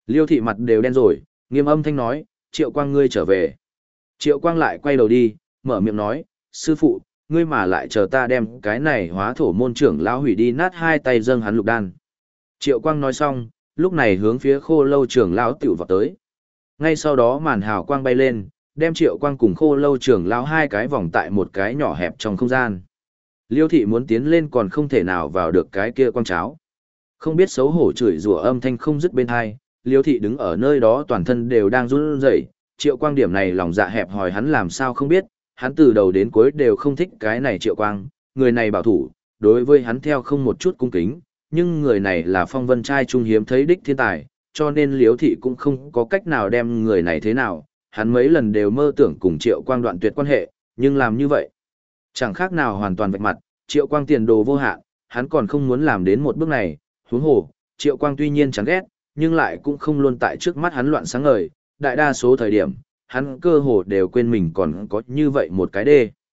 Liêu thị mặt đều đen rồi, nghiêm âm thanh nói, Triệu Quang ngươi trở về. Triệu Quang lại quay đầu đi, mở miệng nói, sư phụ, ngươi mà lại chờ ta đem cái này hóa thổ môn trưởng lão hủy đi nát hai tay dâng hắn lục đan. Triệu Quang nói xong, lúc này hướng phía khô lâu trưởng lão tiểu vào tới. Ngay sau đó màn hào quang bay lên, đem Triệu Quang cùng khô lâu trưởng lão hai cái vòng tại một cái nhỏ hẹp trong không gian. Liêu thị muốn tiến lên còn không thể nào vào được cái kia quang cháo. Không biết xấu hổ chửi rủa âm thanh không dứt bên hai, Liêu thị đứng ở nơi đó toàn thân đều đang run rẩy. Triệu Quang điểm này lòng dạ hẹp hòi hắn làm sao không biết, hắn từ đầu đến cuối đều không thích cái này Triệu Quang, người này bảo thủ, đối với hắn theo không một chút cung kính, nhưng người này là phong vân trai trung hiếm thấy đích thiên tài, cho nên Liêu thị cũng không có cách nào đem người này thế nào, hắn mấy lần đều mơ tưởng cùng Triệu Quang đoạn tuyệt quan hệ, nhưng làm như vậy chẳng khác nào hoàn toàn vạch mặt, Triệu Quang tiền đồ vô hạn, hắn còn không muốn làm đến một bước này, huống hồ, Triệu Quang tuy nhiên chẳng ghét, nhưng lại cũng không luôn tại trước mắt hắn loạn sáng ngời, đại đa số thời điểm, hắn cơ hồ đều quên mình còn có như vậy một cái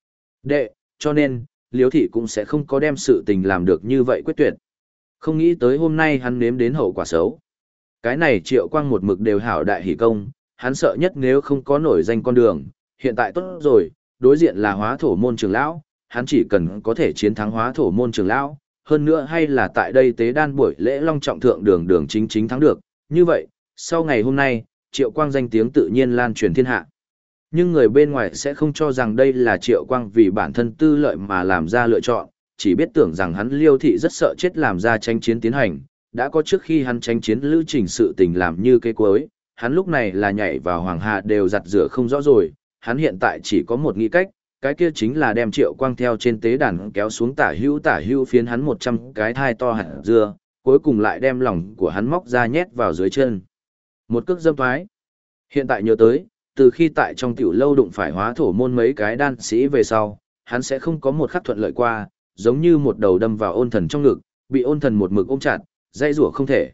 đệ, cho nên, Liêu thị cũng sẽ không có đem sự tình làm được như vậy quyết tuyệt. Không nghĩ tới hôm nay hắn nếm đến hậu quả xấu. Cái này Triệu Quang một mực đều hảo đại hỷ công, hắn sợ nhất nếu không có nổi danh con đường, hiện tại tốt rồi, đối diện là hóa thổ môn trưởng lão, hắn chỉ cần có thể chiến thắng hóa thổ môn trưởng lão, hơn nữa hay là tại đây tế đan buổi lễ long trọng thượng đường chính thắng được, như vậy, sau ngày hôm nay, Triệu Quang danh tiếng tự nhiên lan truyền thiên hạ. Nhưng người bên ngoài sẽ không cho rằng đây là Triệu Quang vì bản thân tư lợi mà làm ra lựa chọn, chỉ biết tưởng rằng hắn Liêu thị rất sợ chết làm ra tranh chiến tiến hành, đã có trước khi hắn tranh chiến lưu trình sự tình làm như cây cuối, hắn lúc này là nhảy vào hoàng hà đều giặt rửa không rõ rồi, hắn hiện tại chỉ có một nghĩ cách, cái kia chính là đem Triệu Quang theo trên tế đàn kéo xuống tả hữu phiến hắn 100 cái thai to hạt dưa, cuối cùng lại đem lòng của hắn móc ra nhét vào dưới chân. Một cước dâm thoái. Hiện tại nhớ tới, từ khi tại trong tiểu lâu đụng phải hóa thổ môn mấy cái đan sĩ về sau, hắn sẽ không có một khắc thuận lợi qua, giống như một đầu đâm vào ôn thần trong ngực, bị ôn thần một mực ôm chặt, dây rủa không thể.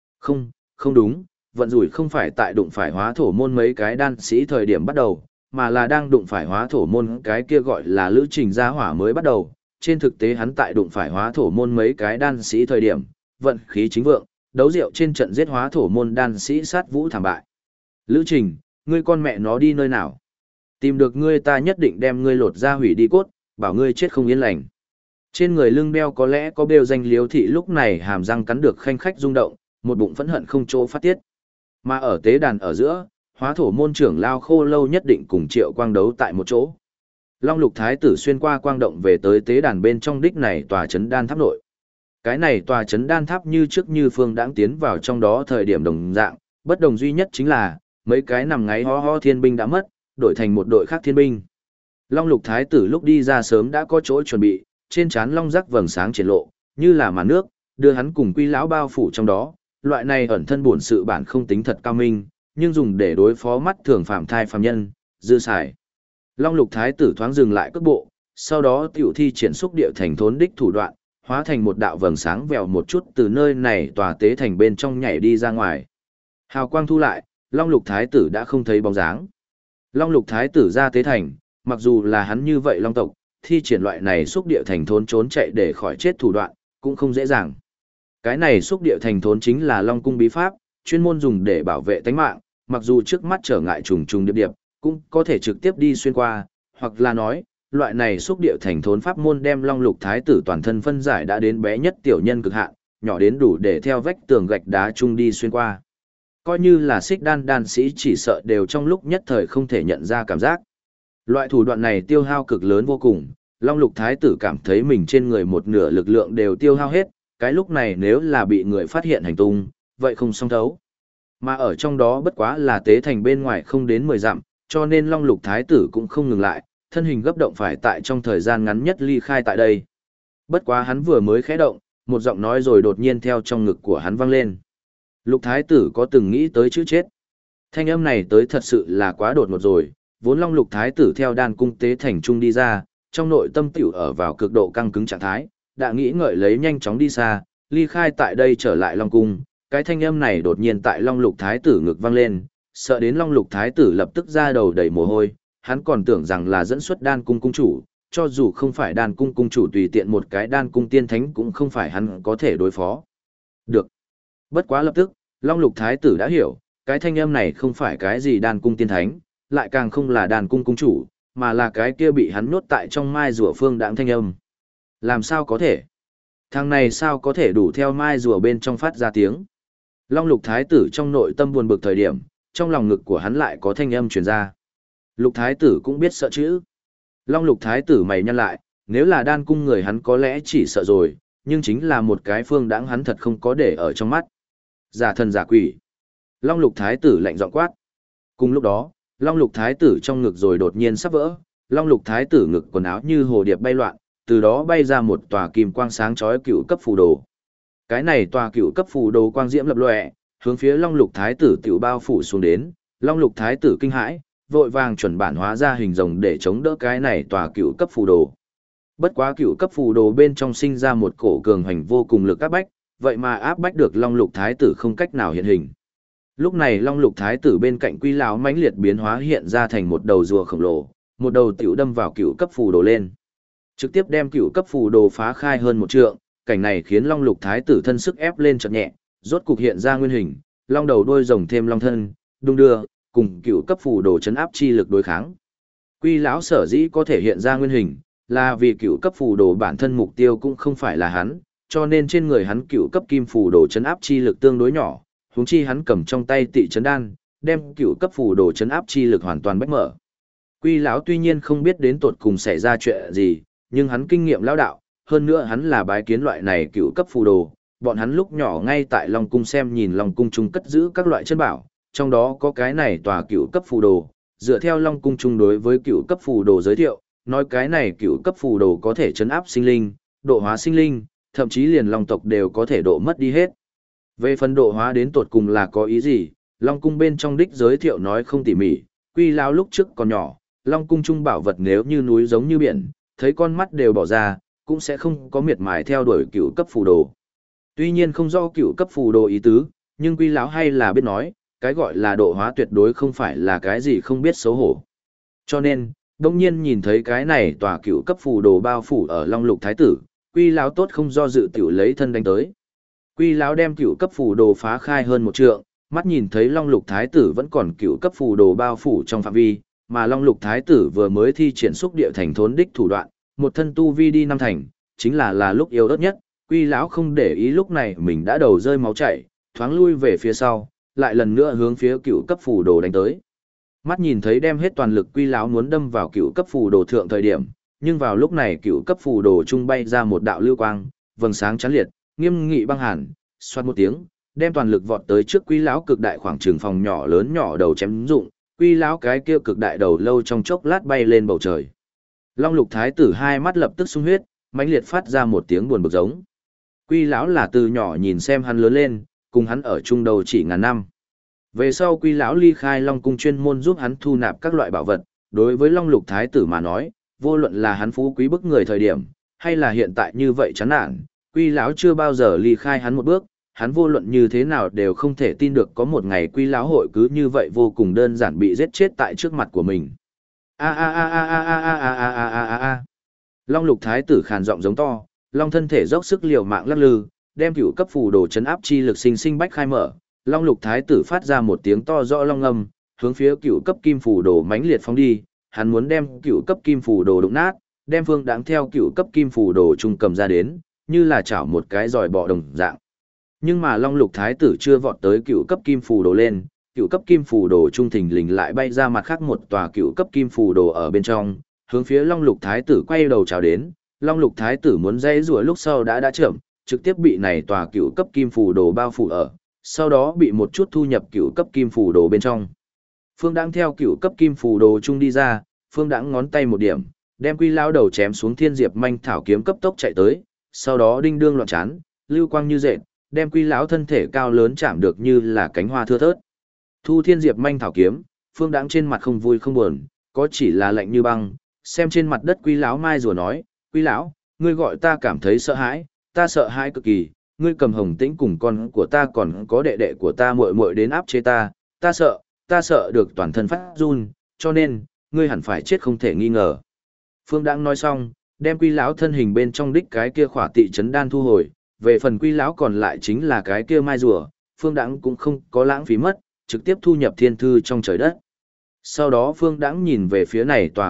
Không đúng, vận rủi không phải tại đụng phải hóa thổ môn mấy cái đan sĩ thời điểm bắt đầu, mà là đang đụng phải hóa thổ môn cái kia gọi là lữ trình gia hỏa mới bắt đầu. Trên thực tế hắn tại đụng phải hóa thổ môn mấy cái đan sĩ thời điểm, vận khí chính vượng, đấu rượu trên trận giết hóa thổ môn đan sĩ sát vũ thảm bại. Lữ trình, ngươi con mẹ nó đi nơi nào? Tìm được ngươi ta nhất định đem ngươi lột ra hủy đi cốt, bảo ngươi chết không yên lành. Trên người lưng đeo có lẽ có bêu danh Liêu thị lúc này hàm răng cắn được khanh khách rung động, một bụng phẫn hận không chỗ phát tiết. Mà ở tế đàn ở giữa, hóa thổ môn trưởng lao khô lâu nhất định cùng Triệu Quang đấu tại một chỗ. Long Lục Thái tử xuyên qua quang động về tới tế đàn bên trong đích này tòa chấn đan tháp nội. Cái này tòa chấn đan tháp như trước như phương đãng tiến vào trong đó thời điểm đồng dạng, bất đồng duy nhất chính là, mấy cái nằm ngáy ho ho thiên binh đã mất, đổi thành một đội khác thiên binh. Long Lục Thái tử lúc đi ra sớm đã có chỗ chuẩn bị, trên trán long rắc vầng sáng triển lộ, như là màn nước, đưa hắn cùng Quy lão bao phủ trong đó. Loại này ẩn thân bổn sự bản không tính thật cao minh, nhưng dùng để đối phó mắt thường phạm thai phàm nhân, dư xài. Long Lục Thái tử thoáng dừng lại cước bộ, sau đó tiểu thi triển xúc địa thành thốn đích thủ đoạn, hóa thành một đạo vầng sáng vèo một chút từ nơi này tòa tế thành bên trong nhảy đi ra ngoài. Hào quang thu lại, Long Lục Thái tử đã không thấy bóng dáng. Long Lục Thái tử ra tế thành, mặc dù là hắn như vậy long tộc, thi triển loại này xúc địa thành thốn trốn chạy để khỏi chết thủ đoạn, cũng không dễ dàng. Cái này xúc địa thành thốn chính là Long cung bí pháp, chuyên môn dùng để bảo vệ tánh mạng, mặc dù trước mắt trở ngại trùng trùng điệp điệp, cũng có thể trực tiếp đi xuyên qua, hoặc là nói, loại này xúc địa thành thốn pháp môn đem Long Lục Thái tử toàn thân phân giải đã đến bé nhất tiểu nhân cực hạn, nhỏ đến đủ để theo vách tường gạch đá chung đi xuyên qua. Coi như là xích đan sĩ chỉ sợ đều trong lúc nhất thời không thể nhận ra cảm giác. Loại thủ đoạn này tiêu hao cực lớn vô cùng, Long Lục Thái tử cảm thấy mình trên người một nửa lực lượng đều tiêu hao hết, cái lúc này nếu là bị người phát hiện hành tung, vậy không xong thấu. Mà ở trong đó bất quá là tế thành bên ngoài không đến 10 dặm, cho nên Long Lục Thái tử cũng không ngừng lại, thân hình gấp động phải tại trong thời gian ngắn nhất ly khai tại đây. Bất quá hắn vừa mới khẽ động, một giọng nói rồi đột nhiên theo trong ngực của hắn vang lên. Lục Thái tử có từng nghĩ tới chữ chết? Thanh âm này tới thật sự là quá đột ngột rồi, vốn Long Lục Thái tử theo đan cung tế thành trung đi ra, trong nội tâm tiểu ở vào cực độ căng cứng trạng thái, đã nghĩ ngợi lấy nhanh chóng đi xa, ly khai tại đây trở lại Long cung. Cái thanh âm này đột nhiên tại Long Lục Thái tử ngực vang lên, sợ đến Long Lục Thái tử lập tức ra đầu đầy mồ hôi, hắn còn tưởng rằng là dẫn xuất đan cung cung chủ, cho dù không phải đan cung cung chủ tùy tiện một cái đan cung tiên thánh cũng không phải hắn có thể đối phó. Được. Bất quá lập tức, Long Lục Thái tử đã hiểu, cái thanh âm này không phải cái gì đàn cung tiên thánh, lại càng không là đàn cung cung chủ, mà là cái kia bị hắn nhốt tại trong mai rùa phương đãng thanh âm. Làm sao có thể? Thằng này sao có thể đủ theo mai rùa bên trong phát ra tiếng? Long Lục Thái tử trong nội tâm buồn bực thời điểm, trong lòng ngực của hắn lại có thanh âm truyền ra. Lục Thái tử cũng biết sợ chữ. Long Lục Thái tử mày nhăn lại, nếu là đan cung người hắn có lẽ chỉ sợ rồi, nhưng chính là một cái phương đãng hắn thật không có để ở trong mắt. Giả thần giả quỷ. Long Lục Thái tử lạnh giọng quát. Cùng lúc đó, Long Lục Thái tử trong ngực rồi đột nhiên sắp vỡ, Long Lục Thái tử ngực quần áo như hồ điệp bay loạn, từ đó bay ra một tòa kim quang sáng chói cựu cấp phù đồ. Cái này tòa cựu cấp phù đồ quang diễm lập lòe, hướng phía Long Lục Thái tử tiểu bao phủ xuống đến, Long Lục Thái tử kinh hãi, vội vàng chuẩn bản hóa ra hình rồng để chống đỡ cái này tòa cựu cấp phù đồ. Bất quá cựu cấp phù đồ bên trong sinh ra một cổ cường hành vô cùng lực áp bách, vậy mà áp bách được Long Lục Thái tử không cách nào hiện hình. Lúc này Long Lục Thái tử bên cạnh Quy lão mãnh liệt biến hóa hiện ra thành một đầu rùa khổng lồ, một đầu tiểu đâm vào cựu cấp phù đồ lên. Trực tiếp đem cựu cấp phù đồ phá khai hơn một trượng, cảnh này khiến Long Lục Thái tử thân sức ép lên chợt nhẹ, rốt cục hiện ra nguyên hình, long đầu đuôi rồng thêm long thân, đung đưa, cùng cựu cấp phù đồ chấn áp chi lực đối kháng. Quy lão sở dĩ có thể hiện ra nguyên hình, là vì cựu cấp phù đồ bản thân mục tiêu cũng không phải là hắn, cho nên trên người hắn cựu cấp kim phù đồ chấn áp chi lực tương đối nhỏ, huống chi hắn cầm trong tay tị chấn đan, đem cựu cấp phù đồ chấn áp chi lực hoàn toàn bách mở. Quy lão tuy nhiên không biết đến tột cùng xảy ra chuyện gì, nhưng hắn kinh nghiệm lão đạo, hơn nữa hắn là bái kiến loại này cựu cấp phù đồ, bọn hắn lúc nhỏ ngay tại Long cung xem nhìn Long cung trung cất giữ các loại chân bảo, trong đó có cái này tòa cựu cấp phù đồ, dựa theo Long cung trung đối với cựu cấp phù đồ giới thiệu, nói cái này cựu cấp phù đồ có thể chấn áp sinh linh, độ hóa sinh linh, thậm chí liền long tộc đều có thể độ mất đi hết. Về phần độ hóa đến tột cùng là có ý gì, Long cung bên trong đích giới thiệu nói không tỉ mỉ, Quy lão lúc trước còn nhỏ, Long cung trung bảo vật nếu như núi giống như biển, thấy con mắt đều bỏ ra, cũng sẽ không có miệt mài theo đuổi cựu cấp phù đồ. Tuy nhiên không rõ cựu cấp phù đồ ý tứ, nhưng Quy lão hay là biết nói, cái gọi là độ hóa tuyệt đối không phải là cái gì không biết xấu hổ. Cho nên, đông nhiên nhìn thấy cái này tòa cựu cấp phù đồ bao phủ ở Long Lục Thái tử, Quy lão tốt không do dự tiểu lấy thân đánh tới. Quy lão đem cựu cấp phù đồ phá khai hơn một trượng, mắt nhìn thấy Long Lục Thái tử vẫn còn cựu cấp phù đồ bao phủ trong phạm vi, mà Long Lục Thái tử vừa mới thi triển xúc địa thành thốn đích thủ đoạn, một thân tu vi đi năm thành, chính là lúc yếu ớt nhất. Quy lão không để ý lúc này mình đã đầu rơi máu chảy, thoáng lui về phía sau, lại lần nữa hướng phía cựu cấp phù đồ đánh tới. Mắt nhìn thấy đem hết toàn lực Quy lão muốn đâm vào cựu cấp phù đồ thượng thời điểm, nhưng vào lúc này cựu cấp phù đồ trung bay ra một đạo lưu quang, vầng sáng chắn liệt, nghiêm nghị băng hàn, xoát một tiếng, đem toàn lực vọt tới trước Quy lão cực đại khoảng trường phòng nhỏ lớn nhỏ đầu chém dụng, Quy lão cái kia cực đại đầu lâu trong chốc lát bay lên bầu trời. Long Lục Thái tử hai mắt lập tức sung huyết, mãnh liệt phát ra một tiếng buồn bực giống. Quy lão là từ nhỏ nhìn xem hắn lớn lên, cùng hắn ở chung đầu chỉ ngàn năm. Về sau Quy lão ly khai Long cung chuyên môn giúp hắn thu nạp các loại bảo vật, đối với Long Lục Thái tử mà nói, vô luận là hắn phú quý bức người thời điểm, hay là hiện tại như vậy chán nản, Quy lão chưa bao giờ ly khai hắn một bước, hắn vô luận như thế nào đều không thể tin được có một ngày Quy lão hội cứ như vậy vô cùng đơn giản bị giết chết tại trước mặt của mình. Long Lục Thái tử khàn giọng giống to, Long thân thể dốc sức liều mạng lắc lư, đem cựu cấp phù đồ chấn áp chi lực sinh sinh bách khai mở. Long Lục Thái tử phát ra một tiếng to rõ long âm, hướng phía cựu cấp kim phù đồ mãnh liệt phóng đi, hắn muốn đem cựu cấp kim phù đồ đụng nát, đem phương đáng theo cựu cấp kim phù đồ trung cầm ra đến, như là chảo một cái giòi bọ đồng dạng. Nhưng mà Long Lục Thái tử chưa vọt tới cựu cấp kim phù đồ lên, cựu cấp kim phù đồ trung thình lình lại bay ra mặt khác một tòa cựu cấp kim phù đồ ở bên trong, hướng phía Long Lục Thái tử quay đầu chào đến. Long Lục Thái tử muốn dây rùa lúc sau đã chậm, trực tiếp bị này tòa cựu cấp kim phù đồ bao phủ ở, sau đó bị một chút thu nhập cựu cấp kim phù đồ bên trong. Phương Đãng theo cựu cấp kim phù đồ trung đi ra, Phương Đãng ngón tay một điểm, đem Quy lão đầu chém xuống thiên diệp manh thảo kiếm cấp tốc chạy tới, sau đó đinh đương loạn chán, lưu quang như dệt, đem Quy lão thân thể cao lớn chạm được như là cánh hoa thưa thớt. Thu thiên diệp manh thảo kiếm, Phương Đãng trên mặt không vui không buồn, có chỉ là lạnh như băng, xem trên mặt đất Quy lão mai rùa nói, Quy lão, ngươi gọi ta cảm thấy sợ hãi, ta sợ hãi cực kỳ, ngươi cầm Hồng Tĩnh cùng con của ta còn có đệ đệ của ta muội muội đến áp chế ta sợ được toàn thân phát run, cho nên, ngươi hẳn phải chết không thể nghi ngờ. Phương Đãng nói xong, đem Quy lão thân hình bên trong đích cái kia khỏa tị chấn đan thu hồi, về phần Quy lão còn lại chính là cái kia mai rùa, Phương Đãng cũng không có lãng phí mất, trực tiếp thu nhập thiên thư trong trời đất. Sau đó Phương Đãng nhìn về phía này tòa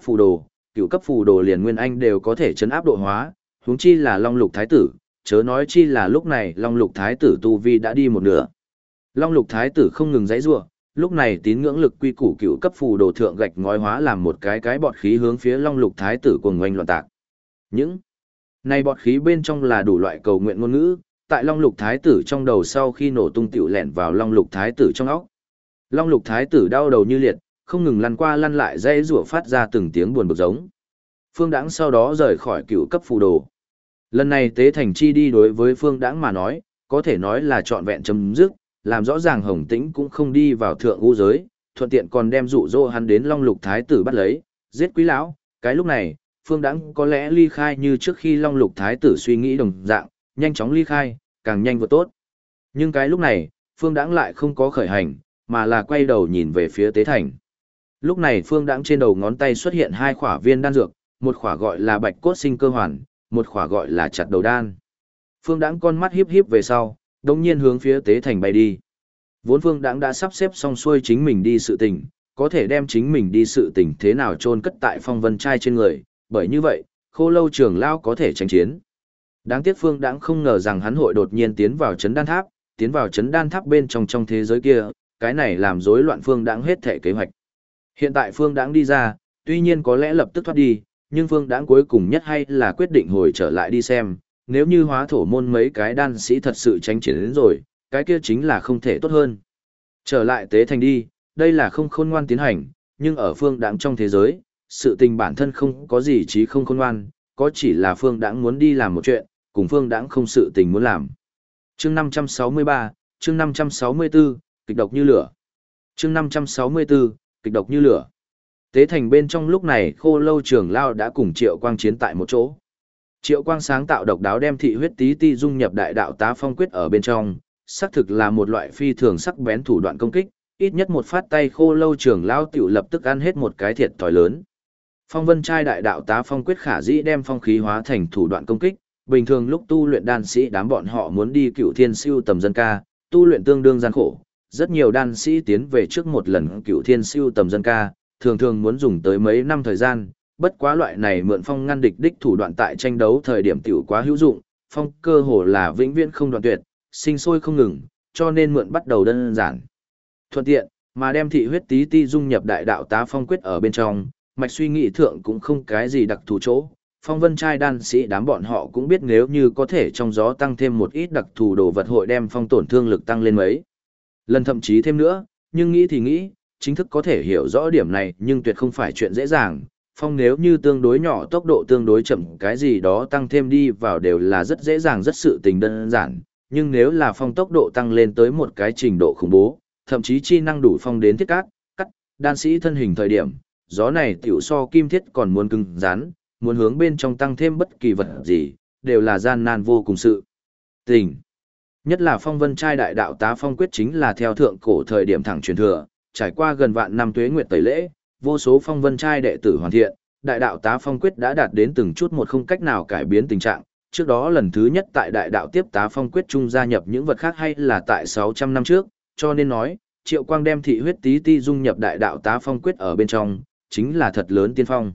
cựu cấp phù đồ liền nguyên anh đều có thể chấn áp độ hóa, huống chi là Long Lục Thái tử, chớ nói chi là lúc này Long Lục Thái tử tu vi đã đi một nửa. Long Lục Thái tử không ngừng giãy giụa, lúc này tín ngưỡng lực quy củ cựu cấp phù đồ thượng gạch ngói hóa làm một cái bọt khí hướng phía Long Lục Thái tử cuồng oanh loạn tạc. Những này bọt khí bên trong là đủ loại cầu nguyện ngôn ngữ, tại Long Lục Thái tử trong đầu sau khi nổ tung tiểu lẻn vào Long Lục Thái tử trong óc. Long Lục Thái tử đau đầu như liệt, không ngừng lăn qua lăn lại dãy rủa phát ra từng tiếng buồn bực giống. Phương Đãng sau đó rời khỏi cựu cấp phù đồ. Lần này tế thành chi đi đối với Phương Đãng mà nói, có thể nói là trọn vẹn chấm dứt, làm rõ ràng Hồng Tĩnh cũng không đi vào thượng u giới, thuận tiện còn đem dụ dỗ hắn đến Long Lục Thái tử bắt lấy, giết Quý lão. Cái lúc này, Phương Đãng có lẽ ly khai như trước khi Long Lục Thái tử suy nghĩ đồng dạng, nhanh chóng ly khai, càng nhanh vừa tốt. Nhưng cái lúc này, Phương Đãng lại không có khởi hành, mà là quay đầu nhìn về phía tế thành. Lúc này Phương Đãng trên đầu ngón tay xuất hiện hai khỏa viên đan dược, một khỏa gọi là Bạch Cốt Sinh Cơ Hoàn, một khỏa gọi là Chặt Đầu Đan. Phương Đãng con mắt híp híp về sau, đồng nhiên hướng phía tế thành bay đi. Vốn Phương Đãng đã sắp xếp xong xuôi chính mình đi sự tình, có thể đem chính mình đi sự tình thế nào chôn cất tại Phong Vân Trai trên người, bởi như vậy, Khô Lâu trưởng lão có thể tranh chiến. Đáng tiếc Phương Đãng không ngờ rằng hắn hội đột nhiên tiến vào Chấn Đan Tháp, tiến vào Chấn Đan Tháp bên trong thế giới kia, cái này làm rối loạn Phương Đãng hết thể kế hoạch. Hiện tại Phương Đãng đi ra, tuy nhiên có lẽ lập tức thoát đi, nhưng Phương Đãng cuối cùng nhất hay là quyết định hồi trở lại đi xem, nếu như Hóa Thổ môn mấy cái đan sĩ thật sự tranh chiến đến rồi, cái kia chính là không thể tốt hơn. Trở lại tế thành đi, đây là không khôn ngoan tiến hành, nhưng ở Phương Đãng trong thế giới, sự tình bản thân không có gì chí không khôn ngoan, có chỉ là Phương Đãng muốn đi làm một chuyện, cùng Phương Đãng không sự tình muốn làm. Chương 563, chương 564, kịch độc như lửa. Chương 564, kịch độc như lửa. Tế thành bên trong lúc này Khô Lâu trưởng lão đã cùng Triệu Quang chiến tại một chỗ. Triệu Quang sáng tạo độc đáo đem thị huyết tí ti dung nhập đại đạo tá phong quyết ở bên trong, xác thực là một loại phi thường sắc bén thủ đoạn công kích, ít nhất một phát tay Khô Lâu trưởng lão tiểu lập tức ăn hết một cái thiệt thòi lớn. Phong Vân Trai đại đạo tá phong quyết khả dĩ đem phong khí hóa thành thủ đoạn công kích, bình thường lúc tu luyện đan sĩ đám bọn họ muốn đi Cửu Thiên siêu tầm dân ca, tu luyện tương đương gian khổ, rất nhiều đan sĩ tiến về trước một lần Cửu Thiên siêu tầm dân ca, thường thường muốn dùng tới mấy năm thời gian, bất quá loại này mượn phong ngăn địch đích thủ đoạn tại tranh đấu thời điểm tiểu quá hữu dụng, phong cơ hồ là vĩnh viễn không đoạn tuyệt, sinh sôi không ngừng, cho nên mượn bắt đầu đơn giản. Thuận tiện, mà đem thị huyết tí ti dung nhập đại đạo tá phong quyết ở bên trong, mạch suy nghĩ thượng cũng không cái gì đặc thù chỗ. Phong Vân Trai đan sĩ đám bọn họ cũng biết nếu như có thể trong gió tăng thêm một ít đặc thù đồ vật hội đem phong tổn thương lực tăng lên mấy lần thậm chí thêm nữa, nhưng nghĩ thì nghĩ, chính thức có thể hiểu rõ điểm này nhưng tuyệt không phải chuyện dễ dàng. Phong nếu như tương đối nhỏ tốc độ tương đối chậm cái gì đó tăng thêm đi vào đều là rất dễ dàng rất sự tình đơn giản, nhưng nếu là phong tốc độ tăng lên tới một cái trình độ khủng bố, thậm chí chi năng đủ phong đến thiết cắt, đan sĩ thân hình thời điểm, gió này tiểu so kim thiết còn muốn cứng rắn, muốn hướng bên trong tăng thêm bất kỳ vật gì, đều là gian nan vô cùng sự tình. Nhất là Phong Vân Trai đại đạo tá phong quyết chính là theo thượng cổ thời điểm thẳng truyền thừa, trải qua gần vạn năm tuế nguyệt tẩy lễ, vô số Phong Vân Trai đệ tử hoàn thiện, đại đạo tá phong quyết đã đạt đến từng chút một không cách nào cải biến tình trạng. Trước đó lần thứ nhất tại đại đạo tiếp tá phong quyết trung gia nhập những vật khác hay là tại 600 năm trước, cho nên nói, Triệu Quang đem thị huyết tí ti dung nhập đại đạo tá phong quyết ở bên trong, chính là thật lớn tiên phong.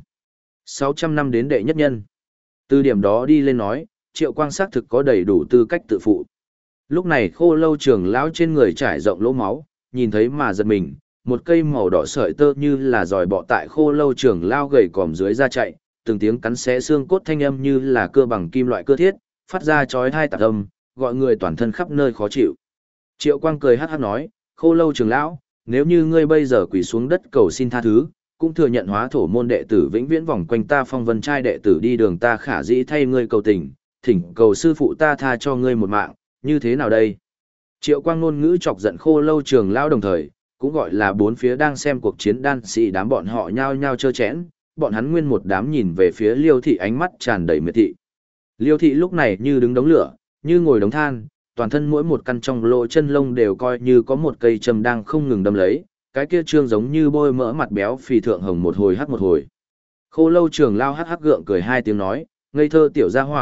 600 năm đến đệ nhất nhân. Từ điểm đó đi lên nói, Triệu Quang xác thực có đầy đủ tư cách tự phụ. Lúc này Khô Lâu trưởng lão trên người trải rộng lỗ máu, nhìn thấy mà giật mình, một cây màu đỏ sợi tơ như là giòi bọ tại Khô Lâu trưởng lão gầy còm dưới ra chạy, từng tiếng cắn xé xương cốt thanh âm như là cưa bằng kim loại cưa thiết, phát ra chói tai tạc âm, gọi người toàn thân khắp nơi khó chịu. Triệu Quang cười hắc hắc nói, Khô Lâu trưởng lão, nếu như ngươi bây giờ quỳ xuống đất cầu xin tha thứ, cũng thừa nhận Hóa Thổ môn đệ tử vĩnh viễn vòng quanh ta Phong Vân Trai đệ tử đi đường ta khả dĩ thay ngươi cầu tình, thỉnh cầu sư phụ ta tha cho ngươi một mạng, như thế nào đây? Triệu Quang ngôn ngữ chọc giận Khô Lâu trưởng lão đồng thời, cũng gọi là bốn phía đang xem cuộc chiến đan sĩ đám bọn họ nhao nhao chơ chẽn, bọn hắn nguyên một đám nhìn về phía Liêu thị ánh mắt tràn đầy miệt thị. Liêu thị lúc này như đứng đống lửa, như ngồi đống than, toàn thân mỗi một căn trong lỗ chân lông đều coi như có một cây châm đang không ngừng đâm lấy, cái kia trương giống như bôi mỡ mặt béo phì thượng hồng một hồi hắt một hồi. Khô Lâu trưởng lao hắc hắc gượng cười hai tiếng nói, ngây thơ tiểu gia hỏa,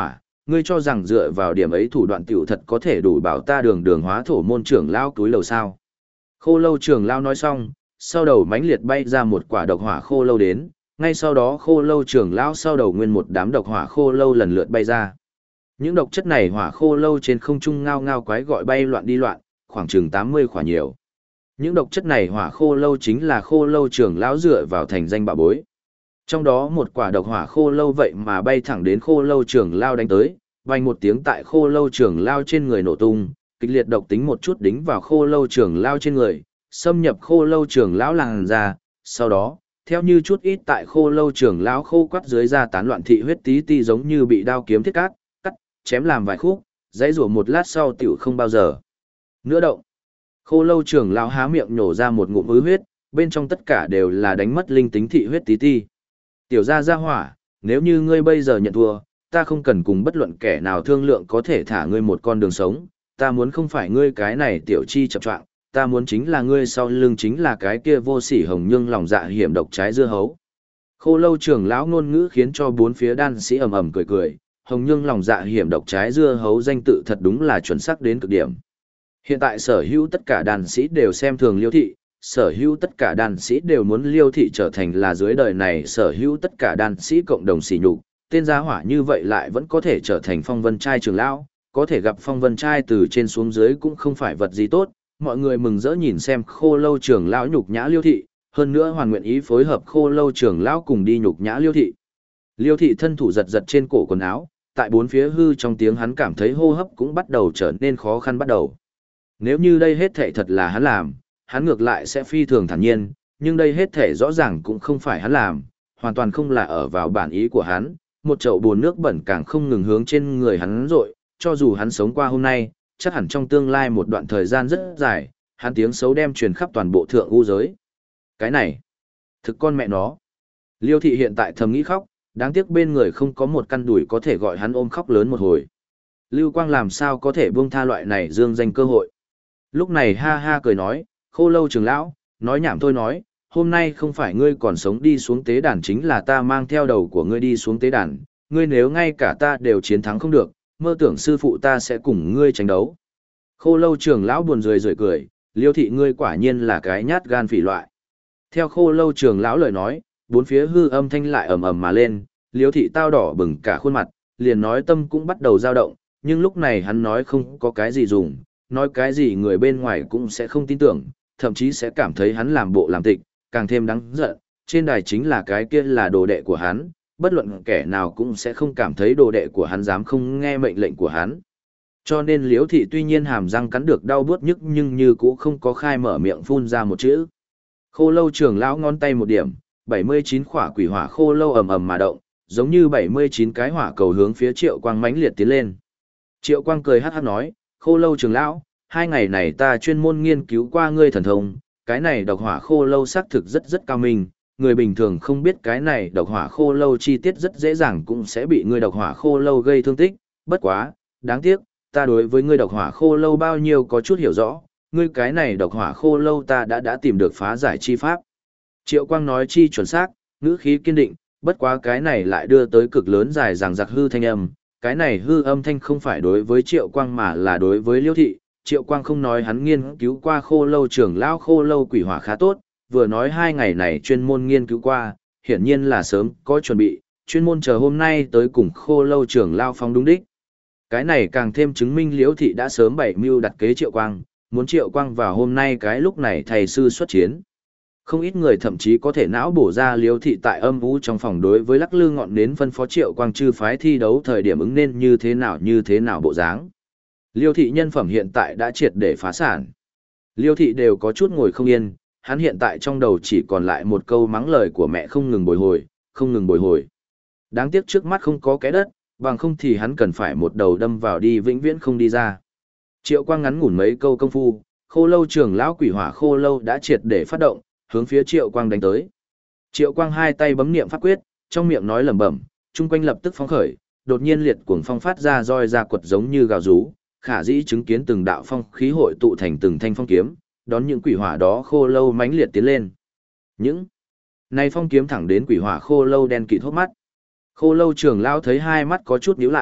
ngươi cho rằng dựa vào điểm ấy thủ đoạn tiểu thật có thể đủ bảo ta đường đường hóa thổ môn trưởng lao túi lầu sao. Khô lâu trưởng lao nói xong, sau đầu mãnh liệt bay ra một quả độc hỏa khô lâu đến, ngay sau đó khô lâu trưởng lao sau đầu nguyên một đám độc hỏa khô lâu lần lượt bay ra. Những độc chất này hỏa khô lâu trên không trung ngao ngao quái gọi bay loạn đi loạn, khoảng chừng 80 quả nhiều. Những độc chất này hỏa khô lâu chính là khô lâu trưởng lão dựa vào thành danh bảo bối. Trong đó một quả độc hỏa khô lâu vậy mà bay thẳng đến khô lâu trưởng lao đánh tới, vang một tiếng tại khô lâu trưởng lao trên người nổ tung, kịch liệt độc tính một chút đính vào khô lâu trưởng lao trên người, xâm nhập khô lâu trưởng lão làn ra, sau đó, theo như chút ít tại khô lâu trưởng lão khô quắt dưới da tán loạn thị huyết tí ti giống như bị đao kiếm thiết cắt, chém làm vài khúc, dãy rủa một lát sau tiểu không bao giờ nữa động. Khô lâu trưởng lão há miệng nhổ ra một ngụm ứ huyết, bên trong tất cả đều là đánh mất linh tính thị huyết tí ti. Tiểu gia hỏa, nếu như ngươi bây giờ nhận thua, ta không cần cùng bất luận kẻ nào thương lượng có thể thả ngươi một con đường sống, ta muốn không phải ngươi cái này tiểu chi chập choạng, ta muốn chính là ngươi sau lưng chính là cái kia vô sỉ hồng nhưng lòng dạ hiểm độc trái dưa hấu. Khô lâu trưởng lão ngôn ngữ khiến cho bốn phía đan sĩ ầm ầm cười cười, hồng nhưng lòng dạ hiểm độc trái dưa hấu danh tự thật đúng là chuẩn xác đến cực điểm. Hiện tại sở hữu tất cả đàn sĩ đều xem thường Liêu thị, sở hữu tất cả đàn sĩ đều muốn Liêu thị trở thành là dưới đời này sở hữu tất cả đàn sĩ cộng đồng sỉ nhục, tên gia hỏa như vậy lại vẫn có thể trở thành phong vân trai trưởng lão, có thể gặp phong vân trai từ trên xuống dưới cũng không phải vật gì tốt, mọi người mừng rỡ nhìn xem khô lâu trưởng lão nhục nhã Liêu thị, hơn nữa hoàn nguyện ý phối hợp khô lâu trưởng lão cùng đi nhục nhã Liêu thị. Liêu thị thân thủ giật giật trên cổ quần áo, tại bốn phía hư trong tiếng hắn cảm thấy hô hấp cũng bắt đầu trở nên khó khăn bắt đầu. Nếu như đây hết thể thật là hắn làm, hắn ngược lại sẽ phi thường thản nhiên, nhưng đây hết thể rõ ràng cũng không phải hắn làm, hoàn toàn không là ở vào bản ý của hắn, một chậu bồn nước bẩn càng không ngừng hướng trên người hắn rội, cho dù hắn sống qua hôm nay, chắc hẳn trong tương lai một đoạn thời gian rất dài, hắn tiếng xấu đem truyền khắp toàn bộ thượng u giới. Cái này, thực con mẹ nó. Liêu thị hiện tại thầm nghĩ khóc, đáng tiếc bên người không có một căn đùi có thể gọi hắn ôm khóc lớn một hồi. Lưu Quang làm sao có thể buông tha loại này dương danh cơ hội. Lúc này ha ha cười nói, khô lâu trưởng lão, nói nhảm thôi nói, hôm nay không phải ngươi còn sống đi xuống tế đàn chính là ta mang theo đầu của ngươi đi xuống tế đàn, ngươi nếu ngay cả ta đều chiến thắng không được, mơ tưởng sư phụ ta sẽ cùng ngươi tranh đấu. Khô lâu trưởng lão buồn rười rượi cười, Liêu thị ngươi quả nhiên là cái nhát gan phỉ loại. Theo khô lâu trưởng lão lời nói, bốn phía hư âm thanh lại ầm ầm mà lên, Liêu thị tao đỏ bừng cả khuôn mặt, liền nói tâm cũng bắt đầu dao động, nhưng lúc này hắn nói không có cái gì dùng, nói cái gì người bên ngoài cũng sẽ không tin tưởng, thậm chí sẽ cảm thấy hắn làm bộ làm tịch, càng thêm đáng giận, trên đài chính là cái kia là đồ đệ của hắn, bất luận kẻ nào cũng sẽ không cảm thấy đồ đệ của hắn dám không nghe mệnh lệnh của hắn. Cho nên Liễu thị tuy nhiên hàm răng cắn được đau buốt nhức nhưng như cũng không có khai mở miệng phun ra một chữ. Khô lâu trưởng lão ngón tay một điểm, 79 khỏa quỷ hỏa khô lâu ầm ầm mà động, giống như 79 cái hỏa cầu hướng phía Triệu Quang mãnh liệt tiến lên. Triệu Quang cười hắc hắc nói, khô lâu trưởng lão, 2 ngày này ta chuyên môn nghiên cứu qua ngươi thần thông, cái này độc hỏa khô lâu xác thực rất cao minh, người bình thường không biết cái này độc hỏa khô lâu chi tiết rất dễ dàng cũng sẽ bị ngươi độc hỏa khô lâu gây thương tích, bất quá, đáng tiếc, ta đối với ngươi độc hỏa khô lâu bao nhiêu có chút hiểu rõ, ngươi cái này độc hỏa khô lâu ta đã tìm được phá giải chi pháp. Triệu Quang nói chi chuẩn xác, ngữ khí kiên định, bất quá cái này lại đưa tới cực lớn dài dằng dặc hư thanh âm, cái này hư âm thanh không phải đối với Triệu Quang mà là đối với Liêu thị. Triệu Quang không nói hắn nghiên cứu qua khô lâu trưởng lão khô lâu quỷ hỏa khá tốt, vừa nói 2 ngày này chuyên môn nghiên cứu qua, hiển nhiên là sớm có chuẩn bị, chuyên môn chờ hôm nay tới cùng khô lâu trưởng lão phong đúng đích. Cái này càng thêm chứng minh Liễu thị đã sớm bày mưu đặt kế Triệu Quang, muốn Triệu Quang vào hôm nay cái lúc này thầy sư xuất chiến. Không ít người thậm chí có thể não bổ ra Liễu thị tại âm u trong phòng đối với lắc lư ngọn nến phân phó Triệu Quang chư phái thi đấu thời điểm ứng nên như thế nào bộ dáng. Liêu thị nhân phẩm hiện tại đã triệt để phá sản. Liêu thị đều có chút ngồi không yên, hắn hiện tại trong đầu chỉ còn lại một câu mắng lời của mẹ không ngừng bồi hồi, không ngừng bồi hồi. Đáng tiếc trước mắt không có cái đất, bằng không thì hắn cần phải một đầu đâm vào đi vĩnh viễn không đi ra. Triệu Quang ngắn ngủn mấy câu công phu, khô lâu trưởng lão quỷ hỏa khô lâu đã triệt để phát động, hướng phía Triệu Quang đánh tới. Triệu Quang hai tay bấm niệm pháp quyết, trong miệng nói lẩm bẩm, chung quanh lập tức phóng khởi, đột nhiên liệt cuồng phong phát ra roi ra quật giống như gào rú. Khả dĩ chứng kiến từng đạo phong khí hội tụ thành từng thanh phong kiếm, đón những quỷ hỏa đó khô lâu mãnh liệt tiến lên. Những này phong kiếm thẳng đến quỷ hỏa khô lâu đen kịt hốc mắt. Khô lâu trưởng lão thấy hai mắt có chút nhíu lại,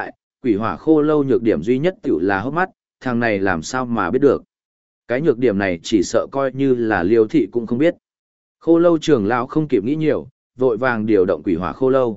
quỷ hỏa khô lâu nhược điểm duy nhất tiểu là hốc mắt, thằng này làm sao mà biết được. Cái nhược điểm này chỉ sợ coi như là Liêu thị cũng không biết. Khô lâu trưởng lão không kịp nghĩ nhiều, vội vàng điều động quỷ hỏa khô lâu.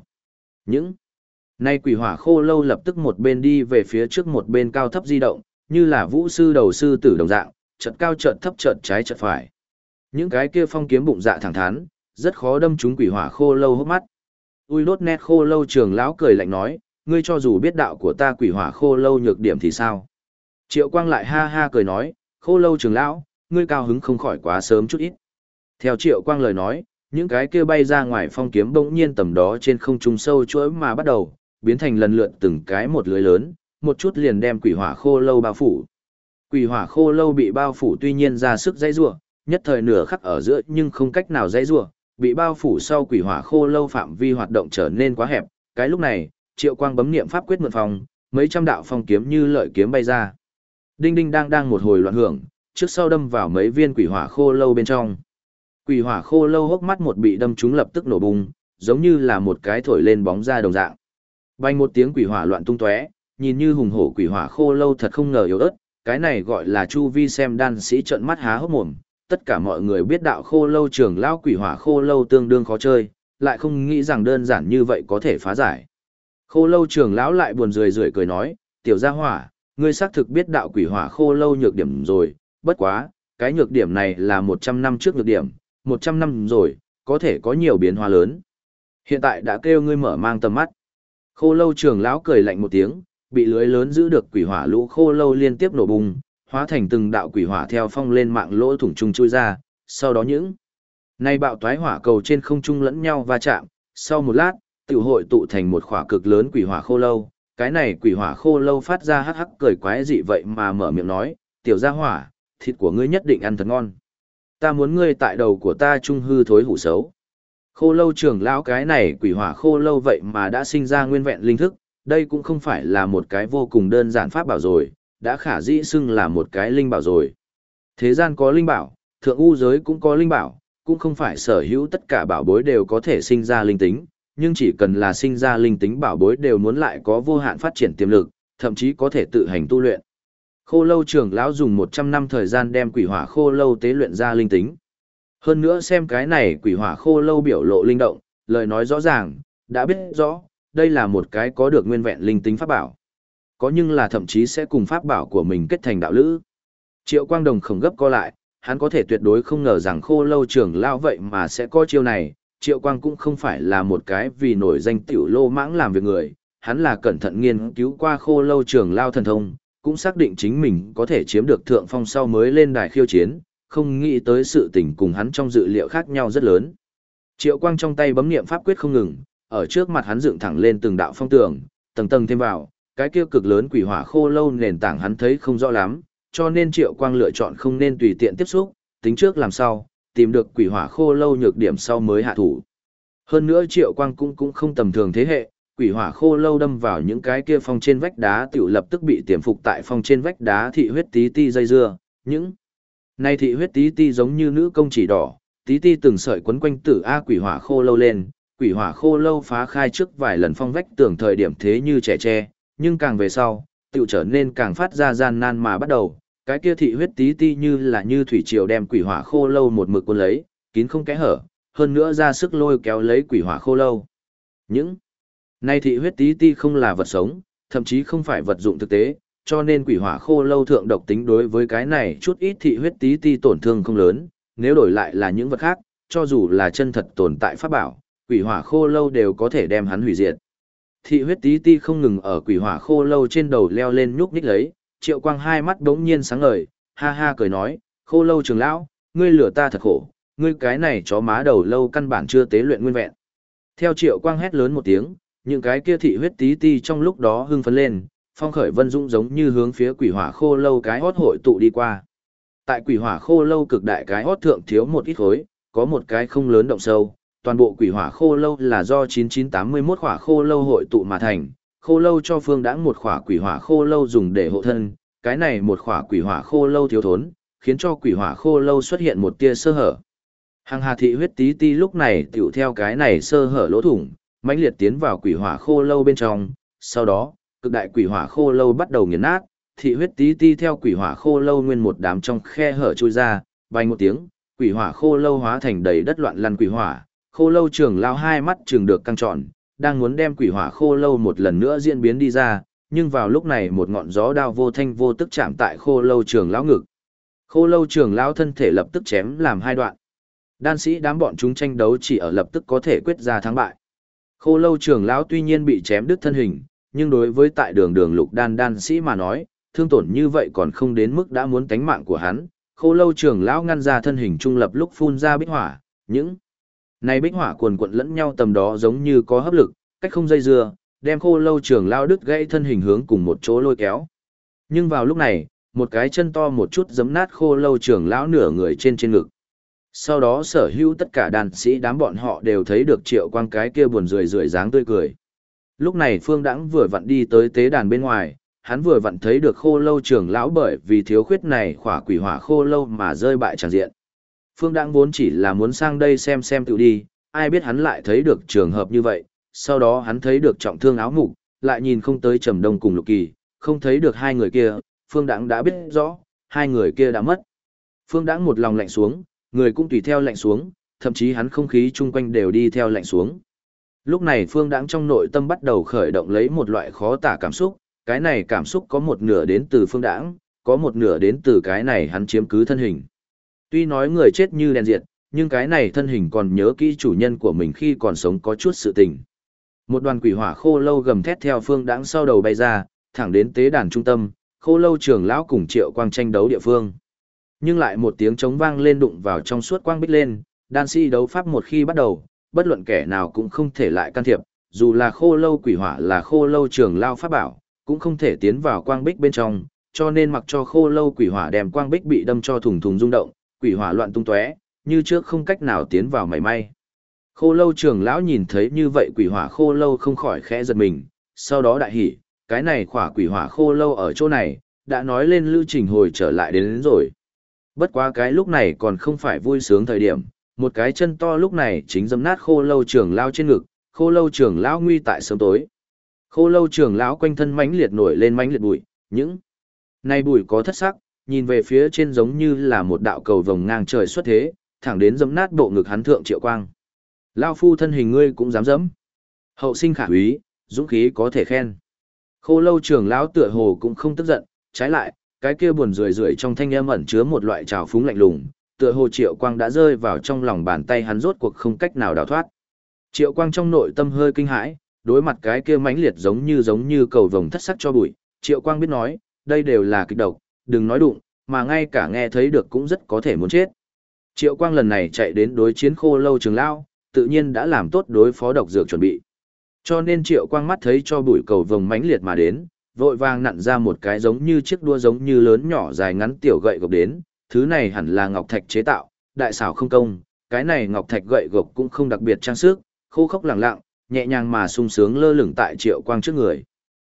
Nay quỷ hỏa khô lâu lập tức một bên đi về phía trước một bên cao thấp di động, như là vũ sư đầu sư tử đồng dạng, chợt cao chợt thấp chợt trái chợt phải. Những cái kia phong kiếm bụng dạ thẳng thắn, rất khó đâm trúng quỷ hỏa khô lâu hốc mắt. Ui đốt nét khô lâu trưởng lão cười lạnh nói, ngươi cho dù biết đạo của ta quỷ hỏa khô lâu nhược điểm thì sao? Triệu Quang lại ha ha cười nói, khô lâu trưởng lão, ngươi cao hứng không khỏi quá sớm chút ít. Theo Triệu Quang lời nói, những cái kia bay ra ngoài phong kiếm bỗng nhiên tầm đó trên không trung sâu chuỗi mà bắt đầu, biến thành lần lượt từng cái một lưới lớn, một chút liền đem quỷ hỏa khô lâu bao phủ. Quỷ hỏa khô lâu bị bao phủ tuy nhiên ra sức dãy rủa, nhất thời nửa khắc ở giữa nhưng không cách nào dãy rủa, bị bao phủ sau quỷ hỏa khô lâu phạm vi hoạt động trở nên quá hẹp. Cái lúc này, Triệu Quang bấm niệm pháp quyết mượn phòng, mấy trăm đạo phong kiếm như lợi kiếm bay ra. Đinh đinh đang một hồi loạn hưởng, trước sau đâm vào mấy viên quỷ hỏa khô lâu bên trong. Quỷ hỏa khô lâu hốc mắt một bị đâm trúng lập tức nổ bung, giống như là một cái thổi lên bóng ra đồng dạng. Bành một tiếng quỷ hỏa loạn tung tóe, nhìn như hùng hổ quỷ hỏa khô lâu thật không ngờ yếu ớt, cái này gọi là chu vi xem đan sĩ trợn mắt há hốc mồm. Tất cả mọi người biết đạo khô lâu trưởng lão quỷ hỏa khô lâu tương đương khó chơi, lại không nghĩ rằng đơn giản như vậy có thể phá giải. Khô lâu trưởng lão lại buồn rười rượi cười nói, tiểu gia hỏa, ngươi xác thực biết đạo quỷ hỏa khô lâu nhược điểm rồi, bất quá, cái nhược điểm này là 100 năm trước nhược điểm, 100 năm rồi, có thể có nhiều biến hóa lớn. Hiện tại đã kêu ngươi mở mang tầm mắt. Khô lâu trưởng lão cười lạnh một tiếng, bị lưới lớn giữ được quỷ hỏa lũ khô lâu liên tiếp nổ bùng, hóa thành từng đạo quỷ hỏa theo phong lên mạng lỗ thủng trung chui ra, sau đó những nay bạo toái hỏa cầu trên không trung lẫn nhau va chạm, sau một lát, tiểu hội tụ thành một khỏa cực lớn quỷ hỏa khô lâu. Cái này quỷ hỏa khô lâu phát ra hắc hắc cười quái dị vậy mà mở miệng nói, tiểu gia hỏa, thịt của ngươi nhất định ăn thật ngon. Ta muốn ngươi tại đầu của ta trung hư thối hủ xấu. Khô lâu trưởng lão cái này quỷ hỏa khô lâu vậy mà đã sinh ra nguyên vẹn linh thức, đây cũng không phải là một cái vô cùng đơn giản pháp bảo rồi, đã khả dĩ xưng là một cái linh bảo rồi. Thế gian có linh bảo, thượng u giới cũng có linh bảo, cũng không phải sở hữu tất cả bảo bối đều có thể sinh ra linh tính, nhưng chỉ cần là sinh ra linh tính bảo bối đều muốn lại có vô hạn phát triển tiềm lực, thậm chí có thể tự hành tu luyện. Khô lâu trưởng lão dùng 100 năm thời gian đem quỷ hỏa khô lâu tế luyện ra linh tính. Hơn nữa xem cái này quỷ hỏa khô lâu biểu lộ linh động, lời nói rõ ràng, đã biết rõ, đây là một cái có được nguyên vẹn linh tính pháp bảo. Có nhưng là thậm chí sẽ cùng pháp bảo của mình kết thành đạo lữ. Triệu Quang Đồng không gấp co lại, hắn có thể tuyệt đối không ngờ rằng khô lâu trưởng lão vậy mà sẽ có chiêu này. Triệu Quang cũng không phải là một cái vì nổi danh tiểu lô mãng làm việc người, hắn là cẩn thận nghiên cứu qua khô lâu trưởng lão thần thông, cũng xác định chính mình có thể chiếm được thượng phong sau mới lên đài khiêu chiến, không nghĩ tới sự tình cùng hắn trong dự liệu khác nhau rất lớn. Triệu Quang trong tay bấm niệm pháp quyết không ngừng, ở trước mặt hắn dựng thẳng lên từng đạo phong tường, tầng tầng thêm vào, cái kia cực lớn quỷ hỏa khô lâu nền tảng hắn thấy không rõ lắm, cho nên Triệu Quang lựa chọn không nên tùy tiện tiếp xúc, tính trước làm sao, tìm được quỷ hỏa khô lâu nhược điểm sau mới hạ thủ. Hơn nữa Triệu Quang cũng không tầm thường thế hệ, quỷ hỏa khô lâu đâm vào những cái kia phong trên vách đá tiểu lập tức bị tiềm phục tại phong trên vách đá thị huyết tí ti dây dưa, những này thị huyết tí ti giống như nữ công chỉ đỏ, tí ti từng sợi quấn quanh tử a quỷ hỏa khô lâu lên, quỷ hỏa khô lâu phá khai trước vài lần phong vách tường thời điểm thế như trẻ tre, nhưng càng về sau, tiểu trở nên càng phát ra gian nan mà bắt đầu, cái kia thị huyết tí ti như là như thủy triều đem quỷ hỏa khô lâu một mực cuốn lấy, kín không kẽ hở, hơn nữa ra sức lôi kéo lấy quỷ hỏa khô lâu. Những này thị huyết tí ti không là vật sống, thậm chí không phải vật dụng thực tế, cho nên quỷ hỏa khô lâu thượng độc tính đối với cái này chút ít thị huyết tí ti tổn thương không lớn, nếu đổi lại là những vật khác, cho dù là chân thật tồn tại pháp bảo, quỷ hỏa khô lâu đều có thể đem hắn hủy diệt. Thị huyết tí ti không ngừng ở quỷ hỏa khô lâu trên đầu leo lên nhúc nhích lấy, Triệu Quang hai mắt đống nhiên sáng ngời, ha ha cười nói, khô lâu trưởng lão, ngươi lừa ta thật khổ, ngươi cái này chó má đầu lâu căn bản chưa tế luyện nguyên vẹn. Theo Triệu Quang hét lớn một tiếng, những cái kia thị huyết tí ti trong lúc đó hưng phấn lên, phong khởi vân dũng giống như hướng phía quỷ hỏa khô lâu cái hót hội tụ đi qua. Tại quỷ hỏa khô lâu cực đại cái hót thượng thiếu một ít khối, có một cái không lớn động sâu, toàn bộ quỷ hỏa khô lâu là do 9981 khỏa khô lâu hội tụ mà thành, khô lâu cho phương đãng một khỏa quỷ hỏa khô lâu dùng để hộ thân, cái này một khỏa quỷ hỏa khô lâu thiếu thốn, khiến cho quỷ hỏa khô lâu xuất hiện một tia sơ hở. Hàng hà thị huyết tí ti lúc này tiểu theo cái này sơ hở lỗ thủng, mãnh liệt tiến vào quỷ hỏa khô lâu bên trong, sau đó, cực đại quỷ hỏa khô lâu bắt đầu nghiền nát, thị huyết tí ti theo quỷ hỏa khô lâu nguyên một đám trong khe hở trôi ra, vang một tiếng, quỷ hỏa khô lâu hóa thành đầy đất loạn lăn quỷ hỏa, khô lâu trưởng lao hai mắt trừng được căng tròn, đang muốn đem quỷ hỏa khô lâu một lần nữa diễn biến đi ra, nhưng vào lúc này một ngọn gió đao vô thanh vô tức chạm tại khô lâu trưởng lão ngực. Khô lâu trưởng lão thân thể lập tức chém làm hai đoạn. Đan sĩ đám bọn chúng tranh đấu chỉ ở lập tức có thể quyết ra thắng bại. Khô lâu trưởng lão tuy nhiên bị chém đứt thân hình, nhưng đối với tại đường lục đan sĩ mà nói, thương tổn như vậy còn không đến mức đã muốn tánh mạng của hắn. Khô lâu trưởng lão ngăn ra thân hình trung lập lúc phun ra bích hỏa, những này bích hỏa cuồn cuộn lẫn nhau tầm đó giống như có hấp lực, cách không dây dưa, đem khô lâu trưởng lão đứt gãy thân hình hướng cùng một chỗ lôi kéo. Nhưng vào lúc này, một cái chân to một chút giấm nát khô lâu trưởng lão nửa người trên ngực. Sau đó sở hữu tất cả đàn sĩ đám bọn họ đều thấy được Triệu Quang cái kia buồn rười rượi dáng tươi cười. Lúc này Phương Đãng vừa vặn đi tới tế đàn bên ngoài, hắn vừa vặn thấy được khô lâu trưởng lão bởi vì thiếu khuyết này khỏa quỷ hỏa khô lâu mà rơi bại tràng diện. Phương Đãng vốn chỉ là muốn sang đây xem tự đi, ai biết hắn lại thấy được trường hợp như vậy, sau đó hắn thấy được trọng thương áo mục, lại nhìn không tới Trầm Đông cùng Lục Kỳ, không thấy được hai người kia, Phương Đãng đã biết rõ, hai người kia đã mất. Phương Đãng một lòng lạnh xuống, người cũng tùy theo lạnh xuống, thậm chí hắn không khí chung quanh đều đi theo lạnh xuống. Lúc này Phương Đãng trong nội tâm bắt đầu khởi động lấy một loại khó tả cảm xúc, cái này cảm xúc có một nửa đến từ Phương Đãng, có một nửa đến từ cái này hắn chiếm cứ thân hình. Tuy nói người chết như đèn diệt, nhưng cái này thân hình còn nhớ kỹ chủ nhân của mình khi còn sống có chút sự tình. Một đoàn quỷ hỏa khô lâu gầm thét theo Phương Đãng sau đầu bay ra, thẳng đến tế đàn trung tâm, khô lâu trưởng lão cùng Triệu Quang tranh đấu địa phương. Nhưng lại một tiếng trống vang lên đụng vào trong suốt quang bích lên, đan sĩ đấu pháp một khi bắt đầu, bất luận kẻ nào cũng không thể lại can thiệp, dù là khô lâu quỷ hỏa là khô lâu trưởng lão pháp bảo, cũng không thể tiến vào quang bích bên trong, cho nên mặc cho khô lâu quỷ hỏa đem quang bích bị đâm cho thùng thùng rung động, quỷ hỏa loạn tung tóe, như trước không cách nào tiến vào mảy may. Khô lâu trưởng lão nhìn thấy như vậy quỷ hỏa khô lâu không khỏi khẽ giật mình, sau đó đại hỉ, cái này khỏa quỷ hỏa khô lâu ở chỗ này, đã nói lên lưu trình hồi trở lại đến rồi. Bất quá cái lúc này còn không phải vui sướng thời điểm, một cái chân to lúc này chính dẫm nát khô lâu trưởng lão trên ngực, khô lâu trưởng lão nguy tại sớm tối. Khô lâu trưởng lão quanh thân mãnh liệt nổi lên mãnh liệt bụi, những này bụi có thất sắc, nhìn về phía trên giống như là một đạo cầu vồng ngang trời xuất thế, thẳng đến dẫm nát bộ ngực hắn thượng Triệu Quang. Lão phu thân hình ngươi cũng dám dẫm. Hậu sinh khả úy, dũng khí có thể khen. Khô lâu trưởng lão tựa hồ cũng không tức giận, trái lại, cái kia buồn rười rượi trong thanh âm ẩn chứa một loại trào phúng lạnh lùng, tựa hồ Triệu Quang đã rơi vào trong lòng bàn tay hắn rốt cuộc không cách nào đào thoát. Triệu Quang trong nội tâm hơi kinh hãi, đối mặt cái kia mãnh liệt giống như cầu vồng thất sắc cho bụi, Triệu Quang biết nói, đây đều là kịch độc, đừng nói đụng, mà ngay cả nghe thấy được cũng rất có thể muốn chết. Triệu Quang lần này chạy đến đối chiến khô lâu trưởng lão, tự nhiên đã làm tốt đối phó độc dược chuẩn bị. Cho nên Triệu Quang mắt thấy cho bụi cầu vồng mãnh liệt mà đến, vội vàng nặn ra một cái giống như chiếc đua giống như lớn nhỏ dài ngắn tiểu gậy gộc đến, thứ này hẳn là ngọc thạch chế tạo, đại xảo không công, cái này ngọc thạch gậy gộc cũng không đặc biệt trang sức, khô khốc lẳng lặng, nhẹ nhàng mà sung sướng lơ lửng tại Triệu Quang trước người.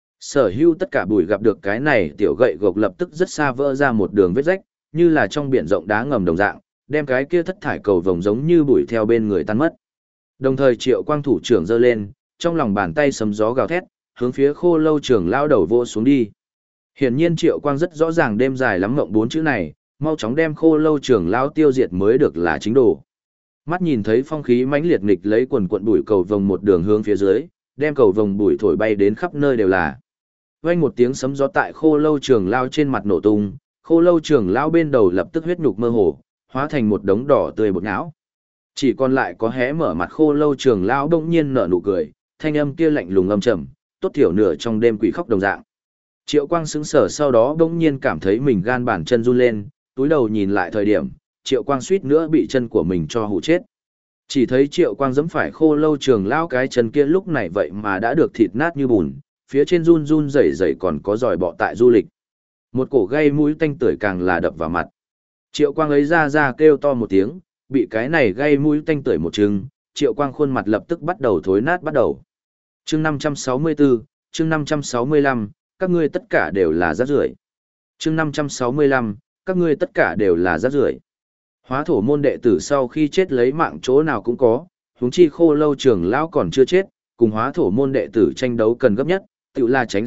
Sở hữu tất cả bụi gặp được cái này tiểu gậy gộc lập tức rất xa vỡ ra một đường vết rách, như là trong biển rộng đá ngầm đồng dạng, đem cái kia thất thải cầu vồng giống như bụi theo bên người tan mất. Đồng thời Triệu Quang thủ trưởng giơ lên, trong lòng bàn tay sấm gió gào thét, hướng phía khô lâu trưởng lao đầu vô xuống đi. Hiển nhiên Triệu Quang rất rõ ràng đêm dài lắm ngộng bốn chữ này, mau chóng đem khô lâu trưởng lao tiêu diệt mới được là chính đồ. Mắt nhìn thấy phong khí mãnh liệt nghịch lấy quần cuộn bụi cầu vồng một đường hướng phía dưới, đem cầu vồng bụi thổi bay đến khắp nơi đều là. Vang một tiếng sấm gió tại khô lâu trưởng lao trên mặt nổ tung, khô lâu trưởng lao bên đầu lập tức huyết nhục mơ hồ, hóa thành một đống đỏ tươi bột não. Chỉ còn lại có hé mở mặt khô lâu trưởng lao bỗng nhiên nở nụ cười, thanh âm kia lạnh lùng âm trầm, tốt thiểu nửa trong đêm quỷ khóc đồng dạng. Triệu Quang sững sờ sau đó bỗng nhiên cảm thấy mình gan bàn chân run lên, túi đầu nhìn lại thời điểm, Triệu Quang suýt nữa bị chân của mình cho hụ chết. Chỉ thấy Triệu Quang giẫm phải khô lâu trưởng lao cái chân kia lúc này vậy mà đã được thịt nát như bùn, phía trên run run rẩy rẩy còn có giòi bọ tại du lịch. Một cổ gây mũi tanh tưởi càng là đập vào mặt. Triệu Quang ấy ra kêu to một tiếng, bị cái này gây mũi tanh tưởi một chừng, Triệu Quang khuôn mặt lập tức bắt đầu thối nát bắt đầu. Chương 564, chương 565, các ngươi tất cả đều là rác rưởi. Chương 565, các ngươi tất cả đều là rác rưởi. Hóa thổ môn đệ tử sau khi chết lấy mạng chỗ nào cũng có, huống chi khô lâu trưởng lão còn chưa chết, cùng hóa thổ môn đệ tử tranh đấu cần gấp nhất, Tiểu là tránh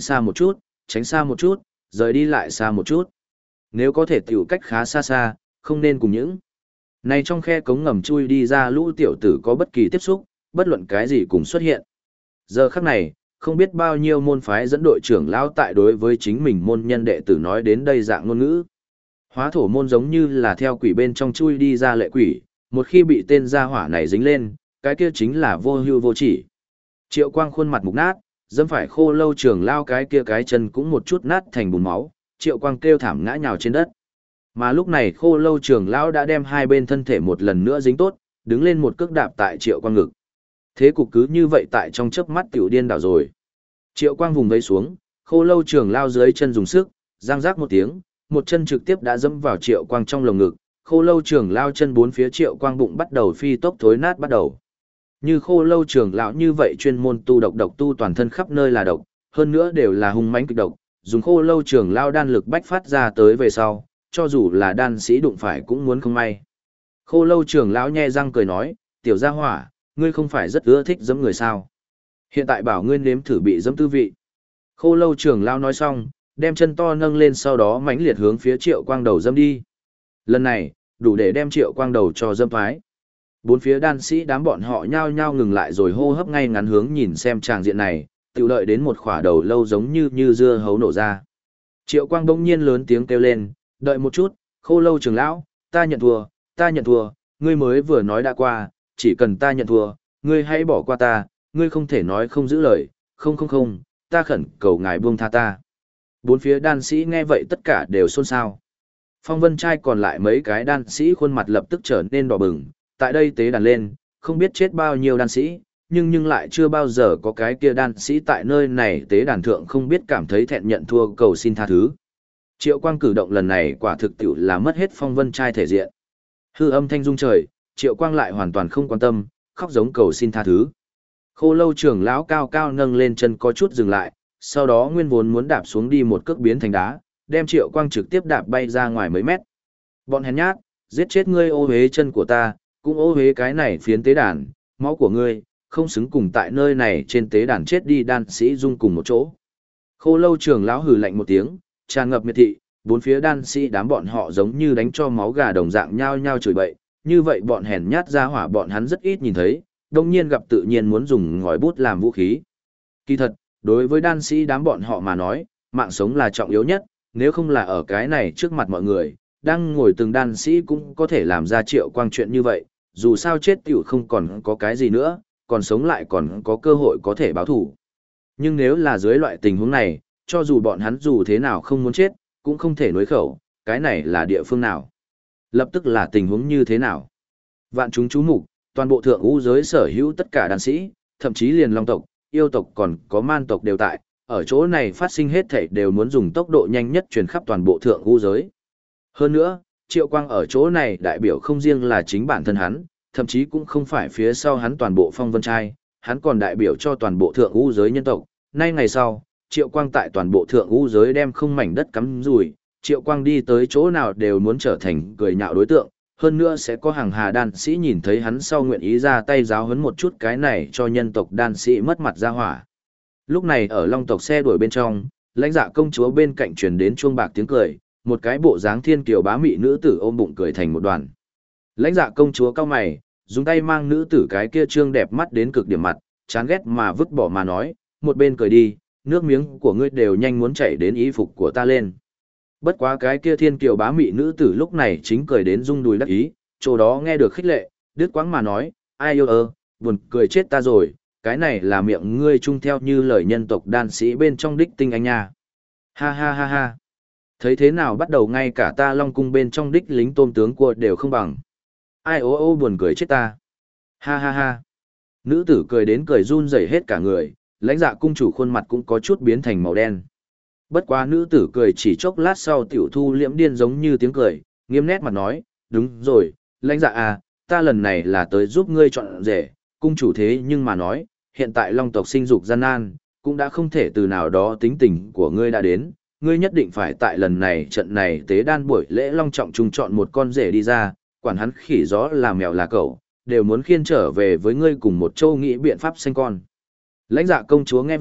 xa một chút, rời đi lại xa một chút. Nếu có thể tiểu cách khá xa xa, không nên cùng những. Này trong khe cống ngầm chui đi ra lũ tiểu tử có bất kỳ tiếp xúc, bất luận cái gì cùng xuất hiện. Giờ khắc này, không biết bao nhiêu môn phái dẫn đội trưởng lão tại đối với chính mình môn nhân đệ tử nói đến đây dạng ngôn ngữ. Hóa thổ môn giống như là theo quỷ bên trong chui đi ra lệ quỷ, một khi bị tên gia hỏa này dính lên, cái kia chính là vô hưu vô chỉ. Triệu Quang khuôn mặt mục nát, dẫm phải khô lâu trưởng lao cái kia cái chân cũng một chút nát thành bùn máu, Triệu Quang kêu thảm ngã nhào trên đất. Mà lúc này khô lâu trưởng lão đã đem hai bên thân thể một lần nữa dính tốt, đứng lên một cước đạp tại Triệu Quang ngực. Thế cục cứ như vậy tại trong chớp mắt tiểu điên đảo rồi. Triệu Quang vùng vẫy xuống, khô lâu trưởng lao dưới chân dùng sức, giang rác một tiếng, một chân trực tiếp đã dẫm vào Triệu Quang trong lồng ngực, khô lâu trưởng lao chân bốn phía Triệu Quang bụng bắt đầu phi tốc thối nát bắt đầu. Như khô lâu trưởng lão như vậy chuyên môn tu độc tu toàn thân khắp nơi là độc, hơn nữa đều là hung mãnh kịch độc, dùng khô lâu trưởng lao đan lực bách phát ra tới về sau, cho dù là đan sĩ đụng phải cũng muốn không may. Khô lâu trưởng lão nhe răng cười nói, tiểu gia hỏa, ngươi không phải rất ưa thích giẫm người sao? Hiện tại bảo ngươi nếm thử bị giẫm tư vị. Khô lâu trưởng lão nói xong, đem chân to nâng lên sau đó mãnh liệt hướng phía Triệu Quang đầu giẫm đi. Lần này, đủ để đem Triệu Quang đầu cho giẫm thoái. Bốn phía đan sĩ đám bọn họ nhao nhao ngừng lại rồi hô hấp ngay ngắn hướng nhìn xem tràng diện này, tự đợi đến một khỏa đầu lâu giống như dưa hấu nổ ra. Triệu Quang bỗng nhiên lớn tiếng kêu lên, đợi một chút, khô lâu trưởng lão, ta nhận thua, ngươi mới vừa nói đã qua, chỉ cần ta nhận thua, ngươi hãy bỏ qua ta, ngươi không thể nói không giữ lời, không, ta khẩn cầu ngài buông tha ta. Bốn phía đan sĩ nghe vậy tất cả đều xôn xao. Phong Vân Trai còn lại mấy cái đan sĩ khuôn mặt lập tức trở nên đỏ bừng, tại đây tế đàn lên, không biết chết bao nhiêu đan sĩ, nhưng lại chưa bao giờ có cái kia đan sĩ tại nơi này tế đàn thượng không biết cảm thấy thẹn nhận thua cầu xin tha thứ. Triệu Quang cử động lần này quả thực tiệu là mất hết Phong Vân Trai thể diện. Hư âm thanh rung trời, Triệu Quang lại hoàn toàn không quan tâm, khóc giống cầu xin tha thứ. Khô lâu trưởng lão cao cao nâng lên chân có chút dừng lại, sau đó nguyên vốn muốn đạp xuống đi một cước biến thành đá, đem Triệu Quang trực tiếp đạp bay ra ngoài mấy mét. Bọn hèn nhát, giết chết ngươi ô hế chân của ta, cũng ô hế cái này phiến tế đàn, máu của ngươi, không xứng cùng tại nơi này trên tế đàn chết đi đan sĩ dung cùng một chỗ. Khô lâu trưởng lão hừ lạnh một tiếng, tràn ngập miệt thị, bốn phía đan sĩ đám bọn họ giống như đánh cho máu gà đồng dạng nhao nhao chửi bậy, như vậy bọn hèn nhát ra hỏa bọn hắn rất ít nhìn thấy, đồng nhiên gặp tự nhiên muốn dùng ngòi bút làm vũ khí. Kỳ thật, đối với đan sĩ đám bọn họ mà nói, mạng sống là trọng yếu nhất, nếu không là ở cái này trước mặt mọi người, đang ngồi từng đan sĩ cũng có thể làm ra Triệu Quang chuyện như vậy, dù sao chết tiểu không còn có cái gì nữa, còn sống lại còn có cơ hội có thể báo thủ. Nhưng nếu là dưới loại tình huống này, cho dù bọn hắn dù thế nào không muốn chết, cũng không thể nối khẩu, cái này là địa phương nào? Lập tức là tình huống như thế nào? Vạn chúng chú mục, toàn bộ thượng u giới sở hữu tất cả đan sĩ, thậm chí liền long tộc, yêu tộc còn có man tộc đều tại, ở chỗ này phát sinh hết thảy đều muốn dùng tốc độ nhanh nhất truyền khắp toàn bộ thượng u giới. Hơn nữa, Triệu Quang ở chỗ này đại biểu không riêng là chính bản thân hắn, thậm chí cũng không phải phía sau hắn toàn bộ Phong Vân Trai, hắn còn đại biểu cho toàn bộ thượng u giới nhân tộc. Nay ngày sau, Triệu Quang tại toàn bộ thượng u giới đem không mảnh đất cắm rủi, Triệu Quang đi tới chỗ nào đều muốn trở thành cười nhạo đối tượng, hơn nữa sẽ có hàng hà đan sĩ nhìn thấy hắn sau nguyện ý ra tay giáo huấn một chút cái này cho nhân tộc đan sĩ mất mặt ra hỏa. Lúc này ở long tộc xe đuổi bên trong, lãnh dạ công chúa bên cạnh truyền đến chuông bạc tiếng cười, một cái bộ dáng thiên kiều bá mị nữ tử ôm bụng cười thành một đoàn. Lãnh dạ công chúa cao mày, dùng tay mang nữ tử cái kia trương đẹp mắt đến cực điểm mặt, chán ghét mà vứt bỏ mà nói, một bên cười đi, nước miếng của ngươi đều nhanh muốn chảy đến y phục của ta lên. Bất quá cái kia thiên kiều bá mị nữ tử lúc này chính cười đến rung đùi đắc ý, chỗ đó nghe được khích lệ, đứt quãng mà nói, ai yêu buồn cười chết ta rồi, cái này là miệng ngươi chung theo như lời nhân tộc đan sĩ bên trong đích tinh anh nha. Ha ha ha ha. Thấy thế nào bắt đầu ngay cả ta long cung bên trong đích lính tôm tướng cua đều không bằng. Ai ô buồn cười chết ta. Ha ha ha. Nữ tử cười đến cười run rẩy hết cả người, lãnh dạ cung chủ khuôn mặt cũng có chút biến thành màu đen. Bất quá nữ tử cười chỉ chốc lát sau tiểu thu liễm điên giống như tiếng cười, nghiêm nét mặt nói, đúng rồi, lãnh dạ à, ta lần này là tới giúp ngươi chọn rể, cung chủ thế nhưng mà nói, hiện tại long tộc sinh dục gian nan, cũng đã không thể từ nào đó tính tình của ngươi đã đến, ngươi nhất định phải tại lần này trận này tế đan buổi lễ long trọng trùng chọn một con rể đi ra, quản hắn khỉ gió là mèo là cẩu, đều muốn khiên trở về với ngươi cùng một châu nghĩ biện pháp sinh con. Lãnh dạ công chúa nghe vậy,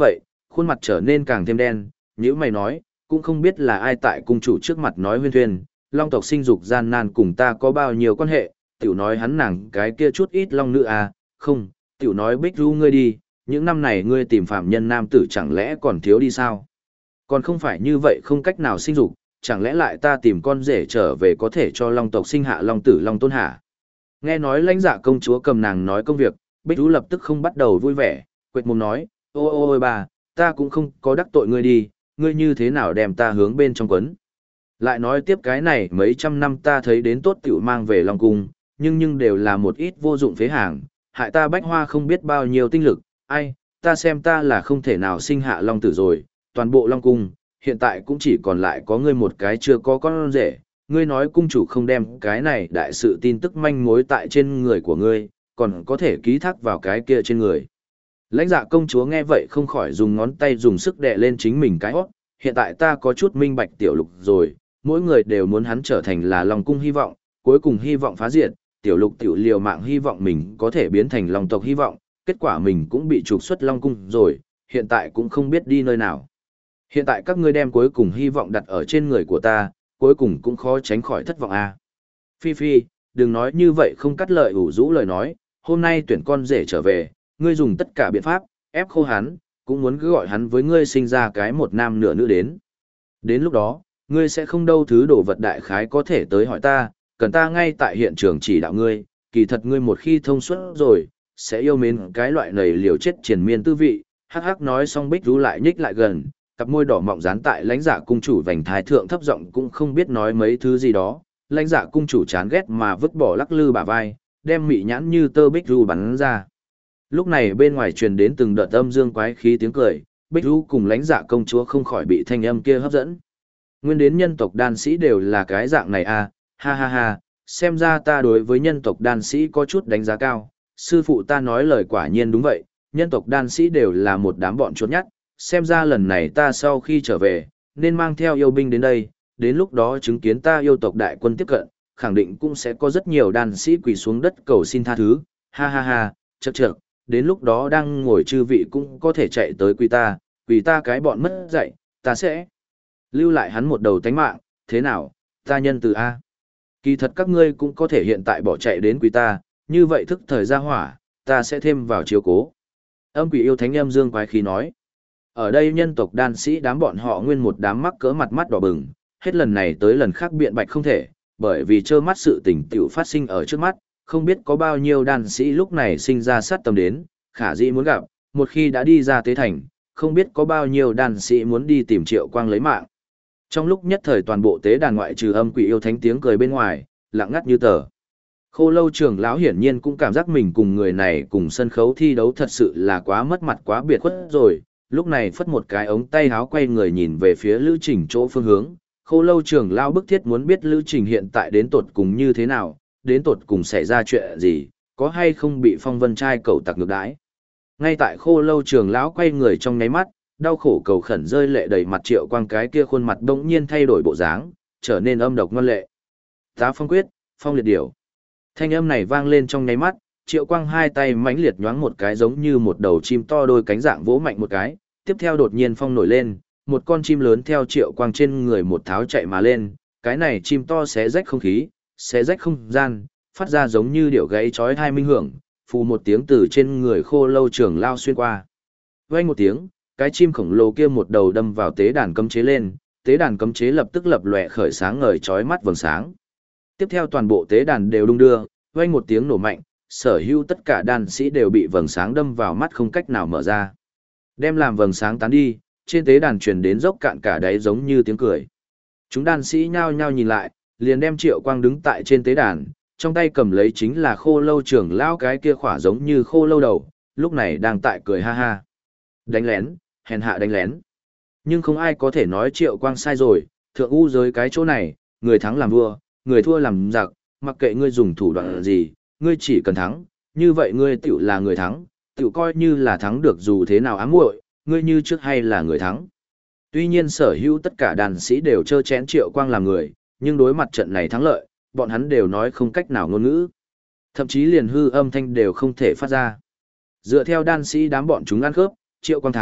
khuôn mặt trở nên càng thêm đen, nhữ mày nói, cũng không biết là ai tại cung chủ trước mặt nói huyên thuyên, long tộc sinh dục gian nan cùng ta có bao nhiêu quan hệ, tiểu nói hắn nàng cái kia chút ít long nữ à, không, tiểu nói Bích Du ngươi đi, những năm này ngươi tìm phạm nhân nam tử chẳng lẽ còn thiếu đi sao? Còn không phải như vậy không cách nào sinh dục, chẳng lẽ lại ta tìm con rể trở về có thể cho long tộc sinh hạ long tử long tôn hả? Nghe nói lãnh dạ công chúa cầm nàng nói công việc, Bích Du lập tức không bắt đầu vui vẻ, quệt mồm nói, ôi bà, ta cũng không có đắc tội ngươi đi, ngươi như thế nào đem ta hướng bên trong quấn. Lại nói tiếp cái này mấy trăm năm ta thấy đến tốt tiểu mang về Long Cung, nhưng đều là một ít vô dụng phế hàng, hại ta bách hoa không biết bao nhiêu tinh lực, ai, ta xem ta là không thể nào sinh hạ Long Tử rồi, toàn bộ Long Cung, hiện tại cũng chỉ còn lại có ngươi một cái chưa có con rể, ngươi nói cung chủ không đem cái này đại sự tin tức manh mối tại trên người của ngươi, còn có thể ký thác vào cái kia trên người. Lãnh dạ công chúa nghe vậy không khỏi dùng ngón tay dùng sức đè lên chính mình cái hót, hiện tại ta có chút minh bạch tiểu lục rồi, mỗi người đều muốn hắn trở thành là Long Cung hy vọng, cuối cùng hy vọng phá diệt, tiểu lục tiểu liều mạng hy vọng mình có thể biến thành Long tộc hy vọng, kết quả mình cũng bị trục xuất Long Cung rồi, hiện tại cũng không biết đi nơi nào. Hiện tại các ngươi đem cuối cùng hy vọng đặt ở trên người của ta, cuối cùng cũng khó tránh khỏi thất vọng à. Phi Phi, đừng nói như vậy không cắt lợi ủ rũ lời nói, hôm nay tuyển con rể trở về, ngươi dùng tất cả biện pháp, ép khô hắn, cũng muốn cứ gọi hắn với ngươi sinh ra cái một nam nửa nữ đến. Đến lúc đó, ngươi sẽ không đâu thứ đồ vật đại khái có thể tới hỏi ta, cần ta ngay tại hiện trường chỉ đạo ngươi, kỳ thật ngươi một khi thông suốt rồi, sẽ yêu mến cái loại nầy liều chết triền miên tư vị, hắc hắc nói xong Bích Du lại nhích lại gần, cặp môi đỏ mọng dán tại lãnh dạ cung chủ vành thái thượng thấp giọng cũng không biết nói mấy thứ gì đó, lãnh dạ cung chủ chán ghét mà vứt bỏ lắc lư bả vai, đem mị nhãn như tơ Bích Du bắn ra. Lúc này bên ngoài truyền đến từng đợt âm dương quái khí tiếng cười, Bích Du cùng lãnh dạ công chúa không khỏi bị thanh âm kia hấp dẫn. Nguyên đến nhân tộc đan sĩ đều là cái dạng này à, ha ha ha, xem ra ta đối với nhân tộc đan sĩ có chút đánh giá cao, sư phụ ta nói lời quả nhiên đúng vậy, nhân tộc đan sĩ đều là một đám bọn chốt nhắt, xem ra lần này ta sau khi trở về, nên mang theo yêu binh đến đây, đến lúc đó chứng kiến ta yêu tộc đại quân tiếp cận, khẳng định cũng sẽ có rất nhiều đan sĩ quỳ xuống đất cầu xin tha thứ, ha ha ha, chậc chậc, đến lúc đó đang ngồi chư vị cũng có thể chạy tới quỳ ta cái bọn mất dạy, ta sẽ lưu lại hắn một đầu tánh mạng, thế nào, ta nhân từ A. Kỳ thật các ngươi cũng có thể hiện tại bỏ chạy đến quỳ ta, như vậy thức thời gia hỏa, ta sẽ thêm vào chiếu cố. Âm quỷ yêu thánh âm dương quái khí nói. Ở đây nhân tộc đan sĩ đám bọn họ nguyên một đám mắc cỡ mặt mắt đỏ bừng, hết lần này tới lần khác biện bạch không thể, bởi vì trơ mắt sự tình tiểu phát sinh ở trước mắt, không biết có bao nhiêu đan sĩ lúc này sinh ra sát tâm đến, khả dĩ muốn gặp, một khi đã đi ra tế thành, không biết có bao nhiêu đan sĩ muốn đi tìm Triệu Quang lấy mạng. Trong lúc nhất thời toàn bộ tế đàn ngoại trừ âm quỷ yêu thánh tiếng cười bên ngoài, lặng ngắt như tờ. Khô Lâu trưởng lão hiển nhiên cũng cảm giác mình cùng người này cùng sân khấu thi đấu thật sự là quá mất mặt quá biệt khuất rồi, lúc này phất một cái ống tay háo quay người nhìn về phía Lữ Trình chỗ phương hướng. Khô Lâu trưởng lão bức thiết muốn biết Lữ Trình hiện tại đến tột cùng như thế nào, đến tột cùng xảy ra chuyện gì, có hay không bị Phong Vân trai cẩu tặc ngược đãi. Ngay tại Khô Lâu trưởng lão quay người trong nháy mắt, đau khổ cầu khẩn rơi lệ đầy mặt Triệu Quang cái kia khuôn mặt bỗng nhiên thay đổi bộ dáng, trở nên âm độc ngoan lệ. Tá phong quyết, phong liệt điểu. Thanh âm này vang lên trong nháy mắt, Triệu Quang hai tay mãnh liệt nhoáng một cái giống như một đầu chim to đôi cánh dạng vỗ mạnh một cái, tiếp theo đột nhiên phong nổi lên, một con chim lớn theo Triệu Quang trên người một tháo chạy mà lên, cái này chim to xé rách không khí, xé rách không gian, phát ra giống như điệu gãy chói tai minh hưởng, phù một tiếng từ trên người Khô Lâu trưởng lao xuyên qua. Vang một tiếng, cái chim khổng lồ kia một đầu đâm vào tế đàn cấm chế lên, tế đàn cấm chế lập tức lập lòe khởi sáng ngời chói mắt vầng sáng. Tiếp theo toàn bộ tế đàn đều đung đưa, vang một tiếng nổ mạnh, sở hữu tất cả đan sĩ đều bị vầng sáng đâm vào mắt không cách nào mở ra. Đem làm vầng sáng tán đi, trên tế đàn truyền đến dốc cạn cả đáy giống như tiếng cười. Chúng đan sĩ nhao nhao nhìn lại, liền đem Triệu Quang đứng tại trên tế đàn, trong tay cầm lấy chính là Khô Lâu trưởng lão cái kia khỏa giống như khô lâu đầu, lúc này đang tại cười ha ha. Đánh lén, hèn hạ đánh lén. Nhưng không ai có thể nói Triệu Quang sai rồi, thượng u giới cái chỗ này, người thắng làm vua, người thua làm giặc, mặc kệ ngươi dùng thủ đoạn gì, ngươi chỉ cần thắng, như vậy ngươi tiểu là người thắng, tiểu coi như là thắng được dù thế nào ám muội, ngươi như trước hay là người thắng. Tuy nhiên sở hữu tất cả đàn sĩ đều trơ chén Triệu Quang làm người, nhưng đối mặt trận này thắng lợi, bọn hắn đều nói không cách nào ngôn ngữ. Thậm chí liền hư âm thanh đều không thể phát ra. Dựa theo đan sĩ đám bọn chúng ăn khớp, Triệu Quang thắng,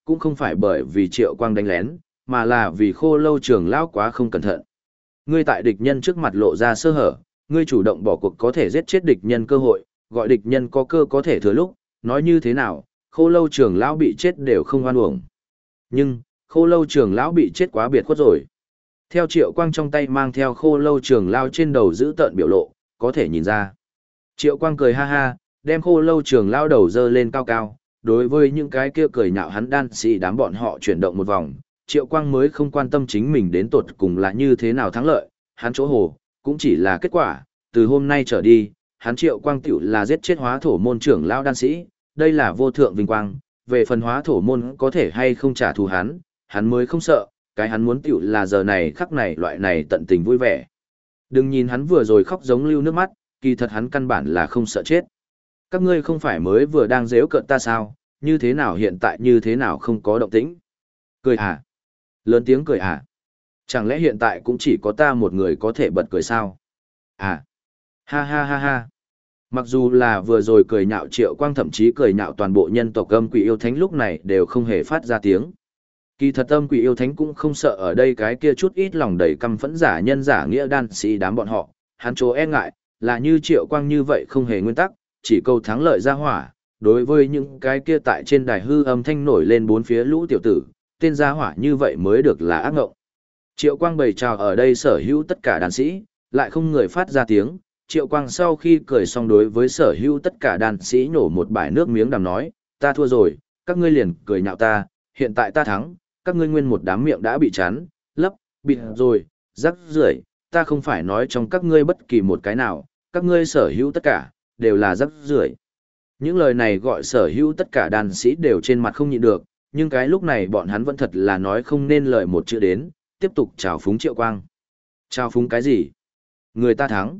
cũng không phải bởi vì Triệu Quang đánh lén, mà là vì Khô Lâu trưởng lão quá không cẩn thận. Ngươi tại địch nhân trước mặt lộ ra sơ hở, ngươi chủ động bỏ cuộc có thể giết chết địch nhân cơ hội, gọi địch nhân có cơ có thể thừa lúc, nói như thế nào, Khô Lâu trưởng lão bị chết đều không oan uổng. Nhưng, Khô Lâu trưởng lão bị chết quá biệt khuất rồi. Theo Triệu Quang trong tay mang theo Khô Lâu trưởng lão trên đầu giữ tợn biểu lộ, có thể nhìn ra. Triệu Quang cười ha ha, đem Khô Lâu trưởng lão đầu dơ lên cao cao, đối với những cái kia cười nhạo hắn đan sĩ đám bọn họ chuyển động một vòng, Triệu Quang mới không quan tâm chính mình đến tột cùng là như thế nào thắng lợi, hắn chỗ hồ, cũng chỉ là kết quả, từ hôm nay trở đi, hắn Triệu Quang tiểu là giết chết hóa thổ môn trưởng lão đan sĩ, đây là vô thượng vinh quang, về phần hóa thổ môn có thể hay không trả thù hắn mới không sợ, cái hắn muốn tiểu là giờ này khắc này loại này tận tình vui vẻ. Đừng nhìn hắn vừa rồi khóc giống lưu nước mắt, kỳ thật hắn căn bản là không sợ chết. Các ngươi không phải mới vừa đang giễu cợt ta sao, như thế nào hiện tại như thế nào không có động tĩnh? Cười hả? Lớn tiếng cười hả? Chẳng lẽ hiện tại cũng chỉ có ta một người có thể bật cười sao? À? Ha ha ha ha. Mặc dù là vừa rồi cười nhạo Triệu Quang, thậm chí cười nhạo toàn bộ nhân tộc âm quỷ yêu thánh lúc này đều không hề phát ra tiếng. Kỳ thật âm quỷ yêu thánh cũng không sợ ở đây cái kia chút ít lòng đầy căm phẫn giả nhân giả nghĩa đan sĩ đám bọn họ, hắn chỗ e ngại, là như Triệu Quang như vậy không hề nguyên tắc, chỉ câu thắng lợi ra hỏa, đối với những cái kia tại trên đài hư âm thanh nổi lên bốn phía lũ tiểu tử, tên gia hỏa như vậy mới được là ác ngộng. Triệu Quang bày trào ở đây sở hữu tất cả đàn sĩ, lại không người phát ra tiếng, Triệu Quang sau khi cười xong đối với sở hữu tất cả đàn sĩ nhổ một bãi nước miếng đàm nói, ta thua rồi, các ngươi liền cười nhạo ta, hiện tại ta thắng, các ngươi nguyên một đám miệng đã bị chắn, lấp, bịt rồi, rắc rưởi, ta không phải nói trong các ngươi bất kỳ một cái nào, các ngươi sở hữu tất cả, đều là rắc rưởi. Những lời này gọi sở hữu tất cả đàn sĩ đều trên mặt không nhịn được, nhưng cái lúc này bọn hắn vẫn thật là nói không nên lời một chữ đến, tiếp tục chào phúng Triệu Quang. Chào phúng cái gì? Người ta thắng.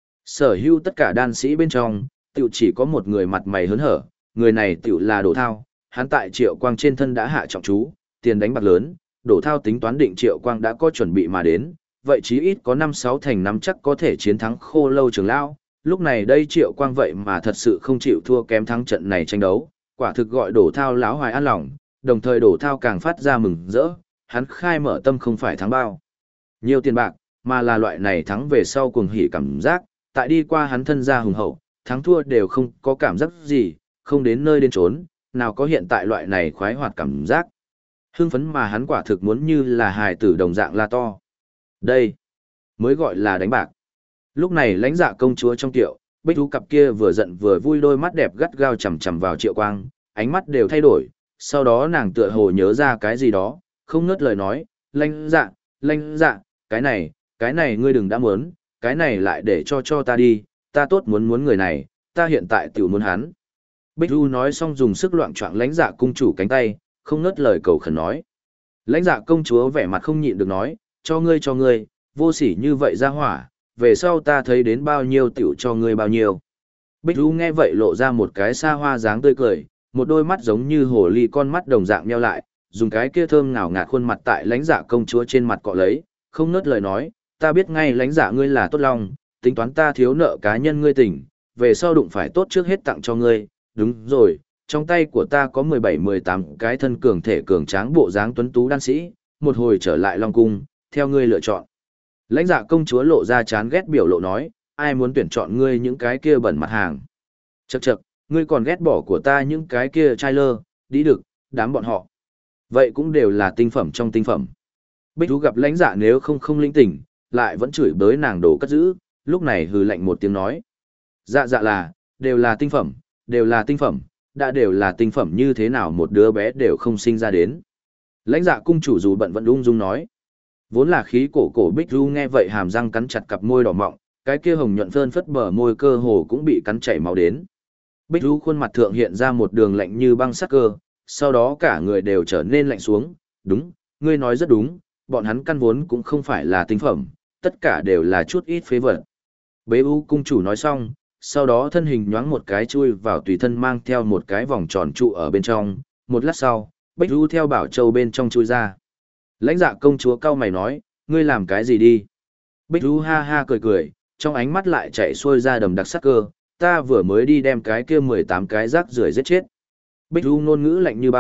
Sở hữu tất cả đan sĩ bên trong, tiểu chỉ có một người mặt mày hớn hở, người này tiểu là Đỗ Thao, hắn tại Triệu Quang trên thân đã hạ trọng chú, tiền đánh bạc lớn, Đỗ Thao tính toán định Triệu Quang đã có chuẩn bị mà đến, vậy chí ít có 5-6 thành nắm chắc có thể chiến thắng Khô Lâu trưởng lão. Lúc này đây Triệu Quang vậy mà thật sự không chịu thua kém thắng trận này tranh đấu, quả thực gọi Đỗ Thao láo hoài an lòng, đồng thời Đỗ Thao càng phát ra mừng rỡ, hắn khai mở tâm không phải thắng bao nhiều tiền bạc, mà là loại này thắng về sau cuồng hỉ cảm giác, tại đi qua hắn thân gia hùng hậu, thắng thua đều không có cảm giác gì, không đến nơi đến trốn, nào có hiện tại loại này khoái hoạt cảm giác. Hưng phấn mà hắn quả thực muốn như là hài tử đồng dạng la to. Đây mới gọi là đánh bạc. Lúc này lãnh dạ công chúa trong tiệu, Bích Thú cặp kia vừa giận vừa vui đôi mắt đẹp gắt gao chằm chằm vào Triệu Quang, ánh mắt đều thay đổi, sau đó nàng tựa hồ nhớ ra cái gì đó, không ngớt lời nói, lãnh dạ, cái này ngươi đừng đã muốn, cái này lại để cho ta đi, ta tốt muốn người này, ta hiện tại tiểu muốn hắn. Bích Du nói xong dùng sức loạng choạng lãnh dạ cung chủ cánh tay, không ngớt lời cầu khẩn nói. Lãnh dạ công chúa vẻ mặt không nhịn được nói, cho ngươi, vô sỉ như vậy ra hỏa, về sau ta thấy đến bao nhiêu tiểu cho ngươi bao nhiêu. Bích Du nghe vậy lộ ra một cái xa hoa dáng tươi cười, một đôi mắt giống như hồ ly con mắt đồng dạng nheo lại, dùng cái kia thơm ngào ngạt khuôn mặt tại lãnh dạ công chúa trên mặt cọ lấy, không ngớt lời nói, ta biết ngay lãnh dạ ngươi là tốt lòng, tính toán ta thiếu nợ cá nhân ngươi tỉnh, về sau đụng phải tốt trước hết tặng cho ngươi, đúng rồi, trong tay của ta có 17-18 cái thân cường thể cường tráng bộ dáng tuấn tú đan sĩ, một hồi trở lại Long Cung, theo ngươi lựa chọn. Lãnh dạ công chúa lộ ra chán ghét biểu lộ nói, ai muốn tuyển chọn ngươi những cái kia bẩn mặt hàng. Chậc, ngươi còn ghét bỏ của ta những cái kia trai lơ, đi được, đám bọn họ. Vậy cũng đều là tinh phẩm trong tinh phẩm. Bích Thú gặp lãnh dạ nếu không linh tỉnh, lại vẫn chửi bới nàng đồ cất giữ, lúc này hừ lạnh một tiếng nói. Dạ là, đều là tinh phẩm, đã đều là tinh phẩm như thế nào một đứa bé đều không sinh ra đến. Lãnh dạ cung chủ dù bận vẫn ung dung nói. Vốn là khí cổ Bích Thú nghe vậy hàm răng cắn chặt cặp môi đỏ mọng, cái kia hồng nhuận phơn phất bờ môi cơ hồ cũng bị cắn chảy máu đến. Bích Thú khuôn mặt thượng hiện ra một đường lạnh như băng sắc cơ, sau đó cả người đều trở nên lạnh xuống, đúng, ngươi nói rất đúng, bọn hắn căn vốn cũng không phải là tinh phẩm, tất cả đều là chút ít phế vật. Bế U cung chủ nói xong, sau đó thân hình nhoáng một cái chui vào tùy thân mang theo một cái vòng tròn trụ ở bên trong, một lát sau, Bích U theo bảo châu bên trong chui ra. Lãnh dạ công chúa cau mày nói, ngươi làm cái gì đi? Bích U ha ha cười, trong ánh mắt lại chạy xuôi ra đầm đặc sắc cơ, ta vừa mới đi đem cái kia 18 cái rác rưởi giết chết. Bích U ngôn ngữ lạnh như băng,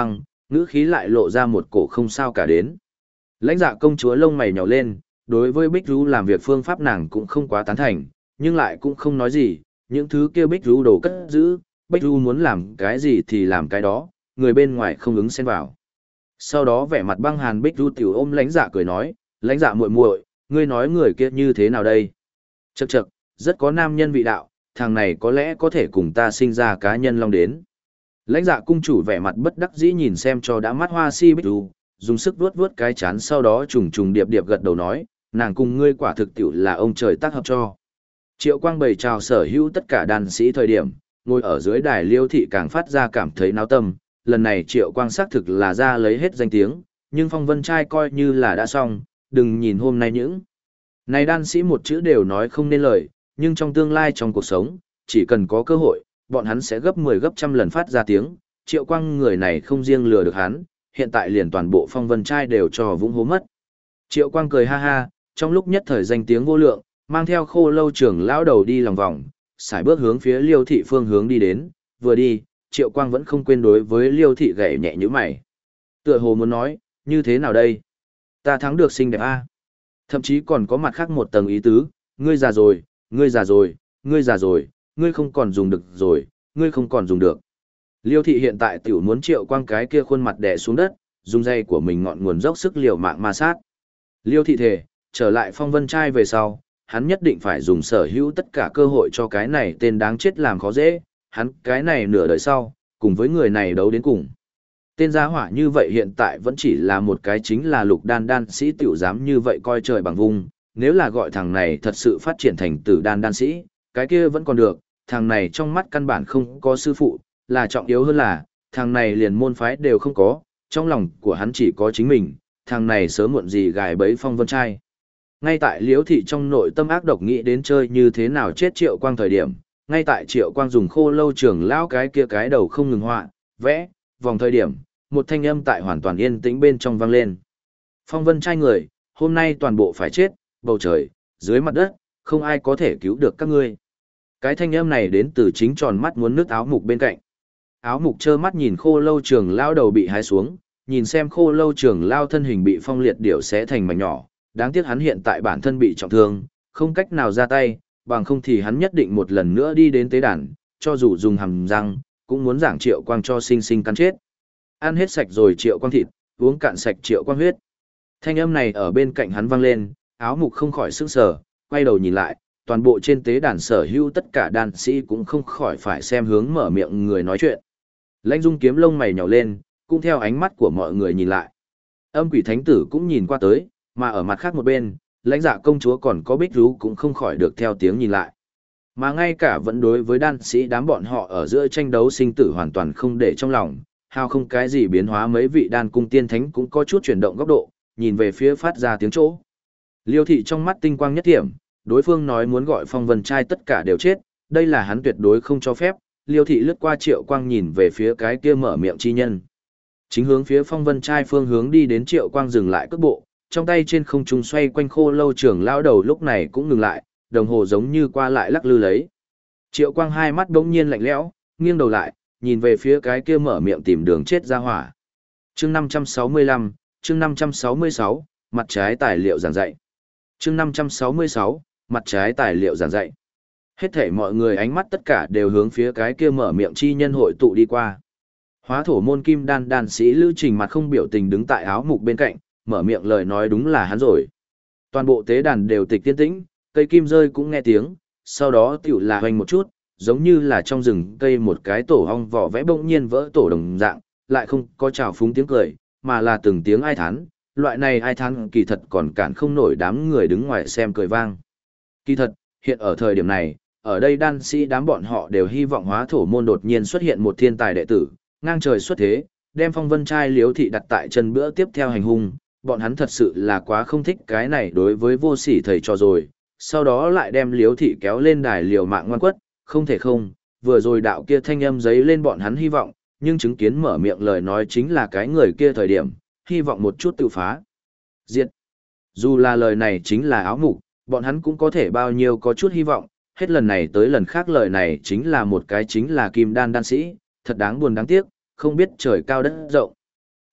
ngữ khí lại lộ ra một cổ không sao cả đến. Lãnh Dạ công chúa lông mày nhào lên, đối với Bích Ru làm việc phương pháp nàng cũng không quá tán thành, nhưng lại cũng không nói gì, những thứ kia Bích Ru đồ cất giữ, Bích Ru muốn làm cái gì thì làm cái đó, người bên ngoài không ứng xen vào. Sau đó vẻ mặt băng hàn Bích Ru tiểu ôm Lãnh Dạ cười nói, Lãnh Dạ muội muội, ngươi nói người kia như thế nào đây? Chậc chậc, rất có nam nhân vị đạo, thằng này có lẽ có thể cùng ta sinh ra cá nhân long đến. Lãnh Dạ cung chủ vẻ mặt bất đắc dĩ nhìn xem cho đã mắt hoa si Bích Ru, dùng sức vuốt vuốt cái chán sau đó trùng trùng điệp điệp gật đầu nói, nàng cùng ngươi quả thực tiểu là ông trời tác hợp cho. Triệu Quang bày chào sở hữu tất cả đàn sĩ thời điểm, ngồi ở dưới đài Liêu thị càng phát ra cảm thấy náo tâm, lần này Triệu Quang xác thực là ra lấy hết danh tiếng, nhưng Phong Vân trai coi như là đã xong, đừng nhìn hôm nay những này đan sĩ một chữ đều nói không nên lời, nhưng trong tương lai trong cuộc sống, chỉ cần có cơ hội, bọn hắn sẽ gấp 10 gấp trăm lần phát ra tiếng, Triệu Quang người này không riêng lừa được hắn, hiện tại liền toàn bộ Phong Vân trai đều cho vũng hố mất. Triệu Quang cười ha ha, trong lúc nhất thời danh tiếng vô lượng, mang theo Khô Lâu trưởng lão đầu đi lòng vòng, sải bước hướng phía Liêu thị phương hướng đi đến, vừa đi, Triệu Quang vẫn không quên đối với Liêu thị gảy nhẹ như mày. Tựa hồ muốn nói, như thế nào đây? Ta thắng được xinh đẹp a. Thậm chí còn có mặt khác một tầng ý tứ, ngươi già rồi, ngươi già rồi, ngươi già rồi, ngươi không còn dùng được rồi, ngươi không còn dùng được. Liêu thị hiện tại tiểu muốn Triệu Quang cái kia khuôn mặt đè xuống đất, dùng dây của mình ngọn nguồn dốc sức liều mạng ma sát. Liêu thị thề, trở lại Phong Vân trai về sau, hắn nhất định phải dùng sở hữu tất cả cơ hội cho cái này tên đáng chết làm khó dễ, hắn cái này nửa đời sau, cùng với người này đấu đến cùng. Tên gia hỏa như vậy hiện tại vẫn chỉ là một cái chính là lục đan đan sĩ tiểu dám như vậy coi trời bằng vung, nếu là gọi thằng này thật sự phát triển thành tử đan đan sĩ, cái kia vẫn còn được, thằng này trong mắt căn bản không có sư phụ, là trọng yếu hơn là, thằng này liền môn phái đều không có, trong lòng của hắn chỉ có chính mình, thằng này sớm muộn gì gài bẫy Phong Vân trai. Ngay tại Liễu thị trong nội tâm ác độc nghĩ đến chơi như thế nào chết Triệu Quang thời điểm, ngay tại Triệu Quang dùng Khô Lâu trưởng lão cái kia cái đầu không ngừng họa, vẽ, vòng thời điểm, một thanh âm tại hoàn toàn yên tĩnh bên trong vang lên. Phong Vân trai người, hôm nay toàn bộ phải chết, bầu trời, dưới mặt đất, không ai có thể cứu được các ngươi. Cái thanh âm này đến từ chính tròn mắt muốn nước áo mục bên cạnh. Áo mục trơ mắt nhìn Khô Lâu trưởng lão đầu bị hái xuống, nhìn xem Khô Lâu trưởng lão thân hình bị Phong Liệt điểu xé thành mảnh nhỏ, đáng tiếc hắn hiện tại bản thân bị trọng thương, không cách nào ra tay, bằng không thì hắn nhất định một lần nữa đi đến tế đàn, cho dù dùng hàm răng, cũng muốn giảng Triệu Quang cho sinh sinh cắn chết. Ăn hết sạch rồi Triệu Quang thịt, uống cạn sạch Triệu Quang huyết. Thanh âm này ở bên cạnh hắn vang lên, áo mục không khỏi sững sờ, quay đầu nhìn lại, toàn bộ trên tế đàn sở hữu tất cả đàn sĩ cũng không khỏi phải xem hướng mở miệng người nói chuyện. Lãnh Dung kiếm lông mày nhào lên, cũng theo ánh mắt của mọi người nhìn lại. Âm Quỷ Thánh Tử cũng nhìn qua tới, mà ở mặt khác một bên, Lãnh Dạ công chúa còn có Bích Ru cũng không khỏi được theo tiếng nhìn lại. Mà ngay cả vẫn đối với đan sĩ đám bọn họ ở giữa tranh đấu sinh tử hoàn toàn không để trong lòng, hao không cái gì biến hóa, mấy vị đan cung tiên thánh cũng có chút chuyển động góc độ, nhìn về phía phát ra tiếng chỗ. Liêu thị trong mắt tinh quang nhất điểm, đối phương nói muốn gọi Phong Vân trai tất cả đều chết, đây là hắn tuyệt đối không cho phép. Liêu thị lướt qua Triệu Quang nhìn về phía cái kia mở miệng chi nhân. Chính hướng phía Phong Vân trai phương hướng đi đến Triệu Quang dừng lại cước bộ, trong tay trên không trung xoay quanh Khô Lâu trưởng lão đầu lúc này cũng ngừng lại, đồng hồ giống như qua lại lắc lư lấy. Triệu Quang hai mắt bỗng nhiên lạnh lẽo, nghiêng đầu lại, nhìn về phía cái kia mở miệng tìm đường chết ra hỏa. Chương 565, chương 566, mặt trái tài liệu giảng dạy. Chương 566, mặt trái tài liệu giảng dạy. Hết thảy mọi người ánh mắt tất cả đều hướng phía cái kia mở miệng chi nhân hội tụ đi qua. Hóa thổ môn kim đan đan sĩ Lữ Trình mặt không biểu tình đứng tại áo mục bên cạnh, mở miệng lời nói đúng là hắn rồi. Toàn bộ tế đàn đều tịch tiên tĩnh, cây kim rơi cũng nghe tiếng, sau đó tiểu là hoành một chút, giống như là trong rừng cây một cái tổ ong vỏ vẽ bỗng nhiên vỡ tổ đồng dạng, lại không có trào phúng tiếng cười, mà là từng tiếng ai thán, loại này ai thán kỳ thật còn cản không nổi đám người đứng ngoài xem cười vang. Kỳ thật, hiện ở thời điểm này, ở đây đan sĩ đám bọn họ đều hy vọng hóa thổ môn đột nhiên xuất hiện một thiên tài đệ tử, ngang trời xuất thế, đem Phong Vân trai Liếu thị đặt tại chân bữa tiếp theo hành hung, bọn hắn thật sự là quá không thích cái này đối với vô sỉ thầy trò rồi, sau đó lại đem Liếu thị kéo lên đài liều mạng ngoan quất, không thể không, vừa rồi đạo kia thanh âm giấy lên bọn hắn hy vọng, nhưng chứng kiến mở miệng lời nói chính là cái người kia thời điểm, hy vọng một chút tự phá. Diệt. Dù là lời này chính là áo mục, bọn hắn cũng có thể bao nhiêu có chút hy vọng, hết lần này tới lần khác lời này chính là một cái chính là kim đan đan sĩ, thật đáng buồn đáng tiếc, không biết trời cao đất rộng.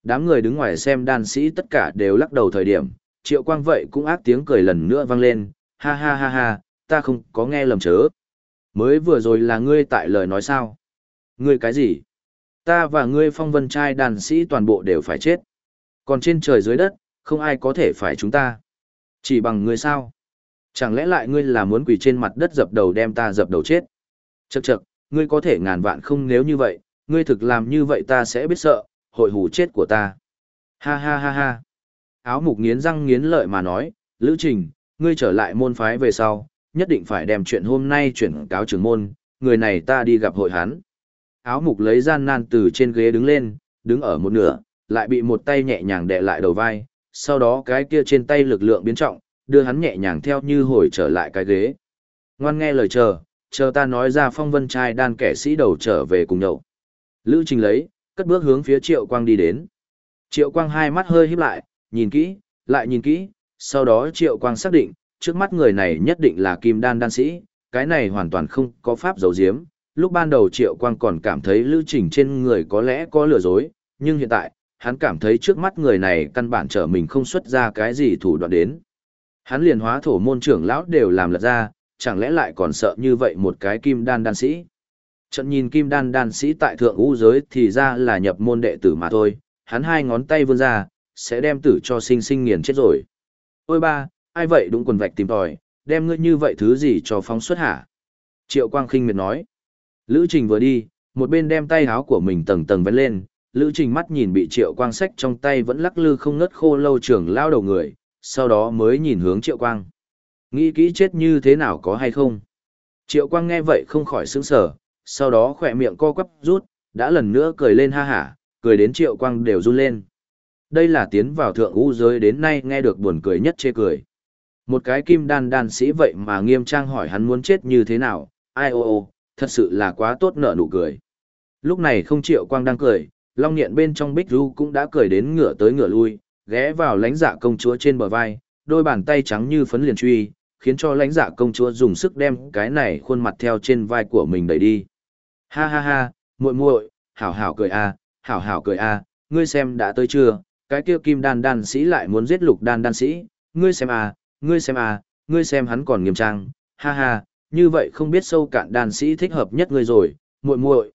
Đám người đứng ngoài xem đan sĩ tất cả đều lắc đầu thời điểm, Triệu Quang vậy cũng ác tiếng cười lần nữa vang lên, ha ha ha ha, ta không có nghe lầm chớ. Mới vừa rồi là ngươi tại lời nói sao? Ngươi cái gì? Ta và ngươi phong vân trai đàn sĩ toàn bộ đều phải chết. Còn trên trời dưới đất, không ai có thể phải chúng ta. Chỉ bằng ngươi sao? Chẳng lẽ lại ngươi là muốn quỳ trên mặt đất dập đầu đem ta dập đầu chết? Chậc chậc, ngươi có thể ngàn vạn không nếu như vậy, ngươi thực làm như vậy ta sẽ biết sợ, hội hù chết của ta. Ha ha ha ha. Áo mục nghiến răng nghiến lợi mà nói, Lữ Trình, ngươi trở lại môn phái về sau, nhất định phải đem chuyện hôm nay chuyển cáo trưởng môn, người này ta đi gặp hội hắn. Áo mục lấy gian nan từ trên ghế đứng lên, đứng ở một nửa, lại bị một tay nhẹ nhàng đè lại đầu vai, sau đó cái kia trên tay lực lượng biến trọng, đưa hắn nhẹ nhàng theo như hồi trở lại cái ghế. Ngoan nghe lời chờ ta nói ra phong vân trai đan kẻ sĩ đầu trở về cùng nhậu. Lữ Trình lấy, cất bước hướng phía Triệu Quang đi đến. Triệu Quang hai mắt hơi híp lại, nhìn kỹ, lại nhìn kỹ, sau đó Triệu Quang xác định, trước mắt người này nhất định là kim đan đan sĩ, cái này hoàn toàn không có pháp giấu giếm. Lúc ban đầu Triệu Quang còn cảm thấy Lữ Trình trên người có lẽ có lừa dối, nhưng hiện tại, hắn cảm thấy trước mắt người này căn bản trở mình không xuất ra cái gì thủ đoạn đến. Hắn liền hóa thổ môn trưởng lão đều làm lật ra, chẳng lẽ lại còn sợ như vậy một cái kim đan đan sĩ. Trận nhìn kim đan đan sĩ tại thượng ngũ giới thì ra là nhập môn đệ tử mà thôi, hắn hai ngón tay vươn ra, sẽ đem tử cho sinh sinh nghiền chết rồi. Ôi ba, ai vậy đúng quần vạch tìm tòi, đem ngươi như vậy thứ gì cho phóng xuất hả? Triệu Quang khinh miệt nói. Lữ Trình vừa đi, một bên đem tay áo của mình tầng tầng vén lên, Lữ Trình mắt nhìn bị Triệu Quang xách trong tay vẫn lắc lư không ngớt khô lâu trưởng lao đầu người, sau đó mới nhìn hướng Triệu Quang. Nghĩ kỹ chết như thế nào có hay không? Triệu Quang nghe vậy không khỏi sững sờ, sau đó khỏe miệng co quắp rút, đã lần nữa cười lên ha hả, cười đến Triệu Quang đều run lên. Đây là tiến vào thượng u giới đến nay nghe được buồn cười nhất chê cười. Một cái kim đan đan sĩ vậy mà nghiêm trang hỏi hắn muốn chết như thế nào, ai ô, thật sự là quá tốt nở nụ cười. Lúc này không Triệu Quang đang cười, Long Niệm bên trong Bích Du cũng đã cười đến ngửa tới ngửa lui, ghé vào lãnh dạ công chúa trên bờ vai, đôi bàn tay trắng như phấn liền truy, khiến cho lãnh dạ công chúa dùng sức đem cái này khuôn mặt theo trên vai của mình đẩy đi. Ha ha ha, muội muội, hảo hảo cười a, hảo hảo cười a, ngươi xem đã tới chưa, cái kia kim đan đan sĩ lại muốn giết lục đan đan sĩ, ngươi xem a, ngươi xem a, ngươi xem hắn còn nghiêm trang, ha ha, như vậy không biết sâu cạn đan sĩ thích hợp nhất ngươi rồi, muội muội,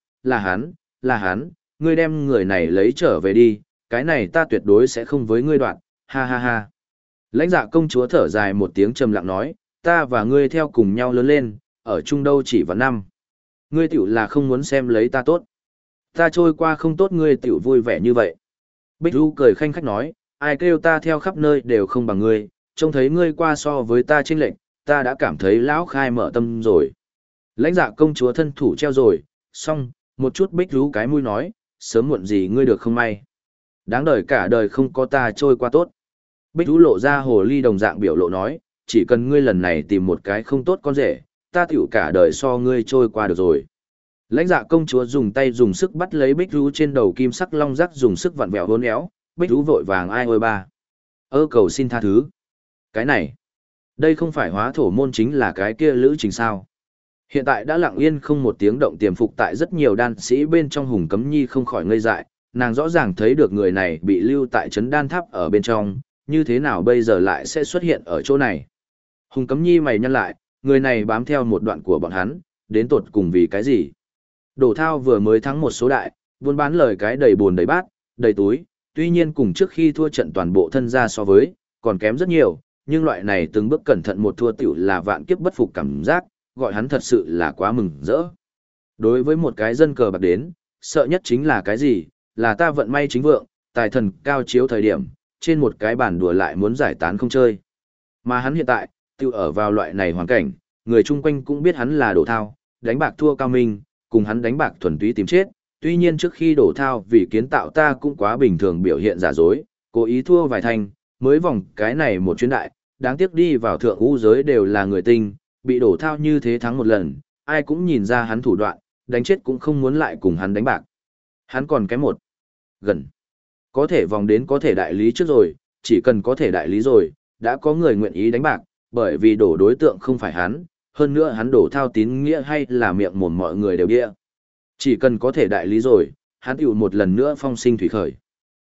là hắn, ngươi đem người này lấy trở về đi, cái này ta tuyệt đối sẽ không với ngươi đoạn, ha ha ha. Lãnh dạ công chúa thở dài một tiếng trầm lặng nói, ta và ngươi theo cùng nhau lớn lên, ở chung đâu chỉ vào năm. Ngươi tiểu là không muốn xem lấy ta tốt. Ta trôi qua không tốt ngươi tiểu vui vẻ như vậy. Bích Du cười khanh khách nói, ai kêu ta theo khắp nơi đều không bằng ngươi, trông thấy ngươi qua so với ta chênh lệch, ta đã cảm thấy lão khai mở tâm rồi. Lãnh dạ công chúa thân thủ treo rồi, xong, một chút Bích Du cái mũi nói, sớm muộn gì ngươi được không may. Đáng đời cả đời không có ta trôi qua tốt. Bích Du lộ ra hồ ly đồng dạng biểu lộ nói, chỉ cần ngươi lần này tìm một cái không tốt con rể, ta tiểu cả đời so ngươi trôi qua được rồi. Lãnh dạ công chúa dùng tay dùng sức bắt lấy Bích Du trên đầu kim sắc long rắc dùng sức vặn vẹo hôn éo, Bích Du vội vàng ai ôi ba. Cầu xin tha thứ. Cái này, đây không phải hóa thổ môn chính là cái kia Lữ Trình sao. Hiện tại đã lặng yên không một tiếng động tiềm phục tại rất nhiều đan sĩ bên trong Hùng Cấm Nhi không khỏi ngây dại, nàng rõ ràng thấy được người này bị lưu tại trấn đan tháp ở bên trong, như thế nào bây giờ lại sẽ xuất hiện ở chỗ này. Hùng Cấm Nhi mày nhăn lại, người này bám theo một đoạn của bọn hắn, đến tột cùng vì cái gì? Đổ thao vừa mới thắng một số đại, buôn bán lời cái đầy buồn đầy bát, đầy túi, tuy nhiên cùng trước khi thua trận toàn bộ thân gia so với, còn kém rất nhiều, nhưng loại này từng bước cẩn thận một thua tiểu là vạn kiếp bất phục cảm giác, gọi hắn thật sự là quá mừng rỡ. Đối với một cái dân cờ bạc đến, sợ nhất chính là cái gì? Là ta vận may chính vượng, tài thần cao chiếu thời điểm, trên một cái bàn đùa lại muốn giải tán không chơi. Mà hắn hiện tại, tiêu ở vào loại này hoàn cảnh, người chung quanh cũng biết hắn là đổ thao, đánh bạc thua cao minh, cùng hắn đánh bạc thuần túy tìm chết. Tuy nhiên trước khi đổ thao vì kiến tạo ta cũng quá bình thường biểu hiện giả dối, cố ý thua vài thanh, mới vòng cái này một chuyến đại, đáng tiếc đi vào thượng u giới đều là người tinh, bị đổ thao như thế thắng một lần, ai cũng nhìn ra hắn thủ đoạn, đánh chết cũng không muốn lại cùng hắn đánh bạc. Hắn còn cái một, gần, có thể vòng đến có thể đại lý trước rồi, chỉ cần có thể đại lý rồi, đã có người nguyện ý đánh bạc, bởi vì đổ đối tượng không phải hắn, hơn nữa hắn đổ thao tín nghĩa hay là miệng mồm mọi người đều bịa. Chỉ cần có thể đại lý rồi, hắn tiểu một lần nữa phong sinh thủy khởi.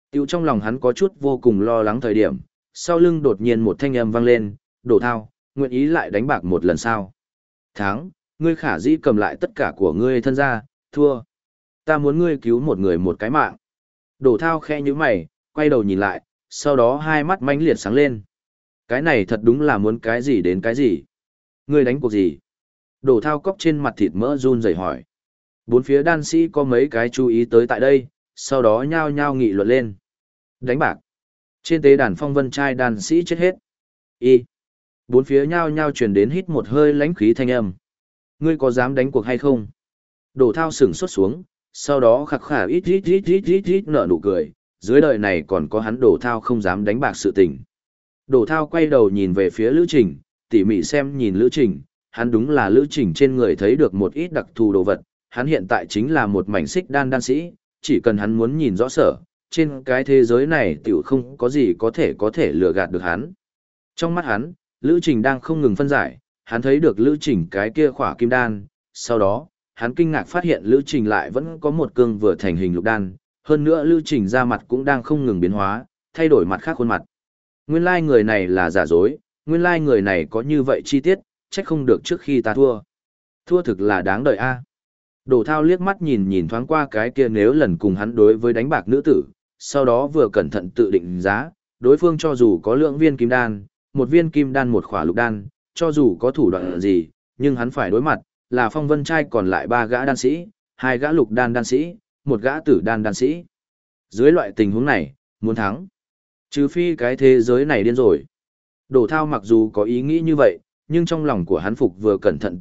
Tiêu trong lòng hắn có chút vô cùng lo lắng thời điểm, sau lưng đột nhiên một thanh âm vang lên, Đổ Thao, nguyện ý lại đánh bạc một lần sao? Thắng, ngươi khả dĩ cầm lại tất cả của ngươi thân gia, thua. Ta muốn ngươi cứu một người một cái mạng. Đổ Thao khe như mày, quay đầu nhìn lại, sau đó hai mắt mãnh liệt sáng lên. Cái này thật đúng là muốn cái gì đến cái gì. Ngươi đánh cuộc gì? Đổ Thao cóc trên mặt thịt mỡ run rẩy hỏi. Bốn phía đan sĩ có mấy cái chú ý tới tại đây, sau đó nhao nhao nghị luận lên. Đánh bạc. Trên tế đàn phong vân trai đan sĩ chết hết. Y. Bốn phía nhao nhao truyền đến hít một hơi lãnh khí thanh âm. Ngươi có dám đánh cuộc hay không? Đổ Thao sững sốt xuống, sau đó khạc khả ít nở nụ cười. Dưới đời này còn có hắn Đổ Thao không dám đánh bạc sự tình. Đổ Thao quay đầu nhìn về phía Lữ Trình, tỉ mỉ xem nhìn Lữ Trình, hắn đúng là Lữ Trình trên người thấy được một ít đặc thù đồ vật, hắn hiện tại chính là một mảnh xích đan sĩ, chỉ cần hắn muốn nhìn rõ sở, trên cái thế giới này tiểu không có gì có thể lừa gạt được hắn. Trong mắt hắn, Lữ Trình đang không ngừng phân giải, hắn thấy được Lữ Trình cái kia khỏa kim đan, sau đó, hắn kinh ngạc phát hiện Lữ Trình lại vẫn có một cương vừa thành hình lục đan, hơn nữa Lữ Trình da mặt cũng đang không ngừng biến hóa, thay đổi mặt khác khuôn mặt. Nguyên lai người này là giả dối, nguyên lai người này có như vậy chi tiết, trách không được trước khi ta thua. Thua thực là đáng đợi a. Đổ Thao liếc mắt nhìn nhìn thoáng qua cái kia nếu lần cùng hắn đối với đánh bạc nữ tử, sau đó vừa cẩn thận tự định giá, đối phương cho dù có lượng viên kim đan, một viên kim đan một khỏa lục đan, cho dù có thủ đoạn gì, nhưng hắn phải đối mặt, là phong vân trai còn lại ba gã đan sĩ, hai gã lục đan đan sĩ, một gã tử đan đan sĩ. Dưới loại tình huống này, muốn thắng. Trừ phi cái thế giới này điên rồi. Đổ Thao mặc dù có ý nghĩ như vậy, nhưng trong lòng của hắn phục vừa cẩn thận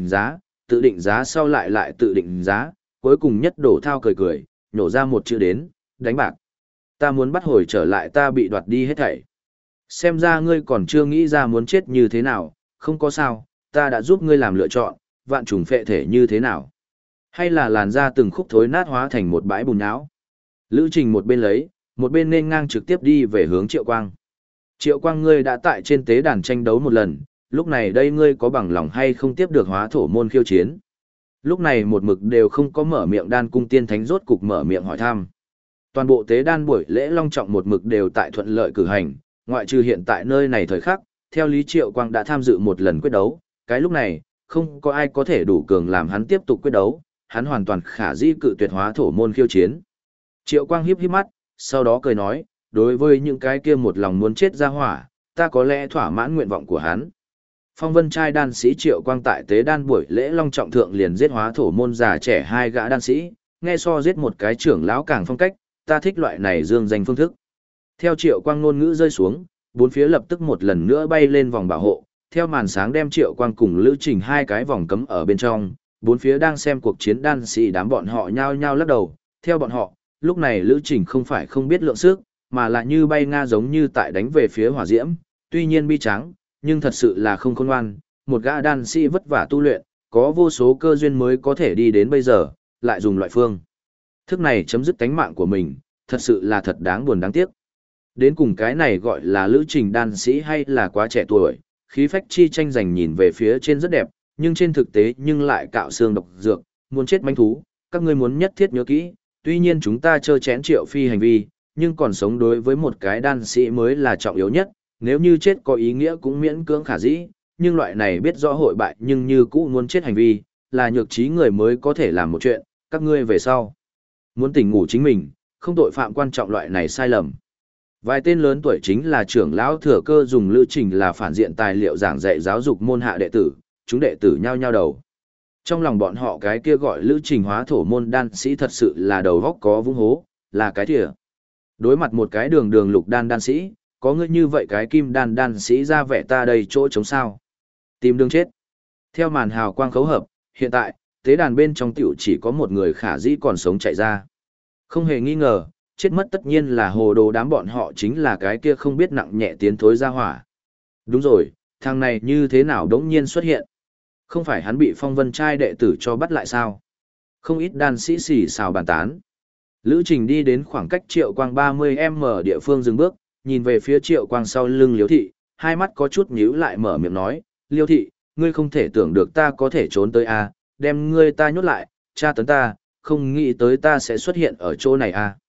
tự định giá sau lại tự định giá, cuối cùng nhất Đổ Thao cười cười, nhổ ra một chữ đến, đánh bạc. Ta muốn bắt hồi trở lại ta bị đoạt đi hết thảy. Xem ra ngươi còn chưa nghĩ ra muốn chết như thế nào, không có sao, ta đã giúp ngươi làm lựa chọn, vạn trùng phệ thể như thế nào. Hay là làn da từng khúc thối nát hóa thành một bãi bùn nhão. Lữ Trình một bên lấy, một bên nên ngang trực tiếp đi về hướng Triệu Quang. Triệu Quang, ngươi đã tại trên tế đàn tranh đấu một lần, lúc này đây ngươi có bằng lòng hay không tiếp được hóa thổ môn khiêu chiến? Lúc này một mực đều không có mở miệng đan cung tiên thánh rốt cục mở miệng hỏi thăm. Toàn bộ tế đan buổi lễ long trọng một mực đều tại thuận lợi cử hành, ngoại trừ hiện tại nơi này thời khắc, theo lý Triệu Quang đã tham dự một lần quyết đấu, cái lúc này, không có ai có thể đủ cường làm hắn tiếp tục quyết đấu, hắn hoàn toàn khả dĩ cự tuyệt hóa thổ môn khiêu chiến. Triệu Quang híp híp mắt, sau đó cười nói, đối với những cái kia một lòng muốn chết ra hỏa, ta có lẽ thỏa mãn nguyện vọng của hắn. Phong vân trai đan sĩ Triệu Quang tại tế đan buổi lễ long trọng thượng liền giết hóa thổ môn già trẻ hai gã đan sĩ, nghe so giết một cái trưởng lão càng phong cách, ta thích loại này dương danh phương thức. Theo Triệu Quang ngôn ngữ rơi xuống, bốn phía lập tức một lần nữa bay lên vòng bảo hộ, theo màn sáng đem Triệu Quang cùng Lữ Trình hai cái vòng cấm ở bên trong, bốn phía đang xem cuộc chiến đan sĩ đám bọn họ nhao nhao lắc đầu, theo bọn họ, lúc này Lữ Trình không phải không biết lượng sức, mà là như bay nga giống như tại đánh về phía hỏa diễm, tuy nhiên bi trắng, nhưng thật sự là không khôn ngoan, một gã đan sĩ vất vả tu luyện, có vô số cơ duyên mới có thể đi đến bây giờ, lại dùng loại phương thức này chấm dứt tánh mạng của mình, thật sự là thật đáng buồn đáng tiếc. Đến cùng cái này gọi là Lữ Trình đan sĩ hay là quá trẻ tuổi, khí phách chi tranh giành nhìn về phía trên rất đẹp, nhưng trên thực tế nhưng lại cạo xương độc dược, muốn chết manh thú, các ngươi muốn nhất thiết nhớ kỹ, tuy nhiên chúng ta chơ chén Triệu Phi hành vi, nhưng còn sống đối với một cái đan sĩ mới là trọng yếu nhất, nếu như chết có ý nghĩa cũng miễn cưỡng khả dĩ, nhưng loại này biết rõ hội bại nhưng như cũ muốn chết hành vi, là nhược trí người mới có thể làm một chuyện, các ngươi về sau. Muốn tỉnh ngủ chính mình, không tội phạm quan trọng loại này sai lầm. Vài tên lớn tuổi chính là trưởng lão thừa cơ dùng Lữ Trình là phản diện tài liệu giảng dạy giáo dục môn hạ đệ tử, chúng đệ tử nhao nhao đầu. Trong lòng bọn họ cái kia gọi Lữ Trình hóa thổ môn đan sĩ thật sự là đầu góc có vung hố, là cái thìa. Đối mặt một cái đường đường lục đan đan sĩ, có ngươi như vậy cái kim đan đan sĩ ra vẻ ta đây chỗ chống sao. Tìm đường chết. Theo màn hào quang khấu hợp, hiện tại, tế đàn bên trong tiểu chỉ có một người khả dĩ còn sống chạy ra. Không hề nghi ngờ, chết mất tất nhiên là hồ đồ đám bọn họ chính là cái kia không biết nặng nhẹ tiến thối ra hỏa. Đúng rồi, thằng này như thế nào đống nhiên xuất hiện. Không phải hắn bị phong vân trai đệ tử cho bắt lại sao? Không ít đan sĩ xì xào bàn tán. Lữ Trình đi đến khoảng cách Triệu Quang 30m địa phương dừng bước, nhìn về phía Triệu Quang sau lưng Liêu Thị, hai mắt có chút nhíu lại mở miệng nói, Liêu Thị, ngươi không thể tưởng được ta có thể trốn tới a, đem ngươi ta nhốt lại, tra tấn ta, không nghĩ tới ta sẽ xuất hiện ở chỗ này a.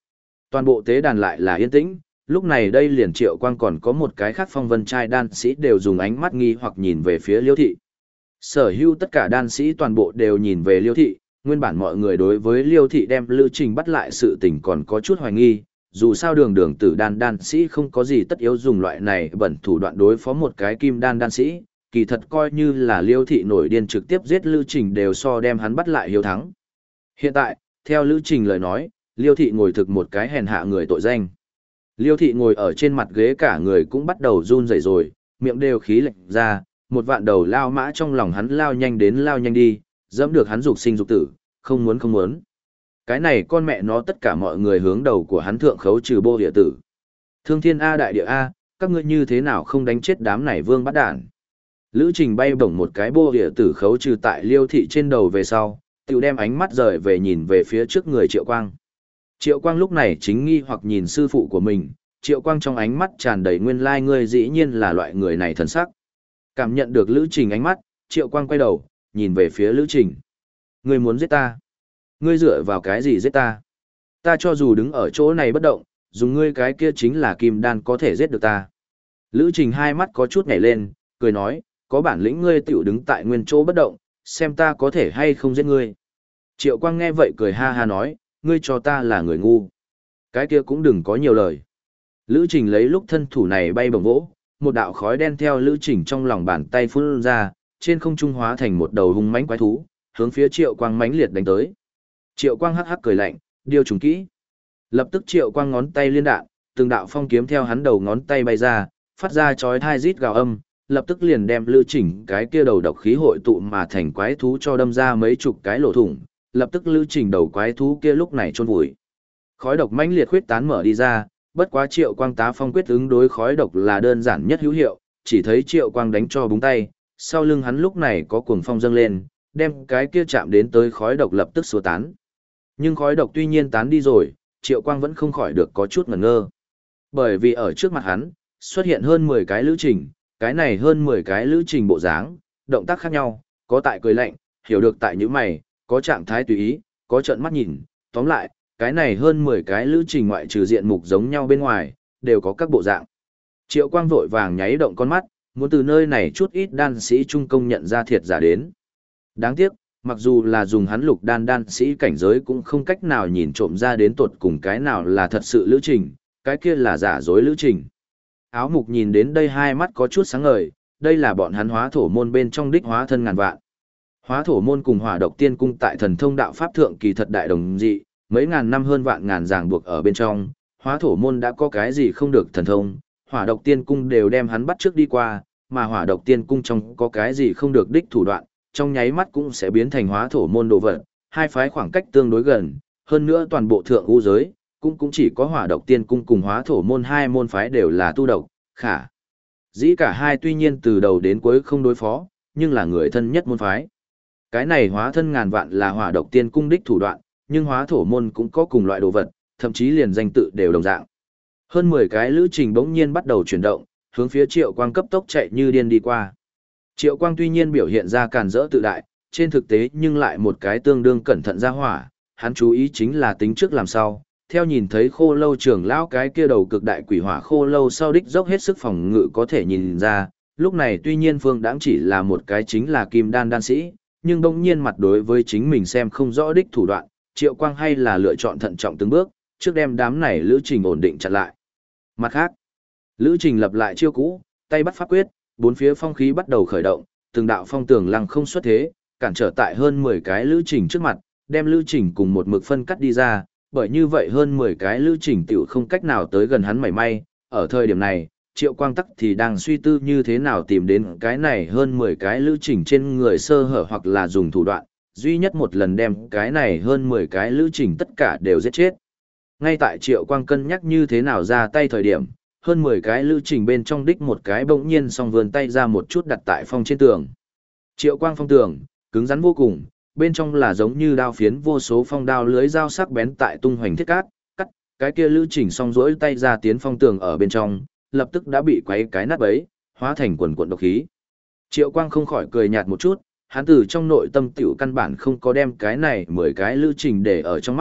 Toàn bộ tế đàn lại là yên tĩnh, lúc này đây liền Triệu Quang còn có một cái khác phong vân trai đan sĩ đều dùng ánh mắt nghi hoặc nhìn về phía Liêu thị. Sở hữu tất cả đan sĩ toàn bộ đều nhìn về Liêu thị, nguyên bản mọi người đối với Liêu thị đem Lữ Trình bắt lại sự tình còn có chút hoài nghi, dù sao đường tử đan sĩ không có gì tất yếu dùng loại này bẩn thủ đoạn đối phó một cái kim đan sĩ, kỳ thật coi như là Liêu thị nổi điên trực tiếp giết Lữ Trình đều so đem hắn bắt lại hiếu thắng. Hiện tại, theo Lữ Trình lời nói, Liêu thị ngồi thực một cái hèn hạ người tội danh. Liêu thị ngồi ở trên mặt ghế cả người cũng bắt đầu run rẩy rồi, miệng đều khí lệch ra, một vạn đầu lao mã trong lòng hắn lao nhanh đến lao nhanh đi, dẫm được hắn dục sinh dục tử, không muốn không muốn. Cái này con mẹ nó tất cả mọi người hướng đầu của hắn thượng khấu trừ bô địa tử. Thương thiên A đại địa A, các ngươi như thế nào không đánh chết đám này vương bắt đản. Lữ Trình bay bổng một cái bô địa tử khấu trừ tại Liêu thị trên đầu về sau, tiểu đem ánh mắt rời về nhìn về phía trước người Triệu Quang. Triệu Quang lúc này chính nghi hoặc nhìn sư phụ của mình, Triệu Quang trong ánh mắt tràn đầy nguyên lai ngươi dĩ nhiên là loại người này thần sắc. Cảm nhận được Lữ Trình ánh mắt, Triệu Quang quay đầu, nhìn về phía Lữ Trình. Ngươi muốn giết ta? Ngươi dựa vào cái gì giết ta? Ta cho dù đứng ở chỗ này bất động, dùng ngươi cái kia chính là kim đan có thể giết được ta. Lữ Trình hai mắt có chút nhảy lên, cười nói, có bản lĩnh ngươi tiểu đứng tại nguyên chỗ bất động, xem ta có thể hay không giết ngươi. Triệu Quang nghe vậy cười ha ha nói, ngươi cho ta là người ngu. Cái kia cũng đừng có nhiều lời. Lữ Trình lấy lúc thân thủ này bay bổng vỗ, một đạo khói đen theo Lữ Trình trong lòng bàn tay phun ra, trên không trung hóa thành một đầu hung mãnh quái thú, hướng phía Triệu Quang mãnh liệt đánh tới. Triệu Quang hắc hắc cười lạnh, điều trùng kỹ. Lập tức Triệu Quang ngón tay liên đạn, từng đạo phong kiếm theo hắn đầu ngón tay bay ra, phát ra chói tai rít gào âm, lập tức liền đem Lữ Trình cái kia đầu độc khí hội tụ mà thành quái thú cho đâm ra mấy chục cái lỗ thủng, lập tức Lữ Trình đầu quái thú kia lúc này chôn vùi. Khói độc mãnh liệt khuyết tán mở đi ra, bất quá Triệu Quang tá phong quyết ứng đối khói độc là đơn giản nhất hữu hiệu, chỉ thấy Triệu Quang đánh cho búng tay, sau lưng hắn lúc này có cuồng phong dâng lên, đem cái kia chạm đến tới khói độc lập tức xua tán. Nhưng khói độc tuy nhiên tán đi rồi, Triệu Quang vẫn không khỏi được có chút ngẩn ngơ. Bởi vì ở trước mặt hắn, xuất hiện hơn 10 cái Lữ Trình, cái này hơn 10 cái Lữ Trình bộ dáng, động tác khác nhau, có tại cười lạnh, hiểu được tại những mày, có trạng thái tùy ý, có trợn mắt nhìn, tóm lại, cái này hơn 10 cái Lữ Trình ngoại trừ diện mục giống nhau bên ngoài, đều có các bộ dạng. Triệu Quang vội vàng nháy động con mắt, muốn từ nơi này chút ít đan sĩ trung công nhận ra thiệt giả đến. Đáng tiếc, mặc dù là dùng hắn lục đan sĩ cảnh giới cũng không cách nào nhìn trộm ra đến tột cùng cái nào là thật sự Lữ Trình, cái kia là giả dối Lữ Trình. Áo mục nhìn đến đây hai mắt có chút sáng ngời, đây là bọn hắn hóa thổ môn bên trong đích hóa thân ngàn vạn. Hóa thổ môn cùng hỏa độc tiên cung tại thần thông đạo pháp thượng kỳ thật đại đồng dị, mấy ngàn năm hơn vạn ngàn ràng buộc ở bên trong, hóa thổ môn đã có cái gì không được thần thông, hỏa độc tiên cung đều đem hắn bắt trước đi qua, mà hỏa độc tiên cung trong có cái gì không được đích thủ đoạn, trong nháy mắt cũng sẽ biến thành hóa thổ môn đồ vật, hai phái khoảng cách tương đối gần, hơn nữa toàn bộ thượng u giới, cũng chỉ có hỏa độc tiên cung cùng hóa thổ môn hai môn phái đều là tu độc, khả dĩ cả hai tuy nhiên từ đầu đến cuối không đối phó, nhưng là người thân nhất môn phái. Cái này hóa thân ngàn vạn là hỏa độc tiên cung đích thủ đoạn, nhưng hóa thổ môn cũng có cùng loại đồ vật, thậm chí liền danh tự đều đồng dạng. Hơn 10 cái Lữ Trình bỗng nhiên bắt đầu chuyển động, hướng phía Triệu Quang cấp tốc chạy như điên đi qua. Triệu Quang tuy nhiên biểu hiện ra càn rỡ tự đại, trên thực tế nhưng lại một cái tương đương cẩn thận ra hỏa, hắn chú ý chính là tính trước làm sao. Theo nhìn thấy Khô Lâu trưởng lão cái kia đầu cực đại quỷ hỏa Khô Lâu sau đích dốc hết sức phòng ngự có thể nhìn ra, lúc này tuy nhiên Phương Đãng chỉ là một cái chính là kim đan sĩ, nhưng bỗng nhiên mặt đối với chính mình xem không rõ đích thủ đoạn, Triệu Quang hay là lựa chọn thận trọng từng bước, trước đem đám này Lữ Trình ổn định chặn lại. Mặt khác, Lữ Trình lập lại chiêu cũ, tay bắt pháp quyết, bốn phía phong khí bắt đầu khởi động, từng đạo phong tường lăng không xuất thế, cản trở tại hơn 10 cái Lữ Trình trước mặt, đem Lữ Trình cùng một mực phân cắt đi ra, bởi như vậy hơn 10 cái Lữ Trình tiểu không cách nào tới gần hắn mảy may, ở thời điểm này, Triệu Quang tắc thì đang suy tư như thế nào tìm đến cái này hơn 10 cái Lữ Trình trên người sơ hở hoặc là dùng thủ đoạn, duy nhất một lần đem cái này hơn 10 cái Lữ Trình tất cả đều giết chết. Ngay tại Triệu Quang cân nhắc như thế nào ra tay thời điểm, hơn 10 cái Lữ Trình bên trong đích một cái bỗng nhiên song vươn tay ra một chút đặt tại phong trên tường. Triệu Quang phong tường, cứng rắn vô cùng, bên trong là giống như đao phiến vô số phong đao lưới dao sắc bén tại tung hoành thiết cát, cắt, cái kia Lữ Trình song rỗi tay ra tiến phong tường ở bên trong, lập tức đã bị quấy cái nát bấy, hóa thành quần cuộn độc khí. Triệu Quang không khỏi cười nhạt một chút, hắn từ trong nội tâm tiểu căn bản không có đem cái này 10 cái Lữ Trình để ở trong mắt,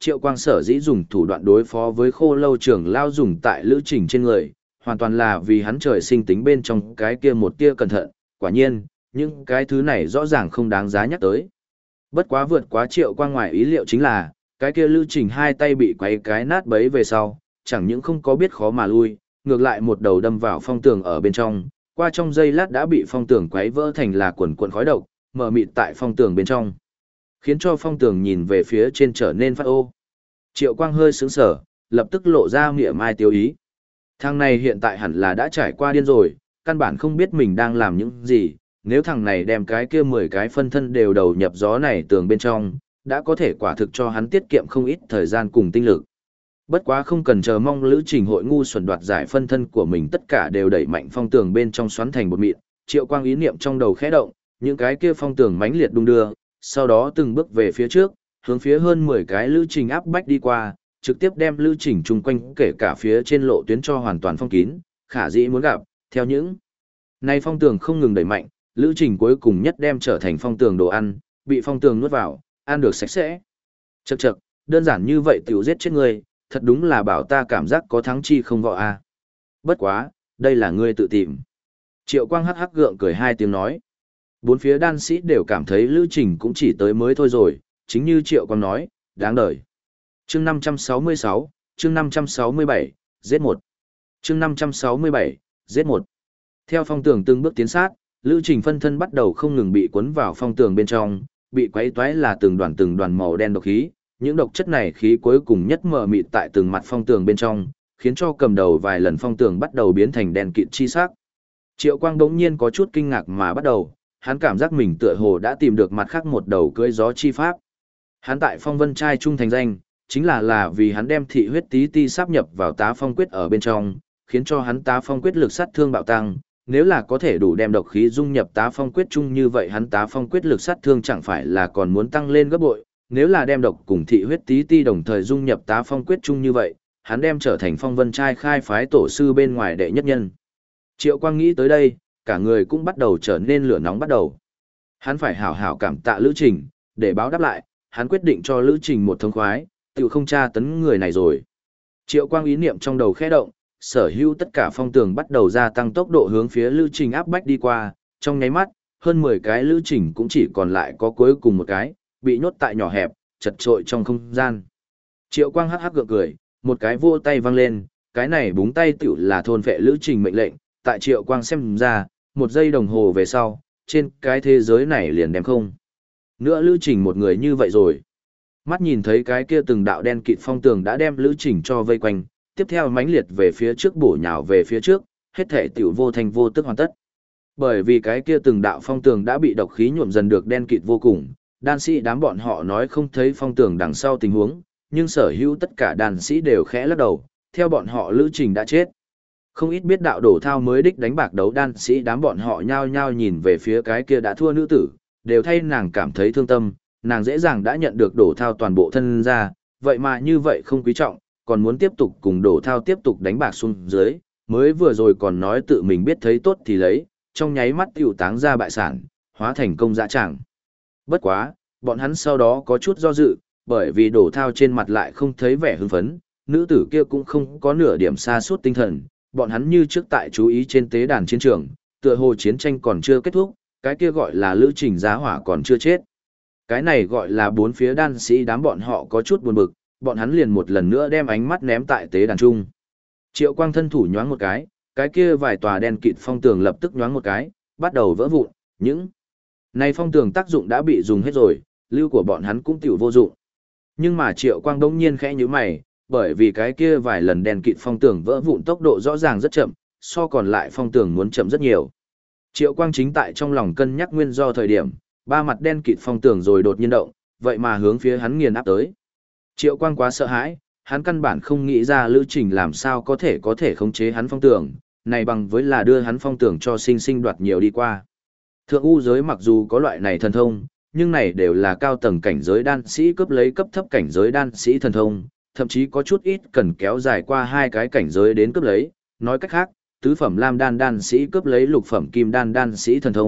Triệu Quang sở dĩ dùng thủ đoạn đối phó với Khô Lâu trưởng lao dùng tại Lữ Trình trên người, hoàn toàn là vì hắn trời sinh tính bên trong cái kia một tia cẩn thận, quả nhiên, những cái thứ này rõ ràng không đáng giá nhắc tới. Bất quá vượt quá Triệu Quang ngoài ý liệu chính là, cái kia Lữ Trình hai tay bị quấy cái nát bấy về sau, chẳng những không có biết khó mà lui, ngược lại một đầu đâm vào phong tường ở bên trong, qua trong giây lát đã bị phong tường quấy vỡ thành là quần quần khói độc, mờ mịt tại phong tường bên trong, khiến cho phong tường nhìn về phía trên trở nên phát ô. Triệu Quang hơi sững sờ, lập tức lộ ra mỉa mai tiêu ý. Thằng này hiện tại hẳn là đã trải qua điên rồi, căn bản không biết mình đang làm những gì, nếu thằng này đem cái kia 10 cái phân thân đều đầu nhập gió này tường bên trong, đã có thể quả thực cho hắn tiết kiệm không ít thời gian cùng tinh lực. Bất quá không cần chờ mong Lữ Trình hội ngu xuẩn đoạt giải phân thân của mình, tất cả đều đẩy mạnh phong tường bên trong xoắn thành bột mịn. Triệu Quang ý niệm trong đầu khẽ động, những cái kia phong tường mãnh liệt đung đưa, sau đó từng bước về phía trước, hướng phía hơn 10 cái Lữ Trình áp bách đi qua, trực tiếp đem Lữ Trình chung quanh kể cả phía trên lộ tuyến cho hoàn toàn phong kín, khả dĩ muốn gặp, theo những này phong tường không ngừng đẩy mạnh, Lữ Trình cuối cùng nhất đem trở thành phong tường đồ ăn, bị phong tường nuốt vào, ăn được sạch sẽ. Chậc chậc, đơn giản như vậy tiểu giết chết người, thật đúng là bảo ta cảm giác có thắng chi không võ a. Bất quá, đây là ngươi tự tìm. Triệu Quang hắc hắc gượng cười hai tiếng nói. Bốn phía đan sĩ đều cảm thấy Lữ Trình cũng chỉ tới mới thôi rồi, chính như Triệu Quang nói, đáng đời. Chương 566, chương 567, giết một. Chương 567, giết một. Theo phong tường từng bước tiến sát, Lữ Trình phân thân bắt đầu không ngừng bị cuốn vào phong tường bên trong, bị quấy toái là từng đoàn màu đen độc khí, những độc chất này khí cuối cùng nhất mờ mịt tại từng mặt phong tường bên trong, khiến cho cầm đầu vài lần phong tường bắt đầu biến thành đen kịt chi sắc. Triệu Quang đống nhiên có chút kinh ngạc mà bắt đầu, hắn cảm giác mình tựa hồ đã tìm được mặt khác một đầu cưỡi gió chi pháp. Hắn tại Phong Vân trai trung thành danh, chính là vì hắn đem thị huyết tí ti sáp nhập vào Tá Phong quyết ở bên trong, khiến cho hắn Tá Phong quyết lực sát thương bạo tăng. Nếu là có thể đủ đem độc khí dung nhập Tá Phong quyết chung như vậy, hắn Tá Phong quyết lực sát thương chẳng phải là còn muốn tăng lên gấp bội. Nếu là đem độc cùng thị huyết tí ti đồng thời dung nhập Tá Phong quyết chung như vậy, hắn đem trở thành Phong Vân trai khai phái tổ sư bên ngoài đệ nhất nhân. Triệu Quang nghĩ tới đây, cả người cũng bắt đầu trở nên lửa nóng bắt đầu. Hắn phải hảo hảo cảm tạ Lữ Trình, để báo đáp lại, hắn quyết định cho Lữ Trình một thông khoái, tự không tra tấn người này rồi. Triệu Quang ý niệm trong đầu khẽ động, sở hữu tất cả phong tường bắt đầu gia tăng tốc độ hướng phía Lữ Trình áp bách đi qua, trong nháy mắt, hơn 10 cái Lữ Trình cũng chỉ còn lại có cuối cùng một cái, bị nhốt tại nhỏ hẹp, chật trội trong không gian. Triệu Quang hắc hắc gượng cười, một cái vỗ tay vang lên, cái này búng tay tiểu là thôn vệ Lữ Trình mệnh lệnh, tại Triệu Quang xem ra, một giây đồng hồ về sau, trên cái thế giới này liền đem không nữa Lữ Trình một người như vậy rồi. Mắt nhìn thấy cái kia từng đạo đen kịt phong tường đã đem Lữ Trình cho vây quanh, tiếp theo mãnh liệt về phía trước bổ nhào về phía trước, hết thể tiểu vô thành vô tức hoàn tất. Bởi vì cái kia từng đạo phong tường đã bị độc khí nhuộm dần được đen kịt vô cùng, đan sĩ đám bọn họ nói không thấy phong tường đằng sau tình huống, nhưng sở hữu tất cả đan sĩ đều khẽ lắc đầu, theo bọn họ Lữ Trình đã chết. Không ít biết đạo đổ thao mới đích đánh bạc đấu đan sĩ đám bọn họ nhao nhao nhìn về phía cái kia đã thua nữ tử, đều thay nàng cảm thấy thương tâm, nàng dễ dàng đã nhận được đổ thao toàn bộ thân ra, vậy mà như vậy không quý trọng, còn muốn tiếp tục cùng đổ thao tiếp tục đánh bạc xuống dưới, mới vừa rồi còn nói tự mình biết thấy tốt thì lấy, trong nháy mắt tiểu táng ra bại sản, hóa thành công dã tràng. Bất quá, bọn hắn sau đó có chút do dự, bởi vì đổ thao trên mặt lại không thấy vẻ hưng phấn, nữ tử kia cũng không có nửa điểm sa sút tinh thần, bọn hắn như trước tại chú ý trên tế đàn chiến trường, tựa hồ chiến tranh còn chưa kết thúc, cái kia gọi là Lữ Trình giá hỏa còn chưa chết. Cái này gọi là bốn phía đan sĩ đám bọn họ có chút buồn bực, bọn hắn liền một lần nữa đem ánh mắt ném tại tế đàn trung. Triệu Quang thân thủ nhoáng một cái kia vài tòa đen kịt phong tường lập tức nhoáng một cái, bắt đầu vỡ vụn, những này phong tường tác dụng đã bị dùng hết rồi, lưu của bọn hắn cũng tiểu vô dụng. Nhưng mà Triệu Quang đông nhiên khẽ nhíu mày, bởi vì cái kia vài lần đen kịt phong tường vỡ vụn tốc độ rõ ràng rất chậm, so còn lại phong tường muốn chậm rất nhiều. Triệu Quang chính tại trong lòng cân nhắc nguyên do thời điểm, ba mặt đen kịt phong tường rồi đột nhiên động, vậy mà hướng phía hắn nghiền áp tới. Triệu Quang quá sợ hãi, hắn căn bản không nghĩ ra Lữ Trình làm sao có thể khống chế hắn phong tường, này bằng với là đưa hắn phong tường cho sinh đoạt nhiều đi qua. Thượng u giới mặc dù có loại này thần thông, nhưng này đều là cao tầng cảnh giới đan sĩ cướp lấy cấp thấp cảnh giới đan sĩ thần thông, thậm chí có chút ít cần kéo dài qua hai cái cảnh giới đến cướp lấy, nói cách khác, tứ phẩm lam đan đan sĩ cướp lấy lục phẩm kim đan đan sĩ thần thông,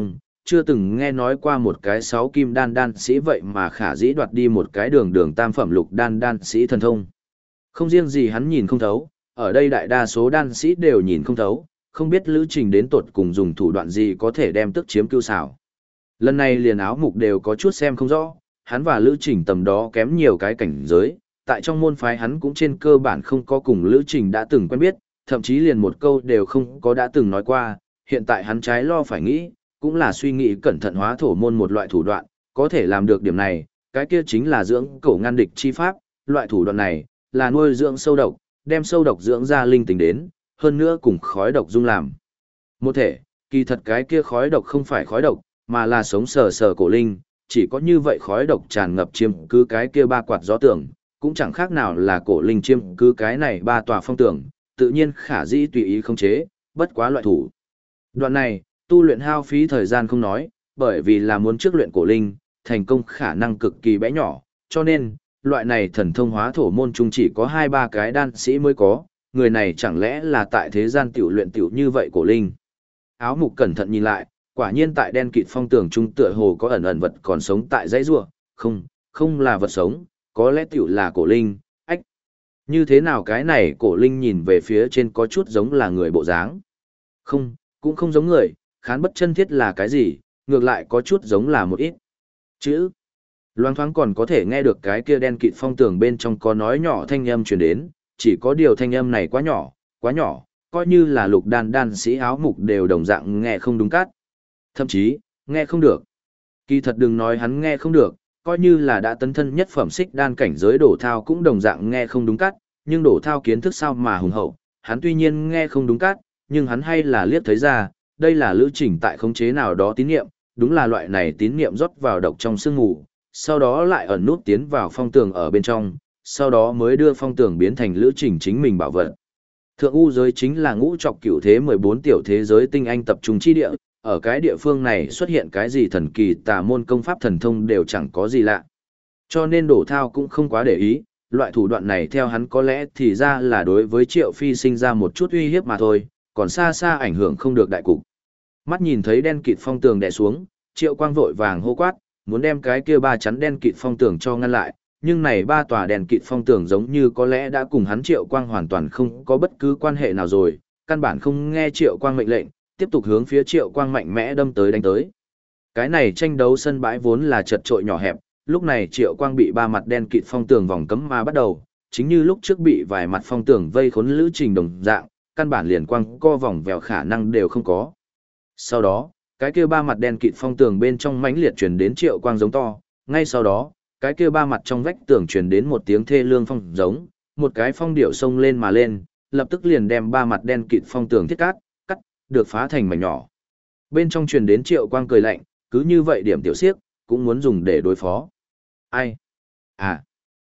chưa từng nghe nói qua một cái 6 kim đan đan sĩ vậy mà khả dĩ đoạt đi một cái đường đường tam phẩm lục đan đan sĩ thần thông. Không riêng gì hắn nhìn không thấu, ở đây đại đa số đan sĩ đều nhìn không thấu, không biết Lữ Trình đến tột cùng dùng thủ đoạn gì có thể đem tức chiếm cưu xảo. Lần này liền áo mục đều có chút xem không rõ, hắn và Lữ Trình tầm đó kém nhiều cái cảnh giới, tại trong môn phái hắn cũng trên cơ bản không có cùng Lữ Trình đã từng quen biết, thậm chí liền một câu đều không có đã từng nói qua, hiện tại hắn trái lo phải nghĩ, cũng là suy nghĩ cẩn thận hóa thổ môn một loại thủ đoạn, có thể làm được điểm này, cái kia chính là dưỡng cổ ngăn địch chi pháp, loại thủ đoạn này là nuôi dưỡng sâu độc, đem sâu độc dưỡng ra linh tính đến, hơn nữa cùng khói độc dung làm. Một thể, kỳ thật cái kia khói độc không phải khói độc, mà là sống sờ sờ cổ linh, chỉ có như vậy khói độc tràn ngập chiếm cứ cái kia ba quạt gió tường, cũng chẳng khác nào là cổ linh chiếm cứ cái này ba tòa phong tường, tự nhiên khả dĩ tùy ý khống chế, bất quá loại thủ. Đoạn này, tu luyện hao phí thời gian không nói, bởi vì là muốn trước luyện cổ linh, thành công khả năng cực kỳ bé nhỏ, cho nên, loại này thần thông hóa thổ môn chung chỉ có 2-3 cái đan sĩ mới có, người này chẳng lẽ là tại thế gian tiểu luyện tiểu như vậy cổ linh. Áo mục cẩn thận nhìn lại, quả nhiên tại đen kịt phong tường trung tựa hồ có ẩn ẩn vật còn sống tại dãy rùa, không là vật sống, có lẽ tiểu là cổ linh, ách. Như thế nào cái này cổ linh nhìn về phía trên có chút giống là người bộ dáng. Không, cũng không giống người, khán bất chân thiết là cái gì, ngược lại có chút giống là một ít chữ. Loang thoáng còn có thể nghe được cái kia đen kịt phong tường bên trong có nói nhỏ thanh âm truyền đến, chỉ có điều thanh âm này quá nhỏ, coi như là lục đan đan sĩ áo mục đều đồng dạng nghe không đúng cát. Thậm chí, nghe không được. Kỳ thật đừng nói hắn nghe không được, coi như là đã tấn thân nhất phẩm xích đan cảnh giới đổ thao cũng đồng dạng nghe không đúng cát, nhưng đổ thao kiến thức sao mà hùng hậu, hắn tuy nhiên nghe không đúng cát, nhưng hắn hay là liếc thấy ra, đây là Lữ Trình tại khống chế nào đó tín niệm, đúng là loại này tín niệm rót vào độc trong sương ngủ, sau đó lại ẩn nút tiến vào phong tường ở bên trong, sau đó mới đưa phong tường biến thành Lữ Trình chính mình bảo vật. Thượng U giới chính là ngũ trọc cửu thế 14 tiểu thế giới tinh anh tập trung chi địa, ở cái địa phương này xuất hiện cái gì thần kỳ tà môn công pháp thần thông đều chẳng có gì lạ. Cho nên đổ thao cũng không quá để ý, loại thủ đoạn này theo hắn có lẽ thì ra là đối với Triệu Phi sinh ra một chút uy hiếp mà thôi, còn xa xa ảnh hưởng không được đại cục. Mắt nhìn thấy đen kịt phong tường đè xuống, Triệu Quang vội vàng hô quát, muốn đem cái kia ba chắn đen kịt phong tường cho ngăn lại, nhưng này ba tòa đen kịt phong tường giống như có lẽ đã cùng hắn Triệu Quang hoàn toàn không có bất cứ quan hệ nào rồi, căn bản không nghe Triệu Quang mệnh lệnh, tiếp tục hướng phía Triệu Quang mạnh mẽ đâm tới đánh tới. Cái này tranh đấu sân bãi vốn là chật trội nhỏ hẹp, lúc này Triệu Quang bị ba mặt đen kịt phong tường vòng cấm ma bắt đầu, chính như lúc trước bị vài mặt phong tường vây khốn Lữ Trình đồng dạng, căn bản liền quang co vòng vèo khả năng đều không có. Sau đó, cái kia ba mặt đen kịt phong tường bên trong mãnh liệt truyền đến Triệu Quang giống to, ngay sau đó, cái kia ba mặt trong vách tường truyền đến một tiếng thê lương phong giống, một cái phong điệu xông lên mà lên, lập tức liền đem ba mặt đen kịt phong tường thiết cắt, được phá thành mảnh nhỏ. Bên trong truyền đến Triệu Quang cười lạnh, cứ như vậy điểm tiểu xiếc, cũng muốn dùng để đối phó. Ai? À.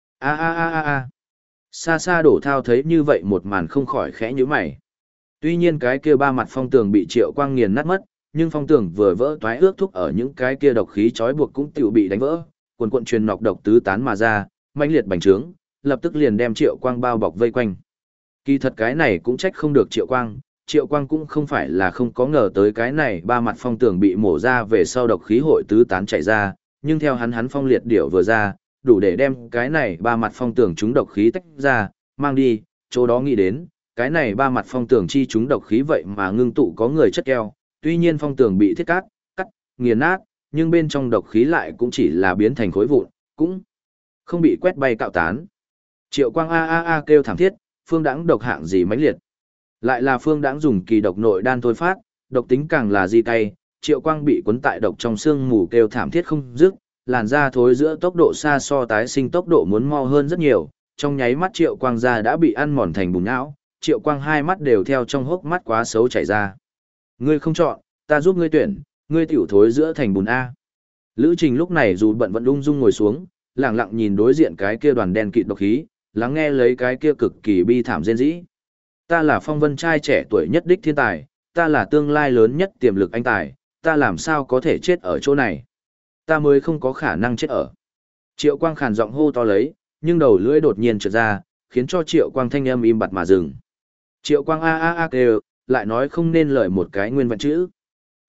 Xa xa đổ thao thấy như vậy một màn không khỏi khẽ nhíu mày. Tuy nhiên cái kia ba mặt phong tường bị Triệu Quang nghiền nát mất, nhưng phong tường vừa vỡ toái ước thúc ở những cái kia độc khí trói buộc cũng tiểu bị đánh vỡ, quần cuộn truyền nọc độc tứ tán mà ra, mãnh liệt bành trướng, lập tức liền đem Triệu Quang bao bọc vây quanh. Kỳ thật cái này cũng trách không được Triệu Quang cũng không phải là không có ngờ tới cái này ba mặt phong tường bị mổ ra về sau độc khí hội tứ tán chảy ra, nhưng theo hắn phong liệt điểu vừa ra, đủ để đem cái này ba mặt phong tường chúng độc khí tách ra, mang đi, chỗ đó nghĩ đến, cái này ba mặt phong tường chi chúng độc khí vậy mà ngưng tụ có người chất keo, tuy nhiên phong tường bị thiết cắt, nghiền nát, nhưng bên trong độc khí lại cũng chỉ là biến thành khối vụn, cũng không bị quét bay cạo tán. Triệu Quang kêu thảm thiết, phương đãng độc hạng gì mãnh liệt. Lại là phương đãng dùng kỳ độc nội đan thôi phát, độc tính càng là di cay, Triệu Quang bị cuốn tại độc trong xương mù kêu thảm thiết không dứt, làn da thối giữa tốc độ xa so tái sinh tốc độ muốn mau hơn rất nhiều, trong nháy mắt Triệu Quang da đã bị ăn mòn thành bùn não, Triệu Quang hai mắt đều theo trong hốc mắt quá xấu chảy ra. Ngươi không chọn, ta giúp ngươi tuyển, ngươi tiểu thối giữa thành bùn A. Lữ Trình lúc này dù bận vẫn ung dung ngồi xuống, lặng lặng nhìn đối diện cái kia đoàn đen kịt độc khí, lắng nghe lấy cái kia cực kỳ bi thảm rên rỉ. Ta là phong vân trai trẻ tuổi nhất đích thiên tài, ta là tương lai lớn nhất tiềm lực anh tài, ta làm sao có thể chết ở chỗ này. Ta mới không có khả năng chết ở. Triệu Quang khàn giọng hô to lấy, nhưng đầu lưỡi đột nhiên trượt ra, khiến cho Triệu Quang thanh âm im bặt mà dừng. Triệu Quang kêu, lại nói không nên lời một cái nguyên vẹn chữ.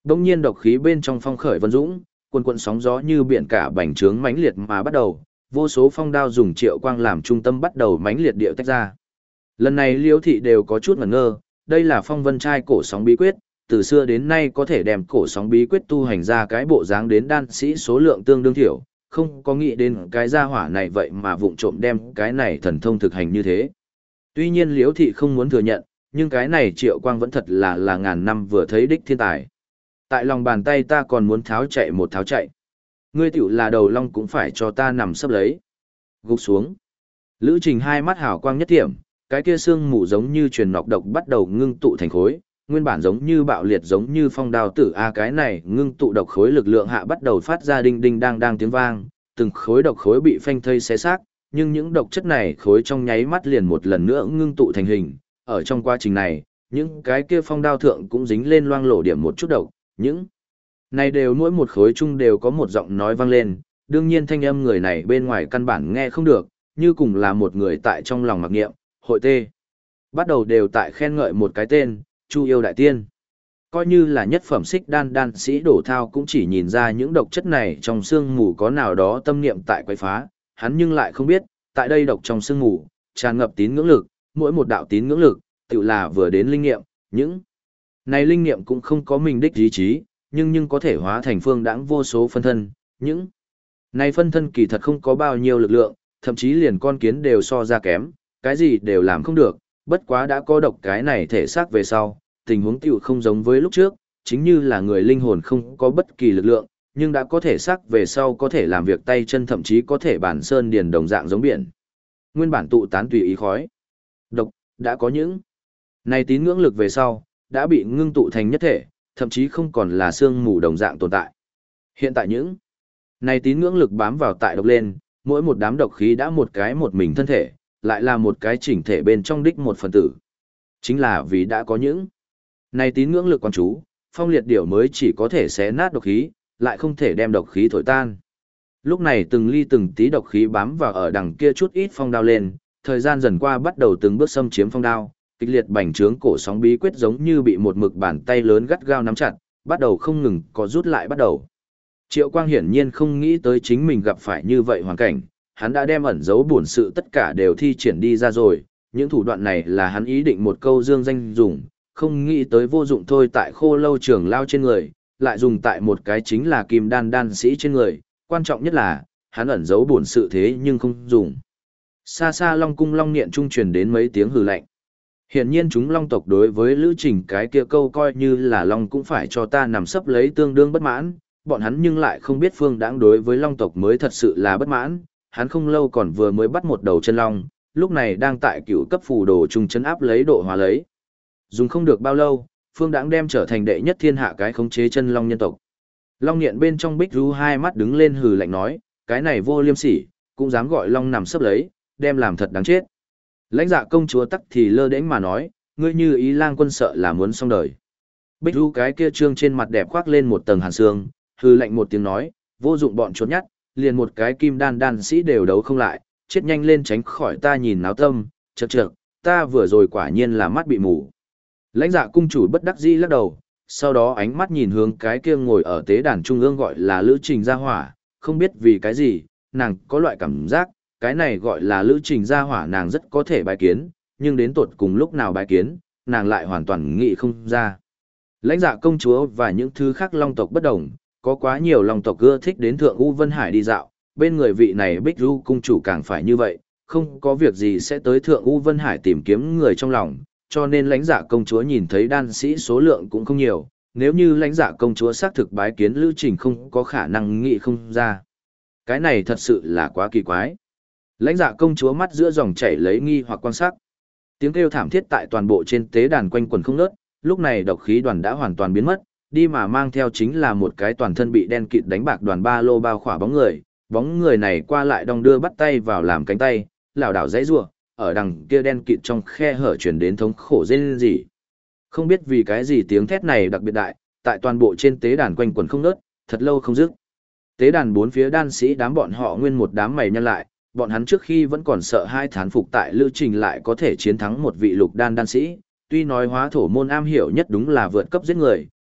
Đông nhiên độc khí bên trong phong khởi vân dũng, cuồn cuộn sóng gió như biển cả bành trướng mãnh liệt mà bắt đầu, vô số phong đao dùng Triệu Quang làm trung tâm bắt đầu mãnh liệt điệu tách ra. Lần này Liễu thị đều có chút ngẩn ngơ, đây là phong vân trai cổ sóng bí quyết, từ xưa đến nay có thể đem cổ sóng bí quyết tu hành ra cái bộ dáng đến đan sĩ số lượng tương đương thiểu, không có nghĩ đến cái gia hỏa này vậy mà vụng trộm đem cái này thần thông thực hành như thế. Tuy nhiên Liễu thị không muốn thừa nhận, nhưng cái này Triệu Quang vẫn thật là ngàn năm vừa thấy đích thiên tài. Tại lòng bàn tay ta còn muốn tháo chạy một tháo chạy. Ngươi tiểu là đầu long cũng phải cho ta nằm sấp lấy. Gục xuống. Lữ Trình hai mắt hào quang nhất thiểm, cái kia xương mù giống như truyền nọc độc bắt đầu ngưng tụ thành khối, nguyên bản giống như bạo liệt giống như phong đao tử a cái này ngưng tụ độc khối lực lượng hạ bắt đầu phát ra đinh đinh đang đang tiếng vang, từng khối độc khối bị phanh thây xé xác, nhưng những độc chất này khối trong nháy mắt liền một lần nữa ngưng tụ thành hình, ở trong quá trình này, những cái kia phong đao thượng cũng dính lên loang lổ điểm một chút độc, những này đều mỗi một khối chung đều có một giọng nói vang lên, đương nhiên thanh âm người này bên ngoài căn bản nghe không được, như cùng là một người tại trong lòng mặc niệm, hội tê. Bắt đầu đều tại khen ngợi một cái tên, Chu Yêu Đại Tiên. Coi như là nhất phẩm xích đan sĩ đổ thao cũng chỉ nhìn ra những độc chất này trong xương mù có nào đó tâm niệm tại quấy phá, hắn nhưng lại không biết, tại đây độc trong xương mù, tràn ngập tín ngưỡng lực, mỗi một đạo tín ngưỡng lực, tự là vừa đến linh nghiệm, những này linh nghiệm cũng không có mình đích ý chí, nhưng có thể hóa thành phương đãng vô số phân thân, những này phân thân kỳ thật không có bao nhiêu lực lượng, thậm chí liền con kiến đều so ra kém, cái gì đều làm không được, bất quá đã có độc cái này thể xác về sau, tình huống tiểu không giống với lúc trước, chính như là người linh hồn không có bất kỳ lực lượng, nhưng đã có thể xác về sau có thể làm việc tay chân thậm chí có thể bản sơn điền đồng dạng giống biển. Nguyên bản tụ tán tùy ý khói. Độc, đã có những này tín ngưỡng lực về sau, đã bị ngưng tụ thành nhất thể, thậm chí không còn là xương mù đồng dạng tồn tại. Hiện tại những này tín ngưỡng lực bám vào tại độc lên, mỗi một đám độc khí đã một cái một mình thân thể, lại là một cái chỉnh thể bên trong đích một phần tử. Chính là vì đã có những này tín ngưỡng lực quan chú, phong liệt điểu mới chỉ có thể xé nát độc khí, lại không thể đem độc khí thổi tan. Lúc này từng ly từng tí độc khí bám vào ở đằng kia chút ít phong đao lên, thời gian dần qua bắt đầu từng bước xâm chiếm phong đao, kịch liệt bành trướng cổ sóng bí quyết giống như bị một mực bàn tay lớn gắt gao nắm chặt, bắt đầu không ngừng có rút lại bắt đầu. Triệu Quang hiển nhiên không nghĩ tới chính mình gặp phải như vậy hoàn cảnh, hắn đã đem ẩn giấu buồn sự tất cả đều thi triển đi ra rồi, những thủ đoạn này là hắn ý định một câu dương danh dùng, không nghĩ tới vô dụng thôi tại Khô Lâu trưởng lao trên người, lại dùng tại một cái chính là Kim đan sĩ trên người, quan trọng nhất là, hắn ẩn giấu buồn sự thế nhưng không dùng. Xa xa Long cung Long Niệm trung truyền đến mấy tiếng hừ lạnh. Hiển nhiên chúng Long tộc đối với Lữ Trình cái kia câu coi như là Long cũng phải cho ta nằm sấp lấy tương đương bất mãn, bọn hắn nhưng lại không biết Phương Đãng đối với Long tộc mới thật sự là bất mãn, hắn không lâu còn vừa mới bắt một đầu chân long, lúc này đang tại cựu cấp phù đồ trung chấn áp lấy độ hóa lấy. Dùng không được bao lâu, Phương Đãng đem trở thành đệ nhất thiên hạ cái khống chế chân long nhân tộc. Long Niệm bên trong Bích Ru hai mắt đứng lên hừ lạnh nói, cái này vô liêm sỉ, cũng dám gọi Long nằm sấp lấy, đem làm thật đáng chết. Lãnh Dạ công chúa tắc thì lơ đễnh mà nói, ngươi như Ý Lang quân sợ là muốn xong đời. Bích Ru cái kia trương trên mặt đẹp khoác lên một tầng hàn xương, hừ lạnh một tiếng nói, vô dụng bọn chốt nhắt, liền một cái kim đan sĩ đều đấu không lại, chết nhanh lên tránh khỏi ta nhìn náo tâm, chậc chậc, ta vừa rồi quả nhiên là mắt bị mù. Lãnh Dạ cung chủ bất đắc dĩ lắc đầu, sau đó ánh mắt nhìn hướng cái kia ngồi ở tế đàn trung ương gọi là Lữ Trình Gia Hỏa, không biết vì cái gì, nàng có loại cảm giác, cái này gọi là Lữ Trình Gia Hỏa nàng rất có thể bái kiến, nhưng đến tột cùng lúc nào bái kiến, nàng lại hoàn toàn nghĩ không ra. Lãnh Dạ công chúa và những thứ khác long tộc bất đồng, có quá nhiều long tộc ưa thích đến Thượng U Vân Hải đi dạo, bên người vị này Bích Du cung chủ càng phải như vậy, không có việc gì sẽ tới Thượng U Vân Hải tìm kiếm người trong lòng, cho nên Lãnh Dạ công chúa nhìn thấy đan sĩ số lượng cũng không nhiều, nếu như Lãnh Dạ công chúa xác thực bái kiến Lữ Trình không có khả năng nghĩ không ra. Cái này thật sự là quá kỳ quái. Lãnh Dạ công chúa mắt giữa dòng chảy lấy nghi hoặc quan sát. Tiếng kêu thảm thiết tại toàn bộ trên tế đàn quanh quần không ngớt, lúc này độc khí đoàn đã hoàn toàn biến mất, đi mà mang theo chính là một cái toàn thân bị đen kịt đánh bạc đoàn ba lô bao khỏa bóng người này qua lại đong đưa bắt tay vào làm cánh tay, lảo đảo dãy rủa, ở đằng kia đen kịt trong khe hở truyền đến thống khổ rên rỉ. Không biết vì cái gì tiếng thét này đặc biệt đại, tại toàn bộ trên tế đàn quanh quần không ngớt, thật lâu không dứt. Tế đàn bốn phía đan sĩ đám bọn họ nguyên một đám mày nhăn lại, bọn hắn trước khi vẫn còn sợ hai thán phục tại Lữ Trình lại có thể chiến thắng một vị lục đan sĩ, tuy nói hóa thổ môn am hiểu nhất đúng là vượt cấp giết người,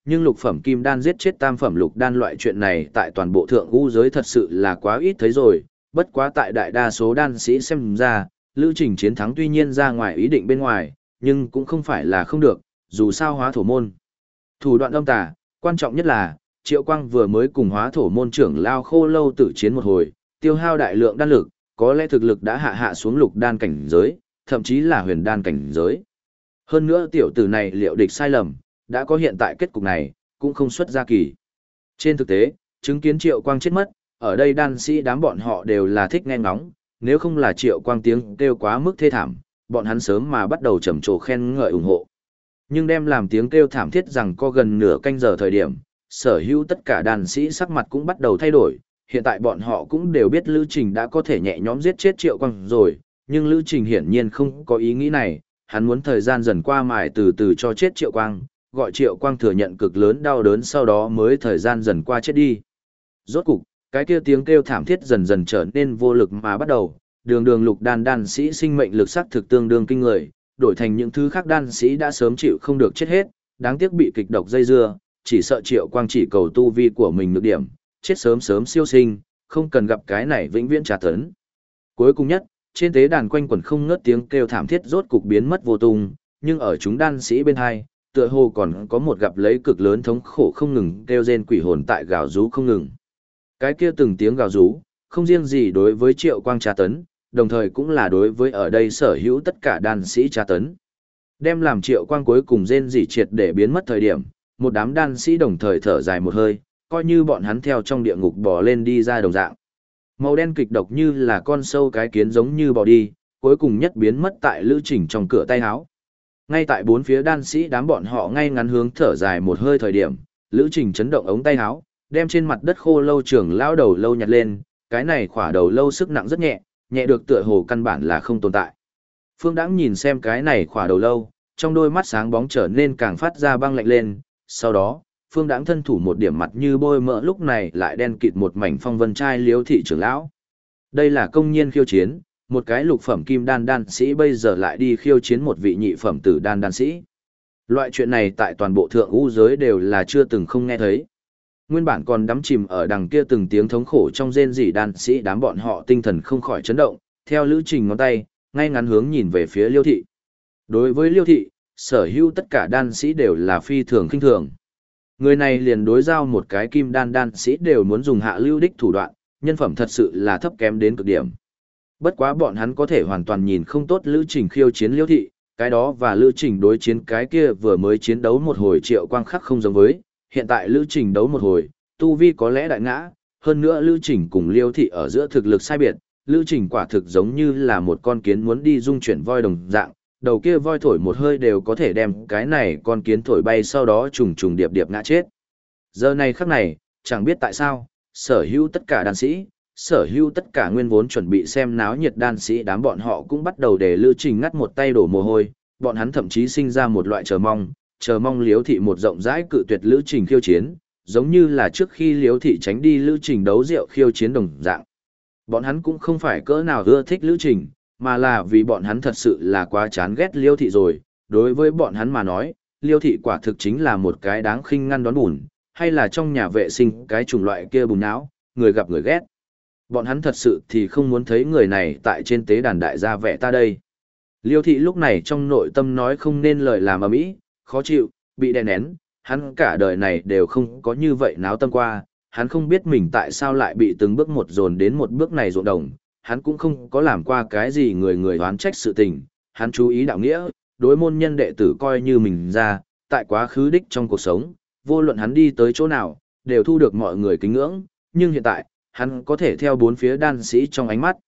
nhưng lục phẩm kim đan giết chết tam phẩm lục đan loại chuyện này tại toàn bộ thượng u giới thật sự là quá ít thấy rồi, bất quá tại đại đa số đan sĩ xem ra, Lữ Trình chiến thắng tuy nhiên ra ngoài ý định bên ngoài, nhưng cũng không phải là không được, dù sao hóa thổ môn. Thủ đoạn âm tà, quan trọng nhất là, Triệu Quang vừa mới cùng hóa thổ môn trưởng lao Khô Lâu tử chiến một hồi, tiêu hao đại lượng đan lực, có lẽ thực lực đã hạ xuống lục đan cảnh giới, thậm chí là huyền đan cảnh giới. Hơn nữa tiểu tử này liệu địch sai lầm, đã có hiện tại kết cục này, cũng không xuất ra kỳ. Trên thực tế, chứng kiến Triệu Quang chết mất, ở đây đan sĩ đám bọn họ đều là thích nghe ngóng, nếu không là Triệu Quang tiếng kêu quá mức thê thảm, bọn hắn sớm mà bắt đầu trầm trồ khen ngợi ủng hộ. Nhưng đem làm tiếng kêu thảm thiết rằng có gần nửa canh giờ thời điểm, sở hữu tất cả đan sĩ sắc mặt cũng bắt đầu thay đổi, hiện tại bọn họ cũng đều biết Lữ Trình đã có thể nhẹ nhõm giết chết Triệu Quang rồi, nhưng Lữ Trình hiển nhiên không có ý nghĩ này, hắn muốn thời gian dần qua mài từ từ cho chết Triệu Quang, gọi Triệu Quang thừa nhận cực lớn đau đớn sau đó mới thời gian dần qua chết đi. Rốt cục, cái kia tiếng kêu thảm thiết dần dần trở nên vô lực mà bắt đầu, đường lục đan sĩ sinh mệnh lực sắc thực tương đương kinh người, đổi thành những thứ khác đan sĩ đã sớm chịu không được chết hết, đáng tiếc bị kịch độc dây dưa, chỉ sợ Triệu Quang chỉ cầu tu vi của mình được điểm, chết sớm sớm siêu sinh, không cần gặp cái này vĩnh viễn tra tấn. Cuối cùng nhất, trên tế đàn quanh quẩn không ngớt tiếng kêu thảm thiết rốt cục biến mất vô tung, nhưng ở chúng đan sĩ bên hai, tựa hồ còn có một gặp lấy cực lớn thống khổ không ngừng kêu rên quỷ hồn tại gào rú không ngừng. Cái kia từng tiếng gào rú, không riêng gì đối với Triệu Quang tra tấn, đồng thời cũng là đối với ở đây sở hữu tất cả đan sĩ tra tấn. Đem làm Triệu Quang cuối cùng rên rỉ triệt để biến mất thời điểm, một đám đan sĩ đồng thời thở dài một hơi, coi như bọn hắn theo trong địa ngục bò lên đi ra đồng dạng. Màu đen kịch độc như là con sâu cái kiến giống như bò đi, cuối cùng nhất biến mất tại Lữ Trình trong cửa tay áo. Ngay tại bốn phía đan sĩ đám bọn họ ngay ngắn hướng thở dài một hơi thời điểm, Lữ Trình chấn động ống tay áo, đem trên mặt đất Khô Lâu trưởng lao đầu lâu nhặt lên, cái này khỏa đầu lâu sức nặng rất nhẹ, nhẹ được tựa hồ căn bản là không tồn tại. Phương Đãng nhìn xem cái này khỏa đầu lâu, trong đôi mắt sáng bóng trở nên càng phát ra băng lạnh lên, sau đó, Phương Đãng thân thủ một điểm mặt như bôi mỡ lúc này lại đen kịt một mảnh phong vân trai Liếu thị trưởng lão. Đây là công nhiên khiêu chiến, một cái lục phẩm kim đan đan sĩ bây giờ lại đi khiêu chiến một vị nhị phẩm tử đan đan sĩ. Loại chuyện này tại toàn bộ thượng u giới đều là chưa từng không nghe thấy. Nguyên bản còn đắm chìm ở đằng kia từng tiếng thống khổ trong rên rỉ đan sĩ đám bọn họ tinh thần không khỏi chấn động, theo Lữ Trình ngón tay, ngay ngắn hướng nhìn về phía Liêu thị. Đối với Liêu thị, sở hữu tất cả đan sĩ đều là phi thường khinh thường. Người này liền đối giao một cái kim đan đan sĩ đều muốn dùng hạ lưu đích thủ đoạn, nhân phẩm thật sự là thấp kém đến cực điểm. Bất quá bọn hắn có thể hoàn toàn nhìn không tốt Lữ Trình khiêu chiến Liêu thị, cái đó và Lữ Trình đối chiến cái kia vừa mới chiến đấu một hồi Triệu Quang khắc không giống với, hiện tại Lữ Trình đấu một hồi, tu vi có lẽ đại ngã, hơn nữa Lữ Trình cùng Liêu thị ở giữa thực lực sai biệt, Lữ Trình quả thực giống như là một con kiến muốn đi dung chuyển voi đồng dạng, đầu kia voi thổi một hơi đều có thể đem cái này con kiến thổi bay sau đó trùng trùng điệp điệp ngã chết. Giờ này khắc này, chẳng biết tại sao, sở hữu tất cả đan sĩ, sở hữu tất cả nguyên vốn chuẩn bị xem náo nhiệt đan sĩ đám bọn họ cũng bắt đầu để Lữ Trình ngắt một tay đổ mồ hôi, bọn hắn thậm chí sinh ra một loại chờ mong Liếu thị một rộng rãi cự tuyệt Lữ Trình khiêu chiến, giống như là trước khi Liếu thị tránh đi Lữ Trình đấu rượu khiêu chiến đồng dạng. Bọn hắn cũng không phải cỡ nào ưa thích Lữ Trình, mà là vì bọn hắn thật sự là quá chán ghét Liêu thị rồi, đối với bọn hắn mà nói, Liêu thị quả thực chính là một cái đáng khinh ngăn đón bùn, hay là trong nhà vệ sinh cái chủng loại kia bùn não, người gặp người ghét. Bọn hắn thật sự thì không muốn thấy người này tại trên tế đàn đại gia vẻ ta đây. Liêu thị lúc này trong nội tâm nói không nên lời làm ầm ĩ, khó chịu, bị đè nén, hắn cả đời này đều không có như vậy náo tâm qua, hắn không biết mình tại sao lại bị từng bước một dồn đến một bước này ruộng đồng, hắn cũng không có làm qua cái gì người oán trách sự tình, hắn chú ý đạo nghĩa, đối môn nhân đệ tử coi như mình ra, tại quá khứ đích trong cuộc sống, vô luận hắn đi tới chỗ nào, đều thu được mọi người kính ngưỡng, nhưng hiện tại, hắn có thể theo bốn phía đan sĩ trong ánh mắt,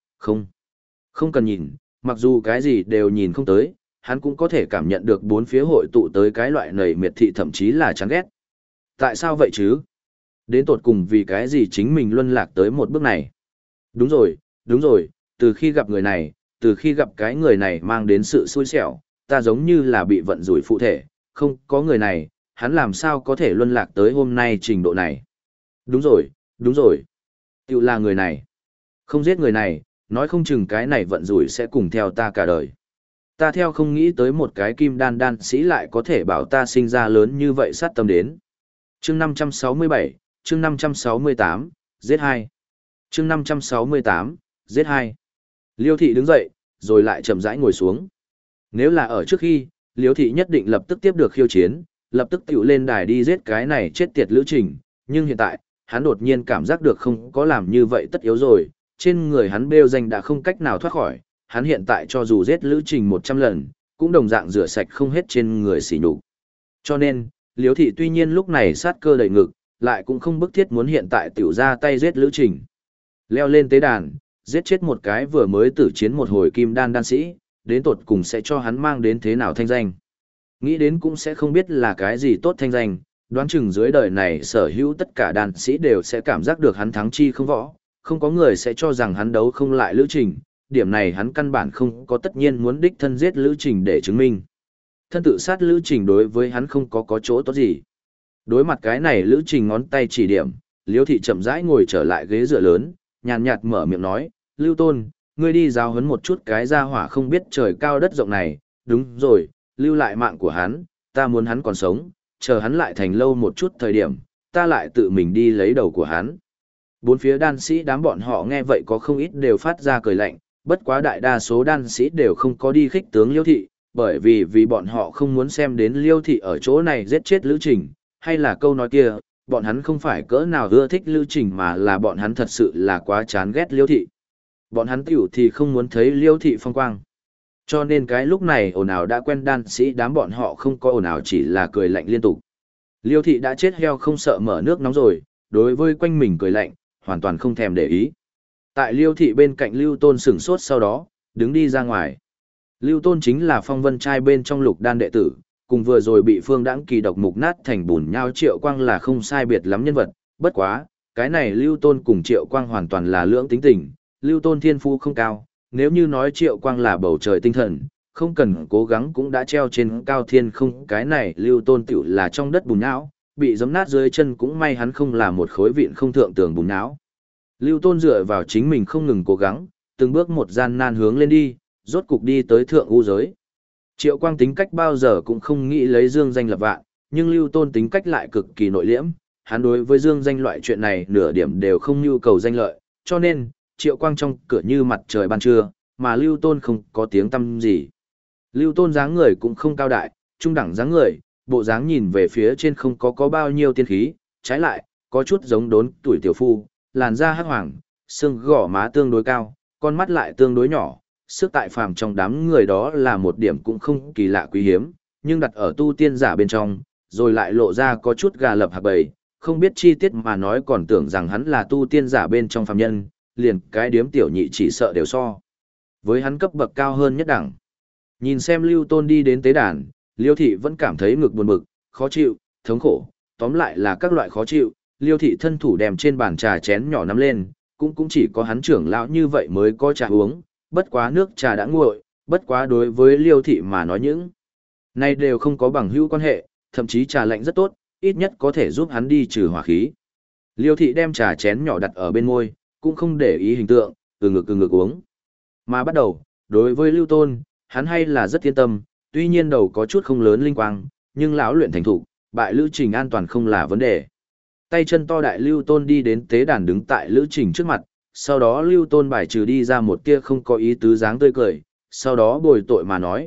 không cần nhìn, mặc dù cái gì đều nhìn không tới, hắn cũng có thể cảm nhận được bốn phía hội tụ tới cái loại nầy miệt thị thậm chí là chán ghét. Tại sao vậy chứ? Đến tột cùng vì cái gì chính mình luân lạc tới một bước này? Đúng rồi, từ khi gặp người này, từ khi gặp cái người này mang đến sự xui xẻo, ta giống như là bị vận rủi phụ thể, không có người này, hắn làm sao có thể luân lạc tới hôm nay trình độ này. Đúng rồi, tự là người này. Không giết người này, nói không chừng cái này vận rủi sẽ cùng theo ta cả đời. Ta theo không nghĩ tới một cái kim đan đan sĩ lại có thể bảo ta sinh ra lớn như vậy sát tâm đến. Chương 567, chương 568, giết hai. Chương 568, giết hai. Liêu thị đứng dậy, rồi lại chậm rãi ngồi xuống. Nếu là ở trước khi, Liêu thị nhất định lập tức tiếp được khiêu chiến, lập tức tiểu lên đài đi giết cái này chết tiệt Lữ Trình, nhưng hiện tại, hắn đột nhiên cảm giác được không có làm như vậy tất yếu rồi, trên người hắn bêu danh đã không cách nào thoát khỏi, hắn hiện tại cho dù giết Lữ Trình 100 lần, cũng đồng dạng rửa sạch không hết trên người sỉ nhục. Cho nên, Liêu thị tuy nhiên lúc này sát cơ đầy ngực, lại cũng không bức thiết muốn hiện tại tiểu ra tay giết Lữ Trình. Leo lên tế đàn, giết chết một cái vừa mới tử chiến một hồi kim đan đan sĩ, đến tột cùng sẽ cho hắn mang đến thế nào thanh danh. Nghĩ đến cũng sẽ không biết là cái gì tốt thanh danh, đoán chừng dưới đời này sở hữu tất cả đan sĩ đều sẽ cảm giác được hắn thắng chi không võ, không có người sẽ cho rằng hắn đấu không lại Lữ Trình, điểm này hắn căn bản không có tất nhiên muốn đích thân giết Lữ Trình để chứng minh. Thân tự sát Lữ Trình đối với hắn không có chỗ tốt gì. Đối mặt cái này Lữ Trình ngón tay chỉ điểm, Liêu thị chậm rãi ngồi trở lại ghế dựa lớn, nhàn nhạt mở miệng nói, Lưu Tôn, ngươi đi giáo huấn một chút cái gia hỏa không biết trời cao đất rộng này, đúng rồi, lưu lại mạng của hắn, ta muốn hắn còn sống, chờ hắn lại thành lâu một chút thời điểm, ta lại tự mình đi lấy đầu của hắn. Bốn phía đan sĩ đám bọn họ nghe vậy có không ít đều phát ra cười lạnh, bất quá đại đa số đan sĩ đều không có đi khích tướng Liêu thị, bởi vì bọn họ không muốn xem đến Liêu thị ở chỗ này giết chết Lữ Trình, hay là câu nói kia, bọn hắn không phải cỡ nào ưa thích Lữ Trình mà là bọn hắn thật sự là quá chán ghét Liêu thị. Bọn hắn tiểu thì không muốn thấy Liêu thị phong quang. Cho nên cái lúc này ồn ào đã quen đan sĩ đám bọn họ không có ồn ào chỉ là cười lạnh liên tục. Liêu thị đã chết heo không sợ mở nước nóng rồi, đối với quanh mình cười lạnh, hoàn toàn không thèm để ý. Tại Liêu thị bên cạnh Lưu Tôn sửng sốt sau đó, đứng đi ra ngoài. Lưu Tôn chính là phong vân trai bên trong lục đan đệ tử, cùng vừa rồi bị Phương Đãng Kỳ độc mục nát thành bùn nhao Triệu Quang là không sai biệt lắm nhân vật, bất quá, cái này Lưu Tôn cùng Triệu Quang hoàn toàn là lưỡng tính tình, Lưu Tôn thiên phú không cao, nếu như nói Triệu Quang là bầu trời tinh thần, không cần cố gắng cũng đã treo trên cao thiên không, cái này Lưu Tôn tiểu là trong đất bùn nhão, bị giấm nát dưới chân cũng may hắn không là một khối vịn không thượng tường bùn nhão. Lưu Tôn dựa vào chính mình không ngừng cố gắng, từng bước một gian nan hướng lên đi, rốt cục đi tới thượng u giới. Triệu Quang tính cách bao giờ cũng không nghĩ lấy dương danh lập vạn, nhưng Lưu Tôn tính cách lại cực kỳ nội liễm, hắn đối với dương danh loại chuyện này nửa điểm đều không nhu cầu danh lợi, cho nên, Triệu Quang trong cửa như mặt trời ban trưa, mà Lưu Tôn không có tiếng tăm gì. Lưu Tôn dáng người cũng không cao đại, trung đẳng dáng người, bộ dáng nhìn về phía trên không có bao nhiêu tiên khí, trái lại, có chút giống đốn tuổi tiểu phu, làn da hắc hoàng, xương gò má tương đối cao, con mắt lại tương đối nhỏ, sức tại phàm trong đám người đó là một điểm cũng không kỳ lạ quý hiếm, nhưng đặt ở tu tiên giả bên trong, rồi lại lộ ra có chút gà lập hạc bầy, không biết chi tiết mà nói còn tưởng rằng hắn là tu tiên giả bên trong phàm nhân, liền cái điếm tiểu nhị chỉ sợ đều so. Với hắn cấp bậc cao hơn nhất đẳng. Nhìn xem Lưu Tôn đi đến tế đàn, Liêu thị vẫn cảm thấy ngực buồn bực, khó chịu, thống khổ, tóm lại là các loại khó chịu, Liêu thị thân thủ đem trên bàn trà chén nhỏ nắm lên, cũng chỉ có hắn trưởng lão như vậy mới có trà uống, bất quá nước trà đã nguội, bất quá đối với Liêu thị mà nói những này đều không có bằng hữu quan hệ, thậm chí trà lạnh rất tốt, ít nhất có thể giúp hắn đi trừ hỏa khí. Liêu thị đem trà chén nhỏ đặt ở bên môi, cũng không để ý hình tượng, từ ngực uống. Mà bắt đầu, đối với Lưu Tôn, hắn hay là rất yên tâm, tuy nhiên đầu có chút không lớn linh quang, nhưng lão luyện thành thục, bại Lữ Trình an toàn không là vấn đề. Tay chân to đại Lưu Tôn đi đến tế đàn đứng tại Lữ Trình trước mặt, sau đó Lưu Tôn bài trừ đi ra một tia không có ý tứ dáng tươi cười, sau đó bồi tội mà nói,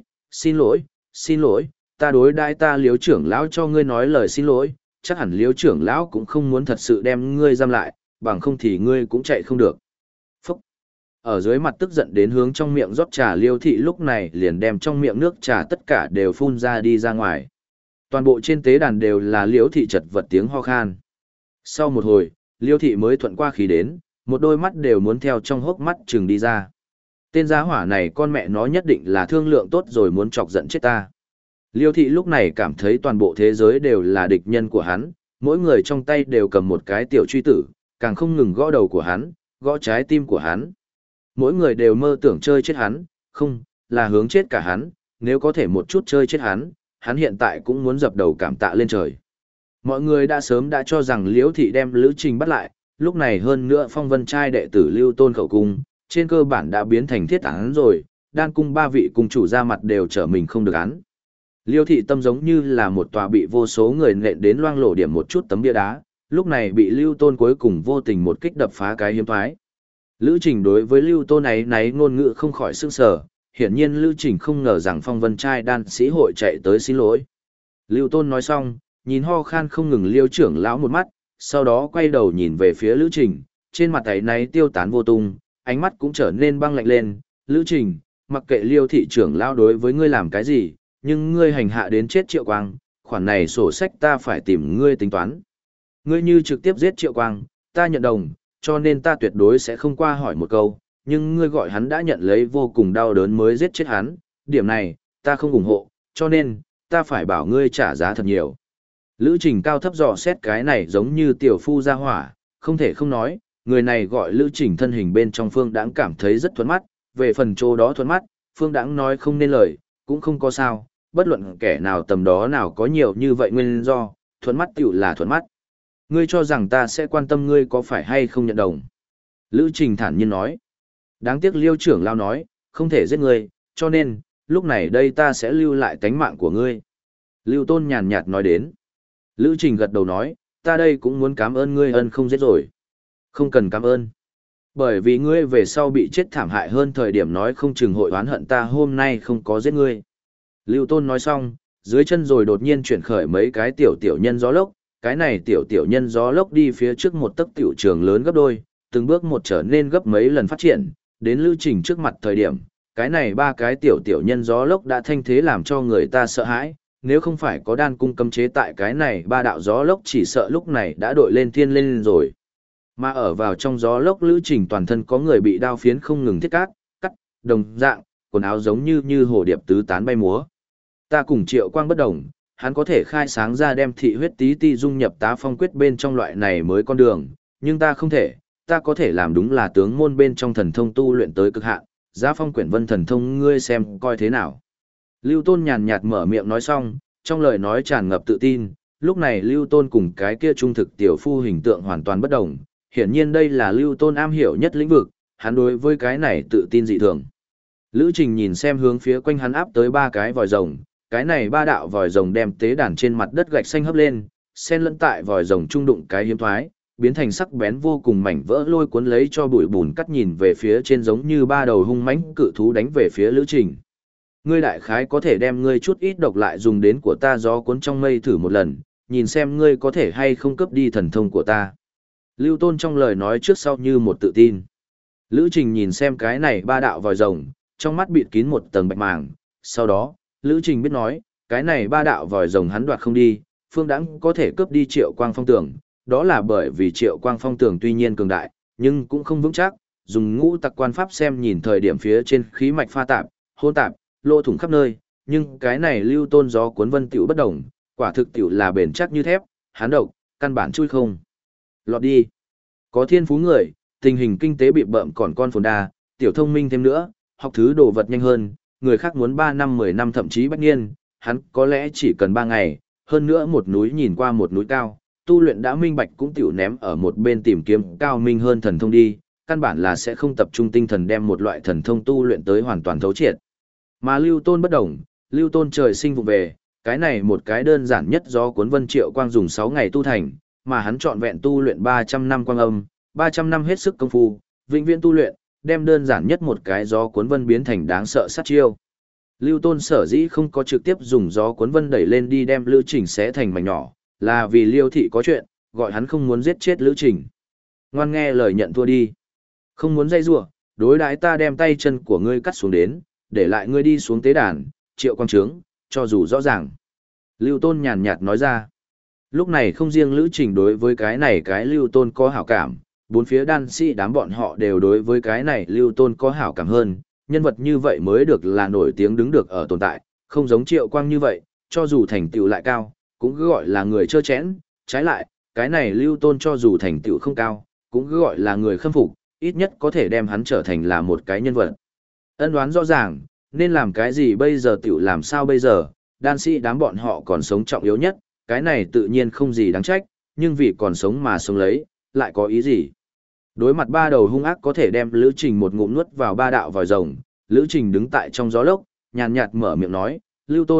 xin lỗi, ta đối đãi ta Liếu trưởng lão cho ngươi nói lời xin lỗi, chắc hẳn Liếu trưởng lão cũng không muốn thật sự đem ngươi giam lại, bằng không thì ngươi cũng chạy không được. Phúc! Ở dưới mặt tức giận đến hướng trong miệng rót trà Liêu thị lúc này liền đem trong miệng nước trà tất cả đều phun ra đi ra ngoài. Toàn bộ trên tế đàn đều là Liêu thị chật vật tiếng ho khan. Sau một hồi, Liêu thị mới thuận qua khí đến, một đôi mắt đều muốn theo trong hốc mắt chừng đi ra. Tên giá hỏa này con mẹ nó nhất định là thương lượng tốt rồi muốn chọc giận chết ta. Liêu thị lúc này cảm thấy toàn bộ thế giới đều là địch nhân của hắn, mỗi người trong tay đều cầm một cái tiểu truy tử, càng không ngừng gõ đầu của hắn, gõ trái tim của hắn. Mỗi người đều mơ tưởng chơi chết hắn, không, là hướng chết cả hắn, nếu có thể một chút chơi chết hắn, hắn hiện tại cũng muốn dập đầu cảm tạ lên trời. Mọi người đã sớm đã cho rằng Liễu thị đem Lữ Trình bắt lại, lúc này hơn nữa phong vân trai đệ tử Lưu Tôn khẩu cung, trên cơ bản đã biến thành thiết án rồi, đan cung ba vị cung chủ ra mặt đều trở mình không được án. Liêu thị tâm giống như là một tòa bị vô số người nện đến loang lổ điểm một chút tấm bia đá, lúc này bị Lưu Tôn cuối cùng vô tình một kích đập phá cái hiếm thoái. Lữ Trình đối với Lưu Tôn ấy náy ngôn ngữ không khỏi sững sờ, hiển nhiên Lữ Trình không ngờ rằng Phong Vân trai đan sĩ hội chạy tới xin lỗi. Lưu Tôn nói xong, nhìn ho khan không ngừng Liêu trưởng lão một mắt, sau đó quay đầu nhìn về phía Lữ Trình, trên mặt ấy náy tiêu tán vô tung, ánh mắt cũng trở nên băng lạnh lên. Lữ Trình, mặc kệ Liêu thị trưởng lão đối với ngươi làm cái gì, nhưng ngươi hành hạ đến chết Triệu Quang, khoản này sổ sách ta phải tìm ngươi tính toán. Ngươi như trực tiếp giết Triệu Quang, ta nhận đồng, cho nên ta tuyệt đối sẽ không qua hỏi một câu, nhưng ngươi gọi hắn đã nhận lấy vô cùng đau đớn mới giết chết hắn, điểm này, ta không ủng hộ, cho nên, ta phải bảo ngươi trả giá thật nhiều. Lữ Trình cao thấp dò xét cái này giống như tiểu phu gia hỏa, không thể không nói, người này gọi Lữ Trình thân hình bên trong Phương Đãng cảm thấy rất thuận mắt, về phần chỗ đó thuận mắt, Phương Đãng nói không nên lời, cũng không có sao, bất luận kẻ nào tầm đó nào có nhiều như vậy nguyên do, thuận mắt tiểu là thuận mắt. Ngươi cho rằng ta sẽ quan tâm ngươi có phải hay không nhận đồng. Lữ Trình thản nhiên nói. Đáng tiếc Liêu trưởng lao nói, không thể giết ngươi, cho nên, lúc này đây ta sẽ lưu lại tánh mạng của ngươi. Lưu Tôn nhàn nhạt nói đến. Lữ Trình gật đầu nói, ta đây cũng muốn cảm ơn ngươi ân không giết rồi. Không cần cảm ơn. Bởi vì ngươi về sau bị chết thảm hại hơn thời điểm nói không chừng hội oán hận ta hôm nay không có giết ngươi. Lưu Tôn nói xong, dưới chân rồi đột nhiên chuyển khởi mấy cái tiểu nhân gió lốc, cái này tiểu nhân gió lốc đi phía trước một tấc tiểu trường lớn gấp đôi, từng bước một trở nên gấp mấy lần phát triển, đến Lữ Trình trước mặt thời điểm, cái này ba cái tiểu nhân gió lốc đã thanh thế làm cho người ta sợ hãi, nếu không phải có đan cung cấm chế tại cái này ba đạo gió lốc chỉ sợ lúc này đã đội lên thiên lên rồi. Mà ở vào trong gió lốc Lữ Trình toàn thân có người bị đao phiến không ngừng thiết cắt, đồng dạng, quần áo giống như hồ điệp tứ tán bay múa. Ta cùng Triệu Quang bất đồng, hắn có thể khai sáng ra đem thị huyết tí ti dung nhập tá phong quyết bên trong loại này mới con đường, nhưng ta không thể, ta có thể làm đúng là tướng môn bên trong thần thông tu luyện tới cực hạn, giá phong quyển vân thần thông ngươi xem coi thế nào. Lưu Tôn nhàn nhạt mở miệng nói xong, trong lời nói tràn ngập tự tin, lúc này Lưu Tôn cùng cái kia trung thực tiểu phu hình tượng hoàn toàn bất đồng, hiển nhiên đây là Lưu Tôn am hiểu nhất lĩnh vực, hắn đối với cái này tự tin dị thường. Lữ Trình nhìn xem hướng phía quanh hắn áp tới ba cái vòi rồng, cái này ba đạo vòi rồng đem tế đàn trên mặt đất gạch xanh hấp lên, xen lẫn tại vòi rồng trung đụng cái hiếm thoái, biến thành sắc bén vô cùng mảnh vỡ lôi cuốn lấy cho bụi bùn cắt nhìn về phía trên giống như ba đầu hung mãnh cự thú đánh về phía Lữ Trình. Ngươi đại khái có thể đem ngươi chút ít độc lại dùng đến của ta gió cuốn trong mây thử một lần, nhìn xem ngươi có thể hay không cướp đi thần thông của ta. Lưu Tôn trong lời nói trước sau như một tự tin. Lữ Trình nhìn xem cái này ba đạo vòi rồng, trong mắt bịt kín một tầng bạch màng, sau đó, Lữ Trình biết nói, cái này ba đạo vòi rồng hắn đoạt không đi, Phương Đãng có thể cướp đi Triệu Quang Phong Tường, đó là bởi vì Triệu Quang Phong Tường tuy nhiên cường đại, nhưng cũng không vững chắc, dùng ngũ tặc quan pháp xem nhìn thời điểm phía trên khí mạch pha tạp, hôn tạp, lỗ thủng khắp nơi, nhưng cái này Lưu Tôn gió cuốn vân tiểu bất động, quả thực tiểu là bền chắc như thép, hán độc, căn bản chui không. Lọt đi. Có thiên phú người, tình hình kinh tế bị bợm còn con phồn đa, tiểu thông minh thêm nữa, học thứ đồ vật nhanh hơn, người khác muốn 3 năm 10 năm thậm chí bách niên, hắn có lẽ chỉ cần 3 ngày, hơn nữa một núi nhìn qua một núi cao, tu luyện đã minh bạch cũng tiểu ném ở một bên tìm kiếm cao minh hơn thần thông đi, căn bản là sẽ không tập trung tinh thần đem một loại thần thông tu luyện tới hoàn toàn thấu triệt. Mà Lưu Tôn bất đồng, Lưu Tôn trời sinh vụ về, cái này một cái đơn giản nhất do cuốn vân Triệu Quang dùng 6 ngày tu thành, mà hắn trọn vẹn tu luyện 300 năm quang âm, 300 năm hết sức công phu, vĩnh viễn tu luyện, đem đơn giản nhất một cái gió cuốn vân biến thành đáng sợ sát chiêu. Lưu Tôn sở dĩ không có trực tiếp dùng gió cuốn vân đẩy lên đi đem Lữ Trình xé thành mảnh nhỏ, là vì Liêu thị có chuyện, gọi hắn không muốn giết chết Lữ Trình. Ngoan nghe lời nhận thua đi. Không muốn dây rủa, đối đãi ta đem tay chân của ngươi cắt xuống đến, để lại ngươi đi xuống tế đàn, Triệu Quang Trướng, cho dù rõ ràng. Lưu Tôn nhàn nhạt nói ra. Lúc này không riêng Lữ Trình đối với cái này cái Lưu Tôn có hảo cảm, bốn phía đan sĩ đám bọn họ đều đối với cái này Lưu Tôn có hảo cảm hơn, nhân vật như vậy mới được là nổi tiếng đứng được ở tồn tại, không giống Triệu Quang như vậy, cho dù thành tựu lại cao, cũng cứ gọi là người trơ chẽn, trái lại, cái này Lưu Tôn cho dù thành tựu không cao, cũng cứ gọi là người khâm phục, ít nhất có thể đem hắn trở thành là một cái nhân vật. Ân đoán rõ ràng, nên làm cái gì bây giờ tiểu làm sao bây giờ, đan sĩ đám bọn họ còn sống trọng yếu nhất, cái này tự nhiên không gì đáng trách, nhưng vì còn sống mà sống lấy, lại có ý gì? Đối mặt ba đầu hung ác có thể đem Lữ Trình một ngụm nuốt vào ba đạo vòi rồng, Lữ Trình đứng tại trong gió lốc, nhàn nhạt mở miệng nói, Lưu Tôn,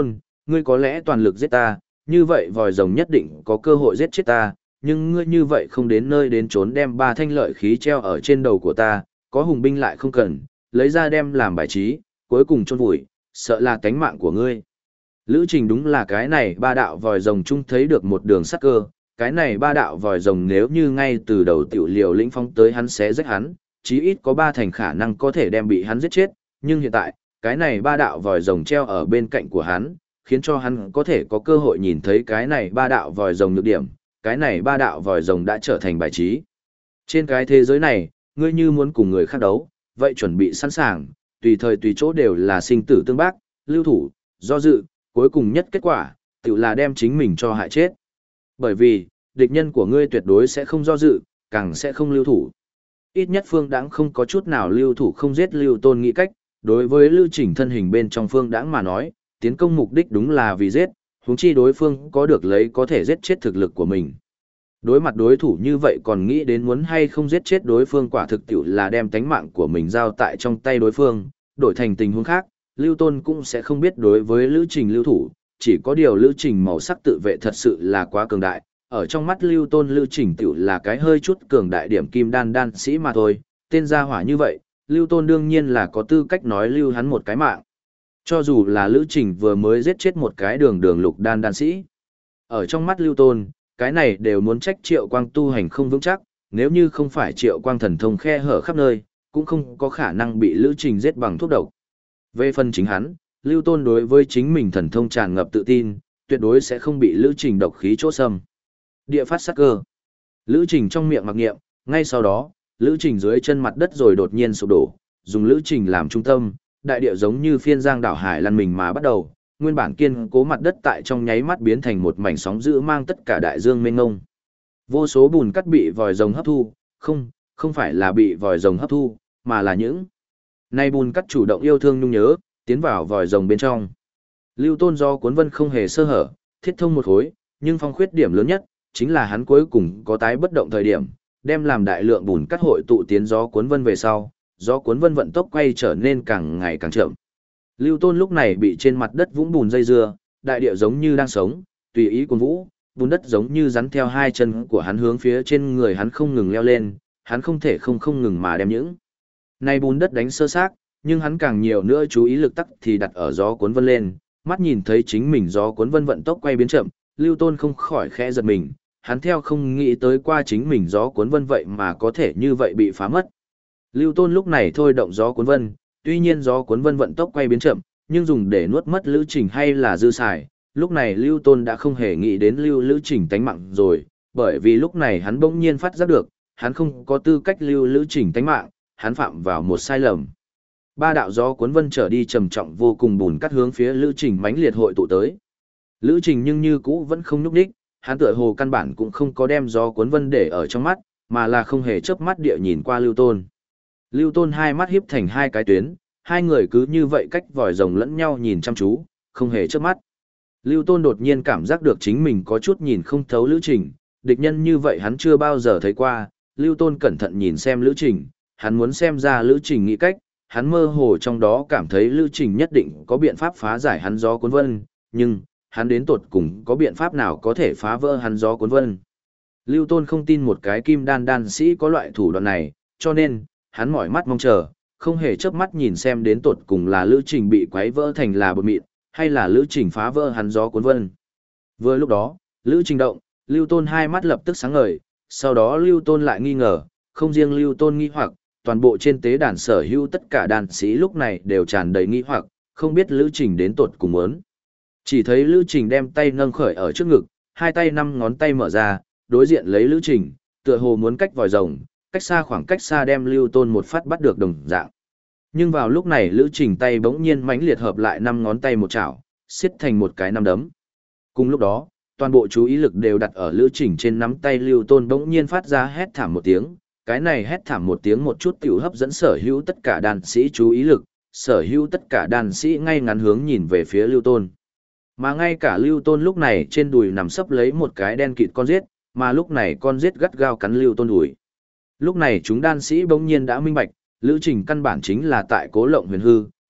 ngươi có lẽ toàn lực giết ta, như vậy vòi rồng nhất định có cơ hội giết chết ta, nhưng ngươi như vậy không đến nơi đến trốn đem 3 thanh lợi khí treo ở trên đầu của ta, có hùng binh lại không cần, lấy ra đem làm bài trí, cuối cùng chôn vùi, sợ là tánh mạng của ngươi. Lữ Trình đúng là cái này 3 đạo vòi rồng chung thấy được một đường sắc cơ, cái này 3 đạo vòi rồng nếu như ngay từ đầu tiểu liều lĩnh phong tới hắn sẽ giết hắn, chí ít có 3 thành khả năng có thể đem bị hắn giết chết, nhưng hiện tại, cái này 3 đạo vòi rồng treo ở bên cạnh của hắn, khiến cho hắn có thể có cơ hội nhìn thấy cái này 3 đạo vòi rồng nhược điểm, cái này 3 đạo vòi rồng đã trở thành bài trí. Trên cái thế giới này, ngươi như muốn cùng người khác đấu, vậy chuẩn bị sẵn sàng, tùy thời tùy chỗ đều là sinh tử tương bác, lưu thủ, do dự, cuối cùng nhất kết quả, tự là đem chính mình cho hại chết. Bởi vì, địch nhân của ngươi tuyệt đối sẽ không do dự, càng sẽ không lưu thủ. Ít nhất Phương Đãng không có chút nào lưu thủ không giết Lưu Tôn nghĩ cách, đối với Lưu Trình thân hình bên trong Phương Đãng mà nói, tiến công mục đích đúng là vì giết, huống chi đối phương có được lấy có thể giết chết thực lực của mình. Đối mặt đối thủ như vậy còn nghĩ đến muốn hay không giết chết đối phương quả thực tiệu là đem tánh mạng của mình giao tại trong tay đối phương, đổi thành tình huống khác, Lưu Tôn cũng sẽ không biết đối với Lữ Trình lưu thủ, chỉ có điều Lữ Trình màu sắc tự vệ thật sự là quá cường đại, ở trong mắt Lưu Tôn Lữ Trình tiểu là cái hơi chút cường đại điểm kim đan đan sĩ mà thôi, tên gia hỏa như vậy, Lưu Tôn đương nhiên là có tư cách nói lưu hắn một cái mạng. Cho dù là Lữ Trình vừa mới giết chết một cái đường lục đan đan sĩ, ở trong mắt Lưu Tôn, cái này đều muốn trách Triệu Quang tu hành không vững chắc, nếu như không phải Triệu Quang thần thông khe hở khắp nơi, cũng không có khả năng bị Lữ Trình giết bằng thuốc độc. Về phần chính hắn, Lưu Tôn đối với chính mình thần thông tràn ngập tự tin, tuyệt đối sẽ không bị Lữ Trình độc khí chỗ xâm. Địa phát sát cơ. Lữ Trình trong miệng mặc niệm, ngay sau đó, Lữ Trình dưới chân mặt đất rồi đột nhiên sụp đổ, dùng Lữ Trình làm trung tâm, đại địa giống như phiên giang đảo hải lăn mình mà bắt đầu, nguyên bản kiên cố mặt đất tại trong nháy mắt biến thành một mảnh sóng dữ mang tất cả đại dương mênh mông. Vô số bùn cắt bị vòi rồng hấp thu, không phải là bị vòi rồng hấp thu, mà là những nay bùn cắt chủ động yêu thương nhung nhớ, tiến vào vòi rồng bên trong. Lưu Tôn do cuốn vân không hề sơ hở, thiết thông một khối, nhưng phong khuyết điểm lớn nhất chính là hắn cuối cùng có tái bất động thời điểm, đem làm đại lượng bùn cắt hội tụ tiến gió cuốn vân về sau, gió cuốn vân vận tốc quay trở nên càng ngày càng chậm. Lưu Tôn lúc này bị trên mặt đất vũng bùn dây dưa, đại địa giống như đang sống, tùy ý cuốn vũ, bùn đất giống như rắn theo hai chân của hắn hướng phía trên người hắn không ngừng leo lên, hắn không thể không ngừng mà đem những này bùn đất đánh sơ xác, nhưng hắn càng nhiều nữa chú ý lực tắc thì đặt ở gió cuốn vân lên, mắt nhìn thấy chính mình gió cuốn vân vận tốc quay biến chậm, Lưu Tôn không khỏi khẽ giật mình, hắn theo không nghĩ tới qua chính mình gió cuốn vân vậy mà có thể như vậy bị phá mất. Lưu Tôn lúc này thôi động gió cuốn vân, tuy nhiên gió cuốn vân vận tốc quay biến chậm, nhưng dùng để nuốt mất Lữ Trình hay là dư xài, lúc này Lưu Tôn đã không hề nghĩ đến Lữ Trình tánh mạng rồi, bởi vì lúc này hắn bỗng nhiên phát giác được, hắn không có tư cách Lữ Trình tánh mạng, hắn phạm vào một sai lầm. 3 đạo gió cuốn vân trở đi trầm trọng vô cùng bùn cắt hướng phía Lữ Trình mãnh liệt hội tụ tới. Lữ Trình nhưng như cũ vẫn không nhúc nhích, hắn tựa hồ căn bản cũng không có đem gió cuốn vân để ở trong mắt, mà là không hề chớp mắt địa nhìn qua Lưu Tôn. Lưu Tôn hai mắt híp thành hai cái tuyến, hai người cứ như vậy cách vòi rồng lẫn nhau nhìn chăm chú, không hề chớp mắt. Lưu Tôn đột nhiên cảm giác được chính mình có chút nhìn không thấu Lữ Trình, địch nhân như vậy hắn chưa bao giờ thấy qua. Lưu Tôn cẩn thận nhìn xem Lữ Trình, hắn muốn xem ra Lữ Trình nghĩ cách, hắn mơ hồ trong đó cảm thấy Lữ Trình nhất định có biện pháp phá giải hắn gió cuốn vân, nhưng hắn đến tột cùng có biện pháp nào có thể phá vỡ hắn gió cuốn vân. Lưu Tôn không tin một cái kim đan đan sĩ có loại thủ đoạn này, cho nên hắn mỏi mắt mong chờ, không hề chớp mắt nhìn xem đến tột cùng là Lữ Trình bị quấy vỡ thành là bột mịn, hay là Lữ Trình phá vỡ hắn gió cuốn vân. Vừa lúc đó, Lữ Trình động, Lưu Tôn hai mắt lập tức sáng ngời, sau đó Lưu Tôn lại nghi ngờ, không riêng Lưu Tôn nghi hoặc, toàn bộ trên tế đàn sở hữu tất cả đàn sĩ lúc này đều tràn đầy nghi hoặc, không biết Lữ Trình đến tột cùng muốn. Chỉ thấy Lữ Trình đem tay nâng khởi ở trước ngực, hai tay 5 ngón tay mở ra, đối diện lấy Lữ Trình, tựa hồ muốn cách vòi rồng, khoảng cách xa đem Lưu Tôn một phát bắt được đồng dạng. Nhưng vào lúc này Lữ Trình tay bỗng nhiên mãnh liệt hợp lại 5 ngón tay một chảo, xiết thành một cái nắm đấm. Cùng lúc đó, toàn bộ chú ý lực đều đặt ở Lữ Trình trên nắm tay Lưu Tôn bỗng nhiên phát ra hét thảm một tiếng, cái này hét thảm một tiếng một chút tiểu hấp dẫn sở hữu tất cả đàn sĩ chú ý lực, sở hữu tất cả đàn sĩ ngay ngắn hướng nhìn về phía Lưu Tôn. Mà ngay cả Lưu Tôn lúc này trên đùi nằm sấp lấy một cái đen kịt con giết, mà lúc này con giết gắt gao cắn Lưu Tôn đùi. Lúc này chúng đan sĩ bỗng nhiên đã minh bạch, Lữ Trình căn bản chính là tại cố lộng huyền hư,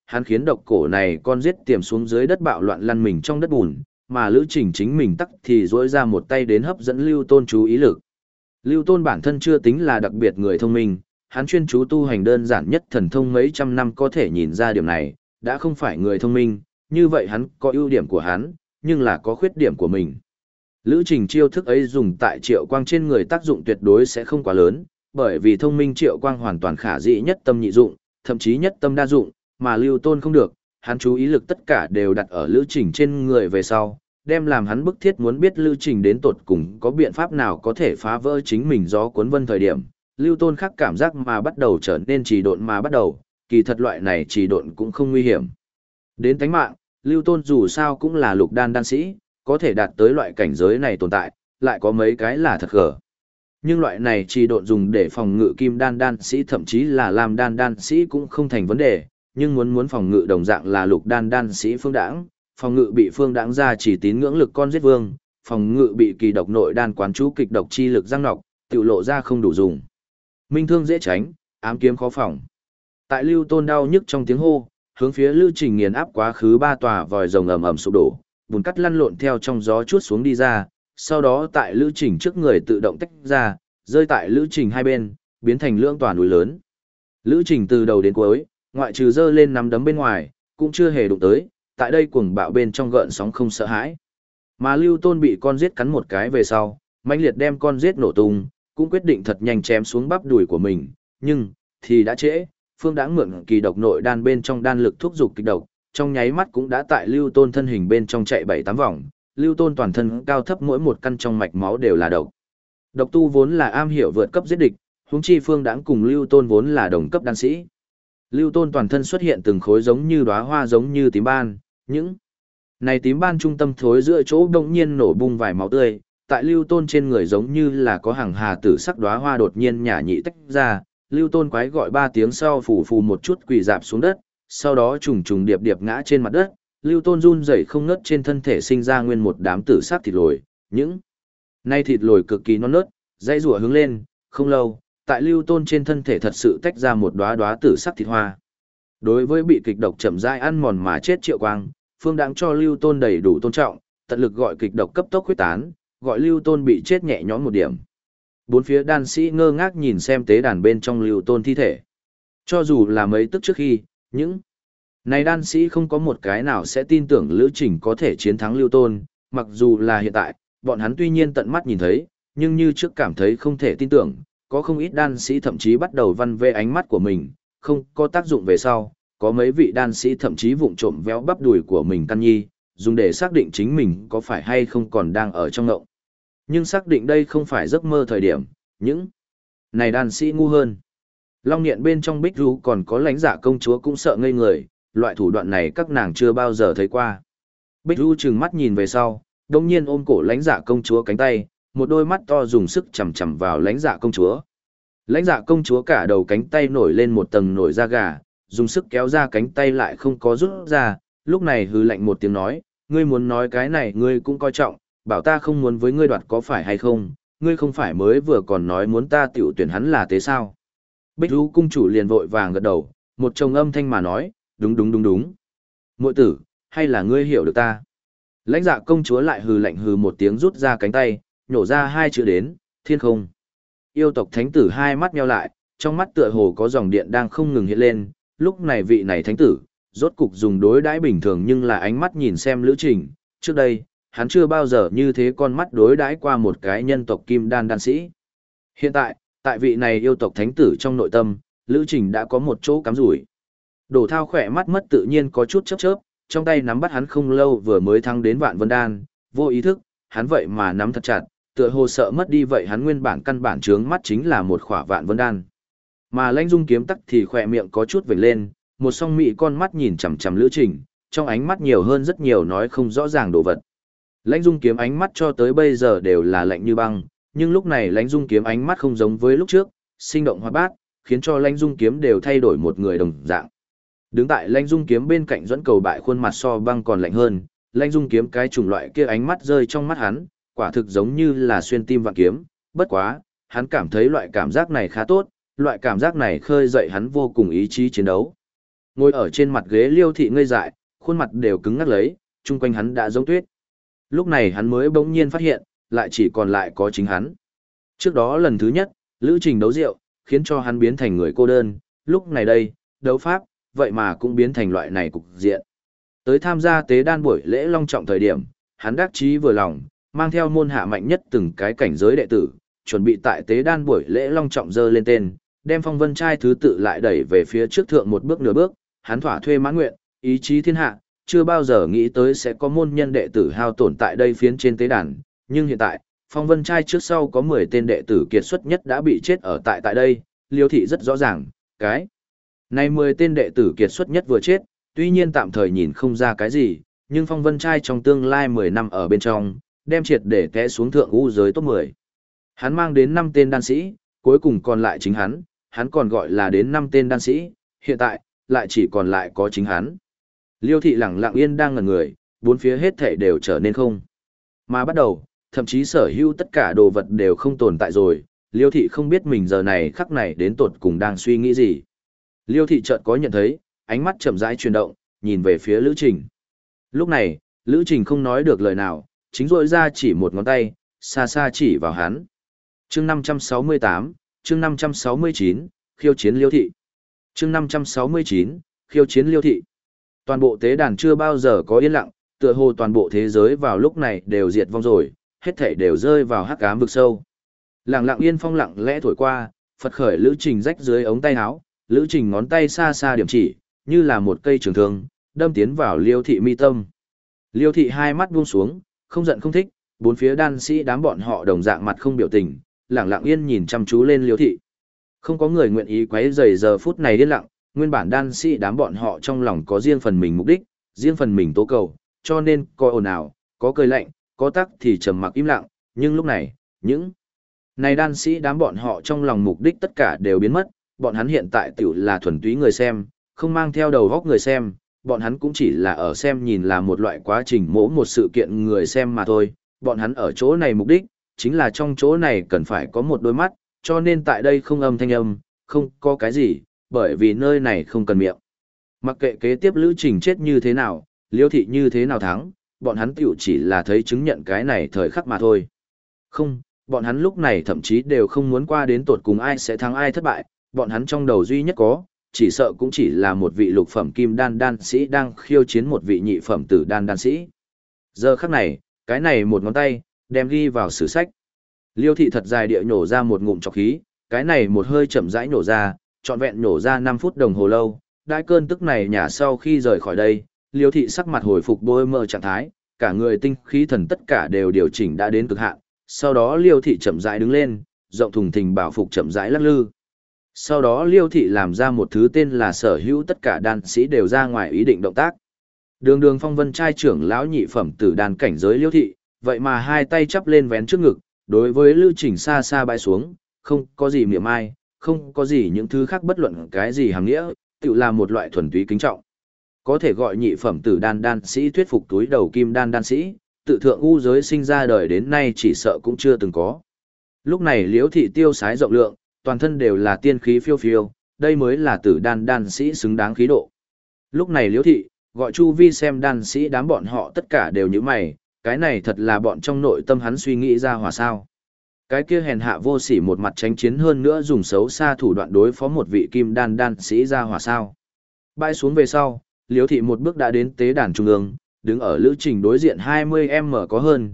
hắn khiến độc cổ này con giết tiềm xuống dưới đất bạo loạn lăn mình trong đất bùn, mà Lữ Trình chính mình tắc thì duỗi ra một tay đến hấp dẫn Lưu Tôn chú ý lực. Lưu Tôn bản thân chưa tính là đặc biệt người thông minh, hắn chuyên chú tu hành đơn giản nhất thần thông mấy trăm năm có thể nhìn ra điểm này, đã không phải người thông minh, như vậy hắn có ưu điểm của hắn, nhưng là có khuyết điểm của mình. Lữ Trình chiêu thức ấy dùng tại Triệu Quang trên người tác dụng tuyệt đối sẽ không quá lớn, bởi vì thông minh Triệu Quang hoàn toàn khả dĩ nhất tâm nhị dụng, thậm chí nhất tâm đa dụng, mà Lưu Tôn không được, hắn chú ý lực tất cả đều đặt ở Lữ Trình trên người về sau, đem làm hắn bức thiết muốn biết Lữ Trình đến tột cùng có biện pháp nào có thể phá vỡ chính mình gió cuốn vân thời điểm. Lưu Tôn khắc cảm giác mà bắt đầu trở nên trì độn mà bắt đầu, kỳ thật loại này trì độn cũng không nguy hiểm. Đến tánh mạng, Lưu Tôn dù sao cũng là lục đan đan sĩ, có thể đạt tới loại cảnh giới này tồn tại, lại có mấy cái là thật gở. Nhưng loại này trì độn dùng để phòng ngự kim đan đan sĩ thậm chí là làm đan đan sĩ cũng không thành vấn đề, nhưng muốn phòng ngự đồng dạng là lục đan đan sĩ phương đãng, phòng ngự bị phương đãng ra chỉ tín ngưỡng lực con giết vương, phòng ngự bị kỳ độc nội đan quán chú kịch độc chi lực răng nọc, tự lộ ra không đủ dùng. Minh thương dễ tránh, ám kiếm khó phòng. Tại Lưu Tôn đau nhức trong tiếng hô, hướng phía Lữ Trình nghiền áp quá khứ ba tòa vòi rồng ầm ầm sụp đổ, bùn cắt lăn lộn theo trong gió chuốt xuống đi ra, sau đó tại Lữ Trình trước người tự động tách ra, rơi tại Lữ Trình hai bên, biến thành lưỡng tòa núi lớn. Lữ Trình từ đầu đến cuối, ngoại trừ giơ lên nắm đấm bên ngoài, cũng chưa hề đụng tới, tại đây cuồng bạo bên trong gợn sóng không sợ hãi. Mà Lưu Tôn bị con giết cắn một cái về sau, mãnh liệt đem con giết nổ tung, cũng quyết định thật nhanh chém xuống bắp đùi của mình, nhưng thì đã trễ, phương đã mượn kỳ độc nội đan bên trong đan lực thúc dục kịch độc, trong nháy mắt cũng đã tại Lưu Tôn thân hình bên trong chạy 7-8 vòng, Lưu Tôn toàn thân cao thấp mỗi một căn trong mạch máu đều là độc. Độc tu vốn là am hiểu vượt cấp giết địch, huống chi phương đãng cùng Lưu Tôn vốn là đồng cấp đan sĩ. Lưu Tôn toàn thân xuất hiện từng khối giống như đóa hoa giống như tím ban, những này tím ban trung tâm thối giữa chỗ đột nhiên nổ bung vài máu tươi, tại Lưu Tôn trên người giống như là có hàng hà tử sắc đóa hoa đột nhiên nhả nhị tách ra, Lưu Tôn quái gọi 3 tiếng sau phù phù một chút quỳ dạp xuống đất, sau đó trùng trùng điệp điệp ngã trên mặt đất, Lưu Tôn run rẩy không ngớt trên thân thể sinh ra nguyên một đám tử sắc thịt lồi, những nay thịt lồi cực kỳ non nớt, dãy rủa hướng lên, không lâu, tại Lưu Tôn trên thân thể thật sự tách ra một đóa đóa tử sắc thịt hoa. Đối với bị kịch độc chậm rãi ăn mòn mà chết Triệu Quang, phương đãng cho Lưu Tôn đầy đủ tôn trọng, tận lực gọi kịch độc cấp tốc huyết tán, gọi Lưu Tôn bị chết nhẹ nhõm một điểm. Bốn phía đan sĩ ngơ ngác nhìn xem tế đàn bên trong Lưu Tôn thi thể. Cho dù là mấy tức trước khi, những này đan sĩ không có một cái nào sẽ tin tưởng Lữ Trình có thể chiến thắng Lưu Tôn, mặc dù là hiện tại, bọn hắn tuy nhiên tận mắt nhìn thấy, nhưng như trước cảm thấy không thể tin tưởng, có không ít đan sĩ thậm chí bắt đầu văn vê ánh mắt của mình, không có tác dụng về sau, có mấy vị đan sĩ thậm chí vụng trộm véo bắp đùi của mình căn nhi, dùng để xác định chính mình có phải hay không còn đang ở trong ngộng. Nhưng xác định đây không phải giấc mơ thời điểm, những này đan sĩ ngu hơn. Long Niệm bên trong Bích Ru còn có Lãnh Dạ công chúa cũng sợ ngây người, loại thủ đoạn này các nàng chưa bao giờ thấy qua. Bích Ru trừng mắt nhìn về sau, đồng nhiên ôm cổ Lãnh Dạ công chúa cánh tay, một đôi mắt to dùng sức chầm chầm vào Lãnh Dạ công chúa. Lãnh Dạ công chúa cả đầu cánh tay nổi lên một tầng nổi da gà, dùng sức kéo ra cánh tay lại không có rút ra, lúc này hừ lạnh một tiếng nói, ngươi muốn nói cái này ngươi cũng coi trọng, bảo ta không muốn với ngươi đoạt có phải hay không, ngươi không phải mới vừa còn nói muốn ta tiểu tuyển hắn là thế sao. Bích Ru cung chủ liền vội vàng gật đầu, một chồng âm thanh mà nói, đúng đúng đúng đúng. Muội tử, hay là ngươi hiểu được ta? Lãnh Dạ công chúa lại hừ lạnh hừ một tiếng rút ra cánh tay, nhổ ra hai chữ đến, thiên không. Yêu tộc thánh tử hai mắt nheo lại, trong mắt tựa hồ có dòng điện đang không ngừng hiện lên, lúc này vị này thánh tử, rốt cục dùng đối đãi bình thường nhưng là ánh mắt nhìn xem Lữ Trình, trước đây, hắn chưa bao giờ như thế con mắt đối đãi qua một cái nhân tộc kim đan đan sĩ. Hiện tại, tại vị này yêu tộc thánh tử trong nội tâm, Lữ Trình đã có một chỗ cắm rủi. Đổ Thao khỏe mắt mất tự nhiên có chút chớp chớp, trong tay nắm bắt hắn không lâu vừa mới thăng đến Vạn Vân Đan, vô ý thức, hắn vậy mà nắm thật chặt, tựa hồ sợ mất đi vậy hắn nguyên bản căn bản trướng mắt chính là một khỏa Vạn Vân Đan. Mà Lãnh Dung kiếm tắc thì khỏe miệng có chút vểnh lên, một song mị con mắt nhìn chằm chằm Lữ Trình, trong ánh mắt nhiều hơn rất nhiều nói không rõ ràng đồ vật. Lãnh Dung kiếm ánh mắt cho tới bây giờ đều là lạnh như băng, nhưng lúc này Lãnh Dung kiếm ánh mắt không giống với lúc trước, sinh động hoạt bát, khiến cho Lãnh Dung kiếm đều thay đổi một người đồng dạng. Đứng tại Lãnh Dung kiếm bên cạnh Duẫn Cầu Bại khuôn mặt so băng còn lạnh hơn, Lãnh Dung kiếm cái chủng loại kia ánh mắt rơi trong mắt hắn, quả thực giống như là xuyên tim vạn kiếm, bất quá, hắn cảm thấy loại cảm giác này khá tốt, loại cảm giác này khơi dậy hắn vô cùng ý chí chiến đấu. Ngồi ở trên mặt ghế Liêu thị ngây dại, khuôn mặt đều cứng ngắc lấy, chung quanh hắn đã giống tuyết. Lúc này hắn mới bỗng nhiên phát hiện, lại chỉ còn lại có chính hắn. Trước đó lần thứ nhất, lữ trình đấu rượu, khiến cho hắn biến thành người cô đơn, lúc này đây, đấu pháp, vậy mà cũng biến thành loại này cục diện. Tới tham gia tế đan buổi lễ long trọng thời điểm, hắn đắc chí vừa lòng, mang theo môn hạ mạnh nhất từng cái cảnh giới đệ tử, chuẩn bị tại tế đan buổi lễ long trọng dơ lên tên, đem phong vân trai thứ tự lại đẩy về phía trước thượng một bước nửa bước, hắn thỏa thuê mãn nguyện, ý chí thiên hạ, chưa bao giờ nghĩ tới sẽ có môn nhân đệ tử hao tổn tại đây phiến trên tế đàn, nhưng hiện tại, phong vân trai trước sau có 10 tên đệ tử kiệt xuất nhất đã bị chết ở tại đây, Liêu thị rất rõ ràng, cái này 10 tên đệ tử kiệt xuất nhất vừa chết, tuy nhiên tạm thời nhìn không ra cái gì, nhưng phong vân trai trong tương lai 10 năm ở bên trong, đem triệt để té xuống thượng u giới top 10. Hắn mang đến 5 tên đan sĩ, cuối cùng còn lại chính hắn còn gọi là đến 5 tên đan sĩ, hiện tại, lại chỉ còn lại có chính hắn. Liêu thị lẳng lặng yên đang ngẩn người, bốn phía hết thảy đều trở nên không. Mà bắt đầu, thậm chí sở hữu tất cả đồ vật đều không tồn tại rồi, Liêu thị không biết mình giờ này khắc này đến tột cùng đang suy nghĩ gì. Liêu thị chợt có nhận thấy, ánh mắt chậm rãi chuyển động, nhìn về phía Lữ Trình. Lúc này, Lữ Trình không nói được lời nào, chính rỗi ra chỉ một ngón tay, xa xa chỉ vào hắn. Chương 568, chương 569, khiêu chiến Liêu thị. Chương 569, khiêu chiến Liêu thị. Toàn bộ tế đàn chưa bao giờ có yên lặng, tựa hồ toàn bộ thế giới vào lúc này đều diệt vong rồi, hết thảy đều rơi vào hắc ám vực sâu. Lặng lặng yên phong lặng lẽ thổi qua, Phật khởi Lữ Trình rách dưới ống tay áo, Lữ Trình ngón tay xa xa điểm chỉ, như là một cây trường thương, đâm tiến vào Liêu thị mi tâm. Liêu thị hai mắt buông xuống, không giận không thích, bốn phía đan sĩ đám bọn họ đồng dạng mặt không biểu tình, lặng lặng yên nhìn chăm chú lên Liêu thị. Không có người nguyện ý quấy rầy giờ phút này yên lặng, nguyên bản đan sĩ đám bọn họ trong lòng có riêng phần mình mục đích, riêng phần mình tố cầu, cho nên có ồn ào, có cười lạnh, có tắc thì trầm mặc im lặng, nhưng lúc này, những này đan sĩ đám bọn họ trong lòng mục đích tất cả đều biến mất, bọn hắn hiện tại tiểu là thuần túy người xem, không mang theo đầu góc người xem, bọn hắn cũng chỉ là ở xem nhìn là một loại quá trình mỗ một sự kiện người xem mà thôi, bọn hắn ở chỗ này mục đích, chính là trong chỗ này cần phải có một đôi mắt, cho nên tại đây không âm thanh âm, không có cái gì, bởi vì nơi này không cần miệng. Mặc kệ kế tiếp Lữ Trình chết như thế nào, Liêu thị như thế nào thắng, bọn hắn tiểu chỉ là thấy chứng nhận cái này thời khắc mà thôi. Không, bọn hắn lúc này thậm chí đều không muốn qua đến tột cùng ai sẽ thắng ai thất bại, bọn hắn trong đầu duy nhất có, chỉ sợ cũng chỉ là một vị lục phẩm kim đan đan sĩ đang khiêu chiến một vị nhị phẩm tử đan đan sĩ. Giờ khắc này, cái này một ngón tay, đem ghi vào sử sách. Liêu thị thật dài địa nhổ ra một ngụm trọc khí, cái này một hơi chậm rãi nhổ ra, trọn vẹn nhổ ra 5 phút đồng hồ lâu. Đại cơn tức này nhả sau khi rời khỏi đây, Liêu thị sắc mặt hồi phục bôi mơ trạng thái, cả người tinh khí thần tất cả đều điều chỉnh đã đến cực hạn. Sau đó Liêu thị chậm rãi đứng lên, rộng thùng thình bảo phục chậm rãi lắc lư. Sau đó Liêu thị làm ra một thứ tên là sở hữu tất cả đan sĩ đều ra ngoài ý định động tác. Đường đường phong vân trai trưởng lão nhị phẩm tử đan cảnh giới Liêu thị, vậy mà hai tay chắp lên vén trước ngực, đối với Lữ Trình xa xa bãi xuống, không có gì miệng ai, không có gì những thứ khác bất luận cái gì hàng nghĩa, tự là một loại thuần túy kính trọng. Có thể gọi nhị phẩm tử đan đan sĩ thuyết phục túi đầu kim đan đan sĩ, tự thượng u giới sinh ra đời đến nay chỉ sợ cũng chưa từng có. Lúc này Liễu thị tiêu sái rộng lượng, toàn thân đều là tiên khí phiêu phiêu, đây mới là tử đan đan sĩ xứng đáng khí độ. Lúc này Liễu thị, gọi chu vi xem đan sĩ đám bọn họ tất cả đều như mày, cái này thật là bọn trong nội tâm hắn suy nghĩ ra hòa sao. Cái kia hèn hạ vô sỉ một mặt tránh chiến hơn nữa dùng xấu xa thủ đoạn đối phó một vị kim đan đan sĩ ra hòa sao. Bãi xuống về sau, Liễu thị một bước đã đến tế đàn trung ương, đứng ở Lữ Trình đối diện 20m có hơn,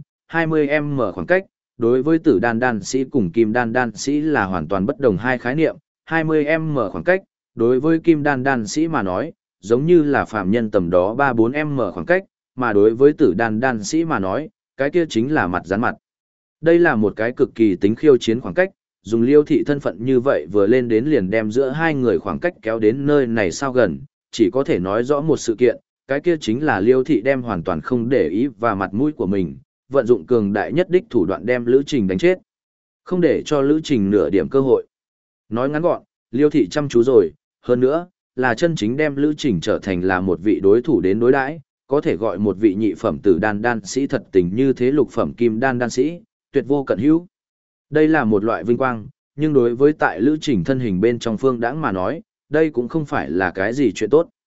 20m khoảng cách, đối với tử đan đan sĩ cùng kim đan đan sĩ là hoàn toàn bất đồng hai khái niệm, 20m khoảng cách, đối với kim đan đan sĩ mà nói, giống như là phàm nhân tầm đó 3-4m khoảng cách, mà đối với tử đan đan sĩ mà nói, cái kia chính là mặt dán mặt. Đây là một cái cực kỳ tính khiêu chiến khoảng cách, dùng Liêu thị thân phận như vậy vừa lên đến liền đem giữa hai người khoảng cách kéo đến nơi này sao gần, chỉ có thể nói rõ một sự kiện, cái kia chính là Liêu thị đem hoàn toàn không để ý và mặt mũi của mình, vận dụng cường đại nhất đích thủ đoạn đem Lữ Trình đánh chết. Không để cho Lữ Trình nửa điểm cơ hội. Nói ngắn gọn, Liêu thị chăm chú rồi, hơn nữa, là chân chính đem Lữ Trình trở thành là một vị đối thủ đến đối đãi, có thể gọi một vị nhị phẩm tử đan đan sĩ thật tình như thế lục phẩm kim đan đan sĩ, tuyệt vô cận hữu. Đây là một loại vinh quang, nhưng đối với tại Lữ Trình thân hình bên trong phương đãng mà nói, đây cũng không phải là cái gì chuyện tốt.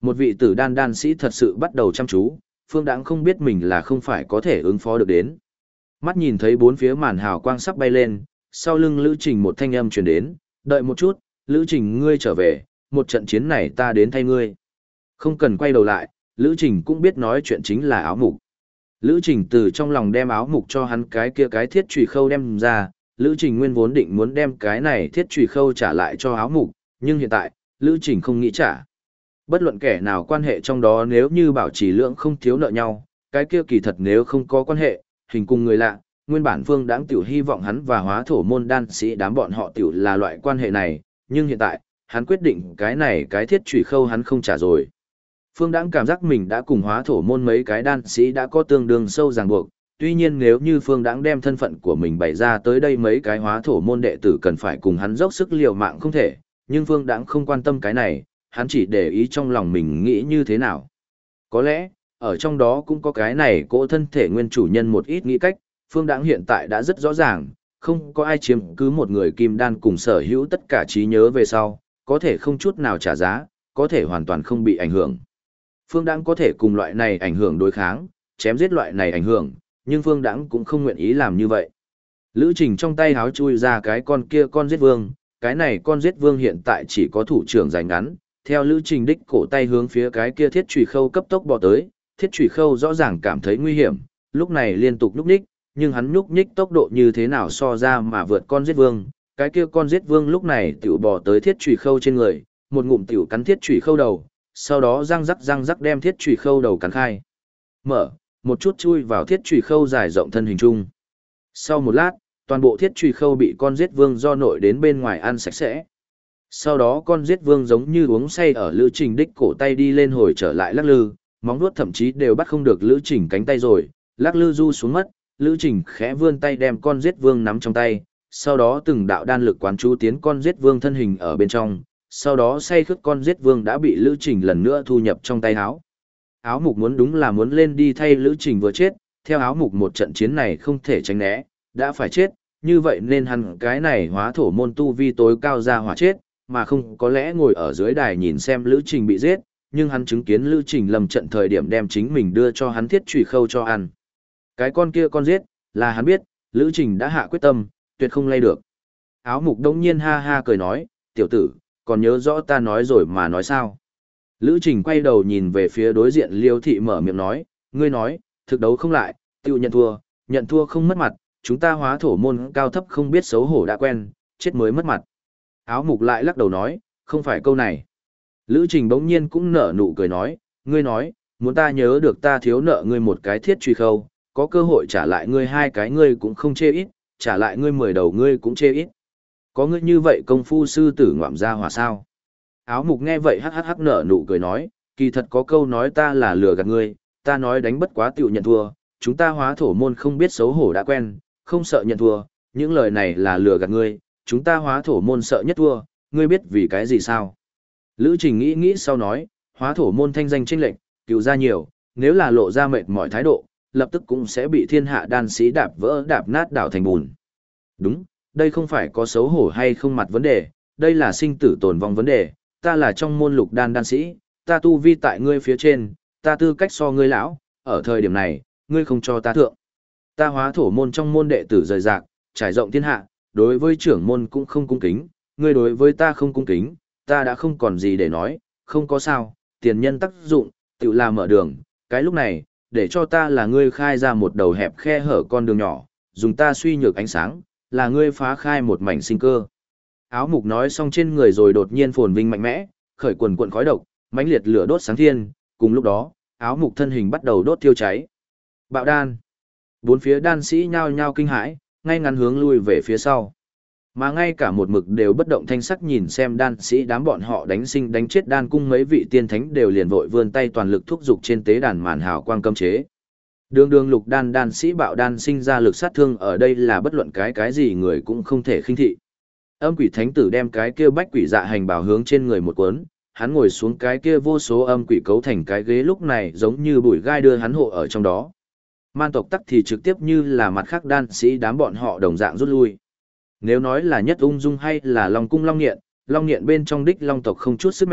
Một vị tử đan đan sĩ thật sự bắt đầu chăm chú, Phương Đãng không biết mình là không phải có thể ứng phó được đến. Mắt nhìn thấy bốn phía màn hào quang sắp bay lên, sau lưng Lữ Trình một thanh âm truyền đến, đợi một chút, Lữ Trình ngươi trở về, một trận chiến này ta đến thay ngươi. Không cần quay đầu lại, Lữ Trình cũng biết nói chuyện chính là áo mục. Lữ Trình từ trong lòng đem áo mục cho hắn cái kia cái thiết chùy khâu đem ra, Lữ Trình nguyên vốn định muốn đem cái này thiết chùy khâu trả lại cho áo mục, nhưng hiện tại, Lữ Trình không nghĩ trả. Bất luận kẻ nào quan hệ trong đó nếu như bảo trì lượng không thiếu nợ nhau, cái kia kỳ thật nếu không có quan hệ, hình cùng người lạ, nguyên bản Phương Đãng tiểu hy vọng hắn và hóa thổ môn đan sĩ đám bọn họ tiểu là loại quan hệ này, nhưng hiện tại, hắn quyết định cái này cái thiết chùy khâu hắn không trả rồi. Phương Đãng cảm giác mình đã cùng hóa thổ môn mấy cái đan sĩ đã có tương đương sâu ràng buộc, tuy nhiên nếu như Phương Đãng đem thân phận của mình bày ra tới đây mấy cái hóa thổ môn đệ tử cần phải cùng hắn dốc sức liều mạng không thể, nhưng Phương Đãng không quan tâm cái này, hắn chỉ để ý trong lòng mình nghĩ như thế nào. Có lẽ, ở trong đó cũng có cái này cỗ thân thể nguyên chủ nhân một ít nghĩ cách, Phương Đãng hiện tại đã rất rõ ràng, không có ai chiếm cứ một người kim đan cùng sở hữu tất cả trí nhớ về sau, có thể không chút nào trả giá, có thể hoàn toàn không bị ảnh hưởng. Phương Đãng có thể cùng loại này ảnh hưởng đối kháng, chém giết loại này ảnh hưởng, nhưng Phương Đãng cũng không nguyện ý làm như vậy. Lữ Trình trong tay háo chui ra cái con kia con giết vương, cái này con giết vương hiện tại chỉ có thủ trưởng dài ngắn, theo Lữ Trình đích cổ tay hướng phía cái kia thiết chùy khâu cấp tốc bò tới, thiết chùy khâu rõ ràng cảm thấy nguy hiểm, lúc này liên tục nhúc nhích, nhưng hắn nhúc nhích tốc độ như thế nào so ra mà vượt con giết vương, cái kia con giết vương lúc này tiểu bò tới thiết chùy khâu trên người, một ngụm tiểu cắn thiết chùy khâu đầu, sau đó răng rắc đem thiết chùy khâu đầu cắn khai. Mở, một chút chui vào thiết chùy khâu dài rộng thân hình chung. Sau một lát, toàn bộ thiết chùy khâu bị con giết vương do nội đến bên ngoài ăn sạch sẽ. Sau đó con giết vương giống như uống say ở Lữ Trình đích cổ tay đi lên hồi trở lại lắc lư, móng vuốt thậm chí đều bắt không được Lữ Trình cánh tay rồi, lắc lư du xuống mất, Lữ Trình khẽ vươn tay đem con giết vương nắm trong tay, sau đó từng đạo đan lực quán chú tiến con giết vương thân hình ở bên trong, sau đó say khướt con giết vương đã bị Lữ Trình lần nữa thu nhập trong tay áo. Áo mục muốn đúng là muốn lên đi thay Lữ Trình vừa chết, theo áo mục một trận chiến này không thể tránh né, đã phải chết, như vậy nên hắn cái này hóa thổ môn tu vi tối cao ra hỏa chết, mà không có lẽ ngồi ở dưới đài nhìn xem Lữ Trình bị giết, nhưng hắn chứng kiến Lữ Trình lầm trận thời điểm đem chính mình đưa cho hắn thiết chùy khâu cho ăn. Cái con kia con giết, là hắn biết, Lữ Trình đã hạ quyết tâm, tuyệt không lay được. Áo mục đông nhiên ha ha cười nói, tiểu tử, còn nhớ rõ ta nói rồi mà nói sao. Lữ Trình quay đầu nhìn về phía đối diện Liêu Thị mở miệng nói, ngươi nói, thực đấu không lại, tiêu nhận thua không mất mặt, chúng ta hóa thổ môn cao thấp không biết xấu hổ đã quen, chết mới mất mặt. Áo mục lại lắc đầu nói, không phải câu này. Lữ Trình bỗng nhiên cũng nở nụ cười nói, ngươi nói, muốn ta nhớ được ta thiếu nợ ngươi một cái thiết truy khâu, có cơ hội trả lại ngươi hai cái ngươi cũng không chê ít, trả lại ngươi 10 đầu ngươi cũng chê ít. Có ngươi như vậy công phu sư tử ngoạm ra hỏa sao? Áo mục nghe vậy hắc nở nụ cười nói, kỳ thật có câu nói ta là lừa gạt ngươi, ta nói đánh bất quá tiểu nhận thua, chúng ta hóa thổ môn không biết xấu hổ đã quen, không sợ nhận thua, những lời này là lừa gạt ngươi, chúng ta hóa thổ môn sợ nhất thua, ngươi biết vì cái gì sao? Lữ Trình nghĩ sau nói, hóa thổ môn thanh danh chênh lệch, cựu ra nhiều, nếu là lộ ra mệt mỏi thái độ, lập tức cũng sẽ bị thiên hạ đan sĩ đạp vỡ đạp nát đảo thành bùn. Đúng, đây không phải có xấu hổ hay không mặt vấn đề, đây là sinh tử tồn vong vấn đề, ta là trong môn lục đan đan sĩ, ta tu vi tại ngươi phía trên, ta tư cách so ngươi lão, ở thời điểm này, ngươi không cho ta thượng. Ta hóa thổ môn trong môn đệ tử rời rạc, trải rộng thiên hạ, đối với trưởng môn cũng không cung kính, ngươi đối với ta không cung kính, ta đã không còn gì để nói, không có sao, tiền nhân tác dụng, tự làm mở đường, cái lúc này, để cho ta là ngươi khai ra một đầu hẹp khe hở con đường nhỏ, dùng ta suy nhược ánh sáng, là ngươi phá khai một mảnh sinh cơ. Áo mục nói xong trên người rồi đột nhiên phồn vinh mạnh mẽ, khởi quần quần khói độc, mãnh liệt lửa đốt sáng thiên, cùng lúc đó, áo mục thân hình bắt đầu đốt thiêu cháy. Bạo đan. Bốn phía đan sĩ nhao nhao kinh hãi, ngay ngắn hướng lui về phía sau. Mà ngay cả một mực đều bất động thanh sắc nhìn xem đan sĩ đám bọn họ đánh sinh đánh chết đan cung mấy vị tiên thánh đều liền vội vươn tay toàn lực thúc giục trên tế đàn màn hào quang cấm chế. Đường lục đan đan sĩ bạo đan sinh ra lực sát thương ở đây là bất luận cái gì người cũng không thể khinh thị. Âm quỷ thánh tử đem cái kia bách quỷ dạ hành bảo hướng trên người một cuốn, hắn ngồi xuống cái kia vô số âm quỷ cấu thành cái ghế lúc này giống như bụi gai đưa hắn hộ ở trong đó. Man tộc tắc thì trực tiếp như là mặt khác đan sĩ đám bọn họ đồng dạng rút lui. Nếu nói là nhất ung dung hay là long cung long nghiện bên trong đích long tộc không chút sức mẻ,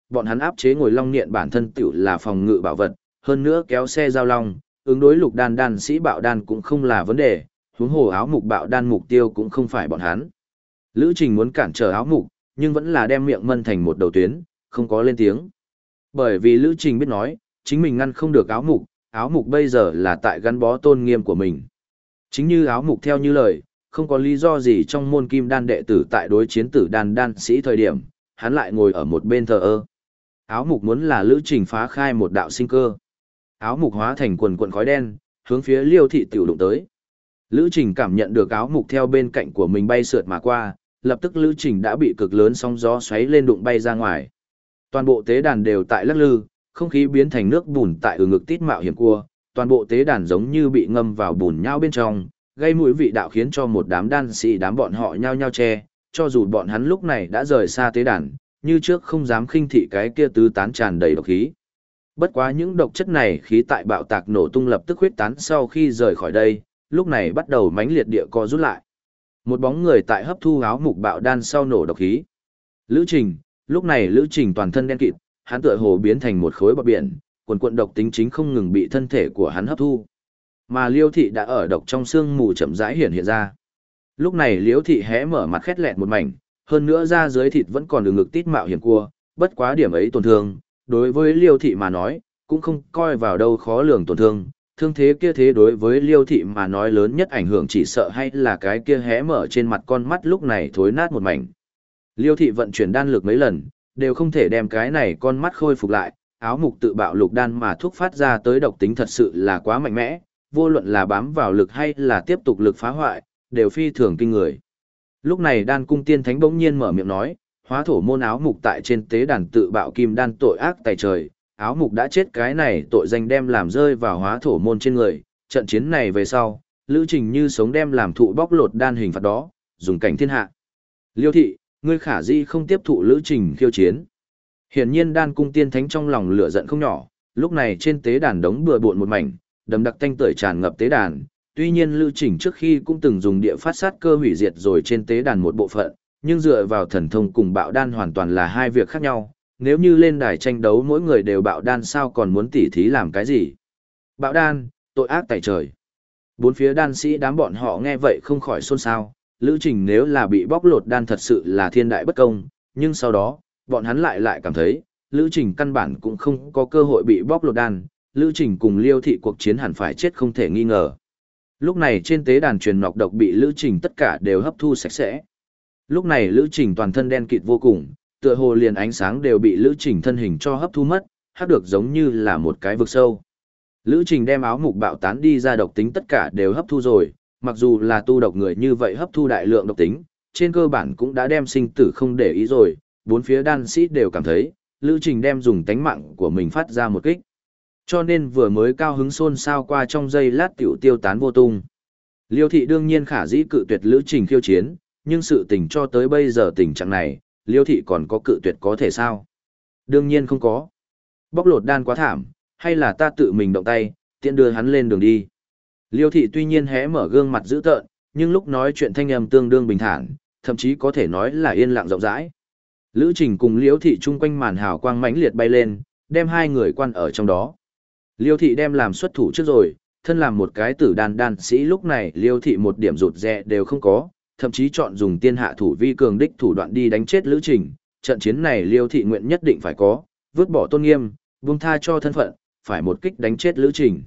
bọn hắn áp chế ngồi long niệm bản thân tiểu là phòng ngự bảo vật, hơn nữa kéo xe giao long, ứng đối lục đan đan sĩ bạo đan cũng không là vấn đề, huống hồ áo mục bạo đan mục tiêu cũng không phải bọn hắn. Lữ Trình muốn cản trở áo mục, nhưng vẫn là đem miệng mân thành một đầu tuyến, không có lên tiếng. Bởi vì Lữ Trình biết nói, chính mình ngăn không được áo mục bây giờ là tại gắn bó tôn nghiêm của mình. Chính như áo mục theo như lời, không có lý do gì trong môn kim đan đệ tử tại đối chiến tử đan đan sĩ thời điểm, hắn lại ngồi ở một bên thờ ơ. Áo mục muốn là Lữ Trình phá khai một đạo sinh cơ. Áo mục hóa thành quần quần khói đen, hướng phía Liêu thị tiểu đụng tới. Lữ Trình cảm nhận được áo mục theo bên cạnh của mình bay sượt mà qua, lập tức Lữ Trình đã bị cực lớn sóng gió xoáy lên đụng bay ra ngoài. Toàn bộ tế đàn đều tại lắc lư, không khí biến thành nước bùn tại ngực tít mạo hiểm cua, toàn bộ tế đàn giống như bị ngâm vào bùn nhau bên trong, gây mũi vị đạo khiến cho một đám đan sĩ đám bọn họ nhao nhao che, cho dù bọn hắn lúc này đã rời xa tế đàn, như trước không dám khinh thị cái kia tứ tán tràn đầy độc khí. Bất quá những độc chất này khí tại bạo tạc nổ tung lập tức huyết tán sau khi rời khỏi đây, lúc này bắt đầu mãnh liệt địa co rút lại. Một bóng người tại hấp thu áo mục bạo đan sau nổ độc khí. Lữ Trình, lúc này Lữ Trình toàn thân đen kịt, hắn tựa hồ biến thành một khối bọt biển, quần quần độc tính chính không ngừng bị thân thể của hắn hấp thu. Mà Liêu thị đã ở độc trong xương mù chậm rãi hiện ra. Lúc này Liêu thị hé mở mặt khét lẹt một mảnh, hơn nữa da dưới thịt vẫn còn ngực tít mạo hiểm cua, bất quá điểm ấy tổn thương, đối với Liêu thị mà nói, cũng không coi vào đâu khó lường tổn thương. Thương thế kia thế đối với Liêu thị mà nói lớn nhất ảnh hưởng chỉ sợ hay là cái kia hé mở trên mặt con mắt lúc này thối nát một mảnh. Liêu thị vận chuyển đan lực mấy lần, đều không thể đem cái này con mắt khôi phục lại, áo mục tự bạo lục đan mà thuốc phát ra tới độc tính thật sự là quá mạnh mẽ, vô luận là bám vào lực hay là tiếp tục lực phá hoại, đều phi thường kinh người. Lúc này đan cung tiên thánh bỗng nhiên mở miệng nói, hóa thổ môn áo mục tại trên tế đàn tự bạo kim đan tội ác tày trời, áo mục đã chết cái này tội danh đem làm rơi vào hóa thổ môn trên người, trận chiến này về sau, Lữ Trình như sống đem làm thụ bóc lột đan hình phạt đó, dùng cảnh thiên hạ. Liêu thị, ngươi khả di không tiếp thụ Lữ Trình khiêu chiến. Hiển nhiên đan cung tiên thánh trong lòng lửa giận không nhỏ, lúc này trên tế đàn đống bừa bộn một mảnh, đầm đặc tanh tưởi tràn ngập tế đàn, tuy nhiên Lữ Trình trước khi cũng từng dùng địa phát sát cơ hủy diệt rồi trên tế đàn một bộ phận, nhưng dựa vào thần thông cùng bạo đan hoàn toàn là hai việc khác nhau. Nếu như lên đài tranh đấu mỗi người đều bạo đan sao còn muốn tỉ thí làm cái gì? Bạo đan, tội ác tày trời. Bốn phía đan sĩ đám bọn họ nghe vậy không khỏi xôn xao, Lữ Trình nếu là bị bóc lột đan thật sự là thiên đại bất công, nhưng sau đó, bọn hắn lại cảm thấy, Lữ Trình căn bản cũng không có cơ hội bị bóc lột đan, Lữ Trình cùng Liêu thị cuộc chiến hẳn phải chết không thể nghi ngờ. Lúc này trên tế đàn truyền nọc độc bị Lữ Trình tất cả đều hấp thu sạch sẽ. Lúc này Lữ Trình toàn thân đen kịt vô cùng, tựa hồ liền ánh sáng đều bị Lữ Trình thân hình cho hấp thu mất, hấp được giống như là một cái vực sâu. Lữ Trình đem áo mục bạo tán đi ra độc tính tất cả đều hấp thu rồi, mặc dù là tu độc người như vậy hấp thu đại lượng độc tính, trên cơ bản cũng đã đem sinh tử không để ý rồi, bốn phía đan sĩ đều cảm thấy, Lữ Trình đem dùng tánh mạng của mình phát ra một kích. Cho nên vừa mới cao hứng xôn xao qua trong giây lát tiểu tiêu tán vô tung. Liêu thị đương nhiên khả dĩ cự tuyệt Lữ Trình khiêu chiến, nhưng sự tình cho tới bây giờ tình trạng này, Liêu thị còn có cự tuyệt có thể sao? Đương nhiên không có. Bóc lột đan quá thảm, hay là ta tự mình động tay, tiện đưa hắn lên đường đi. Liêu thị tuy nhiên hé mở gương mặt dữ tợn, nhưng lúc nói chuyện thanh âm tương đương bình thản, thậm chí có thể nói là yên lặng rộng rãi. Lữ Trình cùng Liêu thị chung quanh màn hào quang mãnh liệt bay lên, đem hai người quan ở trong đó. Liêu thị đem làm xuất thủ trước rồi, thân làm một cái tử đan sĩ lúc này Liêu thị một điểm rụt rè đều không có, thậm chí chọn dùng tiên hạ thủ vi cường đích thủ đoạn đi đánh chết Lữ Trình, trận chiến này Liêu thị nguyện nhất định phải có, vứt bỏ tôn nghiêm, buông tha cho thân phận, phải một kích đánh chết Lữ Trình.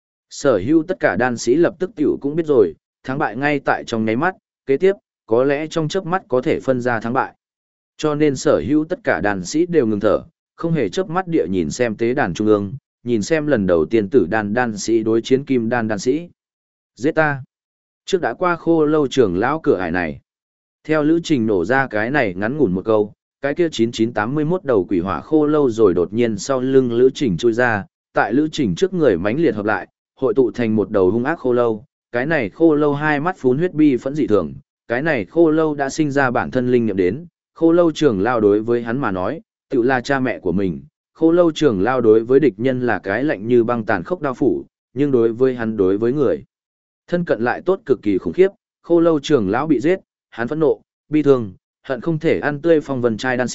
Sở hữu tất cả đan sĩ lập tức tiểu cũng biết rồi, thắng bại ngay tại trong nháy mắt, kế tiếp, có lẽ trong chớp mắt có thể phân ra thắng bại. Cho nên sở hữu tất cả đan sĩ đều ngừng thở, không hề chớp mắt địa nhìn xem tế đàn trung ương, nhìn xem lần đầu tiên tử đan sĩ đối chiến kim đan sĩ. Giết ta! Trước đã qua khô lâu trưởng lão cửa ải này. Theo Lữ Trình nổ ra cái này ngắn ngủn một câu, cái kia 9981 đầu quỷ hỏa khô lâu rồi đột nhiên sau lưng Lữ Trình chui ra, tại Lữ Trình trước người mãnh liệt hợp lại, hội tụ thành một đầu hung ác khô lâu. Cái này khô lâu hai mắt phún huyết bi phẫn dị thường, cái này khô lâu đã sinh ra bản thân linh nghiệm đến, khô lâu trưởng lão đối với hắn mà nói, tự là cha mẹ của mình. Khô lâu trưởng lão đối với địch nhân là cái lạnh như băng tàn khốc đao phủ, nhưng đối với hắn đối với người thân cận lại tốt cực kỳ khủng khiếp. Khô lâu trưởng lão bị giết, hắn phẫn nộ, bi thương, hận không thể ăn tươi phong vân trai đan sĩ,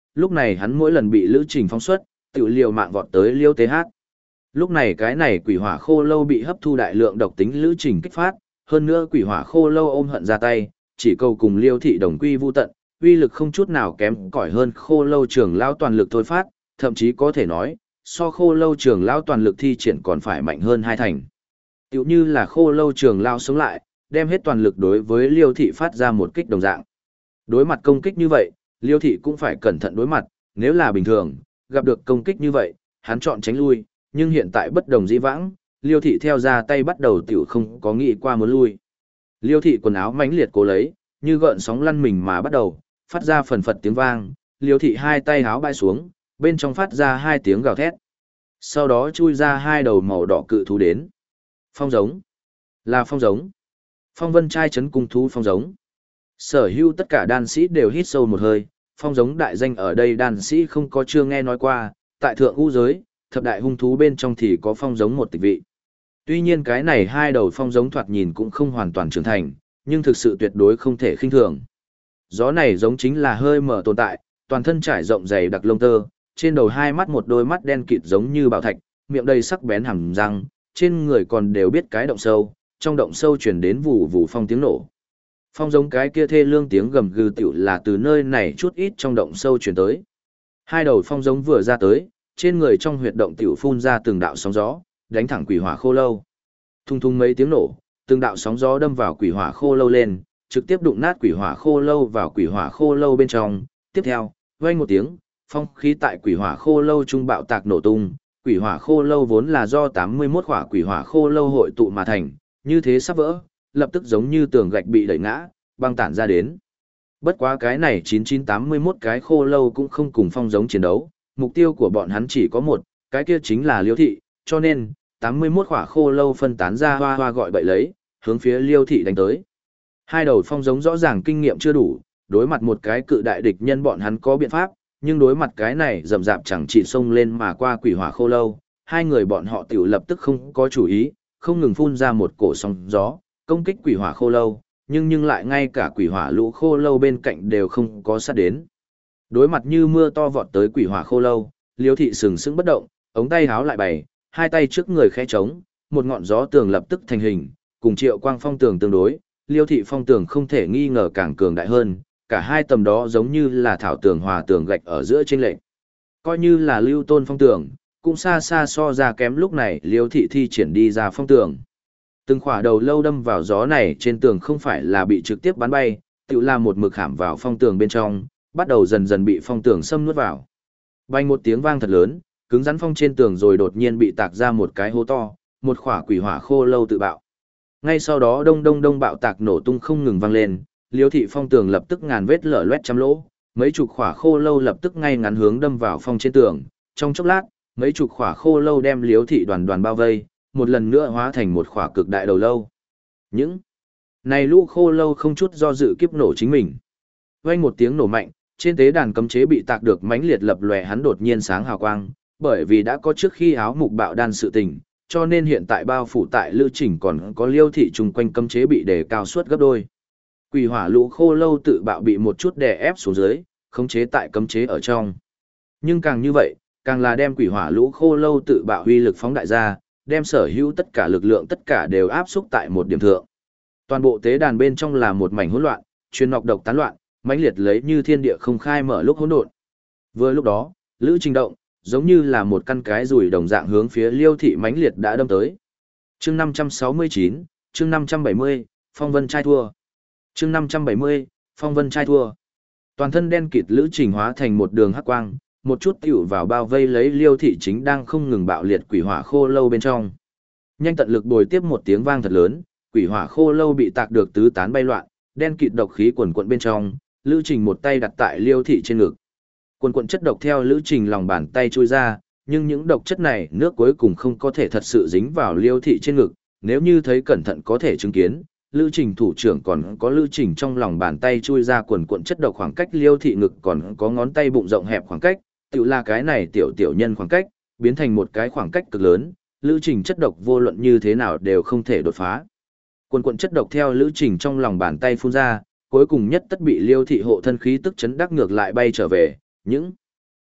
lúc này hắn mỗi lần bị Lữ Trình phóng xuất, tự liều mạng vọt tới Liêu TH. Lúc này cái này quỷ hỏa khô lâu bị hấp thu đại lượng độc tính Lữ Trình kích phát, hơn nữa quỷ hỏa khô lâu ôm hận ra tay, chỉ cầu cùng Liêu thị đồng quy vu tận, uy lực không chút nào kém cỏi hơn khô lâu trưởng lão toàn lực thôi phát, thậm chí có thể nói, so khô lâu trưởng lão toàn lực thi triển còn phải mạnh hơn 2 thành. Tiểu như là khô lâu trưởng lão sống lại, đem hết toàn lực đối với Liêu thị phát ra một kích đồng dạng. Đối mặt công kích như vậy, Liêu thị cũng phải cẩn thận đối mặt, nếu là bình thường, gặp được công kích như vậy, hắn chọn tránh lui, nhưng hiện tại bất đồng dĩ vãng, Liêu thị theo ra tay bắt đầu tiểu không có nghĩ qua muốn lui. Liêu thị quần áo mãnh liệt cố lấy, như gợn sóng lăn mình mà bắt đầu, phát ra phần phật tiếng vang, Liêu thị hai tay háo bay xuống, bên trong phát ra 2 tiếng gào thét. Sau đó chui ra 2 đầu màu đỏ cự thú đến. Phong giống. Là phong giống. Phong vân trai chấn cung thú phong giống. Sở hữu tất cả đan sĩ đều hít sâu một hơi, phong giống đại danh ở đây đan sĩ không có chưa nghe nói qua, tại thượng u giới, thập đại hung thú bên trong thì có phong giống một tịch vị. Tuy nhiên cái này 2 đầu phong giống thoạt nhìn cũng không hoàn toàn trưởng thành, nhưng thực sự tuyệt đối không thể khinh thường. Gió này giống chính là hơi mở tồn tại, toàn thân trải rộng dày đặc lông tơ, trên đầu 2 mắt một đôi mắt đen kịt giống như bảo thạch, miệng đầy sắc bén hàm răng, trên người còn đều biết cái động sâu, trong động sâu truyền đến vù vù phong tiếng nổ. Phong giống cái kia thê lương tiếng gầm gừ tiểu là từ nơi này chút ít trong động sâu truyền tới. 2 đầu phong giống vừa ra tới, trên người trong huyệt động tiểu phun ra từng đạo sóng gió, đánh thẳng quỷ hỏa khô lâu. Thung thung mấy tiếng nổ, từng đạo sóng gió đâm vào quỷ hỏa khô lâu lên, trực tiếp đụng nát quỷ hỏa khô lâu vào quỷ hỏa khô lâu bên trong. Tiếp theo, vang một tiếng, phong khí tại quỷ hỏa khô lâu trung bạo tạc nổ tung. Quỷ hỏa khô lâu vốn là do 81 hỏa quỷ hỏa khô lâu hội tụ mà thành, như thế sắp vỡ, lập tức giống như tường gạch bị đẩy ngã, băng tản ra đến. Bất quá cái này 9981 cái khô lâu cũng không cùng phong giống chiến đấu, mục tiêu của bọn hắn chỉ có một, cái kia chính là Liêu thị, cho nên 81 quả khô lâu phân tán ra hoa hoa gọi bậy lấy, hướng phía Liêu thị đánh tới. 2 đầu phong giống rõ ràng kinh nghiệm chưa đủ, đối mặt một cái cự đại địch nhân bọn hắn có biện pháp, nhưng đối mặt cái này rầm rạp chẳng chỉ xông lên mà qua quỷ hỏa khô lâu, 2 người bọn họ tiểu lập tức không có chủ ý, không ngừng phun ra một cổ sóng gió, công kích quỷ hỏa khô lâu, nhưng lại ngay cả quỷ hỏa lũ khô lâu bên cạnh đều không có sát đến. Đối mặt như mưa to vọt tới quỷ hỏa khô lâu, Liêu thị sừng sững bất động, ống tay háo lại bày, 2 tay trước người khẽ trống, một ngọn gió tường lập tức thành hình, cùng Triệu Quang phong tường tương đối, Liêu thị phong tường không thể nghi ngờ càng cường đại hơn, cả hai tầm đó giống như là thảo tường hòa tường gạch ở giữa chênh lệch. Coi như là Lưu Tôn phong tường, cũng xa xa so ra kém lúc này Liêu thị thi triển đi ra phong tường. Từng khỏa đầu lâu đâm vào gió này trên tường không phải là bị trực tiếp bắn bay, tự là một mực hãm vào phong tường bên trong, bắt đầu dần dần bị phong tường xâm nuốt vào. Bay một tiếng vang thật lớn, cứng rắn phong trên tường rồi đột nhiên bị tạc ra một cái hố to, một khỏa quỷ hỏa khô lâu tự bạo. Ngay sau đó đông đông đông bạo tạc nổ tung không ngừng vang lên, Liêu thị phong tường lập tức ngàn vết lở loét trăm lỗ, mấy chục khỏa khô lâu lập tức ngay ngắn hướng đâm vào phong trên tường, trong chốc lát, mấy chục khỏa khô lâu đem Liêu thị đoàn đoàn bao vây, một lần nữa hóa thành một khỏa cực đại đầu lâu. Những này lũ khô lâu không chút do dự kiếp nổ chính mình. Vang một tiếng nổ mạnh, trên tế đàn cấm chế bị tạc được mãnh liệt lập lòe hắn đột nhiên sáng hào quang, bởi vì đã có trước khi áo mục bạo đan sự tình, cho nên hiện tại bao phủ tại Lữ Trình còn có Liêu thị chung quanh cấm chế bị đề cao suốt gấp đôi. Quỷ hỏa lũ khô lâu tự bạo bị một chút đè ép xuống dưới, khống chế tại cấm chế ở trong. Nhưng càng như vậy, càng là đem quỷ hỏa lũ khô lâu tự bạo uy lực phóng đại ra, đem sở hữu tất cả lực lượng tất cả đều áp xúc tại một điểm thượng. Toàn bộ tế đàn bên trong là một mảnh hỗn loạn, truyền nọc độc tán loạn, mãnh liệt lấy như thiên địa không khai mở lúc hỗn độn. Vừa lúc đó, Lữ Trình động, giống như là một căn cái rùi đồng dạng hướng phía Liêu thị mãnh liệt đã đâm tới. Chương 569, chương 570, Phong Vân trai thua. Chương 570, Phong Vân trai thua. Toàn thân đen kịt Lữ Trình hóa thành một đường hắc quang, một chút tiểu vào bao vây lấy Liêu thị chính đang không ngừng bạo liệt quỷ hỏa khô lâu bên trong. Nhanh tận lực bồi tiếp một tiếng vang thật lớn, quỷ hỏa khô lâu bị tạc được tứ tán bay loạn, đen kịt độc khí quần quận bên trong, Lữ Trình một tay đặt tại Liêu thị trên ngực. Quần quận chất độc theo Lữ Trình lòng bàn tay trôi ra, nhưng những độc chất này nước cuối cùng không có thể thật sự dính vào Liêu thị trên ngực, nếu như thấy cẩn thận có thể chứng kiến, Lữ Trình thủ trưởng còn có Lữ Trình trong lòng bàn tay chui ra quần quận chất độc khoảng cách Liêu thị ngực còn có ngón tay bụng rộng hẹp khoảng cách, tự là cái này tiểu nhân khoảng cách, biến thành một cái khoảng cách cực lớn, Lữ Trình chất độc vô luận như thế nào đều không thể đột phá. Quần quận chất độc theo Lữ Trình trong lòng bàn tay phun ra, cuối cùng nhất tất bị Liêu thị hộ thân khí tức chấn đắc ngược lại bay trở về, những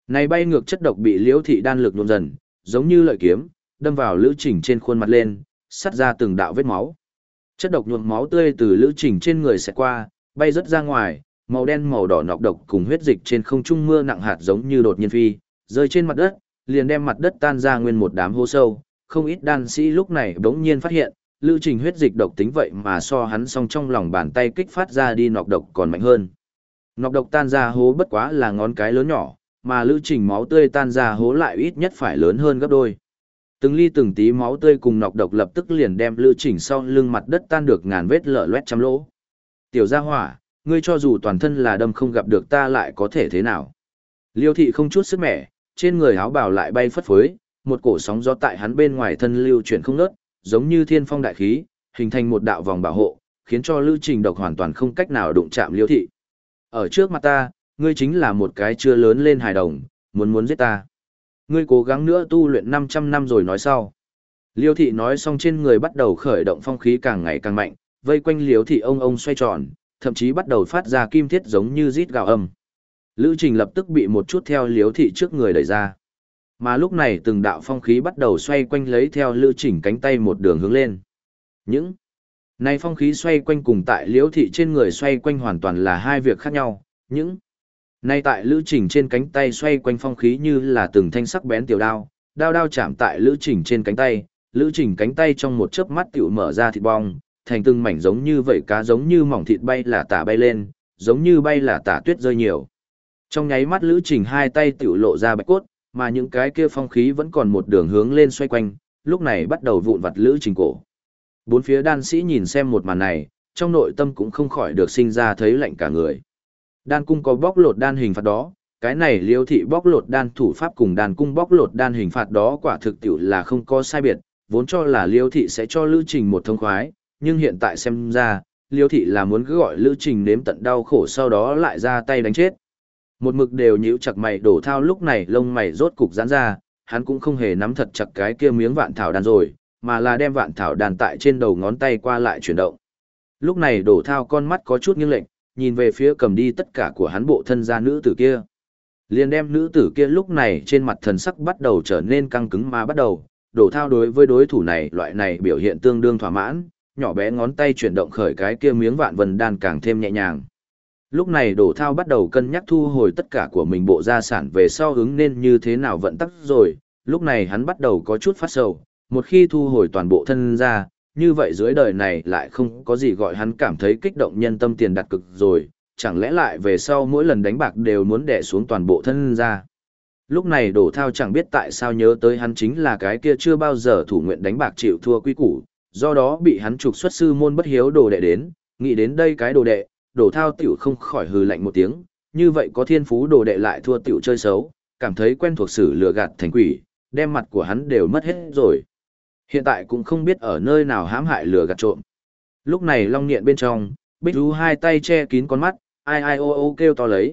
Này bay ngược chất độc bị Liễu Thị đan lực nhuộm dần, giống như lợi kiếm, đâm vào Lữ Trình trên khuôn mặt lên, sắt ra từng đạo vết máu. Chất độc nhuộm máu tươi từ Lữ Trình trên người xẹt qua, bay rất ra ngoài, màu đen màu đỏ nọc độc cùng huyết dịch trên không trung mưa nặng hạt giống như đột nhiên phi, rơi trên mặt đất, liền đem mặt đất tan ra nguyên một đám hố sâu. Không ít đan sĩ lúc này bỗng nhiên phát hiện, Lữ Trình huyết dịch độc tính vậy mà so hắn song trong lòng bàn tay kích phát ra đi nọc độc còn mạnh hơn. Nọc độc tan ra hố bất quá là ngón cái lớn nhỏ, mà Lữ Trình máu tươi tan ra hố lại ít nhất phải lớn hơn gấp đôi. Từng ly từng tí máu tươi cùng nọc độc lập tức liền đem Lữ Trình sau lưng mặt đất tan được ngàn vết lở loét trăm lỗ. Tiểu gia hỏa, ngươi cho dù toàn thân là đâm không gặp được ta lại có thể thế nào? Liêu Thị không chút sức mẻ, trên người áo bào lại bay phất phới, một cổ sóng gió tại hắn bên ngoài thân lưu chuyển không ngớt, giống như thiên phong đại khí, hình thành một đạo vòng bảo hộ, khiến cho Lữ Trình độc hoàn toàn không cách nào đụng chạm Liêu Thị. Ở trước mặt ta, ngươi chính là một cái chưa lớn lên hài đồng, muốn giết ta. Ngươi cố gắng nữa tu luyện 500 năm rồi nói sau. Liêu Thị nói xong trên người bắt đầu khởi động phong khí càng ngày càng mạnh, vây quanh Liêu Thị ông xoay tròn, thậm chí bắt đầu phát ra kim thiết giống như rít gào âm. Lữ Trình lập tức bị một chút theo Liêu Thị trước người đẩy ra. Mà lúc này từng đạo phong khí bắt đầu xoay quanh lấy theo Lữ Trình cánh tay một đường hướng lên. Những này phong khí xoay quanh cùng tại Liêu Thị trên người xoay quanh hoàn toàn là hai việc khác nhau. Những này tại Lữ Trình trên cánh tay xoay quanh phong khí như là từng thanh sắc bén tiểu đao, đao chạm tại Lữ Trình trên cánh tay, Lữ Trình cánh tay trong một chớp mắt tiểu mở ra thịt bong, thành từng mảnh giống như vảy cá giống như mỏng thịt bay là tả bay lên, giống như bay là tả tuyết rơi nhiều. Trong nháy mắt Lữ Trình hai tay tiểu lộ ra bạch cốt, mà những cái kia phong khí vẫn còn một đường hướng lên xoay quanh, lúc này bắt đầu vụn vặt Lữ Trình cổ. Bốn phía đan sĩ nhìn xem một màn này, trong nội tâm cũng không khỏi được sinh ra thấy lạnh cả người. Đan cung có bóc lột đan hình phạt đó, cái này Liêu Thị bóc lột đan thủ pháp cùng đan cung bóc lột đan hình phạt đó quả thực tiểu là không có sai biệt, vốn cho là Liêu Thị sẽ cho Lữ Trình một thông khoái, nhưng hiện tại xem ra, Liêu Thị là muốn cứ gọi Lữ Trình nếm tận đau khổ sau đó lại ra tay đánh chết. Một mực đều nhíu chặt mày Đổ Thao lúc này lông mày rốt cục giãn ra, hắn cũng không hề nắm thật chặt cái kia miếng vạn thảo đan rồi, mà là đem vạn thảo đan tại trên đầu ngón tay qua lại chuyển động. Lúc này Đổ Thao con mắt có chút nghiêng lệch, nhìn về phía cầm đi tất cả của hắn bộ thân gia nữ tử kia. Liền đem nữ tử kia lúc này trên mặt thần sắc bắt đầu trở nên căng cứng mà bắt đầu, Đổ Thao đối với đối thủ này loại này biểu hiện tương đương thỏa mãn, nhỏ bé ngón tay chuyển động khởi cái kia miếng vạn vân đan càng thêm nhẹ nhàng. Lúc này Đổ Thao bắt đầu cân nhắc thu hồi tất cả của mình bộ gia sản về sau hướng nên như thế nào vận tắc rồi, lúc này hắn bắt đầu có chút phát sầu, một khi thu hồi toàn bộ thân gia, như vậy dưới đời này lại không có gì gọi hắn cảm thấy kích động nhân tâm tiền đặt cực rồi, chẳng lẽ lại về sau mỗi lần đánh bạc đều muốn đè xuống toàn bộ thân gia. Lúc này Đổ Thao chẳng biết tại sao nhớ tới hắn chính là cái kia chưa bao giờ thủ nguyện đánh bạc chịu thua quý củ, do đó bị hắn trục xuất sư môn bất hiếu đồ đệ đến, nghĩ đến đây cái đồ đệ, Đổ Thao tiểu không khỏi hừ lạnh một tiếng, như vậy có thiên phú đồ đệ lại thua tiểu chơi xấu, cảm thấy quen thuộc xử lừa gạt thành quỷ, đem mặt của hắn đều mất hết rồi. Hiện tại cũng không biết ở nơi nào hãm hại lừa gạt trộm. Lúc này Long Niệm bên trong, Bích Ru hai tay che kín con mắt, ai ai ô ô kêu to lấy,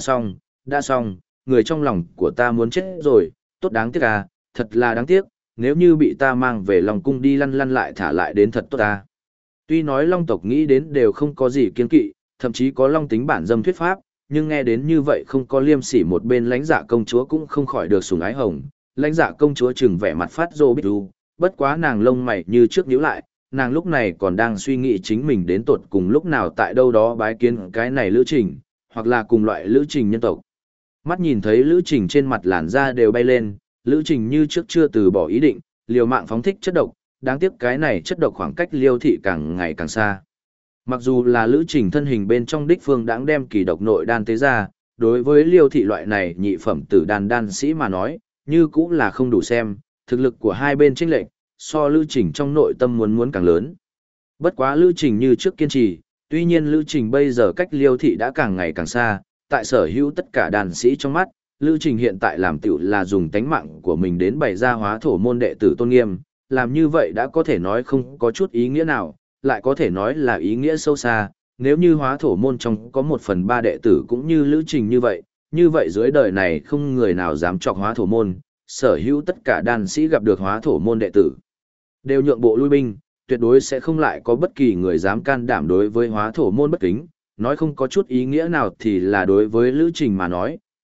đã xong, người trong lòng của ta muốn chết rồi, tốt đáng tiếc à, thật là đáng tiếc, nếu như bị ta mang về Long cung đi lăn lăn lại thả lại đến thật tốt à. Tuy nói Long tộc nghĩ đến đều không có gì kiên kỵ, thậm chí có Long tính bản dâm thuyết pháp, nhưng nghe đến như vậy không có liêm sỉ một bên lãnh dạ công chúa cũng không khỏi được sủng ái hồng. Lãnh dạ công chúa chừng vẻ mặt phát rô Bích Ru, bất quá nàng lông mày như trước nhíu lại, nàng lúc này còn đang suy nghĩ chính mình đến tột cùng lúc nào tại đâu đó bái kiến cái này Lữ Trình, hoặc là cùng loại Lữ Trình nhân tộc. Mắt nhìn thấy Lữ Trình trên mặt làn da đều bay lên, Lữ Trình như trước chưa từ bỏ ý định, liều mạng phóng thích chất độc, đáng tiếc cái này chất độc khoảng cách Liêu Thị càng ngày càng xa. Mặc dù là Lữ Trình thân hình bên trong đích phương đãng đem kỳ độc nội đan tế ra, đối với Liêu Thị loại này nhị phẩm tử đan sĩ mà nói, như cũng là không đủ xem, thực lực của hai bên chênh lệch, so Lữ Trình trong nội tâm muốn càng lớn. Bất quá Lữ Trình như trước kiên trì, tuy nhiên Lữ Trình bây giờ cách Liêu Thị đã càng ngày càng xa, tại sở hữu tất cả đàn sĩ trong mắt, Lữ Trình hiện tại làm tiểu là dùng tánh mạng của mình đến bày ra hóa thổ môn đệ tử tôn nghiêm, làm như vậy đã có thể nói không có chút ý nghĩa nào, lại có thể nói là ý nghĩa sâu xa, nếu như hóa thổ môn trong có 1/3 đệ tử cũng như Lữ Trình như vậy dưới đời này không người nào dám chọc hóa thổ môn, sở hữu tất cả đàn sĩ gặp được hóa thổ môn đệ tử đều nhượng bộ lui binh, tuyệt đối sẽ không lại có bất kỳ người dám can đảm đối với hóa thổ môn bất kính, nói không có chút ý nghĩa nào thì là đối với Lữ Trình mà nói,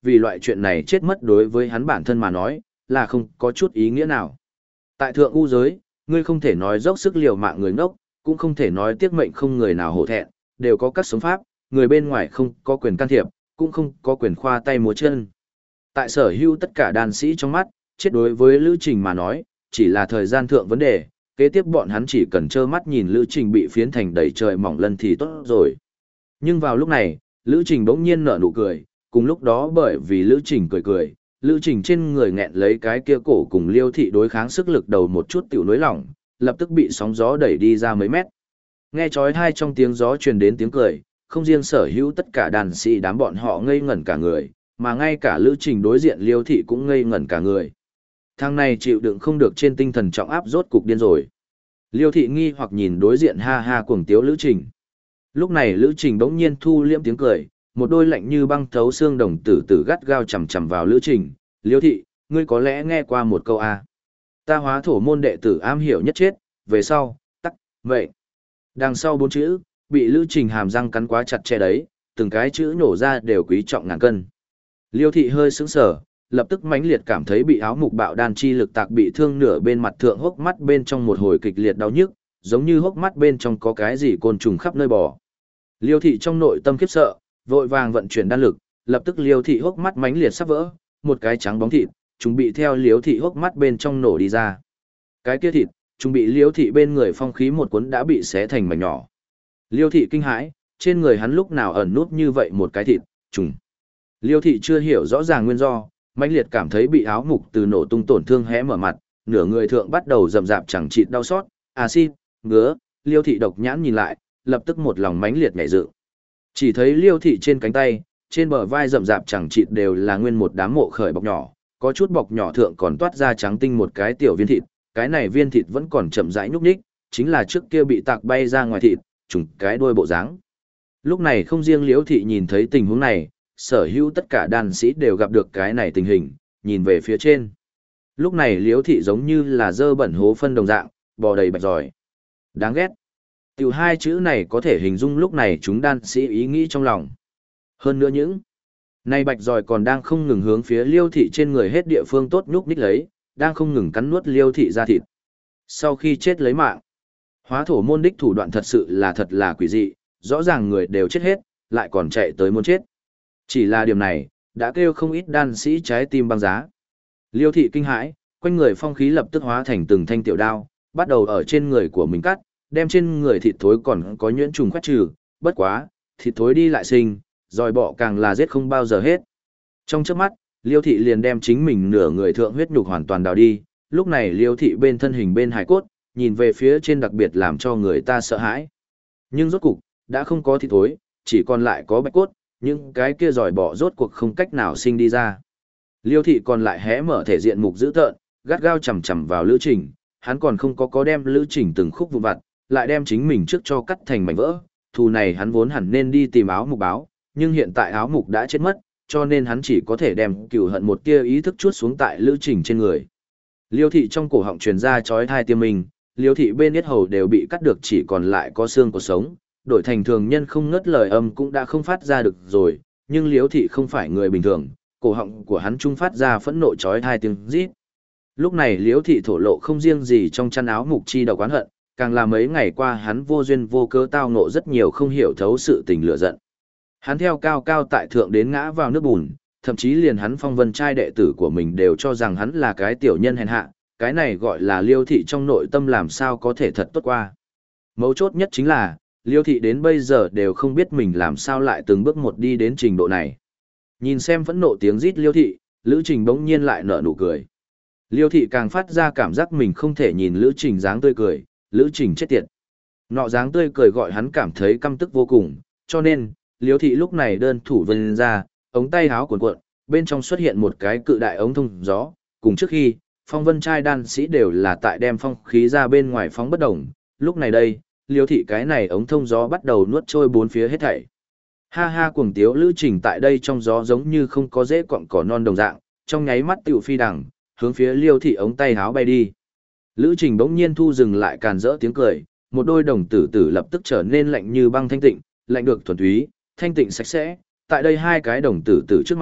vì loại chuyện này chết mất đối với hắn bản thân mà nói, là không có chút ý nghĩa nào. Tại thượng u giới, ngươi không thể nói dốc sức liều mạng người ngốc, cũng không thể nói tiếc mệnh không người nào hổ thẹn, đều có các sống pháp, người bên ngoài không có quyền can thiệp, cũng không có quyền khoa tay múa chân. Tại sở hữu tất cả đàn sĩ trong mắt, chết đối với Lữ Trình mà nói, chỉ là thời gian thượng vấn đề, kế tiếp bọn hắn chỉ cần trơ mắt nhìn Lữ Trình bị phiến thành đầy trời mỏng lân thì tốt rồi. Nhưng vào lúc này, Lữ Trình bỗng nhiên nở nụ cười, cùng lúc đó bởi vì Lữ Trình cười, Lữ Trình trên người nghẹn lấy cái kia cổ cùng Liêu Thị đối kháng sức lực đầu một chút tiểu nối lỏng, lập tức bị sóng gió đẩy đi ra mấy mét. Nghe chói tai trong tiếng gió truyền đến tiếng cười, không riêng sở hữu tất cả đàn sĩ đám bọn họ ngây ngẩn cả người, mà ngay cả Lữ Trình đối diện Liêu Thị cũng ngây ngẩn cả người. Thằng này chịu đựng không được trên tinh thần trọng áp rốt cục điên rồi. Liêu Thị nghi hoặc nhìn đối diện ha ha cuồng tiếu Lữ Trình. Lúc này Lữ Trình bỗng nhiên thu liễm tiếng cười, một đôi lạnh như băng thấu xương đồng tử tử gắt gao chằm chằm vào Lữ Trình. Liêu Thị, ngươi có lẽ nghe qua một câu a? Ta hóa thổ môn đệ tử am hiểu nhất chết, về sau, tắc, vậy. Đằng sau 4 chữ, bị Lữ Trình hàm răng cắn quá chặt chẽ đấy, từng cái chữ nổ ra đều quý trọng ngàn cân. Liêu Thị hơi sững sờ, lập tức mãnh liệt cảm thấy bị áo mục bạo đan chi lực tạc bị thương nửa bên mặt thượng hốc mắt bên trong một hồi kịch liệt đau nhức, giống như hốc mắt bên trong có cái gì côn trùng khắp nơi bò. Liêu Thị trong nội tâm khiếp sợ, vội vàng vận chuyển đan lực, lập tức Liêu Thị hốc mắt mãnh liệt sắp vỡ, một cái trắng bóng thịt, chúng bị theo Liêu Thị hốc mắt bên trong nổ đi ra. Cái kia thịt, chúng bị Liêu Thị bên người phong khí một cuốn đã bị xé thành mảnh nhỏ. Liêu Thị kinh hãi, trên người hắn lúc nào ẩn nút như vậy một cái thịt, trùng. Liêu Thị chưa hiểu rõ ràng nguyên do, mãnh liệt cảm thấy bị áo mục từ nổ tung tổn thương hé mở mặt, nửa người thượng bắt đầu rầm rạp chẳng chịt đau xót, axit, ngứa, Liêu Thị độc nhãn nhìn lại, lập tức một lòng mãnh liệt nhảy dựng. Chỉ thấy Liêu Thị trên cánh tay, trên bờ vai rậm rạp chẳng chịt đều là nguyên một đám mộ khởi bọc nhỏ, có chút bọc nhỏ thượng còn toát ra trắng tinh một cái tiểu viên thịt, cái này viên thịt vẫn còn chậm rãi nhúc nhích, chính là trước kia bị tạc bay ra ngoài thịt, trùng cái đuôi bộ dáng. Lúc này không riêng Liêu Thị nhìn thấy tình huống này, sở hữu tất cả đàn sĩ đều gặp được cái này tình hình, nhìn về phía trên. Lúc này Liêu Thị giống như là dơ bẩn hố phân đồng dạng, bò đầy bạch giỏi. Đáng ghét. Tiểu hai chữ này có thể hình dung lúc này chúng đan sĩ ý nghĩ trong lòng. Hơn nữa những này bạch giỏi còn đang không ngừng hướng phía Liêu Thị trên người hết địa phương tốt nhúc nhích lấy, đang không ngừng cắn nuốt Liêu Thị ra thịt. Sau khi chết lấy mạng, hóa thổ môn đích thủ đoạn thật sự là thật là quỷ dị, rõ ràng người đều chết hết, lại còn chạy tới muốn chết. Chỉ là điểm này, đã kêu không ít đan sĩ trái tim băng giá. Liêu Thị kinh hãi, quanh người phong khí lập tức hóa thành từng thanh tiểu đao, bắt đầu ở trên người của mình cắt, đem trên người thịt thối còn có nhuyễn trùng khoét trừ, bất quá, thịt thối đi lại sinh, dòi bọ càng là giết không bao giờ hết. Trong chớp mắt, Liêu Thị liền đem chính mình nửa người thượng huyết nhục hoàn toàn đào đi, lúc này Liêu Thị bên thân hình bên hải cốt, nhìn về phía trên đặc biệt làm cho người ta sợ hãi. Nhưng rốt cục, đã không có thịt thối, chỉ còn lại có bạch cốt, những cái kia dòi bọ rốt cuộc không cách nào sinh đi ra. Liêu Thị còn lại hé mở thể diện mục dữ tợn, gắt gao chằm chằm vào Lữ Trình, hắn còn không có đem Lữ Trình từng khúc vụn vặt, lại đem chính mình trước cho cắt thành mảnh vỡ. Thù này hắn vốn hẳn nên đi tìm áo mục báo, nhưng hiện tại áo mục đã chết mất, cho nên hắn chỉ có thể đem cừu hận một tia ý thức chuốt xuống tại Lữ Trình trên người. Liêu Thị trong cổ họng truyền ra chói tai tiêm mình, Liêu Thị bên yết hầu đều bị cắt được chỉ còn lại có xương của sống, đổi thành thường nhân không ngớt lời âm cũng đã không phát ra được rồi, nhưng Liêu Thị không phải người bình thường, cổ họng của hắn trung phát ra phẫn nộ chói tai tiếng rít. Lúc này Liêu Thị thổ lộ không riêng gì trong chăn áo mục chi độc oán hận, càng là mấy ngày qua hắn vô duyên vô cớ tao ngộ rất nhiều không hiểu thấu sự tình lửa giận. Hắn theo cao cao tại thượng đến ngã vào nước bùn, thậm chí liền hắn Phong Vân trai đệ tử của mình đều cho rằng hắn là cái tiểu nhân hèn hạ, cái này gọi là Liêu Thị trong nội tâm làm sao có thể thật tốt qua. Mấu chốt nhất chính là, Liêu Thị đến bây giờ đều không biết mình làm sao lại từng bước một đi đến trình độ này. Nhìn xem phẫn nộ tiếng rít Liêu Thị, Lữ Trình bỗng nhiên lại nở nụ cười. Liêu Thị càng phát ra cảm giác mình không thể nhìn Lữ Trình dáng tươi cười, Lữ Trình chết tiệt. Nọ dáng tươi cười gọi hắn cảm thấy căm tức vô cùng, cho nên, Liêu Thị lúc này đơn thủ vươn ra, ống tay háo cuộn cuộn, bên trong xuất hiện một cái cự đại ống thông gió, cùng trước khi, Phong Vân trai đan sĩ đều là tại đem phong khí ra bên ngoài phóng bất động, lúc này đây, Liêu Thị cái này ống thông gió bắt đầu nuốt trôi bốn phía hết thảy. Ha ha cuồng tiếu Lữ Trình tại đây trong gió giống như không có rễ cọng cỏ non đồng dạng, trong nháy mắt tiểu phi đằng, hướng phía Liêu Thị ống tay háo bay đi. Lữ Trình bỗng nhiên thu dừng lại càn rỡ tiếng cười, một đôi đồng tử tử lập tức trở nên lạnh như băng thanh tịnh, lạnh được thuần túy, thanh tịnh sạch sẽ. Tại đây hai cái đồng tử tử trước mặt,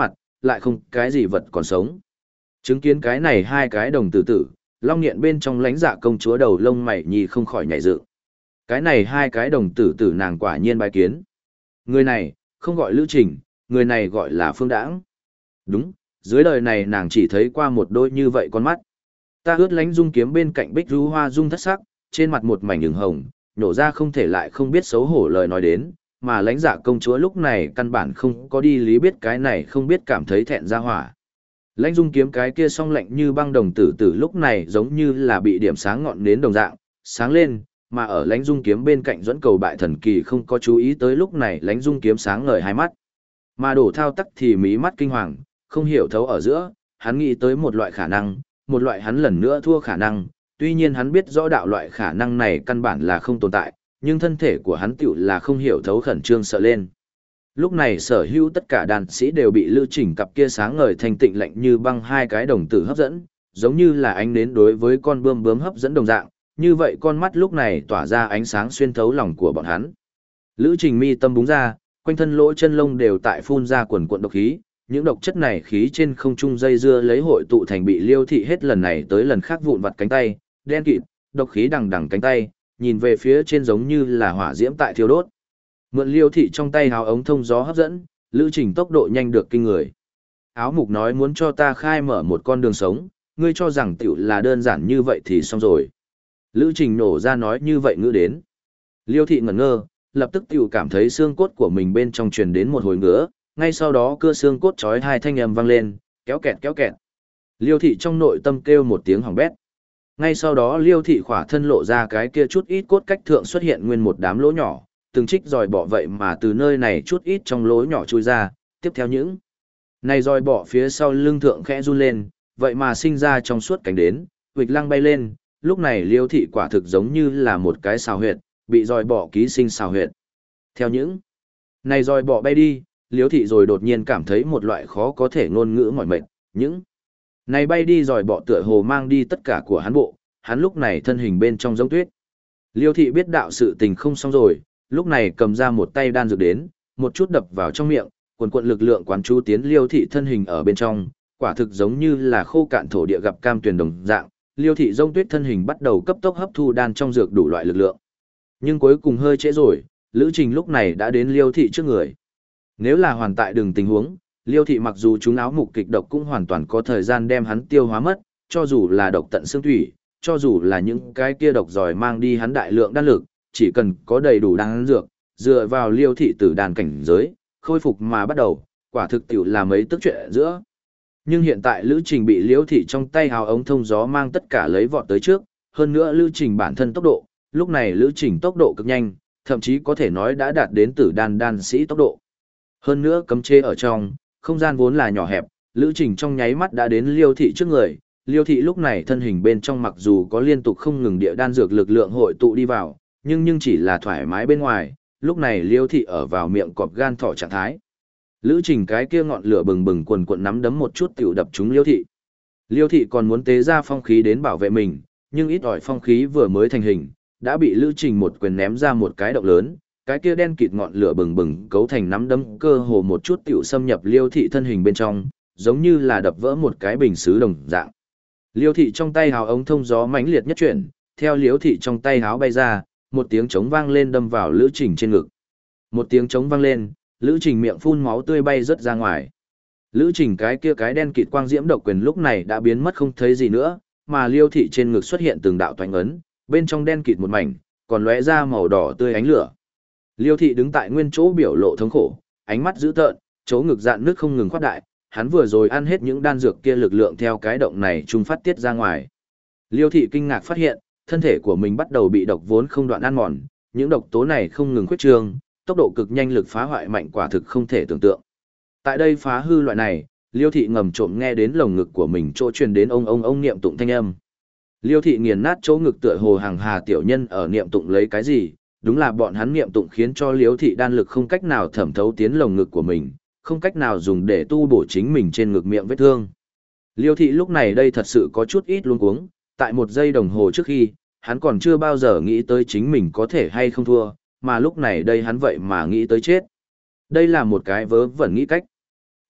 lại không cái gì vật còn sống. Chứng kiến cái này hai cái đồng tử tử, Long Nghiện bên trong lãnh dạ công chúa đầu lông mày nhì không khỏi nhảy dựng. Cái này hai cái đồng tử tử nàng quả nhiên bái kiến. Người này, không gọi Lữ Trình, người này gọi là Phương Đãng. Đúng, dưới đời này nàng chỉ thấy qua một đôi như vậy con mắt. Ta ướt lánh dung kiếm bên cạnh bích ru hoa dung thất sắc, trên mặt một mảnh ửng hồng, nhổ ra không thể lại không biết xấu hổ lời nói đến, mà lãnh dạ công chúa lúc này căn bản không có đi lý biết cái này không biết cảm thấy thẹn ra hỏa. Lãnh dung kiếm cái kia song lạnh như băng đồng tử tử lúc này giống như là bị điểm sáng ngọn nến đồng dạng, sáng lên, mà ở lãnh dung kiếm bên cạnh dẫn cầu bại thần kỳ không có chú ý tới lúc này lãnh dung kiếm sáng ngời hai mắt. Mà đổ thao tắc thì mí mắt kinh hoàng, không hiểu thấu ở giữa, hắn nghĩ tới một loại khả năng, một loại hắn lần nữa thua khả năng, tuy nhiên hắn biết rõ đạo loại khả năng này căn bản là không tồn tại, nhưng thân thể của hắn tựu là không hiểu thấu khẩn trương sợ lên. Lúc này sở hữu tất cả đàn sĩ đều bị Lữ Trình cặp kia sáng ngời thanh tịnh lạnh như băng hai cái đồng tử hấp dẫn, giống như là ánh nến đối với con bươm bướm hấp dẫn đồng dạng, như vậy con mắt lúc này tỏa ra ánh sáng xuyên thấu lòng của bọn hắn. Lữ Trình mi tâm búng ra, quanh thân lỗ chân lông đều tại phun ra quần quần độc khí, những độc chất này khí trên không trung dây dưa lấy hội tụ thành bị Liêu thị hết lần này tới lần khác vụn vặt cánh tay, đen kịt, độc khí đằng đằng cánh tay, nhìn về phía trên giống như là hỏa diễm tại thiêu đốt. Mượn Liêu thị trong tay háo ống thông gió hấp dẫn, Lữ Trình tốc độ nhanh được kinh người. Áo mục nói muốn cho ta khai mở một con đường sống, ngươi cho rằng tiểu là đơn giản như vậy thì xong rồi. Lữ Trình nổ ra nói như vậy ngữ đến. Liêu thị ngẩn ngơ, lập tức tiểu cảm thấy xương cốt của mình bên trong truyền đến một hồi ngứa, ngay sau đó cưa xương cốt chói hai thanh âm vang lên, kéo kẹt kéo kẹt. Liêu thị trong nội tâm kêu một tiếng hỏng bét. Ngay sau đó Liêu thị khỏa thân lộ ra cái kia chút ít cốt cách thượng xuất hiện nguyên một đám lỗ nhỏ, từng trích dòi bỏ vậy mà từ nơi này chút ít trong lỗ nhỏ chui ra, tiếp theo những này dòi bỏ phía sau lưng thượng khẽ run lên, vậy mà sinh ra trong suốt cánh đến, huỵch lăng bay lên, lúc này Liêu thị quả thực giống như là một cái xào huyệt, bị dòi bỏ ký sinh xào huyệt. Theo những này dòi bỏ bay đi, Liêu thị rồi đột nhiên cảm thấy một loại khó có thể ngôn ngữ mỏi mệt, những này bay đi dòi bỏ tựa hồ mang đi tất cả của hắn bộ, hắn lúc này thân hình bên trong giống tuyết. Liêu thị biết đạo sự tình không xong rồi, lúc này cầm ra một tay đan dược đến, một chút đập vào trong miệng, quần quận lực lượng quán chú tiến Liêu thị thân hình ở bên trong, quả thực giống như là khô cạn thổ địa gặp cam tuyền đồng dạng, Liêu thị giống tuyết thân hình bắt đầu cấp tốc hấp thu đan trong dược đủ loại lực lượng. Nhưng cuối cùng hơi trễ rồi, Lữ Trình lúc này đã đến Liêu thị trước người. Nếu là hoàn tại đường tình huống, Liêu thị mặc dù chúng áo mục kịch độc cũng hoàn toàn có thời gian đem hắn tiêu hóa mất, cho dù là độc tận xương thủy, cho dù là những cái kia độc giỏi mang đi hắn đại lượng đan lực, chỉ cần có đầy đủ đan dược, dựa vào Liêu thị tử đàn cảnh giới, khôi phục mà bắt đầu, quả thực tiểu là mấy tức chuyện giữa. Nhưng hiện tại Lữ Trình bị Liêu thị trong tay hào ống thông gió mang tất cả lấy vọt tới trước, hơn nữa Lữ Trình bản thân tốc độ, lúc này Lữ Trình tốc độ cực nhanh, thậm chí có thể nói đã đạt đến tử đan sĩ tốc độ. Hơn nữa cấm chế ở trong, không gian vốn là nhỏ hẹp, Lữ Trình trong nháy mắt đã đến Liêu thị trước người, Liêu thị lúc này thân hình bên trong mặc dù có liên tục không ngừng địa đan dược lực lượng hội tụ đi vào, nhưng chỉ là thoải mái bên ngoài, lúc này Liêu thị ở vào miệng cọp gan thỏ trạng thái. Lữ Trình cái kia ngọn lửa bừng bừng quần quần nắm đấm một chút tiểu đập trúng Liêu thị. Liêu thị còn muốn tế ra phong khí đến bảo vệ mình, nhưng ít ỏi phong khí vừa mới thành hình, đã bị Lữ Trình một quyền ném ra một cái động lớn, cái kia đen kịt ngọn lửa bừng bừng cấu thành nắm đấm cơ hồ một chút tiểu xâm nhập Liêu thị thân hình bên trong, giống như là đập vỡ một cái bình sứ đồng dạng. Liêu thị trong tay hào ống thông gió mãnh liệt nhất chuyển, theo Liêu thị trong tay háo bay ra, một tiếng trống vang lên đâm vào Lữ Trình trên ngực. Một tiếng trống vang lên, Lữ Trình miệng phun máu tươi bay rất ra ngoài. Lữ Trình cái kia cái đen kịt quang diễm độc quyền lúc này đã biến mất không thấy gì nữa, mà Liêu thị trên ngực xuất hiện từng đạo toánh ấn, bên trong đen kịt một mảnh, còn lóe ra màu đỏ tươi ánh lửa. Liêu thị đứng tại nguyên chỗ biểu lộ thống khổ, ánh mắt dữ tợn, chỗ ngực dạn nước không ngừng khoát đại, hắn vừa rồi ăn hết những đan dược kia lực lượng theo cái động này trung phát tiết ra ngoài. Liêu thị kinh ngạc phát hiện, thân thể của mình bắt đầu bị độc vốn không đoạn ăn mòn, những độc tố này không ngừng khuyết trương, tốc độ cực nhanh lực phá hoại mạnh quả thực không thể tưởng tượng. Tại đây phá hư loại này, Liêu thị ngầm trộm nghe đến lồng ngực của mình chỗ truyền đến ông niệm tụng thanh âm. Liêu thị nghiền nát chỗ ngực tựa hồ hàng hà tiểu nhân ở niệm tụng lấy cái gì, đúng là bọn hắn niệm tụng khiến cho Liêu thị đan lực không cách nào thẩm thấu tiến lồng ngực của mình, không cách nào dùng để tu bổ chính mình trên ngực miệng vết thương. Liêu thị lúc này đây thật sự có chút ít luống cuống, tại một giây đồng hồ trước khi, hắn còn chưa bao giờ nghĩ tới chính mình có thể hay không thua, mà lúc này đây hắn vậy mà nghĩ tới chết. Đây là một cái vớ vẩn nghĩ cách.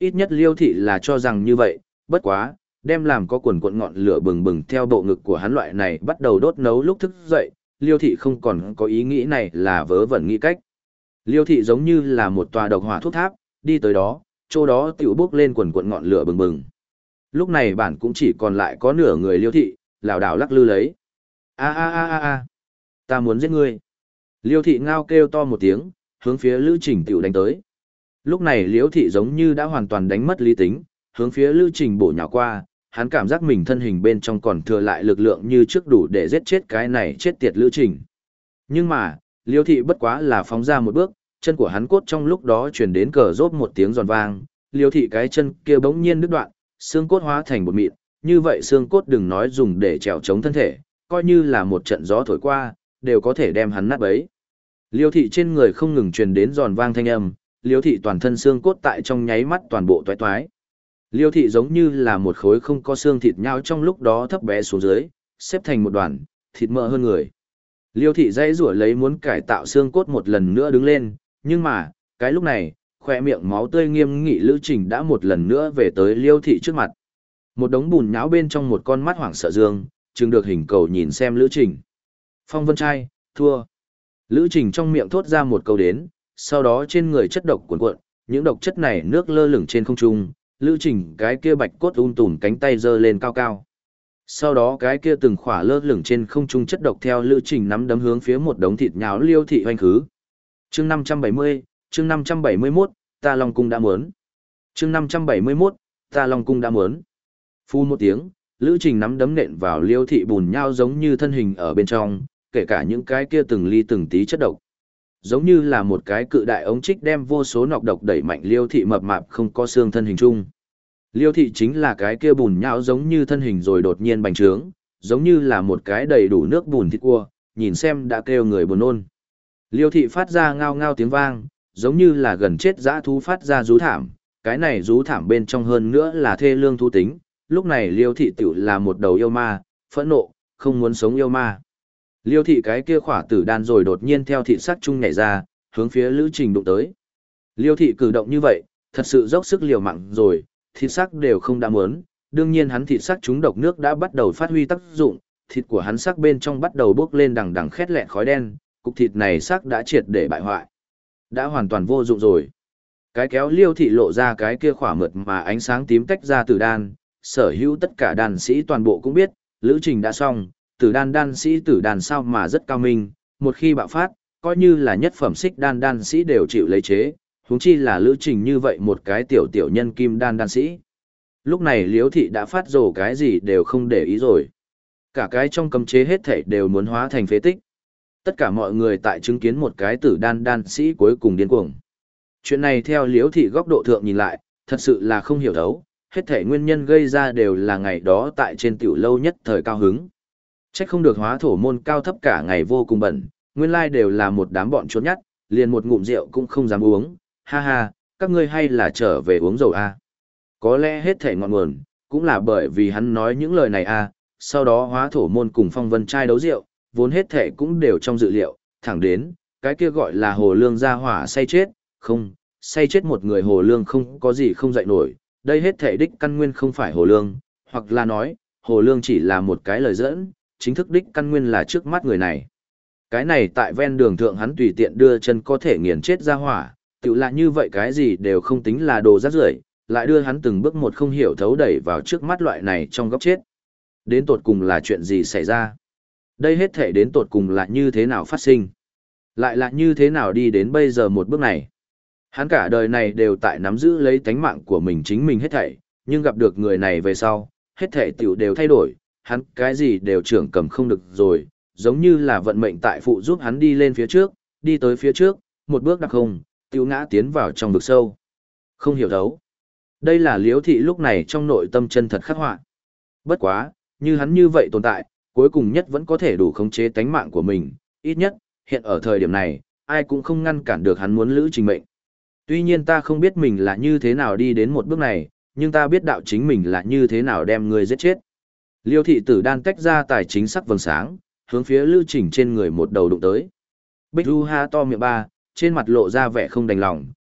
Ít nhất Liêu thị là cho rằng như vậy, bất quá, đem làm có quần cuộn ngọn lửa bừng bừng theo bộ ngực của hắn loại này bắt đầu đốt nấu lúc thức dậy, Liêu thị không còn có ý nghĩ này là vớ vẩn nghĩ cách. Liêu thị giống như là một tòa độc hỏa thuốc tháp, đi tới đó, chỗ đó tiểu bốc lên quần cuộn ngọn lửa bừng bừng. Lúc này bản cũng chỉ còn lại có nửa người Liêu thị, lảo đảo lắc lư lấy. A a a a a, ta muốn giết ngươi. Liêu thị ngao kêu to một tiếng, hướng phía Lữ Trình tiểu đánh tới. Lúc này Liêu thị giống như đã hoàn toàn đánh mất lý tính, hướng phía Lữ Trình bổ nhào qua, hắn cảm giác mình thân hình bên trong còn thừa lại lực lượng như trước đủ để giết chết cái này chết tiệt Lữ Trình. Nhưng mà, Liêu thị bất quá là phóng ra một bước, chân của hắn cốt trong lúc đó truyền đến cờ rốt một tiếng giòn vang, Liêu thị cái chân kia bỗng nhiên đứt đoạn, xương cốt hóa thành bột mịn, như vậy xương cốt đừng nói dùng để trèo chống thân thể, coi như là một trận gió thổi qua, đều có thể đem hắn nát bấy. Liêu thị trên người không ngừng truyền đến giòn vang thanh âm, Liêu thị toàn thân xương cốt tại trong nháy mắt toàn bộ toái toái. Liêu thị giống như là một khối không có xương thịt nhau trong lúc đó thấp bé xuống dưới, xếp thành một đoàn, thịt mỡ hơn người. Liêu thị dãy rủa lấy muốn cải tạo xương cốt một lần nữa đứng lên, nhưng mà, cái lúc này, khoe miệng máu tươi nghiêm nghị Lữ Trình đã một lần nữa về tới Liêu thị trước mặt. Một đống bùn nhão bên trong một con mắt hoảng sợ dương, chừng được hình cầu nhìn xem Lữ Trình. Phong Vân Trai, thua. Lữ Trình trong miệng thốt ra một câu đến, sau đó trên người chất độc cuộn cuộn, những độc chất này nước lơ lửng trên không trung, Lữ Trình cái kia bạch cốt tùn cánh tay giơ lên cao cao. Sau đó cái kia từng khỏa lơ lửng trên không trung chất độc theo Lữ Trình nắm đấm hướng phía một đống thịt nháo Liêu thị hoành khứ. Chương 570, chương 571, ta Long cung đã muốn. Chương 571, ta Long cung đã muốn. Phu một tiếng, Lữ Trình nắm đấm nện vào Liêu thị bùn nhau giống như thân hình ở bên trong, kể cả những cái kia từng ly từng tí chất độc. Giống như là một cái cự đại ống trích đem vô số nọc độc đẩy mạnh Liêu thị mập mạp không có xương thân hình chung. Liêu thị chính là cái kia bùn nhão giống như thân hình rồi đột nhiên bành trướng, giống như là một cái đầy đủ nước bùn thịt cua, nhìn xem đã kêu người buồn nôn. Liêu thị phát ra ngao ngao tiếng vang, giống như là gần chết dã thú phát ra rú thảm, cái này rú thảm bên trong hơn nữa là thê lương thú tính, lúc này Liêu thị tiểu là một đầu yêu ma, phẫn nộ, không muốn sống yêu ma. Liêu thị cái kia khỏa tử đan rồi đột nhiên theo thị sắc chung nhảy ra, hướng phía Lữ Trình đụng tới. Liêu thị cử động như vậy, thật sự dốc sức liều mạng rồi, thịt sắc đều không đã muốn, đương nhiên hắn thịt sắc trúng độc nước đã bắt đầu phát huy tác dụng, thịt của hắn sắc bên trong bắt đầu bốc lên đằng đằng khét lẹn khói đen, cục thịt này sắc đã triệt để bại hoại, đã hoàn toàn vô dụng rồi. Cái kéo Liêu thị lộ ra cái kia khỏa mượt mà ánh sáng tím tách ra từ đan, sở hữu tất cả đàn sĩ toàn bộ cũng biết, Lữ Trình đã xong, tử đan sĩ tử đàn sao mà rất cao minh, một khi bạo phát, coi như là nhất phẩm xích đan sĩ đều chịu lấy chế, huống chi là Lữ Trình như vậy một cái tiểu tiểu nhân kim đan sĩ. Lúc này Liễu thị đã phát rồ cái gì đều không để ý rồi. Cả cái trong cấm chế hết thảy đều muốn hóa thành phế tích. Tất cả mọi người tại chứng kiến một cái tử đan sĩ cuối cùng điên cuồng. Chuyện này theo Liễu thị góc độ thượng nhìn lại, thật sự là không hiểu thấu, hết thảy nguyên nhân gây ra đều là ngày đó tại trên tiểu lâu nhất thời cao hứng. Trách không được hóa thổ môn cao thấp cả ngày vô cùng bẩn, nguyên lai đều là một đám bọn trốn nhắt, liền một ngụm rượu cũng không dám uống, ha ha, các ngươi hay là trở về uống dầu a. Có lẽ hết thảy ngọn nguồn, cũng là bởi vì hắn nói những lời này a, sau đó hóa thổ môn cùng Phong Vân trai đấu rượu, vốn hết thảy cũng đều trong dự liệu, thẳng đến, cái kia gọi là hồ lương ra hỏa say chết, không, say chết một người hồ lương không có gì không dậy nổi, đây hết thảy đích căn nguyên không phải hồ lương, hoặc là nói, hồ lương chỉ là một cái lời dẫn, chính thức đích căn nguyên là trước mắt người này. Cái này tại ven đường thượng hắn tùy tiện đưa chân có thể nghiền chết ra hỏa, tự là như vậy cái gì đều không tính là đồ rác rưởi, lại đưa hắn từng bước một không hiểu thấu đẩy vào trước mắt loại này trong góc chết. Đến tột cùng là chuyện gì xảy ra? Đây hết thể đến tột cùng là như thế nào phát sinh? Lại là như thế nào đi đến bây giờ một bước này? Hắn cả đời này đều tại nắm giữ lấy tánh mạng của mình chính mình hết thảy, nhưng gặp được người này về sau, hết thảy tiểu đều thay đổi, hắn cái gì đều trưởng cầm không được rồi, giống như là vận mệnh tại phụ giúp hắn đi lên phía trước, đi tới phía trước, một bước đạp không, tiểu ngã tiến vào trong vực sâu. Không hiểu thấu. Đây là Liễu thị lúc này trong nội tâm chân thật khắc họa. Bất quá, như hắn như vậy tồn tại, cuối cùng nhất vẫn có thể đủ khống chế tánh mạng của mình, ít nhất, hiện ở thời điểm này, ai cũng không ngăn cản được hắn muốn Lữ Trình mệnh. Tuy nhiên ta không biết mình là như thế nào đi đến một bước này, nhưng ta biết đạo chính mình là như thế nào đem người giết chết. Liêu thị tử đan tách ra tài chính sắc vầng sáng, hướng phía Lữ Trình trên người một đầu đụng tới. Bích Du ha to miệng ba, trên mặt lộ ra vẻ không đành lòng,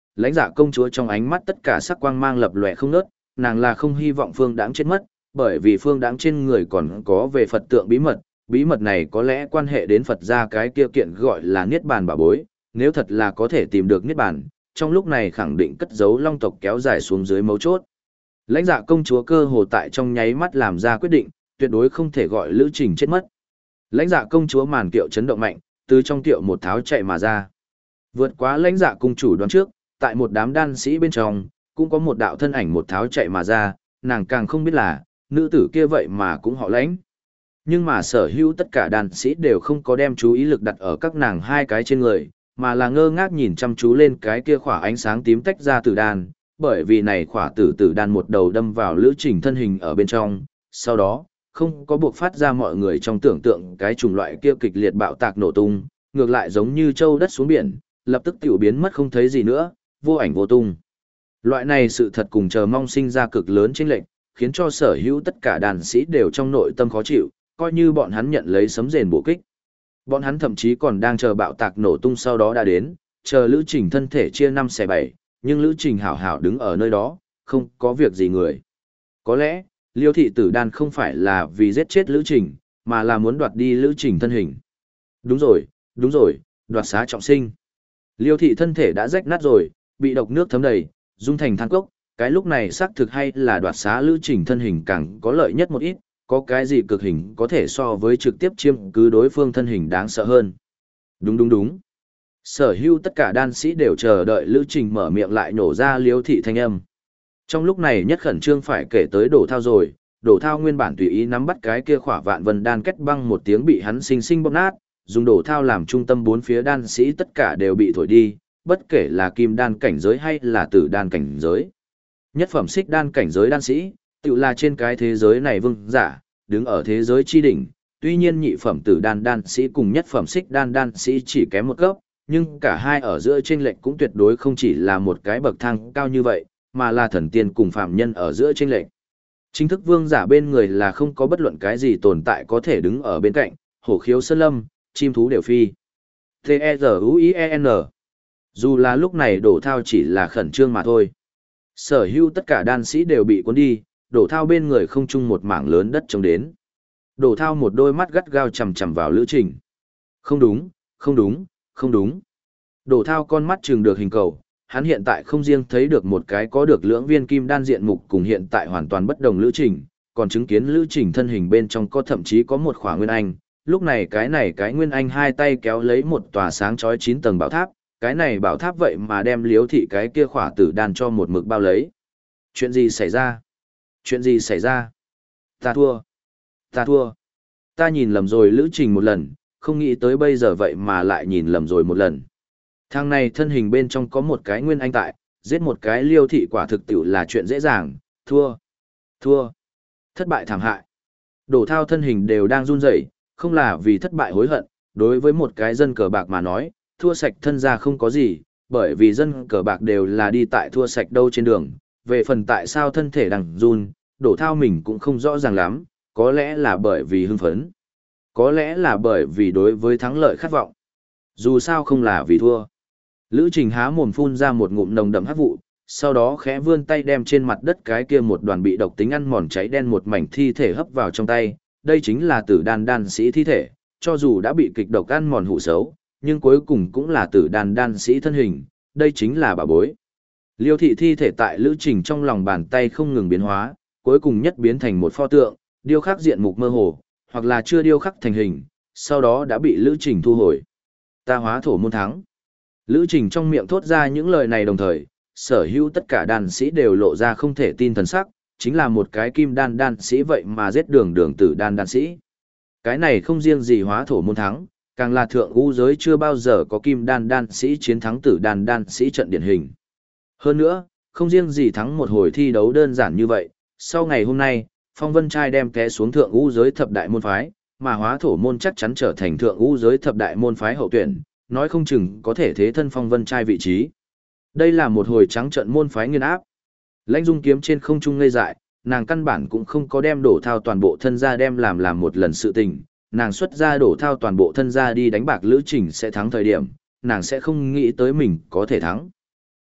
lãnh dạ công chúa trong ánh mắt tất cả sắc quang mang lập lòe không ngớt, nàng là không hy vọng Phương Đãng chết mất, bởi vì Phương Đãng trên người còn có về Phật tượng bí mật này có lẽ quan hệ đến Phật gia cái kia kiện gọi là Niết Bàn bảo bối, nếu thật là có thể tìm được Niết Bàn, trong lúc này khẳng định cất giấu Long tộc kéo dài xuống dưới mấu chốt. Lãnh dạ công chúa cơ hồ tại trong nháy mắt làm ra quyết định, tuyệt đối không thể gọi Lữ Trình chết mất. Lãnh dạ công chúa màn kiệu chấn động mạnh, từ trong kiệu một tháo chạy mà ra. Vượt quá lãnh dạ cung chủ đoán trước, tại một đám đan sĩ bên trong, cũng có một đạo thân ảnh một tháo chạy mà ra, nàng càng không biết là, nữ tử kia vậy mà cũng họ Lãnh. Nhưng mà sở hữu tất cả đan sĩ đều không có đem chú ý lực đặt ở các nàng hai cái trên người, mà là ngơ ngác nhìn chăm chú lên cái kia khỏa ánh sáng tím tách ra tử đan, bởi vì này khỏa tử đan một đầu đâm vào Lữ Trình thân hình ở bên trong, sau đó, không có buộc phát ra mọi người trong tưởng tượng cái chủng loại kia kịch liệt bạo tạc nổ tung, ngược lại giống như châu đất xuống biển, lập tức tiểu biến mất không thấy gì nữa, vô ảnh vô tung. Loại này sự thật cùng chờ mong sinh ra cực lớn chênh lệch, khiến cho sở hữu tất cả đàn sĩ đều trong nội tâm khó chịu, coi như bọn hắn nhận lấy sấm rền bổ kích. Bọn hắn thậm chí còn đang chờ bạo tạc nổ tung sau đó đã đến, chờ Lữ Trình thân thể chia 5 xẻ 7, nhưng Lữ Trình hảo hảo đứng ở nơi đó, không có việc gì người. Có lẽ, Liêu thị tử đan không phải là vì giết chết Lữ Trình, mà là muốn đoạt đi Lữ Trình thân hình. Đúng rồi, đoạt xá trọng sinh. Liêu thị thân thể đã rách nát rồi, bị độc nước thấm đầy, dung thành than cốc, cái lúc này xác thực hay là đoạt xá Lữ Trình thân hình càng có lợi nhất một ít, có cái gì cực hình có thể so với trực tiếp chiếm cứ đối phương thân hình đáng sợ hơn. Đúng. Sở hữu tất cả đan sĩ đều chờ đợi Lữ Trình mở miệng lại nổ ra Liêu thị thanh âm. Trong lúc này nhất khẩn trương phải kể tới Đổ Thao rồi, Đổ Thao nguyên bản tùy ý nắm bắt cái kia khỏa vạn vân đan kết băng một tiếng bị hắn sinh sinh bóp nát, dùng Đổ Thao làm trung tâm bốn phía đan sĩ tất cả đều bị thổi đi, bất kể là kim đan cảnh giới hay là tử đan cảnh giới. Nhất phẩm xích đan cảnh giới đan sĩ, tự là trên cái thế giới này vương giả, đứng ở thế giới chi đỉnh, tuy nhiên nhị phẩm tử đan đan sĩ cùng nhất phẩm xích đan đan sĩ chỉ kém một cấp, nhưng cả hai ở giữa chênh lệch cũng tuyệt đối không chỉ là một cái bậc thang cao như vậy, mà là thần tiên cùng phạm nhân ở giữa chênh lệch. Chính thức vương giả bên người là không có bất luận cái gì tồn tại có thể đứng ở bên cạnh, hổ khiếu sơn lâm, chim thú đều phi. T-E-Z-U-I-E-N. Dù là lúc này Đổ Thao chỉ là khẩn trương mà thôi. Sở hữu tất cả đan sĩ đều bị cuốn đi, Đổ Thao bên người không chung một mảng lớn đất trống đến. Đổ Thao một đôi mắt gắt gao chằm chằm vào Lữ Trình. Không đúng. Đổ Thao con mắt trừng được hình cầu, hắn hiện tại không riêng thấy được một cái có được lưỡng viên kim đan diện mục cùng hiện tại hoàn toàn bất đồng Lữ Trình, còn chứng kiến Lữ Trình thân hình bên trong có thậm chí có một khỏa nguyên anh. Lúc này cái nguyên anh hai tay kéo lấy một tòa sáng chói 9 tầng bảo tháp, cái này bảo tháp vậy mà đem Liếu thị cái kia khỏa tử đan cho một mực bao lấy. Chuyện gì xảy ra? Ta thua. Ta nhìn lầm rồi Lữ Trình một lần, không nghĩ tới bây giờ vậy mà lại nhìn lầm rồi một lần. Thằng này thân hình bên trong có một cái nguyên anh tại, giết một cái Liêu thị quả thực tiểu là chuyện dễ dàng, thua. Thất bại thảm hại. Đổ Thao thân hình đều đang run rẩy, không là vì thất bại hối hận, đối với một cái dân cờ bạc mà nói, thua sạch thân ra không có gì, bởi vì dân cờ bạc đều là đi tại thua sạch đâu trên đường, về phần tại sao thân thể đang run, Đổ Thao mình cũng không rõ ràng lắm, có lẽ là bởi vì hưng phấn, có lẽ là bởi vì đối với thắng lợi khát vọng, dù sao không là vì thua. Lữ Trình há mồm phun ra một ngụm nồng đậm hắc vụ, sau đó khẽ vươn tay đem trên mặt đất cái kia một đoàn bị độc tính ăn mòn cháy đen một mảnh thi thể hấp vào trong tay, đây chính là tử đan đan sĩ thi thể, cho dù đã bị kịch độc ăn mòn hủ xấu, nhưng cuối cùng cũng là tử đan đan sĩ thân hình, đây chính là bảo bối. Liêu thị thi thể tại Lữ Trình trong lòng bàn tay không ngừng biến hóa, cuối cùng nhất biến thành một pho tượng, điêu khắc diện mục mơ hồ, hoặc là chưa điêu khắc thành hình, sau đó đã bị Lữ Trình thu hồi. Ta hóa thổ môn thắng. Lữ Trình trong miệng thốt ra những lời này đồng thời, sở hữu tất cả đan sĩ đều lộ ra không thể tin thần sắc, chính là một cái kim đan đan sĩ vậy mà giết đường tử đan đan sĩ. Cái này không riêng gì hóa thổ môn thắng, càng là thượng u giới chưa bao giờ có kim đan đan sĩ chiến thắng tử đan đan sĩ trận điển hình. Hơn nữa, không riêng gì thắng một hồi thi đấu đơn giản như vậy, sau ngày hôm nay, Phong Vân Trai đem té xuống thượng u giới thập đại môn phái, mà hóa thổ môn chắc chắn trở thành thượng u giới thập đại môn phái hậu tuyển, nói không chừng có thể thế thân Phong Vân Trai vị trí. Đây là một hồi trắng trận môn phái nghiên áp. Lãnh Dung kiếm trên không trung ngây dại, nàng căn bản cũng không có đem Đổ Thao toàn bộ thân ra đem làm một lần sự tình, nàng xuất ra Đổ Thao toàn bộ thân ra đi đánh bạc Lữ Trình sẽ thắng thời điểm, nàng sẽ không nghĩ tới mình có thể thắng.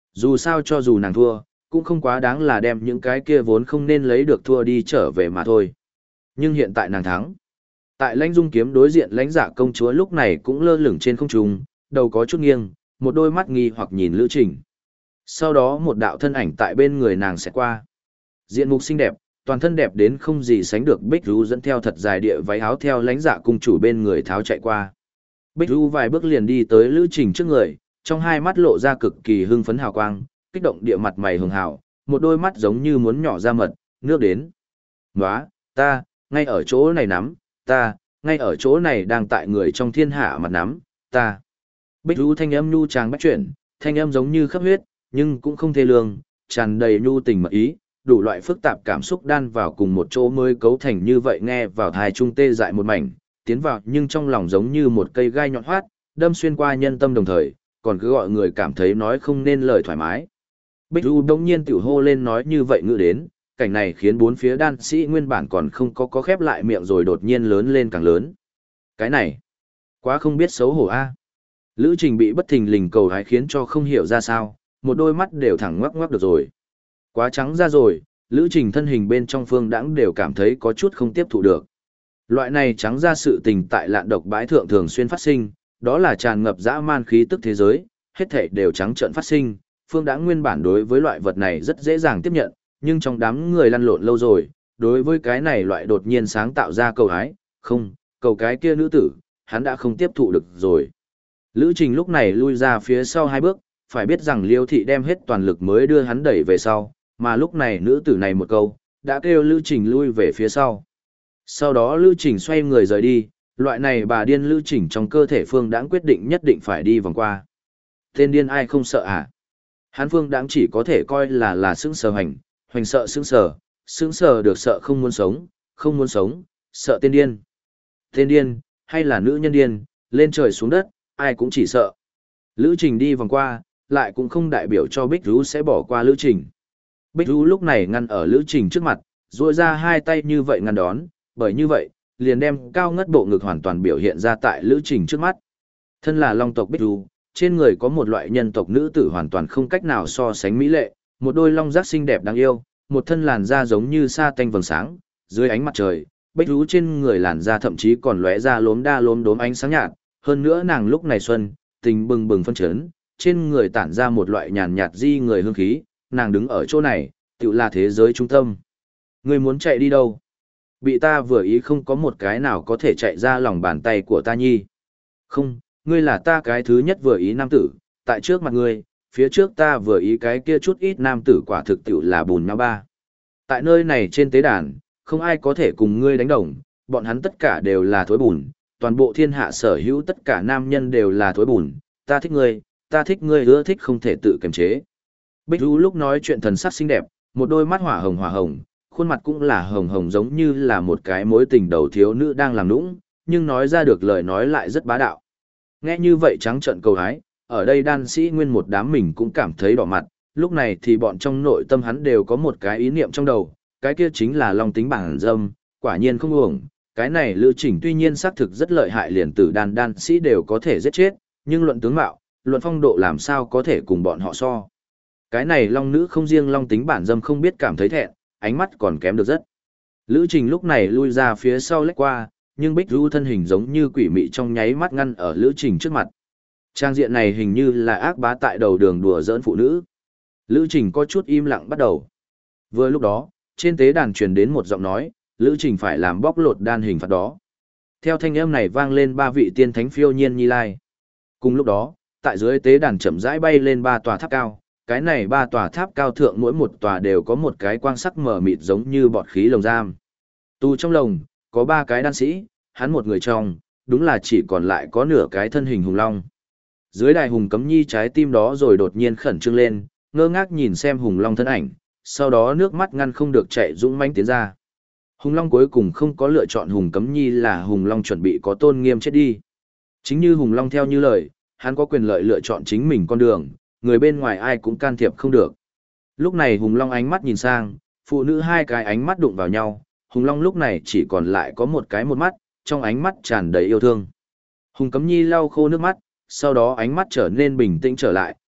Dù sao cho dù nàng thua, cũng không quá đáng là đem những cái kia vốn không nên lấy được thua đi trở về mà thôi. Nhưng hiện tại nàng thắng. Tại lãnh dung kiếm đối diện lãnh dạ công chúa lúc này cũng lơ lửng trên không trung, đầu có chút nghiêng, một đôi mắt nghi hoặc nhìn Lữ Trình. Sau đó một đạo thân ảnh tại bên người nàng sẽ qua. Diện mục xinh đẹp, toàn thân đẹp đến không gì sánh được. Bích Du dẫn theo thật dài địa váy áo theo lãnh dạ cung chủ bên người tháo chạy qua. Bích Du vài bước liền đi tới Lữ Trình trước người, trong hai mắt lộ ra cực kỳ hưng phấn hào quang, kích động địa mặt mày hường hào, một đôi mắt giống như muốn nhỏ ra mật, nước đến. Nóa, ta, ngay ở chỗ này nắm, ta, ngay ở chỗ này đang tại người trong thiên hạ mặt nắm, ta. Bích Du thanh âm nhu tràng bách chuyển, thanh âm giống như khắp huyết, nhưng cũng không thê lương, tràn đầy nhu tình mật ý, đủ loại phức tạp cảm xúc đan vào cùng một chỗ mới cấu thành như vậy, nghe vào thai trung tê dại một mảnh, tiến vào nhưng trong lòng giống như một cây gai nhọn hoắt, đâm xuyên qua nhân tâm đồng thời, còn cứ gọi người cảm thấy nói không nên lời thoải mái. Bích Du đông nhiên tiểu hô lên nói như vậy ngự đến, cảnh này khiến bốn phía đan sĩ nguyên bản còn không có khép lại miệng rồi đột nhiên lớn lên càng lớn. Cái này, quá không biết xấu hổ a. Lữ Trình bị bất thình lình cầu hái khiến cho không hiểu ra sao, một đôi mắt đều thẳng ngoắc ngoắc được rồi. Quá trắng ra rồi, Lữ Trình thân hình bên trong Phương Đãng đều cảm thấy có chút không tiếp thụ được. Loại này trắng ra sự tình tại Lạn Độc bãi thượng thường xuyên phát sinh, đó là tràn ngập dã man khí tức thế giới, hết thảy đều trắng trợn phát sinh. Phương Đãng nguyên bản đối với loại vật này rất dễ dàng tiếp nhận, nhưng trong đám người lăn lộn lâu rồi, đối với cái này loại đột nhiên sáng tạo ra cầu hái, không, cầu cái kia nữ tử, hắn đã không tiếp thụ được rồi. Lữ Trình lúc này lui ra phía sau hai bước, phải biết rằng Liêu Thị đem hết toàn lực mới đưa hắn đẩy về sau, mà lúc này nữ tử này một câu, đã kêu Lữ Trình lui về phía sau. Sau đó Lữ Trình xoay người rời đi, loại này bà điên Lữ Trình trong cơ thể Phương Đãng quyết định nhất định phải đi vòng qua. Tên điên ai không sợ à? Hắn Phương Đãng chỉ có thể coi là sững sờ hoành sợ sững sờ được sợ không muốn sống, sợ tên điên. Tên điên, hay là nữ nhân điên, lên trời xuống đất, ai cũng chỉ sợ. Lữ Trình đi vòng qua, lại cũng không đại biểu cho Bích Du sẽ bỏ qua Lữ Trình. Bích Du lúc này ngăn ở Lữ Trình trước mặt, duỗi ra hai tay như vậy ngăn đón, bởi như vậy, liền đem cao ngất bộ ngực hoàn toàn biểu hiện ra tại Lữ Trình trước mắt. Thân là long tộc Bích Du, trên người có một loại nhân tộc nữ tử hoàn toàn không cách nào so sánh mỹ lệ, một đôi long giác xinh đẹp đáng yêu, một thân làn da giống như sa tanh vầng sáng, dưới ánh mặt trời, Bích Du trên người làn da thậm chí còn lóe ra lốm đốm ánh sáng nhạt, hơn nữa nàng lúc này xuân, tình bừng bừng phân chấn, trên người tản ra một loại nhàn nhạt di người hương khí, nàng đứng ở chỗ này, tựu là thế giới trung tâm. Ngươi muốn chạy đi đâu? Bị ta vừa ý không có một cái nào có thể chạy ra lòng bàn tay của ta nhi. Không, ngươi là ta cái thứ nhất vừa ý nam tử, tại trước mặt ngươi, phía trước ta vừa ý cái kia chút ít nam tử quả thực tựu là bùn nhau ba. Tại nơi này trên tế đàn, không ai có thể cùng ngươi đánh đồng, bọn hắn tất cả đều là thối bùn, toàn bộ thiên hạ sở hữu tất cả nam nhân đều là thối bùn, ta thích ngươi ưa thích không thể tự kiềm chế. Bích Du lúc nói chuyện thần sắc xinh đẹp, một đôi mắt hỏa hồng, khuôn mặt cũng là hồng giống như là một cái mối tình đầu thiếu nữ đang làm nũng, nhưng nói ra được lời nói lại rất bá đạo. Nghe như vậy trắng trợn cầu hái, ở đây đan sĩ nguyên một đám mình cũng cảm thấy đỏ mặt, lúc này thì bọn trong nội tâm hắn đều có một cái ý niệm trong đầu, cái kia chính là long tính bản dâm, quả nhiên không uổng. Cái này Lữ Trình tuy nhiên xác thực rất lợi hại, liền tử đan sĩ đều có thể giết chết, nhưng luận tướng mạo, luận phong độ làm sao có thể cùng bọn họ so. Cái này long nữ không riêng long tính bản dâm không biết cảm thấy thẹn, ánh mắt còn kém được rất. Lữ Trình lúc này lui ra phía sau lách qua, nhưng Bích Du thân hình giống như quỷ mị trong nháy mắt ngăn ở Lữ Trình trước mặt. Trang diện này hình như là ác bá tại đầu đường đùa giỡn phụ nữ. Lữ Trình có chút im lặng bắt đầu. Vừa lúc đó, trên tế đàn truyền đến một giọng nói, Lữ Trình phải làm bóc lột đan hình phạt đó. Theo thanh âm này vang lên ba vị tiên thánh phiêu nhiên nhi lai. Cùng lúc đó, tại dưới tế đàn chậm rãi bay lên ba tòa tháp cao, cái này ba tòa tháp cao thượng mỗi một tòa đều có một cái quang sắc mờ mịt giống như bọt khí lồng giam. Tù trong lồng, có ba cái đan sĩ, hắn một người trong, đúng là chỉ còn lại có nửa cái thân hình hùng long. Dưới đài Hùng Cấm Nhi trái tim đó rồi đột nhiên khẩn trương lên, ngơ ngác nhìn xem hùng long thân ảnh, sau đó nước mắt ngăn không được chạy dũng mãnh tiến ra. Hùng long cuối cùng không có lựa chọn Hùng Cấm Nhi, là hùng long chuẩn bị có tôn nghiêm chết đi. Chính như hùng long theo như lời, hắn có quyền lợi lựa chọn chính mình con đường, người bên ngoài ai cũng can thiệp không được. Lúc này hùng long ánh mắt nhìn sang, phụ nữ hai cái ánh mắt đụng vào nhau, hùng long lúc này chỉ còn lại có một cái một mắt, trong ánh mắt tràn đầy yêu thương. Hùng Cấm Nhi lau khô nước mắt, sau đó ánh mắt trở nên bình tĩnh trở lại,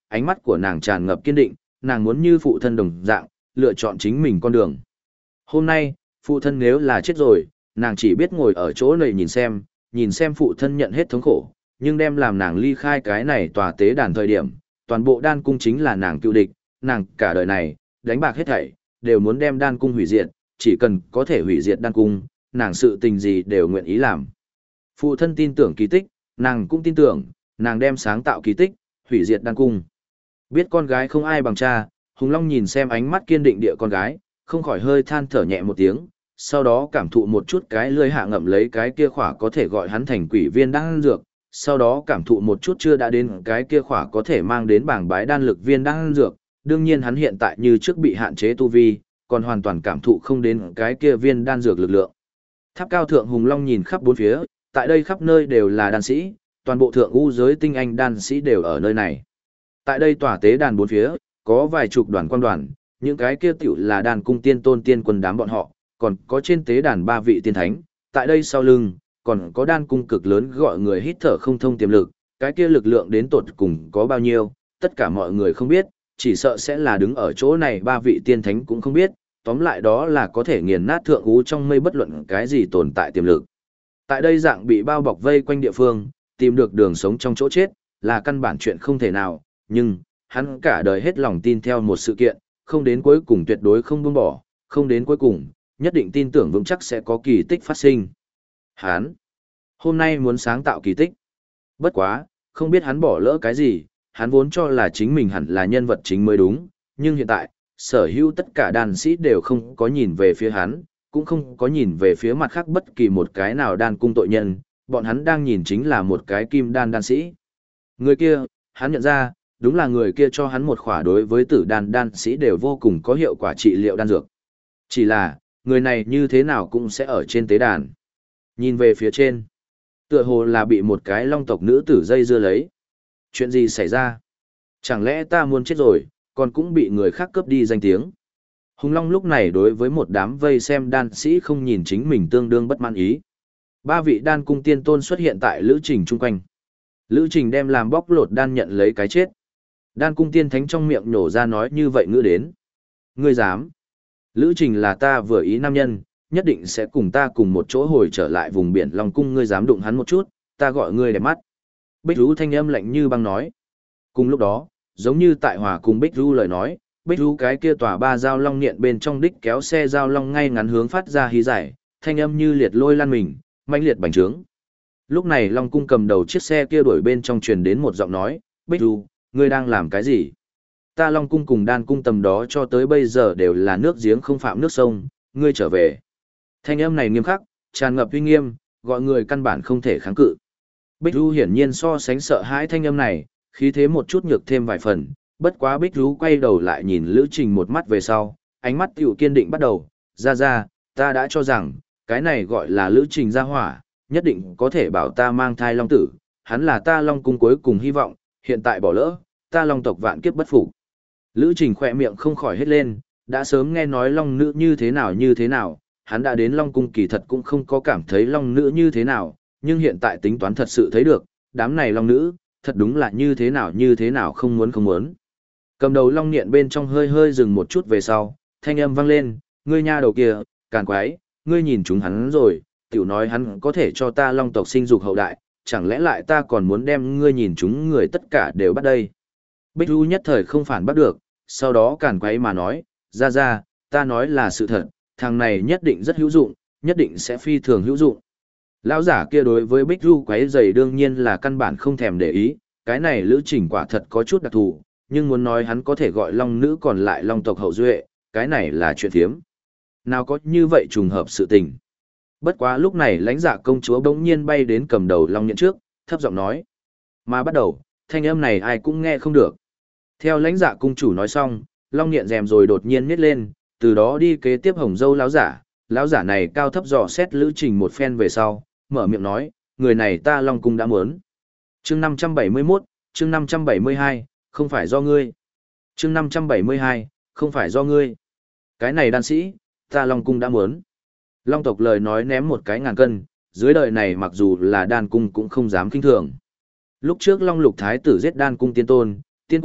ánh mắt của nàng tràn ngập kiên định, nàng muốn như phụ thân đồng dạng, lựa chọn chính mình con đường. Hôm nay, phụ thân nếu là chết rồi, nàng chỉ biết ngồi ở chỗ này nhìn xem phụ thân nhận hết thống khổ, nhưng đem làm nàng ly khai cái này tòa tế đàn thời điểm, toàn bộ đan cung chính là nàng cựu địch, nàng cả đời này, đánh bạc hết thảy, đều muốn đem đan cung hủy diệt, chỉ cần có thể hủy diệt đan cung, nàng sự tình gì đều nguyện ý làm. Phụ thân tin tưởng kỳ tích, nàng cũng tin tưởng, nàng đem sáng tạo kỳ tích, hủy diệt đan cung. Biết con gái không ai bằng cha, Hùng Long nhìn xem ánh mắt kiên định địa con gái, không khỏi hơi than thở nhẹ một tiếng, sau đó cảm thụ một chút cái lưỡi hạ ngậm lấy cái kia khỏa có thể gọi hắn thành quỷ viên đan dược, sau đó cảm thụ một chút chưa đã đến cái kia khỏa có thể mang đến bảng bái đan lực viên đan dược, đương nhiên hắn hiện tại như trước bị hạn chế tu vi, còn hoàn toàn cảm thụ không đến cái kia viên đan dược lực lượng. Tháp cao thượng Hùng Long nhìn khắp bốn phía, tại đây khắp nơi đều là đan sĩ, toàn bộ thượng u giới tinh anh đan sĩ đều ở nơi này. Tại đây tòa tế đàn bốn phía, có vài chục đoàn quan đoàn, những cái kia tiểu là đàn cung tiên tôn tiên quân đám bọn họ, còn có trên tế đàn ba vị tiên thánh, tại đây sau lưng, còn có đan cung cực lớn gọi người hít thở không thông tiềm lực, cái kia lực lượng đến tột cùng có bao nhiêu, tất cả mọi người không biết, chỉ sợ sẽ là đứng ở chỗ này ba vị tiên thánh cũng không biết, tóm lại đó là có thể nghiền nát thượng ú trong mây bất luận cái gì tồn tại tiềm lực. Tại đây dạng bị bao bọc vây quanh địa phương, tìm được đường sống trong chỗ chết, là căn bản chuyện không thể nào, nhưng, hắn cả đời hết lòng tin theo một sự kiện, không đến cuối cùng tuyệt đối không buông bỏ, không đến cuối cùng, nhất định tin tưởng vững chắc sẽ có kỳ tích phát sinh. Hắn, hôm nay muốn sáng tạo kỳ tích. Bất quá, không biết hắn bỏ lỡ cái gì, hắn vốn cho là chính mình hẳn là nhân vật chính mới đúng, nhưng hiện tại, sở hữu tất cả đàn sĩ đều không có nhìn về phía hắn, cũng không có nhìn về phía mặt khác bất kỳ một cái nào đan cung tội nhân, bọn hắn đang nhìn chính là một cái kim đan đan sĩ. Người kia, hắn nhận ra, đúng là người kia cho hắn một khỏa đối với tử đan đan sĩ đều vô cùng có hiệu quả trị liệu đan dược. Chỉ là, người này như thế nào cũng sẽ ở trên tế đàn. Nhìn về phía trên, tựa hồ là bị một cái long tộc nữ tử dây dưa lấy. Chuyện gì xảy ra? Chẳng lẽ ta muốn chết rồi, còn cũng bị người khác cướp đi danh tiếng? Hùng Long lúc này đối với một đám vây xem đan sĩ không nhìn chính mình tương đương bất mãn ý. Ba vị đan cung tiên tôn xuất hiện tại Lữ Trình chung quanh. Lữ Trình đem làm bóc lột đan nhận lấy cái chết. Đan cung tiên thánh trong miệng nhổ ra nói như vậy ngữ đến. Ngươi dám? Lữ Trình là ta vừa ý nam nhân, nhất định sẽ cùng ta cùng một chỗ hồi trở lại vùng biển Long Cung, ngươi dám đụng hắn một chút, ta gọi ngươi đẹp mắt. Bích Rú thanh âm lạnh như băng nói. Cùng lúc đó, giống như tại hòa cùng Bích Rú lời nói, Bích Rú cái kia tỏa ba dao long niệm bên trong đích kéo xe dao long ngay ngắn hướng phát ra hí giải, thanh âm như liệt lôi lan mình, mãnh liệt bành trướng. Lúc này Long Cung cầm đầu chiếc xe kia đuổi bên trong truyền đến một giọng nói, Bích Rú, ngươi đang làm cái gì? Ta Long Cung cùng Đan Cung tầm đó cho tới bây giờ đều là nước giếng không phạm nước sông, ngươi trở về. Thanh âm này nghiêm khắc, tràn ngập uy nghiêm, gọi người căn bản không thể kháng cự. Bích Du hiển nhiên so sánh sợ hãi thanh âm này, khí thế một chút nhược thêm vài phần, bất quá Bích Du quay đầu lại nhìn Lữ Trình một mắt về sau, ánh mắt tiểu kiên định bắt đầu, ra, ta đã cho rằng, cái này gọi là Lữ Trình gia hỏa, nhất định có thể bảo ta mang thai Long Tử, hắn là ta Long Cung cuối cùng hy vọng, hiện tại bỏ lỡ, ta Long tộc vạn kiếp bất phục. Lữ Trình khỏe miệng không khỏi hết lên, đã sớm nghe nói Long nữ như thế nào, hắn đã đến Long Cung kỳ thật cũng không có cảm thấy Long nữ như thế nào, nhưng hiện tại tính toán thật sự thấy được, đám này Long nữ, thật đúng là như thế nào không muốn. Cầm đầu Long Niệm bên trong hơi dừng một chút về sau, thanh âm vang lên, ngươi nha đầu kia, càn quái, ngươi nhìn chúng hắn rồi, tiểu nói hắn có thể cho ta Long tộc sinh dục hậu đại, chẳng lẽ lại ta còn muốn đem ngươi nhìn chúng người tất cả đều bắt đây. Bích Du nhất thời không phản bắt được, sau đó càn quái mà nói, ra, ta nói là sự thật, thằng này nhất định rất hữu dụng, nhất định sẽ phi thường hữu dụng. Lão giả kia đối với Bích Du quái dày đương nhiên là căn bản không thèm để ý, cái này Lữ Trình quả thật có chút đặc thù, nhưng muốn nói hắn có thể gọi Long nữ còn lại Long tộc hậu duệ, cái này là chuyện thiếm. Nào có như vậy trùng hợp sự tình. Bất quá lúc này lãnh dạ công chúa bỗng nhiên bay đến cầm đầu Long Nhện trước, thấp giọng nói. Mà bắt đầu, thanh âm này ai cũng nghe không được. Theo lãnh dạ cung chủ nói xong, Long Nhện rèm rồi đột nhiên nhếch lên, từ đó đi kế tiếp hồng dâu lão giả này cao thấp dò xét Lữ Trình một phen về sau, mở miệng nói, người này ta Long Cung đã muốn. Chương 571, chương 572, không phải do ngươi. Chương 572, không phải do ngươi. Cái này đan sĩ, ta Long Cung đã muốn. Long tộc lời nói ném một cái ngàn cân, dưới đời này mặc dù là đan cung cũng không dám kinh thường. Lúc trước Long Lục Thái tử giết đan cung tiên tôn, tiên quân,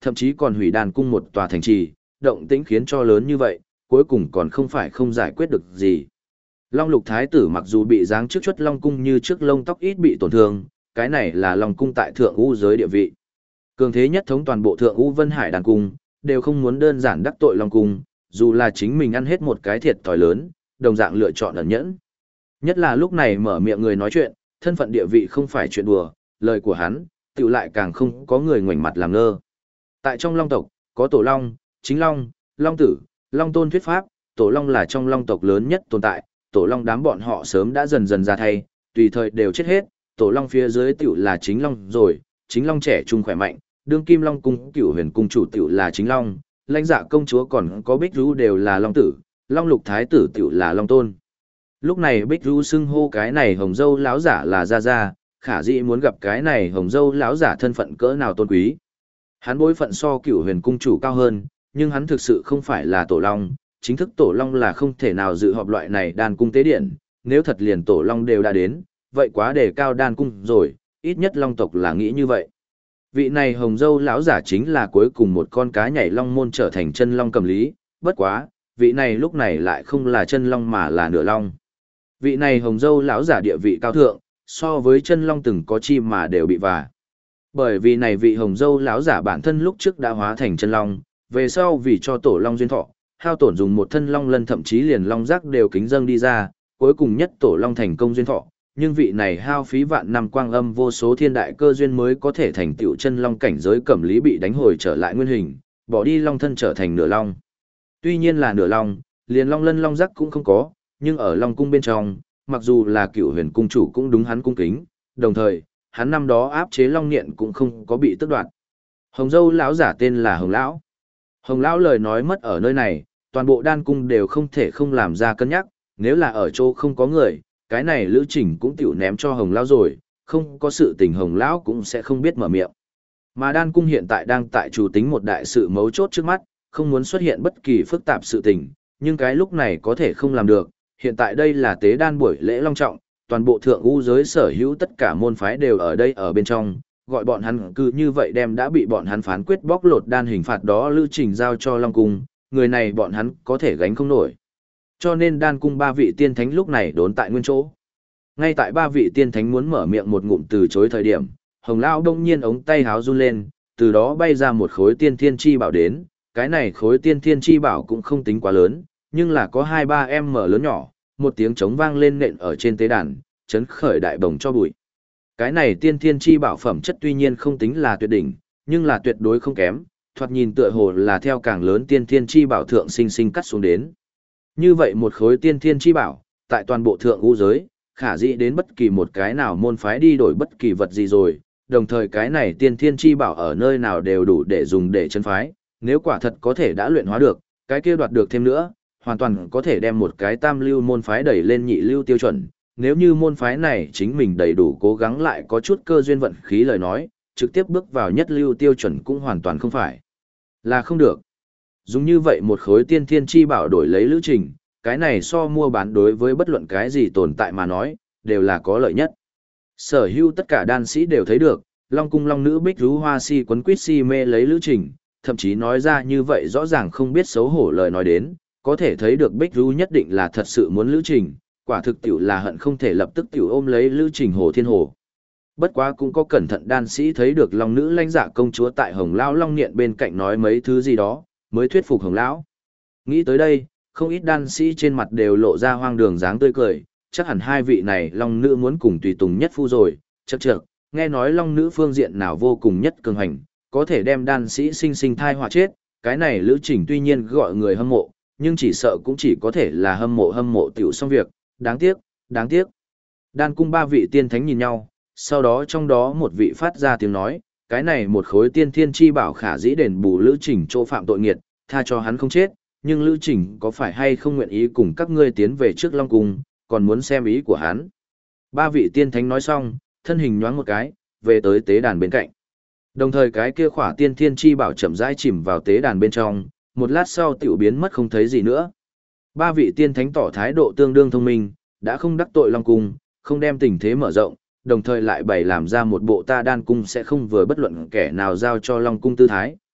thậm chí còn hủy đàn cung một tòa thành trì, động tĩnh khiến cho lớn như vậy, cuối cùng còn không phải không giải quyết được gì. Long Lục Thái tử mặc dù bị giáng trước chuất Long cung như trước lông tóc ít bị tổn thương, cái này là Long cung tại thượng u giới địa vị. Cường thế nhất thống toàn bộ thượng u Vân Hải đàn cung, đều không muốn đơn giản đắc tội Long cung, dù là chính mình ăn hết một cái thiệt thòi lớn, đồng dạng lựa chọn ẩn nhẫn. Nhất là lúc này mở miệng người nói chuyện, thân phận địa vị không phải chuyện đùa, lời của hắn, tự lại càng không có người ngoảnh mặt làm ngơ. Tại trong Long tộc, có Tổ Long, Chính Long, Long Tử, Long Tôn thuyết pháp, Tổ Long là trong Long tộc lớn nhất tồn tại, Tổ Long đám bọn họ sớm đã dần dần ra thay, tùy thời đều chết hết, Tổ Long phía dưới tiểu là Chính Long rồi, Chính Long trẻ trung khỏe mạnh, đương Kim Long cung Cửu Huyền cung chủ tiểu là Chính Long, Lãnh Dạ công chúa còn có Bích Vũ đều là Long Tử, Long Lục Thái tử tiểu là Long Tôn. Lúc này Bích Vũ xưng hô cái này hồng dâu lão giả là Gia Gia, khả dĩ muốn gặp cái này hồng dâu lão giả thân phận cỡ nào tôn quý. Hắn bối phận so Cửu Huyền cung chủ cao hơn, nhưng hắn thực sự không phải là Tổ Long, chính thức Tổ Long là không thể nào dự họp loại này đan cung tế điện, nếu thật liền Tổ Long đều đã đến, vậy quá đề cao đan cung rồi, ít nhất Long tộc là nghĩ như vậy. Vị này hồng dâu lão giả chính là cuối cùng một con cá nhảy long môn trở thành chân long cầm lý, bất quá, vị này lúc này lại không là chân long mà là nửa long. Vị này hồng dâu lão giả địa vị cao thượng, so với chân long từng có chi mà đều bị vả. Bởi vì này vị hồng dâu lão giả bản thân lúc trước đã hóa thành chân long, về sau vì cho Tổ Long duyên thọ, hao tổn dùng một thân long lân thậm chí liền long giác đều kính dâng đi ra, cuối cùng nhất Tổ Long thành công duyên thọ, nhưng vị này hao phí vạn năm quang âm vô số thiên đại cơ duyên mới có thể thành tựu chân long cảnh giới cẩm lý bị đánh hồi trở lại nguyên hình, bỏ đi long thân trở thành nửa long. Tuy nhiên là nửa long, liền long lân long giác cũng không có, nhưng ở long cung bên trong, mặc dù là Cửu Huyền cung chủ cũng đúng hắn cung kính, đồng thời, hắn năm đó áp chế long niệm cũng không có bị tước đoạt. Hồng dâu lão giả tên là Hồng lão. Hồng lão lời nói mất ở nơi này, toàn bộ đan cung đều không thể không làm ra cân nhắc, nếu là ở chỗ không có người, cái này lữ trình cũng tiểu ném cho Hồng lão rồi, không có sự tình Hồng lão cũng sẽ không biết mở miệng. Mà đan cung hiện tại đang tại chủ tính một đại sự mấu chốt trước mắt, không muốn xuất hiện bất kỳ phức tạp sự tình, nhưng cái lúc này có thể không làm được, hiện tại đây là tế đan buổi lễ long trọng, toàn bộ thượng u giới sở hữu tất cả môn phái đều ở đây ở bên trong, gọi bọn hắn cứ như vậy đem đã bị bọn hắn phán quyết bóc lột đan hình phạt đó lưu trình giao cho Long cung, người này bọn hắn có thể gánh không nổi. Cho nên đan cung ba vị tiên thánh lúc này đốn tại nguyên chỗ. Ngay tại ba vị tiên thánh muốn mở miệng một ngụm từ chối thời điểm, Hồng lão đông nhiên ống tay háo run lên, từ đó bay ra một khối tiên thiên chi bảo đến, cái này khối tiên thiên chi bảo cũng không tính quá lớn, nhưng là có 2-3 em mở lớn nhỏ, một tiếng trống vang lên nện ở trên tế đàn, chấn khởi đại bồng cho bụi. Cái này tiên thiên chi bảo phẩm chất tuy nhiên không tính là tuyệt đỉnh, nhưng là tuyệt đối không kém, thoạt nhìn tựa hồ là theo càng lớn tiên thiên chi bảo thượng sinh sinh cắt xuống đến. Như vậy một khối tiên thiên chi bảo, tại toàn bộ thượng u giới, khả dĩ đến bất kỳ một cái nào môn phái đi đổi bất kỳ vật gì rồi, đồng thời cái này tiên thiên chi bảo ở nơi nào đều đủ để dùng để chân phái, nếu quả thật có thể đã luyện hóa được, cái kia đoạt được thêm nữa, hoàn toàn có thể đem một cái tam lưu môn phái đẩy lên nhị lưu tiêu chuẩn. Nếu như môn phái này chính mình đầy đủ cố gắng lại có chút cơ duyên vận khí lời nói, trực tiếp bước vào nhất lưu tiêu chuẩn cũng hoàn toàn không phải là không được. Dùng như vậy một khối tiên thiên chi bảo đổi lấy lữ trình, cái này so mua bán đối với bất luận cái gì tồn tại mà nói, đều là có lợi nhất. Sở hữu tất cả đan sĩ đều thấy được, Long cung long nữ Bích Rú Hoa Si quấn quýt si mê lấy lữ trình, thậm chí nói ra như vậy rõ ràng không biết xấu hổ lời nói đến, có thể thấy được Bích Rú nhất định là thật sự muốn lữ trình, quả thực tiểu là hận không thể lập tức tiểu ôm lấy lữ trình Hồ Thiên Hồ. Bất quá cũng có cẩn thận đan sĩ thấy được long nữ lãnh dạ công chúa tại Hồng lão long niệm bên cạnh nói mấy thứ gì đó, mới thuyết phục Hồng lão. Nghĩ tới đây, không ít đan sĩ trên mặt đều lộ ra hoang đường dáng tươi cười, chắc hẳn hai vị này long nữ muốn cùng tùy tùng nhất phu rồi, chậc, nghe nói long nữ phương diện nào vô cùng nhất cường hành, có thể đem đan sĩ sinh sinh thai họa chết, cái này lữ trình tuy nhiên gọi người hâm mộ, nhưng chỉ sợ cũng chỉ có thể là hâm mộ tiểu xong việc, đáng tiếc. Đan cung ba vị tiên thánh nhìn nhau, sau đó trong đó một vị phát ra tiếng nói, cái này một khối tiên thiên chi bảo khả dĩ đền bù lữ trình chỗ phạm tội nghiệt, tha cho hắn không chết, nhưng lữ trình có phải hay không nguyện ý cùng các ngươi tiến về trước Long cung, còn muốn xem ý của hắn. Ba vị tiên thánh nói xong, thân hình nhoáng một cái, về tới tế đàn bên cạnh. Đồng thời cái kia khỏa tiên thiên chi bảo chậm rãi chìm vào tế đàn bên trong, một lát sau tiểu biến mất không thấy gì nữa. Ba vị tiên thánh tỏ thái độ tương đương thông minh, đã không đắc tội Long cung, không đem tình thế mở rộng, đồng thời lại bày làm ra một bộ ta đan cung sẽ không vừa bất luận kẻ nào giao cho Long cung tư thái,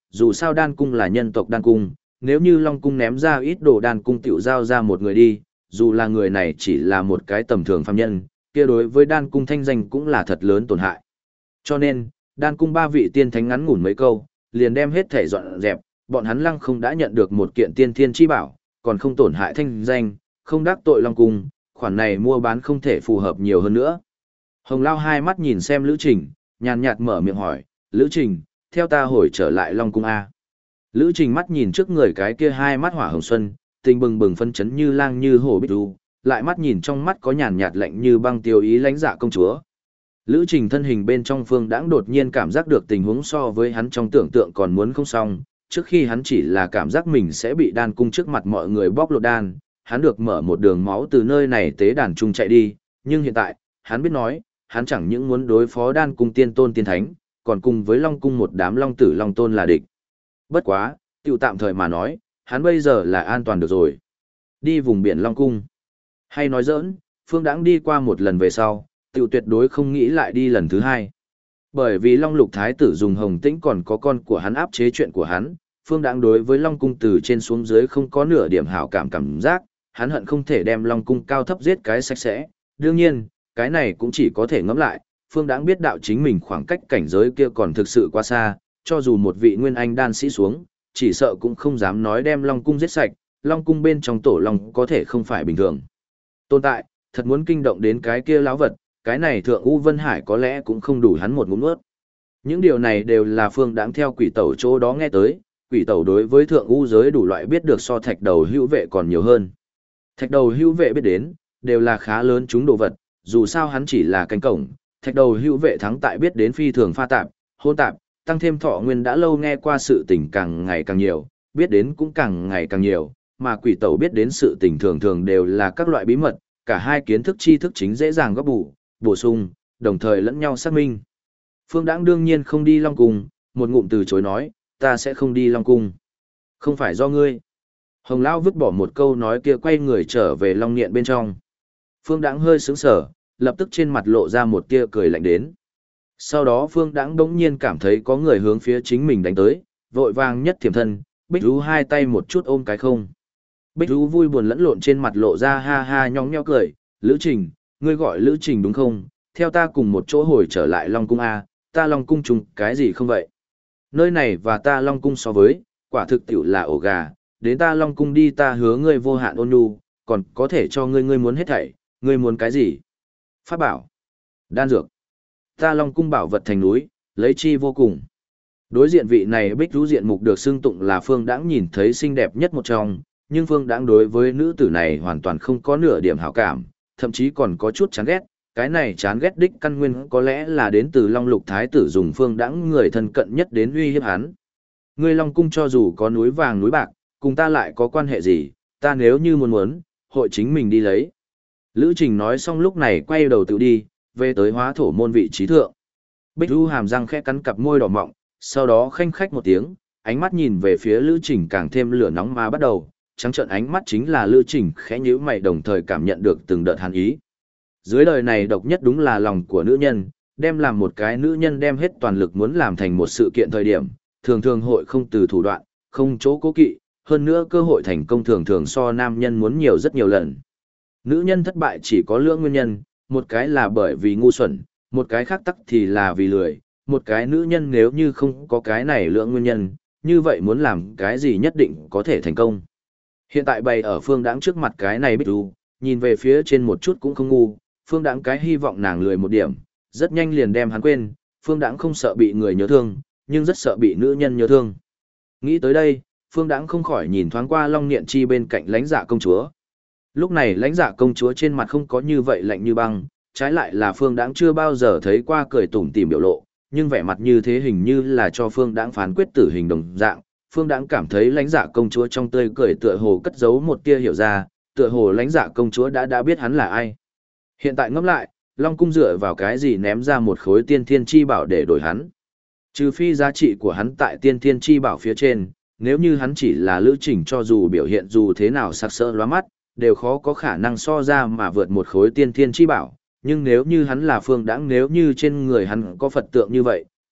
dù sao đan cung là nhân tộc đan cung, nếu như Long cung ném ra ít đồ đan cung tiểu giao ra một người đi, dù là người này chỉ là một cái tầm thường phàm nhân, kia đối với đan cung thanh danh cũng là thật lớn tổn hại. Cho nên, đan cung ba vị tiên thánh ngắn ngủn mấy câu, liền đem hết thể dọn dẹp, bọn hắn Lăng không đã nhận được một kiện tiên thiên chi bảo, còn không tổn hại thanh danh, không đắc tội Long cung, khoản này mua bán không thể phù hợp nhiều hơn nữa. Hồng Lao hai mắt nhìn xem Lữ Trình, nhàn nhạt mở miệng hỏi, Lữ Trình, theo ta hồi trở lại Long cung A. Lữ Trình mắt nhìn trước người cái kia hai mắt hỏa hồng xuân, tình bừng bừng phân chấn như lang như hổ bích ru, lại mắt nhìn trong mắt có nhàn nhạt lạnh như băng tiêu ý lãnh dạ công chúa. Lữ Trình thân hình bên trong phương đãng đột nhiên cảm giác được tình huống so với hắn trong tưởng tượng còn muốn không xong, trước khi hắn chỉ là cảm giác mình sẽ bị đan cung trước mặt mọi người bóc lột đan, hắn được mở một đường máu từ nơi này tế đàn trung chạy đi, nhưng hiện tại, hắn biết nói, hắn chẳng những muốn đối phó đan cung tiên tôn tiên thánh, còn cùng với Long cung một đám long tử long tôn là địch. Bất quá, tiểu tạm thời mà nói, hắn bây giờ là an toàn được rồi. Đi vùng biển Long cung. Hay nói giỡn, Phương Đãng đi qua một lần về sau, tiểu tuyệt đối không nghĩ lại đi lần thứ hai. Bởi vì Long Lục Thái tử dùng Hồng Tĩnh còn có con của hắn áp chế chuyện của hắn, Phương Đãng đối với Long cung từ trên xuống dưới không có nửa điểm hảo cảm giác, hắn hận không thể đem Long cung cao thấp giết cái sạch sẽ. Đương nhiên, cái này cũng chỉ có thể ngẫm lại, Phương Đãng biết đạo chính mình khoảng cách cảnh giới kia còn thực sự quá xa, cho dù một vị nguyên anh đan sĩ xuống, chỉ sợ cũng không dám nói đem Long cung giết sạch, Long cung bên trong tổ long có thể không phải bình thường tồn tại, thật muốn kinh động đến cái kia lão vật, cái này Thượng U Vân Hải có lẽ cũng không đủ hắn một ngụm nuốt. Những điều này đều là Phương Đãng theo quỷ tẩu chỗ đó nghe tới, quỷ tẩu đối với Thượng U giới đủ loại biết được so thạch đầu hữu vệ còn nhiều hơn. Thạch đầu hữu vệ biết đến, đều là khá lớn chúng đồ vật, dù sao hắn chỉ là cánh cổng, thạch đầu hữu vệ thắng tại biết đến phi thường pha tạp, hôn tạp, tăng thêm thọ nguyên đã lâu nghe qua sự tình càng ngày càng nhiều, biết đến cũng càng ngày càng nhiều, mà quỷ tẩu biết đến sự tình thường thường đều là các loại bí mật, cả hai kiến thức tri thức chính dễ dàng góp bổ sung, đồng thời lẫn nhau xác minh. Phương Đãng đương nhiên không đi Long cung, một ngụm từ chối nói, ta sẽ không đi Long cung. Không phải do ngươi. Hồng Lão vứt bỏ một câu nói kia quay người trở về Long Niệm bên trong. Phương Đãng hơi sững sờ, lập tức trên mặt lộ ra một tia cười lạnh đến. Sau đó Phương Đãng đống nhiên cảm thấy có người hướng phía chính mình đánh tới, vội vàng nhất thiểm thân, Bích Rú hai tay một chút ôm cái không. Bích Rú vui buồn lẫn lộn trên mặt lộ ra ha ha nhõng nhẽo cười, Lữ Trình, ngươi gọi Lữ Trình đúng không? Theo ta cùng một chỗ hồi trở lại Long cung A, ta Long cung trùng cái gì không vậy? Nơi này và ta Long cung so với, quả thực tiểu là ổ gà, đến ta Long cung đi ta hứa ngươi vô hạn ôn nhu, còn có thể cho ngươi muốn hết thảy, ngươi muốn cái gì? Pháp bảo, đan dược. Ta Long cung bảo vật thành núi, lấy chi vô cùng. Đối diện vị này Bích Rú diện mục được xưng tụng là Phương Đãng nhìn thấy xinh đẹp nhất một trong, nhưng Phương Đãng đối với nữ tử này hoàn toàn không có nửa điểm hảo cảm, thậm chí còn có chút chán ghét. Cái này chán ghét đích căn nguyên có lẽ là đến từ Long Lục Thái tử dùng Phương Đãng người thân cận nhất đến uy hiếp hắn. Ngươi Long cung cho dù có núi vàng núi bạc, cùng ta lại có quan hệ gì, ta nếu như muốn, hội chính mình đi lấy. Lữ Trình nói xong lúc này quay đầu tự đi, về tới hóa thổ môn vị trí thượng. Bích Rú hàm răng khẽ cắn cặp môi đỏ mọng, sau đó khanh khách một tiếng, ánh mắt nhìn về phía Lữ Trình càng thêm lửa nóng mà bắt đầu, trắng trợn ánh mắt chính là Lữ Trình khẽ nhíu mày đồng thời cảm nhận được từng đợt hàn ý. Dưới đời này độc nhất đúng là lòng của nữ nhân, đem làm một cái nữ nhân đem hết toàn lực muốn làm thành một sự kiện thời điểm, thường thường hội không từ thủ đoạn, không chỗ cố kỵ, hơn nữa cơ hội thành công thường thường so nam nhân muốn nhiều rất nhiều lần. Nữ nhân thất bại chỉ có lưỡng nguyên nhân, một cái là bởi vì ngu xuẩn, một cái khác tắc thì là vì lười, một cái nữ nhân nếu như không có cái này lưỡng nguyên nhân, như vậy muốn làm cái gì nhất định có thể thành công. Hiện tại bày ở Phương Đãng trước mặt cái này Bích Rú, nhìn về phía trên một chút cũng không ngu, Phương Đãng cái hy vọng nàng lười một điểm, rất nhanh liền đem hắn quên, Phương Đãng không sợ bị người nhớ thương, nhưng rất sợ bị nữ nhân nhớ thương. Nghĩ tới đây, Phương Đãng không khỏi nhìn thoáng qua Long Niệm Chi bên cạnh Lãnh Dạ công chúa. Lúc này Lãnh Dạ công chúa trên mặt không có như vậy lạnh như băng, trái lại là Phương Đãng chưa bao giờ thấy qua cười tủm tỉm biểu lộ, nhưng vẻ mặt như thế hình như là cho Phương Đãng phán quyết tử hình đồng dạng. Phương Đãng cảm thấy Lãnh Dạ công chúa trong tươi cười tựa hồ cất giấu một tia hiểu ra, tựa hồ Lãnh Dạ công chúa đã biết hắn là ai. Hiện tại ngẫm lại, Long cung dựa vào cái gì ném ra một khối tiên thiên chi bảo để đổi hắn? Trừ phi giá trị của hắn tại tiên thiên chi bảo phía trên, nếu như hắn chỉ là Lữ Trình cho dù biểu hiện dù thế nào sặc sỡ lóa mắt, đều khó có khả năng so ra mà vượt một khối tiên thiên chi bảo. Nhưng nếu như hắn là Phương Đãng, nếu như trên người hắn có Phật tượng như vậy,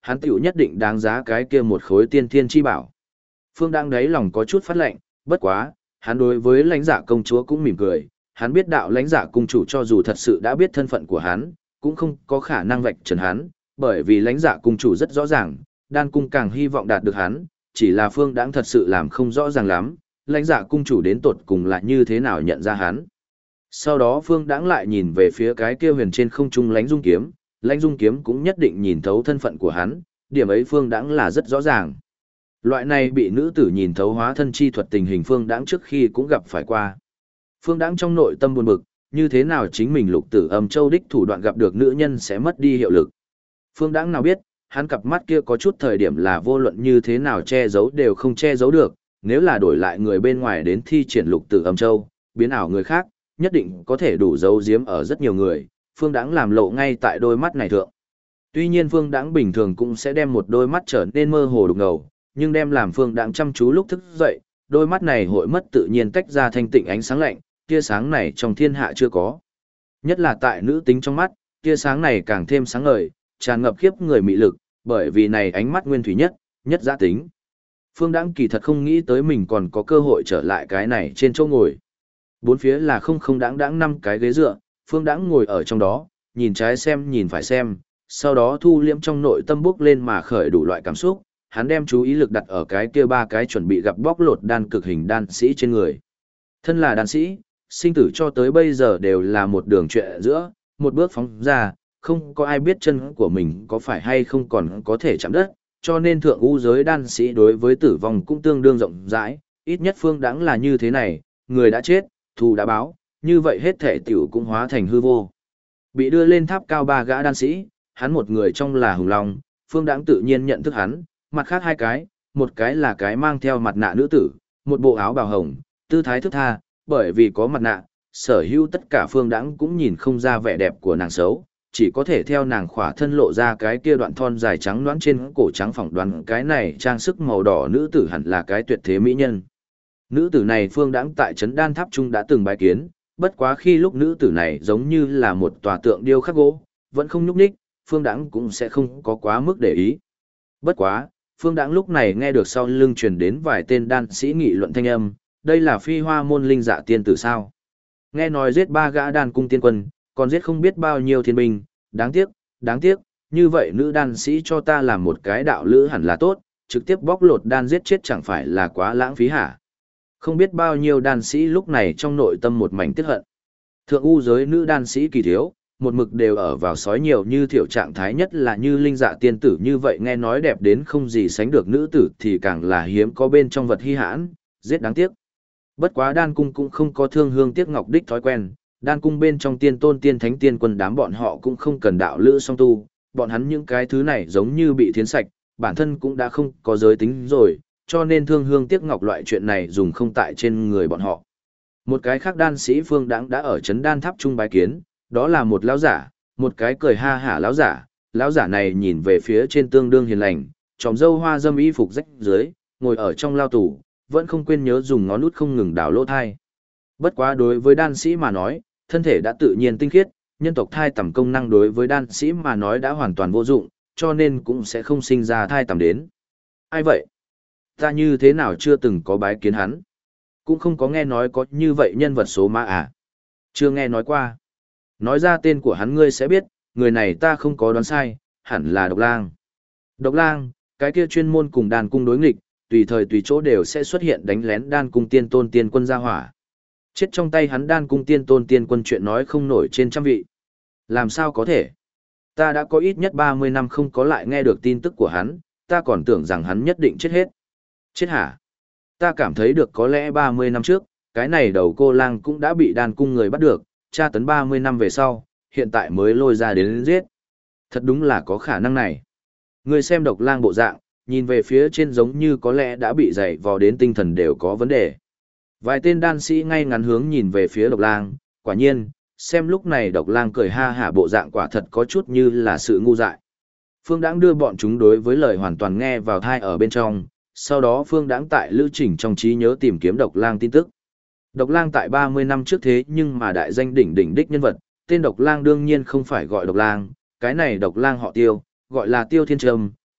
hắn tiểu nhất định đáng giá cái kia một khối tiên thiên chi bảo. Phương Đãng đáy lòng có chút phát lệnh, bất quá, hắn đối với lãnh dạ công chúa cũng mỉm cười, hắn biết đạo lãnh dạ cung chủ cho dù thật sự đã biết thân phận của hắn, cũng không có khả năng vạch trần hắn, bởi vì lãnh dạ cung chủ rất rõ ràng, đan cung càng hy vọng đạt được hắn, chỉ là Phương Đãng thật sự làm không rõ ràng lắm, lãnh dạ cung chủ đến tột cùng là như thế nào nhận ra hắn. Sau đó Phương Đãng lại nhìn về phía cái kia huyền trên không trung lãnh dung kiếm cũng nhất định nhìn thấu thân phận của hắn, điểm ấy Phương Đãng là rất rõ ràng. Loại này bị nữ tử nhìn thấu hóa thân chi thuật tình hình Phương Đãng trước khi cũng gặp phải qua. Phương Đãng trong nội tâm buồn bực, như thế nào chính mình Lục Tử Âm Châu đích thủ đoạn gặp được nữ nhân sẽ mất đi hiệu lực. Phương Đãng nào biết, hắn cặp mắt kia có chút thời điểm là vô luận như thế nào che giấu đều không che giấu được, nếu là đổi lại người bên ngoài đến thi triển Lục Tử Âm Châu, biến ảo người khác, nhất định có thể đủ giấu giếm ở rất nhiều người, Phương Đãng làm lộ ngay tại đôi mắt này thượng. Tuy nhiên Phương Đãng bình thường cũng sẽ đem một đôi mắt trở nên mơ hồ đục ngầu, nhưng đem làm Phương Đãng chăm chú lúc thức dậy, đôi mắt này hội mất tự nhiên tách ra thanh tịnh ánh sáng lạnh, tia sáng này trong thiên hạ chưa có. Nhất là tại nữ tính trong mắt, tia sáng này càng thêm sáng ngời, tràn ngập khiếp người mị lực, bởi vì này ánh mắt nguyên thủy nhất dã tính. Phương Đãng kỳ thật không nghĩ tới mình còn có cơ hội trở lại cái này trên chỗ ngồi. Bốn phía là không đãng 5 cái ghế dựa, Phương Đãng ngồi ở trong đó, nhìn trái xem nhìn phải xem, sau đó thu liễm trong nội tâm bước lên mà khởi đủ loại cảm xúc, hắn đem chú ý lực đặt ở cái kia 3 cái chuẩn bị gặp bóc lột đan cực hình đan sĩ trên người. Thân là đan sĩ, sinh tử cho tới bây giờ đều là một đường chuyện giữa, một bước phóng ra, không có ai biết chân của mình có phải hay không còn có thể chạm đất, cho nên thượng u giới đan sĩ đối với tử vong cũng tương đương rộng rãi, ít nhất Phương Đãng là như thế này, người đã chết, thù đã báo, như vậy hết thể tiểu cũng hóa thành hư vô. Bị đưa lên tháp cao 3 gã đan sĩ, hắn một người trong là Hùng Long, Phương Đãng tự nhiên nhận thức hắn, mặt khác 2 cái, một cái là cái mang theo mặt nạ nữ tử, một bộ áo bào hồng, tư thái thức tha, bởi vì có mặt nạ, sở hữu tất cả Phương Đãng cũng nhìn không ra vẻ đẹp của nàng xấu, chỉ có thể theo nàng khỏa thân lộ ra cái kia đoạn thon dài trắng nõn trên cổ trắng phỏng đoán cái này trang sức màu đỏ nữ tử hẳn là cái tuyệt thế mỹ nhân. Nữ tử này Phương Đãng tại trấn đan tháp trung đã từng bái kiến, bất quá khi lúc nữ tử này giống như là một tòa tượng điêu khắc gỗ, vẫn không nhúc nhích, Phương Đãng cũng sẽ không có quá mức để ý. Bất quá, Phương Đãng lúc này nghe được sau lưng truyền đến vài tên đan sĩ nghị luận thanh âm, đây là Phi Hoa môn linh dạ tiên tử sao? Nghe nói giết 3 gã đan cung tiên quân, còn giết không biết bao nhiêu thiên binh, đáng tiếc, như vậy nữ đan sĩ cho ta làm một cái đạo lữ hẳn là tốt, trực tiếp bóc lột đan giết chết chẳng phải là quá lãng phí hả? Không biết bao nhiêu đan sĩ lúc này trong nội tâm một mảnh tiếc hận. Thượng u giới nữ đan sĩ kỳ thiếu, một mực đều ở vào sói nhiều như thiểu trạng thái, nhất là như linh dạ tiên tử như vậy nghe nói đẹp đến không gì sánh được nữ tử thì càng là hiếm có bên trong vật hi hãn, giết đáng tiếc. Bất quá đan cung cũng không có thương hương tiếc ngọc đích thói quen, đan cung bên trong tiên tôn tiên thánh tiên quân đám bọn họ cũng không cần đạo lữ song tu, bọn hắn những cái thứ này giống như bị thiến sạch, bản thân cũng đã không có giới tính rồi, cho nên thương hương tiếc ngọc loại chuyện này dùng không tại trên người bọn họ. Một cái khác đan sĩ Phương Đãng đã ở trấn đan tháp trung bái kiến, đó là một lão giả, một cái cười ha hả lão giả này nhìn về phía trên tương đương hiền lành, tròm râu hoa dâm y phục rách dưới, ngồi ở trong lao tủ, vẫn không quên nhớ dùng ngón út không ngừng đảo lỗ thai. Bất quá đối với đan sĩ mà nói, thân thể đã tự nhiên tinh khiết, nhân tộc thai tầm công năng đối với đan sĩ mà nói đã hoàn toàn vô dụng, cho nên cũng sẽ không sinh ra thai tầm đến. Ai vậy? Ta như thế nào chưa từng có bái kiến hắn? Cũng không có nghe nói có như vậy nhân vật số ma à? Chưa nghe nói qua. Nói ra tên của hắn ngươi sẽ biết, người này ta không có đoán sai, hẳn là Độc Lang. Độc Lang, cái kia chuyên môn cùng đan cung đối nghịch, tùy thời tùy chỗ đều sẽ xuất hiện đánh lén đan cung tiên tôn tiên quân ra hỏa. Chết trong tay hắn đan cung tiên tôn tiên quân chuyện nói không nổi trên trăm vị. Làm sao có thể? Ta đã có ít nhất 30 năm không có lại nghe được tin tức của hắn, ta còn tưởng rằng hắn nhất định chết hết. Chết hả? Ta cảm thấy được có lẽ 30 năm trước, cái này đầu cô lang cũng đã bị đan cung người bắt được, tra tấn 30 năm về sau, hiện tại mới lôi ra đến giết. Thật đúng là có khả năng này. Người xem Độc Lang bộ dạng, nhìn về phía trên giống như có lẽ đã bị dày vò đến tinh thần đều có vấn đề. Vài tên đan sĩ ngay ngắn hướng nhìn về phía Độc Lang, quả nhiên, xem lúc này Độc Lang cười ha hả bộ dạng quả thật có chút như là sự ngu dại. Phương Đãng đưa bọn chúng đối với lời hoàn toàn nghe vào thai ở bên trong, sau đó Phương Đãng tại lưu trình trong trí nhớ tìm kiếm Độc Lang tin tức. Độc Lang tại 30 năm trước thế nhưng mà đại danh đỉnh đỉnh đích nhân vật, tên Độc Lang đương nhiên không phải gọi Độc Lang, cái này Độc Lang họ Tiêu, gọi là Tiêu Thiên Trâm,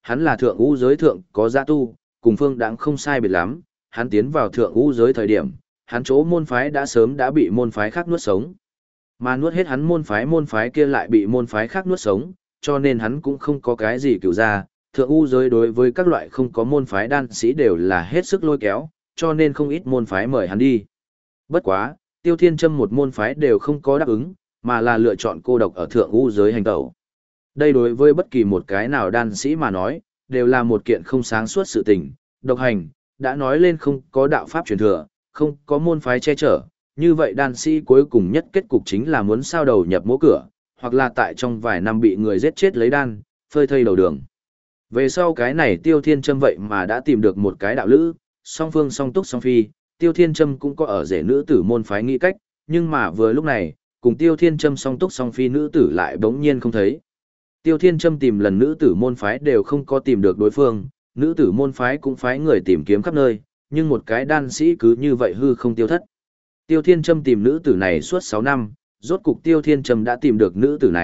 hắn là thượng ngũ giới thượng có gia tu, cùng Phương Đãng không sai biệt lắm, hắn tiến vào thượng ngũ giới thời điểm, hắn chỗ môn phái đã sớm đã bị môn phái khác nuốt sống. Mà nuốt hết hắn môn phái kia lại bị môn phái khác nuốt sống, cho nên hắn cũng không có cái gì cựu ra, thượng ngũ giới đối với các loại không có môn phái đan sĩ đều là hết sức lôi kéo, cho nên không ít môn phái mời hắn đi. Bất quá, Tiêu Thiên Châm một môn phái đều không có đáp ứng, mà là lựa chọn cô độc ở thượng ngũ giới hành tẩu. Đây đối với bất kỳ một cái nào đan sĩ mà nói, đều là một kiện không sáng suốt sự tình, độc hành, đã nói lên không có đạo pháp truyền thừa, không có môn phái che chở, như vậy đan sĩ cuối cùng nhất kết cục chính là muốn sao đầu nhập mố cửa, hoặc là tại trong vài năm bị người giết chết lấy đan, phơi thây đầu đường. Về sau cái này Tiêu Thiên Châm vậy mà đã tìm được một cái đạo lữ, song phương song túc song phi, Tiêu Thiên Châm cũng có ở rể nữ tử môn phái nghĩ cách, nhưng mà vừa lúc này, cùng Tiêu Thiên Châm song túc song phi nữ tử lại bỗng nhiên không thấy. Tiêu Thiên Châm tìm lần nữ tử môn phái đều không có tìm được đối phương, nữ tử môn phái cũng phái người tìm kiếm khắp nơi, nhưng một cái đan sĩ cứ như vậy hư không tiêu thất. Tiêu Thiên Châm tìm nữ tử này suốt 6 năm, rốt cục Tiêu Thiên Châm đã tìm được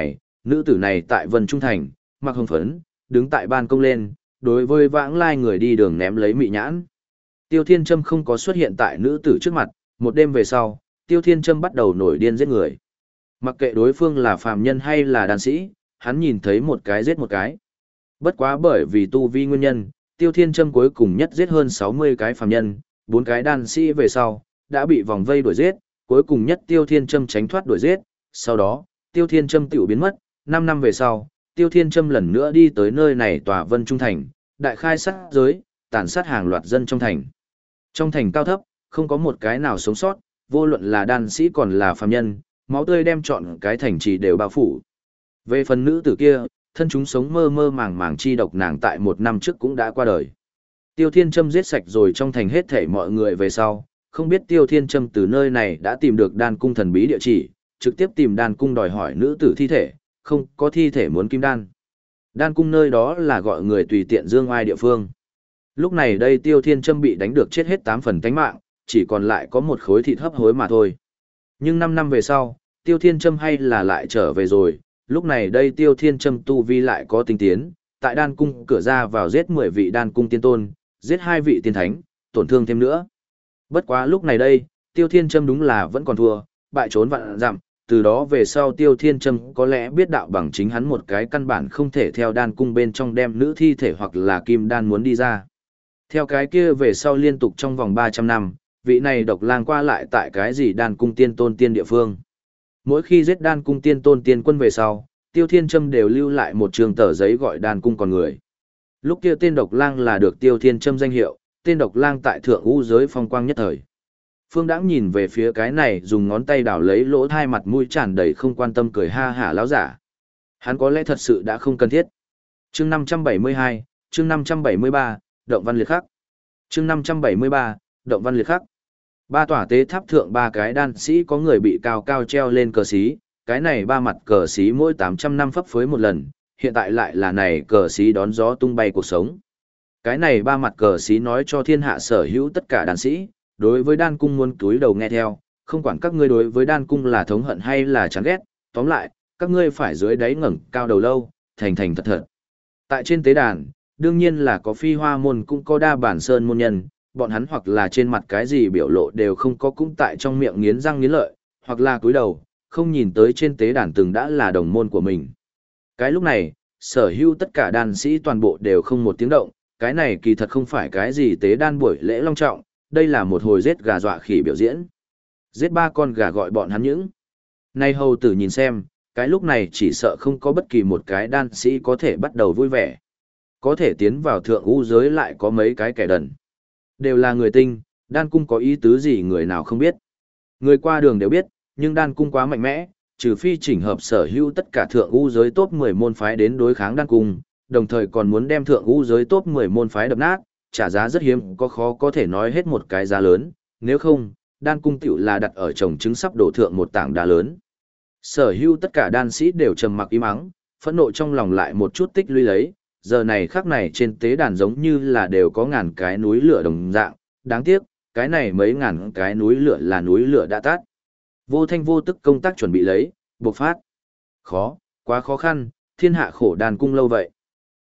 nữ tử này tại Vân Trung Thành, mặc hồng phấn, đứng tại ban công lên, đối với vãng lai người đi đường ném lấy mị nhãn. Tiêu Thiên Châm không có xuất hiện tại nữ tử trước mặt, một đêm về sau, Tiêu Thiên Châm bắt đầu nổi điên giết người. Mặc kệ đối phương là phàm nhân hay là đan sĩ, hắn nhìn thấy một cái giết một cái. Bất quá bởi vì tu vi nguyên nhân, Tiêu Thiên Châm cuối cùng nhất giết hơn 60 cái phàm nhân, 4 cái đan sĩ về sau, đã bị vòng vây đuổi giết, cuối cùng nhất Tiêu Thiên Châm tránh thoát đuổi giết, sau đó, Tiêu Thiên Châm tiểu biến mất, 5 năm về sau, Tiêu Thiên Châm lần nữa đi tới nơi này tòa Vân Trung Thành, đại khai sát giới, tàn sát hàng loạt dân trong thành. Trong thành cao thấp, không có một cái nào sống sót, vô luận là đan sĩ còn là phàm nhân, máu tươi đem trọn cái thành trì đều bao phủ. Về phần nữ tử kia, thân chúng sống mơ mơ màng màng chi độc nàng tại 1 năm trước cũng đã qua đời. Tiêu Thiên Châm giết sạch rồi trong thành hết thảy mọi người về sau, không biết Tiêu Thiên Châm từ nơi này đã tìm được đan cung thần bí địa chỉ, trực tiếp tìm đan cung đòi hỏi nữ tử thi thể, không có thi thể muốn kim đan. Đan cung nơi đó là gọi người tùy tiện dương oai địa phương. Lúc này đây Tiêu Thiên Châm bị đánh được chết hết 8 phần tánh mạng, chỉ còn lại có một khối thịt hấp hối mà thôi. Nhưng 5 năm về sau, Tiêu Thiên Châm hay là lại trở về rồi, lúc này đây Tiêu Thiên Châm tu vi lại có tinh tiến, tại đan cung cửa ra vào giết 10 vị đan cung tiên tôn, giết 2 vị tiên thánh, tổn thương thêm nữa. Bất quá lúc này đây, Tiêu Thiên Châm đúng là vẫn còn thua, bại trốn vạn dặm, từ đó về sau Tiêu Thiên Châm có lẽ biết đạo bằng chính hắn một cái căn bản không thể theo đan cung bên trong đem nữ thi thể hoặc là kim đan muốn đi ra. Theo cái kia về sau liên tục trong vòng 300 năm, vị này độc lang qua lại tại cái gì đan cung tiên tôn tiên địa phương. Mỗi khi giết đan cung tiên tôn tiên quân về sau, Tiêu Thiên Châm đều lưu lại một trường tờ giấy gọi đan cung còn người. Lúc kia tên độc lang là được Tiêu Thiên Châm danh hiệu, tên độc lang tại thượng u giới phong quang nhất thời. Phương Đãng nhìn về phía cái này dùng ngón tay đảo lấy lỗ hai mặt mũi tràn đầy không quan tâm cười ha hả láo giả. Hắn có lẽ thật sự đã không cần thiết. Chương 572, chương 573, động văn liệt khắc. Chương 573, động văn liệt khắc. 3 tòa tế tháp thượng 3 cái đan sĩ có người bị cao cao treo lên cờ xí, cái này 3 mặt cờ xí mỗi 800 năm phấp phới một lần, hiện tại lại là này cờ xí đón gió tung bay cuộc sống. Cái này 3 mặt cờ xí nói cho thiên hạ sở hữu tất cả đan sĩ, đối với đan cung muốn túi đầu nghe theo, không quản các ngươi đối với đan cung là thống hận hay là chán ghét, tóm lại, các ngươi phải dưới đáy ngẩng cao đầu lâu, thành thành thật thật. Tại trên tế đàn, đương nhiên là có phi hoa môn cũng có đa bản sơn môn nhân, bọn hắn hoặc là trên mặt cái gì biểu lộ đều không có cũng tại trong miệng nghiến răng nghiến lợi, hoặc là cúi đầu, không nhìn tới trên tế đàn từng đã là đồng môn của mình. Cái lúc này, sở hữu tất cả đan sĩ toàn bộ đều không một tiếng động, cái này kỳ thật không phải cái gì tế đan buổi lễ long trọng, đây là một hồi giết gà dọa khỉ biểu diễn. Giết 3 con gà gọi bọn hắn những. Nay hầu tử nhìn xem, cái lúc này chỉ sợ không có bất kỳ một cái đan sĩ có thể bắt đầu vui vẻ. Có thể tiến vào thượng u giới lại có mấy cái kẻ đần. Đều là người tinh, đan cung có ý tứ gì người nào không biết. Người qua đường đều biết, nhưng đan cung quá mạnh mẽ, trừ phi chỉnh hợp sở hữu tất cả thượng u giới top 10 môn phái đến đối kháng đan cung, đồng thời còn muốn đem thượng u giới top 10 môn phái đập nát, trả giá rất hiếm, có khó có thể nói hết một cái giá lớn, nếu không, đan cung tiểu là đặt ở chồng trứng sắp đổ thượng một tảng đá lớn. Sở hữu tất cả đan sĩ đều trầm mặc im ắng, phẫn nộ trong lòng lại một chút tích lũy lấy, giờ này khắc này trên tế đàn giống như là đều có ngàn cái núi lửa đồng dạng, đáng tiếc, cái này mấy ngàn cái núi lửa là núi lửa đã tắt. Vô thanh vô tức công tác chuẩn bị lấy, bộc phát. Khó, quá khó khăn, thiên hạ khổ đàn cung lâu vậy.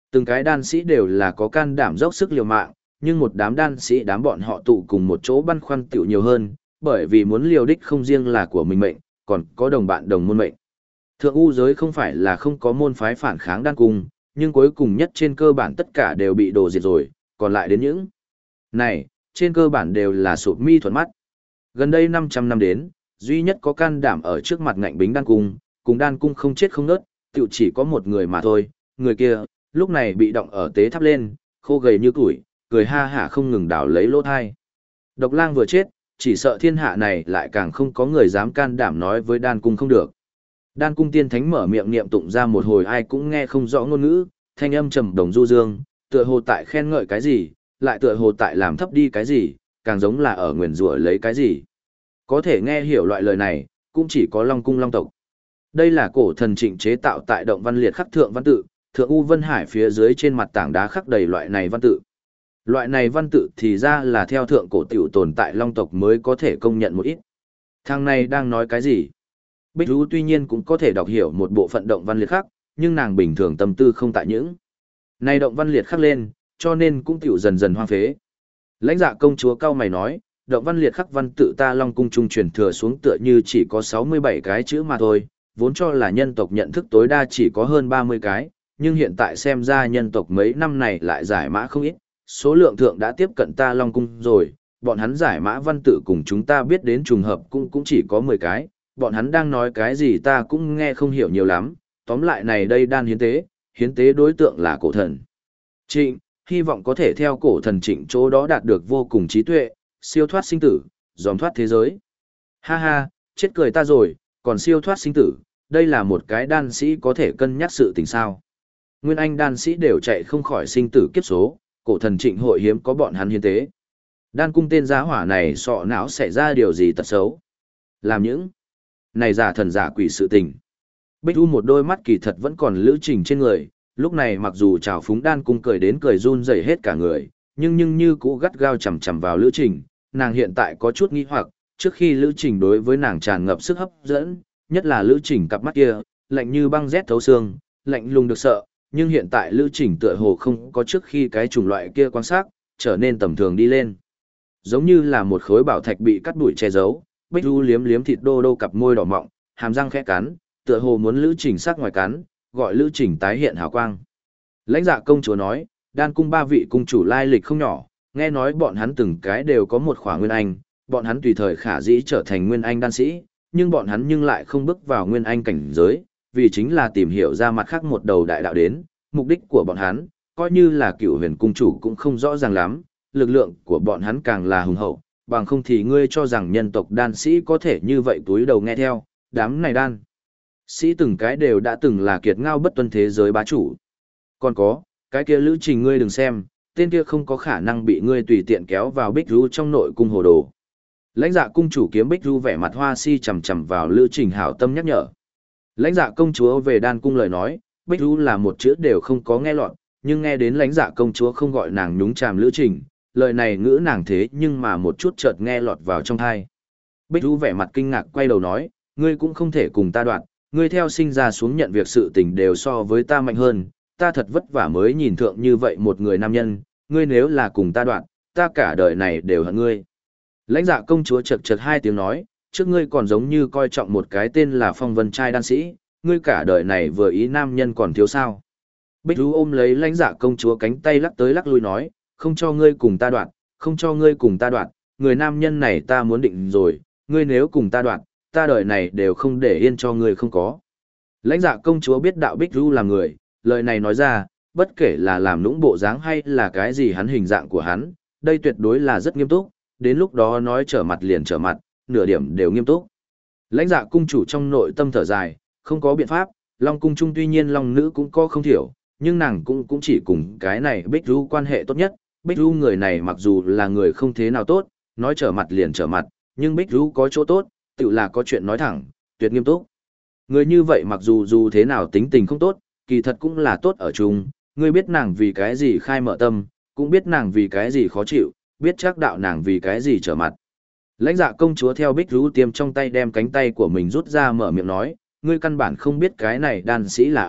Từng cái đan sĩ đều là có can đảm dốc sức liều mạng, nhưng một đám đan sĩ đám bọn họ tụ cùng một chỗ băn khoăn tiểu nhiều hơn, bởi vì muốn liều đích không riêng là của mình mệnh, còn có đồng bạn đồng môn mệnh. Thượng U giới không phải là không có môn phái phản kháng đan cung, nhưng cuối cùng nhất trên cơ bản tất cả đều bị đổ diệt rồi, còn lại đến những này, trên cơ bản đều là sụp mi thuận mắt. Gần đây 500 năm đến, duy nhất có can đảm ở trước mặt ngạnh bính đan cung, cùng đan cung không chết không nớt, tiểu chỉ có một người mà thôi, người kia, lúc này bị động ở tế tháp lên, khô gầy như củi, cười ha hả không ngừng đảo lấy lỗ thai. Độc lang vừa chết, chỉ sợ thiên hạ này lại càng không có người dám can đảm nói với đan cung không được. Đan cung tiên thánh mở miệng niệm tụng ra một hồi ai cũng nghe không rõ ngôn ngữ, thanh âm trầm đồng du dương, tựa hồ tại khen ngợi cái gì, lại tựa hồ tại làm thấp đi cái gì, càng giống là ở nguyền rủa lấy cái gì. Có thể nghe hiểu loại lời này, cũng chỉ có Long cung Long tộc. Đây là cổ thần trịnh chế tạo tại động văn liệt khắc thượng văn tự, thượng U Vân Hải phía dưới trên mặt tảng đá khắc đầy loại này văn tự. Loại này văn tự thì ra là theo thượng cổ tiểu tồn tại Long tộc mới có thể công nhận một ít. Thằng này đang nói cái gì? Bích Ru tuy nhiên cũng có thể đọc hiểu một bộ phận động văn liệt khắc, nhưng nàng bình thường tâm tư không tại những này động văn liệt khắc lên, cho nên cũng tiểu dần dần hoang phế. Lãnh Dạ công chúa cao mày nói, động văn liệt khắc văn tự ta Long cung trung truyền thừa xuống tựa như chỉ có 67 cái chữ mà thôi, vốn cho là nhân tộc nhận thức tối đa chỉ có hơn 30 cái, nhưng hiện tại xem ra nhân tộc mấy năm này lại giải mã không ít, số lượng thượng đã tiếp cận ta Long cung rồi, bọn hắn giải mã văn tự cùng chúng ta biết đến trùng hợp cũng chỉ có 10 cái, bọn hắn đang nói cái gì ta cũng nghe không hiểu nhiều lắm, tóm lại này đây đan hiến tế đối tượng là cổ thần Trịnh, hy vọng có thể theo cổ thần Trịnh chỗ đó đạt được vô cùng trí tuệ, siêu thoát sinh tử, dòm thoát thế giới. Ha ha, chết cười ta rồi, còn siêu thoát sinh tử, đây là một cái đan sĩ có thể cân nhắc sự tình sao. Nguyên Anh đan sĩ đều chạy không khỏi sinh tử kiếp số, cổ thần Trịnh hội hiếm có bọn hắn hiến tế. Đan cung tên giá hỏa này sọ não xảy ra điều gì tật xấu. Làm những này giả thần giả quỷ sự tình. Bích U một đôi mắt kỳ thật vẫn còn lữ trình trên người, lúc này mặc dù trào phúng đan cung cười đến cười run rẩy hết cả người, nhưng như cũ gắt gao chầm chầm vào lữ trình, nàng hiện tại có chút nghi hoặc, trước khi lữ trình đối với nàng tràn ngập sức hấp dẫn, nhất là lữ trình cặp mắt kia, lạnh như băng rét thấu xương, lạnh lùng được sợ, nhưng hiện tại lữ trình tựa hồ không có trước khi cái chủng loại kia quan sát, trở nên tầm thường đi lên. Giống như là một khối bảo thạch bị cắt đuổi che giấu, Bích Du liếm liếm thịt đô đô cặp môi đỏ mọng, hàm răng khẽ cắn, tựa hồ muốn lữ trình sắc ngoài cắn, gọi lữ trình tái hiện hào quang. Lãnh Dạ công chúa nói, đan cung ba vị cung chủ lai lịch không nhỏ, nghe nói bọn hắn từng cái đều có một khỏa nguyên anh, bọn hắn tùy thời khả dĩ trở thành nguyên anh đan sĩ, nhưng bọn hắn nhưng lại không bước vào nguyên anh cảnh giới, vì chính là tìm hiểu ra mặt khác một đầu đại đạo đến, mục đích của bọn hắn, coi như là Cửu Huyền cung chủ cũng không rõ ràng lắm, lực lượng của bọn hắn càng là hùng hậu, bằng không thì ngươi cho rằng nhân tộc đan sĩ có thể như vậy túi đầu nghe theo, đám này đan sĩ từng cái đều đã từng là kiệt ngao bất tuân thế giới bá chủ. Còn có, cái kia lữ trình ngươi đừng xem, tên kia không có khả năng bị ngươi tùy tiện kéo vào Bích Du trong nội cung hồ đồ. Lãnh Dạ cung chủ kiếm Bích Du vẻ mặt hoa si chằm chằm vào lữ trình hảo tâm nhắc nhở. Lãnh Dạ công chúa về đan cung lời nói, Bích Du là một chữ đều không có nghe lọt, nhưng nghe đến Lãnh Dạ công chúa không gọi nàng nhúng chàm lữ trình, lời này ngữ nàng thế nhưng mà một chút chợt nghe lọt vào trong tai. Bích Du vẻ mặt kinh ngạc quay đầu nói, ngươi cũng không thể cùng ta đoạn, ngươi theo sinh ra xuống nhận việc sự tình đều so với ta mạnh hơn, ta thật vất vả mới nhìn thượng như vậy một người nam nhân, ngươi nếu là cùng ta đoạn, ta cả đời này đều hận ngươi. Lãnh Dạ công chúa chật chật hai tiếng nói, trước ngươi còn giống như coi trọng một cái tên là Phong Vân trai đan sĩ, ngươi cả đời này vừa ý nam nhân còn thiếu sao. Bích Du ôm lấy Lãnh Dạ công chúa cánh tay lắc tới lắc lui nói, không cho ngươi cùng ta đoạn, không cho ngươi cùng ta đoạn, người nam nhân này ta muốn định rồi, ngươi nếu cùng ta đoạn, ta đời này đều không để yên cho ngươi không có. Lãnh Dạ công chúa biết đạo Bích Du là người, lời này nói ra, bất kể là làm nũng bộ dáng hay là cái gì hắn hình dạng của hắn, đây tuyệt đối là rất nghiêm túc, đến lúc đó nói trở mặt liền trở mặt, nửa điểm đều nghiêm túc. Lãnh Dạ cung chủ trong nội tâm thở dài, không có biện pháp, Long cung trung tuy nhiên Long nữ cũng có không thiểu, nhưng nàng cũng chỉ cùng cái này Bích Du quan hệ tốt nhất. Bích Du người này mặc dù là người không thế nào tốt, nói trở mặt liền trở mặt, nhưng Bích Du có chỗ tốt, tự là có chuyện nói thẳng, tuyệt nghiêm túc. Người như vậy mặc dù thế nào tính tình không tốt, kỳ thật cũng là tốt ở chung, ngươi biết nàng vì cái gì khai mở tâm, cũng biết nàng vì cái gì khó chịu, biết chắc đạo nàng vì cái gì trở mặt. Lãnh Dạ công chúa theo Bích Du tiêm trong tay đem cánh tay của mình rút ra mở miệng nói, ngươi căn bản không biết cái này đan sĩ là ai,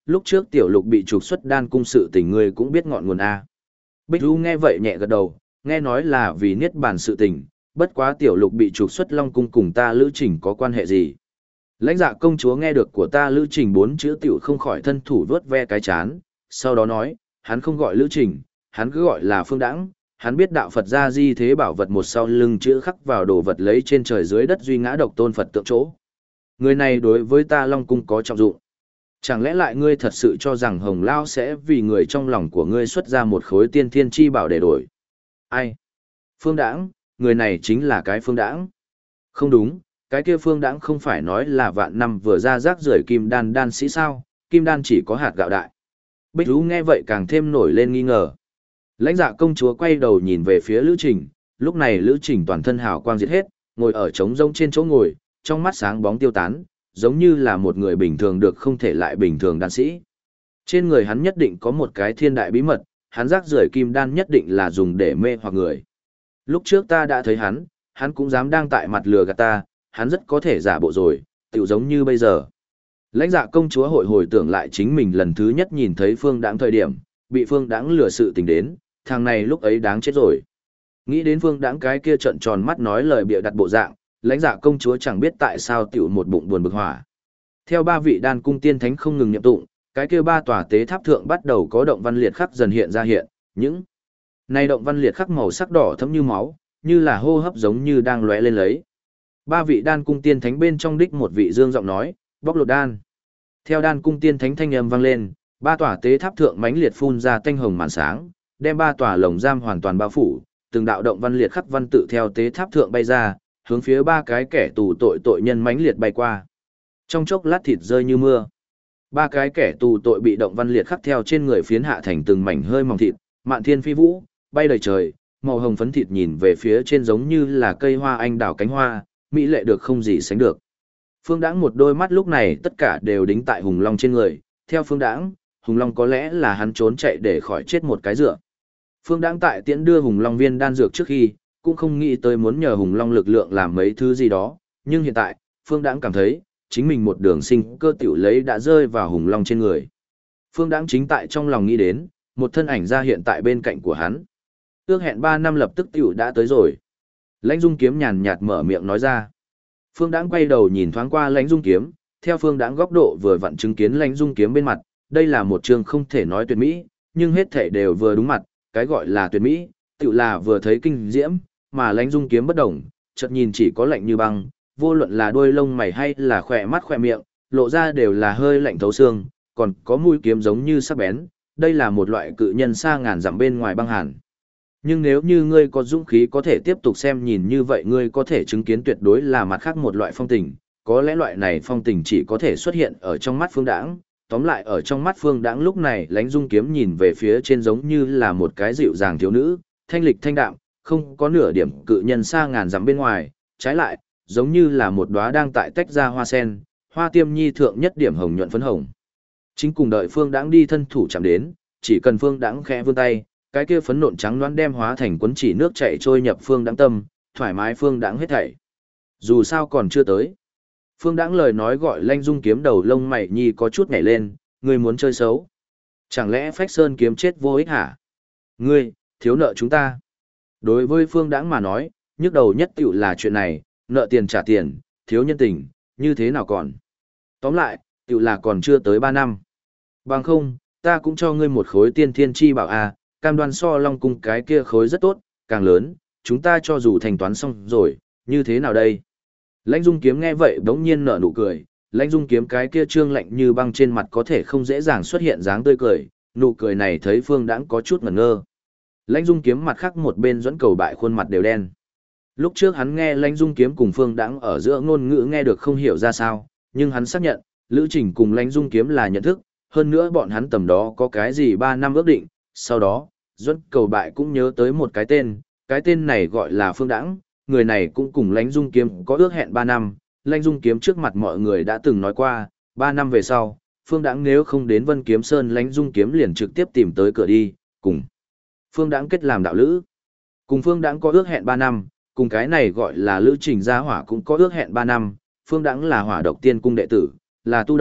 lúc trước tiểu lục bị trục xuất đan cung sự tình ngươi cũng biết ngọn nguồn A. Bích Du nghe vậy nhẹ gật đầu, nghe nói là vì niết bàn sự tình, bất quá tiểu lục bị trục xuất Long cung cùng ta Lữ Trình có quan hệ gì. Lãnh Dạ công chúa nghe được của ta Lữ Trình 4 chữ tiểu không khỏi thân thủ vớt ve cái chán, sau đó nói, hắn không gọi Lữ Trình, hắn cứ gọi là Phương Đãng, hắn biết đạo Phật gia di thế bảo vật một sau lưng chữ khắc vào đồ vật lấy trên trời dưới đất duy ngã độc tôn Phật tượng chỗ. Người này đối với ta Long cung có trọng dụng. Chẳng lẽ lại ngươi thật sự cho rằng Hồng Lao sẽ vì người trong lòng của ngươi xuất ra một khối tiên thiên chi bảo để đổi? Ai? Phương Đãng, người này chính là cái Phương Đãng. Không đúng, cái kia Phương Đãng không phải nói là vạn năm vừa ra rác rưởi kim đan đan sĩ sao, kim đan chỉ có hạt gạo đại. Bích Tú nghe vậy càng thêm nổi lên nghi ngờ. Lãnh Dạ công chúa quay đầu nhìn về phía Lữ Trình, lúc này Lữ Trình toàn thân hào quang diệt hết, ngồi ở trống rông trên chỗ ngồi, trong mắt sáng bóng tiêu tán, giống như là một người bình thường được không thể lại bình thường đan sĩ. Trên người hắn nhất định có một cái thiên đại bí mật, hắn rác rưởi kim đan nhất định là dùng để mê hoặc người. Lúc trước ta đã thấy hắn cũng dám đang tại mặt lừa gạt ta, hắn rất có thể giả bộ rồi, tựu giống như bây giờ. Lãnh Dạ công chúa hồi tưởng lại chính mình lần thứ nhất nhìn thấy Phương Đãng thời điểm, bị Phương Đãng lừa sự tình đến, thằng này lúc ấy đáng chết rồi. Nghĩ đến Phương Đãng cái kia trợn tròn mắt nói lời bịa đặt bộ dạng, Lãnh Dạ công chúa chẳng biết tại sao tiểu một bụng buồn bực hỏa. Theo ba vị đan cung tiên thánh không ngừng niệm tụng, cái kia ba tòa tế tháp thượng bắt đầu có động văn liệt khắc dần hiện ra hiện, những này động văn liệt khắc màu sắc đỏ thẫm như máu, như là hô hấp giống như đang lóe lên lấy. Ba vị đan cung tiên thánh bên trong đích một vị dương giọng nói, bóc lột đan. Theo đan cung tiên thánh thanh âm vang lên, ba tòa tế tháp thượng mãnh liệt phun ra tanh hồng màn sáng, đem ba tòa lồng giam hoàn toàn bao phủ, từng đạo động văn liệt khắc văn tự theo tế tháp thượng bay ra, hướng phía ba cái kẻ tù tội nhân mãnh liệt bay qua. Trong chốc lát thịt rơi như mưa. Ba cái kẻ tù tội bị động văn liệt khắc theo trên người phiến hạ thành từng mảnh hơi mỏng thịt, mạn thiên phi vũ, bay đầy trời, màu hồng phấn thịt nhìn về phía trên giống như là cây hoa anh đào cánh hoa, mỹ lệ được không gì sánh được. Phương Đãng một đôi mắt lúc này tất cả đều đính tại Hùng Long trên người, theo Phương Đãng, Hùng Long có lẽ là hắn trốn chạy để khỏi chết một cái dựa. Phương Đãng tại tiễn đưa Hùng Long viên đan dược trước khi, cũng không nghĩ tới muốn nhờ Hùng Long lực lượng làm mấy thứ gì đó, nhưng hiện tại, Phương Đãng cảm thấy, chính mình một đường sinh cơ tiểu lấy đã rơi vào Hùng Long trên người. Phương Đãng chính tại trong lòng nghĩ đến, một thân ảnh ra hiện tại bên cạnh của hắn. Ước hẹn 3 năm lập tức tiểu đã tới rồi. Lãnh Dung Kiếm nhàn nhạt mở miệng nói ra. Phương Đãng quay đầu nhìn thoáng qua Lãnh Dung Kiếm, theo Phương Đãng góc độ vừa vặn chứng kiến Lãnh Dung Kiếm bên mặt, đây là một chương không thể nói tuyệt mỹ, nhưng hết thể đều vừa đúng mặt, cái gọi là tuyệt mỹ, tự là vừa thấy kinh diễm, mà Lãnh Dung Kiếm bất động, chợt nhìn chỉ có lạnh như băng, vô luận là đôi lông mày hay là khỏe mắt khỏe miệng, lộ ra đều là hơi lạnh thấu xương, còn có mũi kiếm giống như sắc bén, đây là một loại cự nhân xa ngàn dặm bên ngoài băng hàn. Nhưng nếu như ngươi có dũng khí có thể tiếp tục xem nhìn như vậy ngươi có thể chứng kiến tuyệt đối là mặt khác một loại phong tình, có lẽ loại này phong tình chỉ có thể xuất hiện ở trong mắt Phương Đãng. Tóm lại ở trong mắt Phương Đãng lúc này Lãnh Dung Kiếm nhìn về phía trên giống như là một cái dịu dàng thiếu nữ, thanh lịch thanh đạm, không có nửa điểm cự nhân xa ngàn dặm bên ngoài, trái lại, giống như là một đóa đang tại tách ra hoa sen, hoa tiêm nhi thượng nhất điểm hồng nhuận phấn hồng. Chính cùng đợi Phương Đãng đi thân thủ chạm đến, chỉ cần Phương Đãng khẽ vươn tay, cái kia phấn nộn trắng loãng đem hóa thành cuốn chỉ nước chảy trôi nhập Phương Đãng tâm, thoải mái Phương Đãng hết thảy. Dù sao còn chưa tới. Phương Đãng lời nói gọi Lãnh Dung Kiếm đầu lông mày nhi có chút nhảy lên, ngươi muốn chơi xấu? Chẳng lẽ Phách Sơn kiếm chết vô ích hả? Ngươi, thiếu nợ chúng ta. Đối với Phương Đãng mà nói, nhức đầu nhất tiểu là chuyện này, nợ tiền trả tiền, thiếu nhân tình, như thế nào còn? Tóm lại, tiểu là còn chưa tới 3 năm. Bằng không, ta cũng cho ngươi một khối tiên thiên chi bảo a, cam đoan so Long cung cái kia khối rất tốt, càng lớn, chúng ta cho dù thanh toán xong rồi, như thế nào đây? Lãnh Dung Kiếm nghe vậy bỗng nhiên nở nụ cười, Lãnh Dung Kiếm cái kia trương lạnh như băng trên mặt có thể không dễ dàng xuất hiện dáng tươi cười, nụ cười này thấy Phương Đãng có chút ngẩn ngơ. Lãnh Dung Kiếm mặt khác một bên dẫn cầu bại khuôn mặt đều đen. Lúc trước hắn nghe Lãnh Dung Kiếm cùng Phương Đãng ở giữa ngôn ngữ nghe được không hiểu ra sao, nhưng hắn xác nhận, Lữ Trình cùng Lãnh Dung Kiếm là nhận thức, hơn nữa bọn hắn tầm đó có cái gì 3 năm ước định, sau đó, dẫn cầu bại cũng nhớ tới một cái tên này gọi là Phương Đãng, người này cũng cùng Lãnh Dung Kiếm có ước hẹn 3 năm, Lãnh Dung Kiếm trước mặt mọi người đã từng nói qua, 3 năm về sau, Phương Đãng nếu không đến Vân Kiếm Sơn Lãnh Dung Kiếm liền trực tiếp tìm tới cửa đi, cùng Phương Đãng kết làm đạo lữ. Cùng Phương Đãng có ước hẹn 3 năm, cùng cái này gọi là Lữ Trình Gia Hỏa cũng có ước hẹn 3 năm, Phương Đãng là Hỏa Độc Tiên cung đệ tử, là tu độc,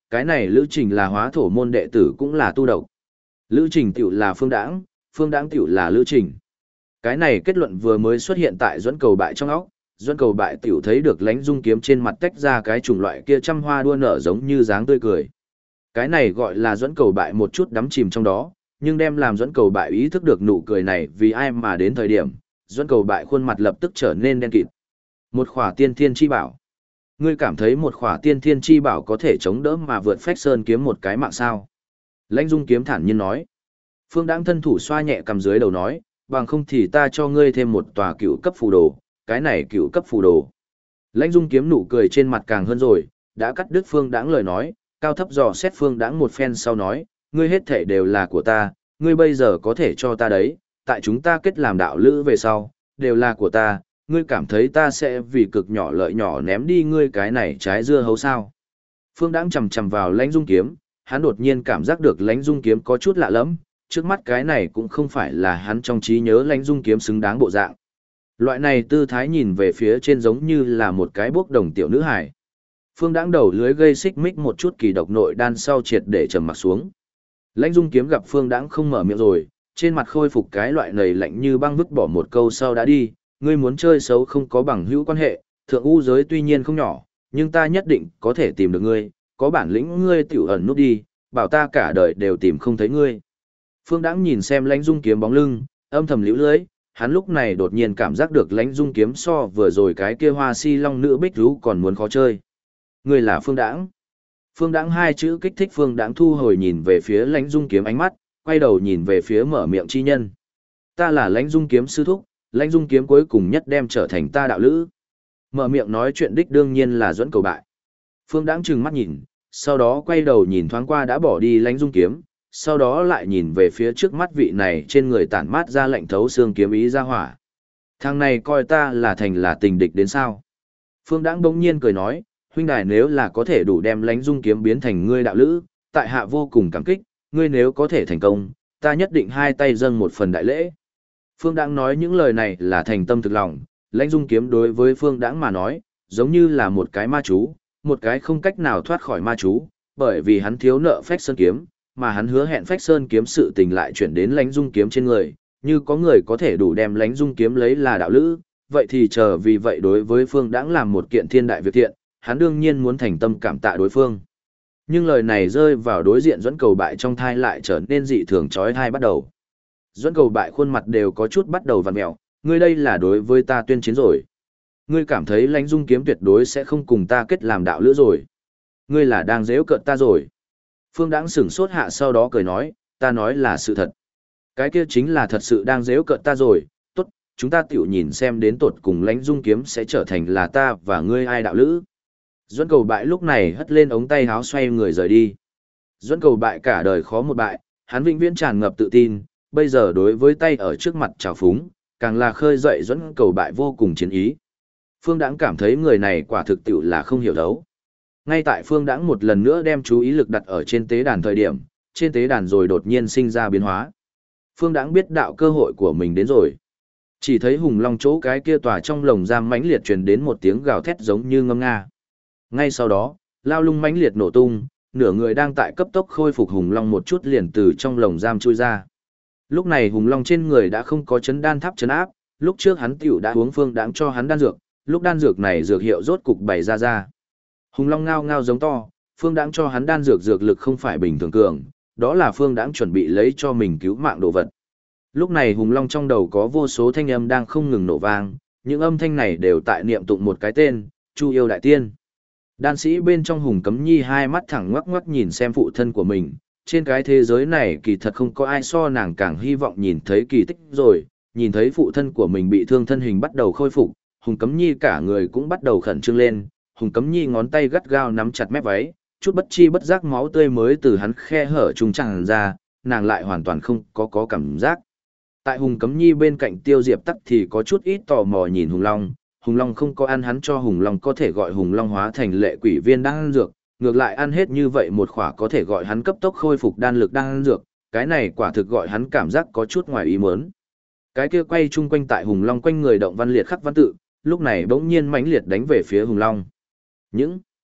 cái này Lữ Trình là hóa thổ môn đệ tử cũng là tu độc. Lữ Trình tiểu là Phương Đãng tiểu là Lữ Trình. Cái này kết luận vừa mới xuất hiện tại Duẫn Cầu Bại trong óc, Duẫn Cầu Bại tiểu thấy được Lãnh Dung kiếm trên mặt tách ra cái chủng loại kia trăm hoa đua nở giống như dáng tươi cười. Cái này gọi là Duẫn Cầu Bại một chút đắm chìm trong đó, nhưng đem làm Duẫn Cầu Bại ý thức được nụ cười này vì ai mà đến thời điểm, Duẫn Cầu Bại khuôn mặt lập tức trở nên đen kịt. Một khỏa tiên thiên chi bảo. Ngươi cảm thấy một khỏa tiên thiên chi bảo có thể chống đỡ mà vượt phách sơn kiếm một cái mạng sao? Lãnh Dung kiếm thản nhiên nói. Phương Đãng thân thủ xoa nhẹ cầm dưới đầu nói, bằng không thì ta cho ngươi thêm một tòa cựu cấp phù đồ, cái này cựu cấp phù đồ. Lãnh Dung kiếm nụ cười trên mặt càng hơn rồi, đã cắt đứt Phương Đãng lời nói, cao thấp dò xét Phương Đãng một phen sau nói, ngươi hết thể đều là của ta, ngươi bây giờ có thể cho ta đấy, tại chúng ta kết làm đạo lữ về sau, đều là của ta, ngươi cảm thấy ta sẽ vì cực nhỏ lợi nhỏ ném đi ngươi cái này trái dưa hấu sao? Phương Đãng chầm chầm vào Lãnh Dung kiếm, hắn đột nhiên cảm giác được Lãnh Dung kiếm có chút lạ lẫm, trước mắt cái này cũng không phải là hắn trong trí nhớ Lãnh Dung kiếm xứng đáng bộ dạng. Loại này tư thái nhìn về phía trên giống như là một cái bốc đồng tiểu nữ hài. Phương Đãng đầu lưới gây xích mích một chút kỳ độc nội đan sau triệt để trầm mặt xuống. Lãnh Dung kiếm gặp Phương Đãng không mở miệng rồi, trên mặt khôi phục cái loại nầy lạnh như băng vứt bỏ một câu sau đã đi, ngươi muốn chơi xấu không có bằng hữu quan hệ, thượng u giới tuy nhiên không nhỏ, nhưng ta nhất định có thể tìm được ngươi, có bản lĩnh ngươi tiểu ẩn nút đi, bảo ta cả đời đều tìm không thấy ngươi. Phương Đãng nhìn xem Lãnh Dung kiếm bóng lưng, âm thầm liễu lưỡi, hắn lúc này đột nhiên cảm giác được Lãnh Dung kiếm so vừa rồi cái kia hoa si long nữ bích rú còn muốn khó chơi. Ngươi là Phương Đãng. Phương Đãng hai chữ kích thích Phương Đãng thu hồi nhìn về phía Lãnh Dung kiếm ánh mắt, quay đầu nhìn về phía mở miệng chi nhân. Ta là Lãnh Dung kiếm sư thúc, Lãnh Dung kiếm cuối cùng nhất đem trở thành ta đạo lữ. Mở miệng nói chuyện đích đương nhiên là Duẫn Cầu Bại. Phương Đãng trừng mắt nhìn, sau đó quay đầu nhìn thoáng qua đã bỏ đi Lãnh Dung kiếm, sau đó lại nhìn về phía trước mắt vị này trên người tản mát ra lạnh thấu xương kiếm ý ra hỏa. Thằng này coi ta là thành là tình địch đến sao? Phương Đãng bỗng nhiên cười nói, huynh đài nếu là có thể đủ đem Lãnh Dung kiếm biến thành ngươi đạo lữ, tại hạ vô cùng cảm kích, ngươi nếu có thể thành công, ta nhất định hai tay dâng một phần đại lễ. Phương Đãng nói những lời này là thành tâm thực lòng, Lãnh Dung kiếm đối với Phương Đãng mà nói, giống như là một cái ma chú, một cái không cách nào thoát khỏi ma chú, bởi vì hắn thiếu nợ Phách Sơn kiếm, mà hắn hứa hẹn Phách Sơn kiếm sự tình lại chuyển đến Lãnh Dung kiếm trên người, như có người có thể đủ đem Lãnh Dung kiếm lấy là đạo lữ, vậy thì chờ vì vậy đối với Phương Đãng làm một kiện thiên đại việc thiện, hắn đương nhiên muốn thành tâm cảm tạ đối phương. Nhưng lời này rơi vào đối diện Duẫn Cầu Bại trong thai lại trở nên dị thường chói tai bắt đầu. Duẫn Cầu Bại khuôn mặt đều có chút bắt đầu vặn mèo, ngươi đây là đối với ta tuyên chiến rồi. Ngươi cảm thấy Lãnh Dung kiếm tuyệt đối sẽ không cùng ta kết làm đạo lữ rồi. Ngươi là đang giễu cợt ta rồi. Phương Đãng sửng sốt hạ sau đó cười nói, ta nói là sự thật. Cái kia chính là thật sự đang giễu cợt ta rồi, tốt, chúng ta tiểu nhìn xem đến tột cùng Lãnh Dung kiếm sẽ trở thành là ta và ngươi ai đạo lữ. Duẫn Cầu Bại lúc này hất lên ống tay háo xoay người rời đi. Duẫn Cầu Bại cả đời khó một bại, hắn vĩnh viễn tràn ngập tự tin, bây giờ đối với tay ở trước mặt trào phúng, càng là khơi dậy Duẫn Cầu Bại vô cùng chiến ý. Phương Đãng cảm thấy người này quả thực tiểu là không hiểu đấu. Ngay tại Phương Đãng một lần nữa đem chú ý lực đặt ở trên tế đàn thời điểm, trên tế đàn rồi đột nhiên sinh ra biến hóa. Phương Đãng biết đạo cơ hội của mình đến rồi. Chỉ thấy hùng long chỗ cái kia tòa trong lồng giam mãnh liệt truyền đến một tiếng gào thét giống như ngâm nga. Ngay sau đó, lao lung mãnh liệt nổ tung, nửa người đang tại cấp tốc khôi phục hùng long một chút liền từ trong lồng giam chui ra. Lúc này hùng long trên người đã không có chấn đan tháp chấn áp, lúc trước hắn tiểu đã uống Phương Đãng cho hắn đan dược, lúc đan dược này dược hiệu rốt cục bày ra. Hùng long ngao ngao giống to, Phương Đãng cho hắn đan dược dược lực không phải bình thường cường, đó là Phương Đãng chuẩn bị lấy cho mình cứu mạng đồ vật. Lúc này hùng long trong đầu có vô số thanh âm đang không ngừng nổ vang, những âm thanh này đều tại niệm tụng một cái tên, Chu Yêu Đại Tiên. Đan sĩ bên trong Hùng Cấm Nhi hai mắt thẳng ngoắc ngoắc nhìn xem phụ thân của mình, trên cái thế giới này kỳ thật không có ai so nàng càng hy vọng nhìn thấy kỳ tích rồi, nhìn thấy phụ thân của mình bị thương thân hình bắt đầu khôi phục, Hùng Cấm Nhi cả người cũng bắt đầu khẩn trương lên, Hùng Cấm Nhi ngón tay gắt gao nắm chặt mép váy, chút bất chi bất giác máu tươi mới từ hắn khe hở trùng tràn ra, nàng lại hoàn toàn không có cảm giác. Tại Hùng Cấm Nhi bên cạnh Tiêu Diệp Tắc thì có chút ít tò mò nhìn Hùng Long không có ăn hắn cho Hùng Long có thể gọi Hùng Long hóa thành lệ quỷ viên đan dược, ngược lại ăn hết như vậy một khỏa có thể gọi hắn cấp tốc khôi phục đan lực đan dược, cái này quả thực gọi hắn cảm giác có chút ngoài ý muốn. Cái kia quay chung quanh tại Hùng Long quanh người động văn liệt khắc văn tự, lúc này bỗng nhiên mãnh liệt đánh về phía Hùng Long. Những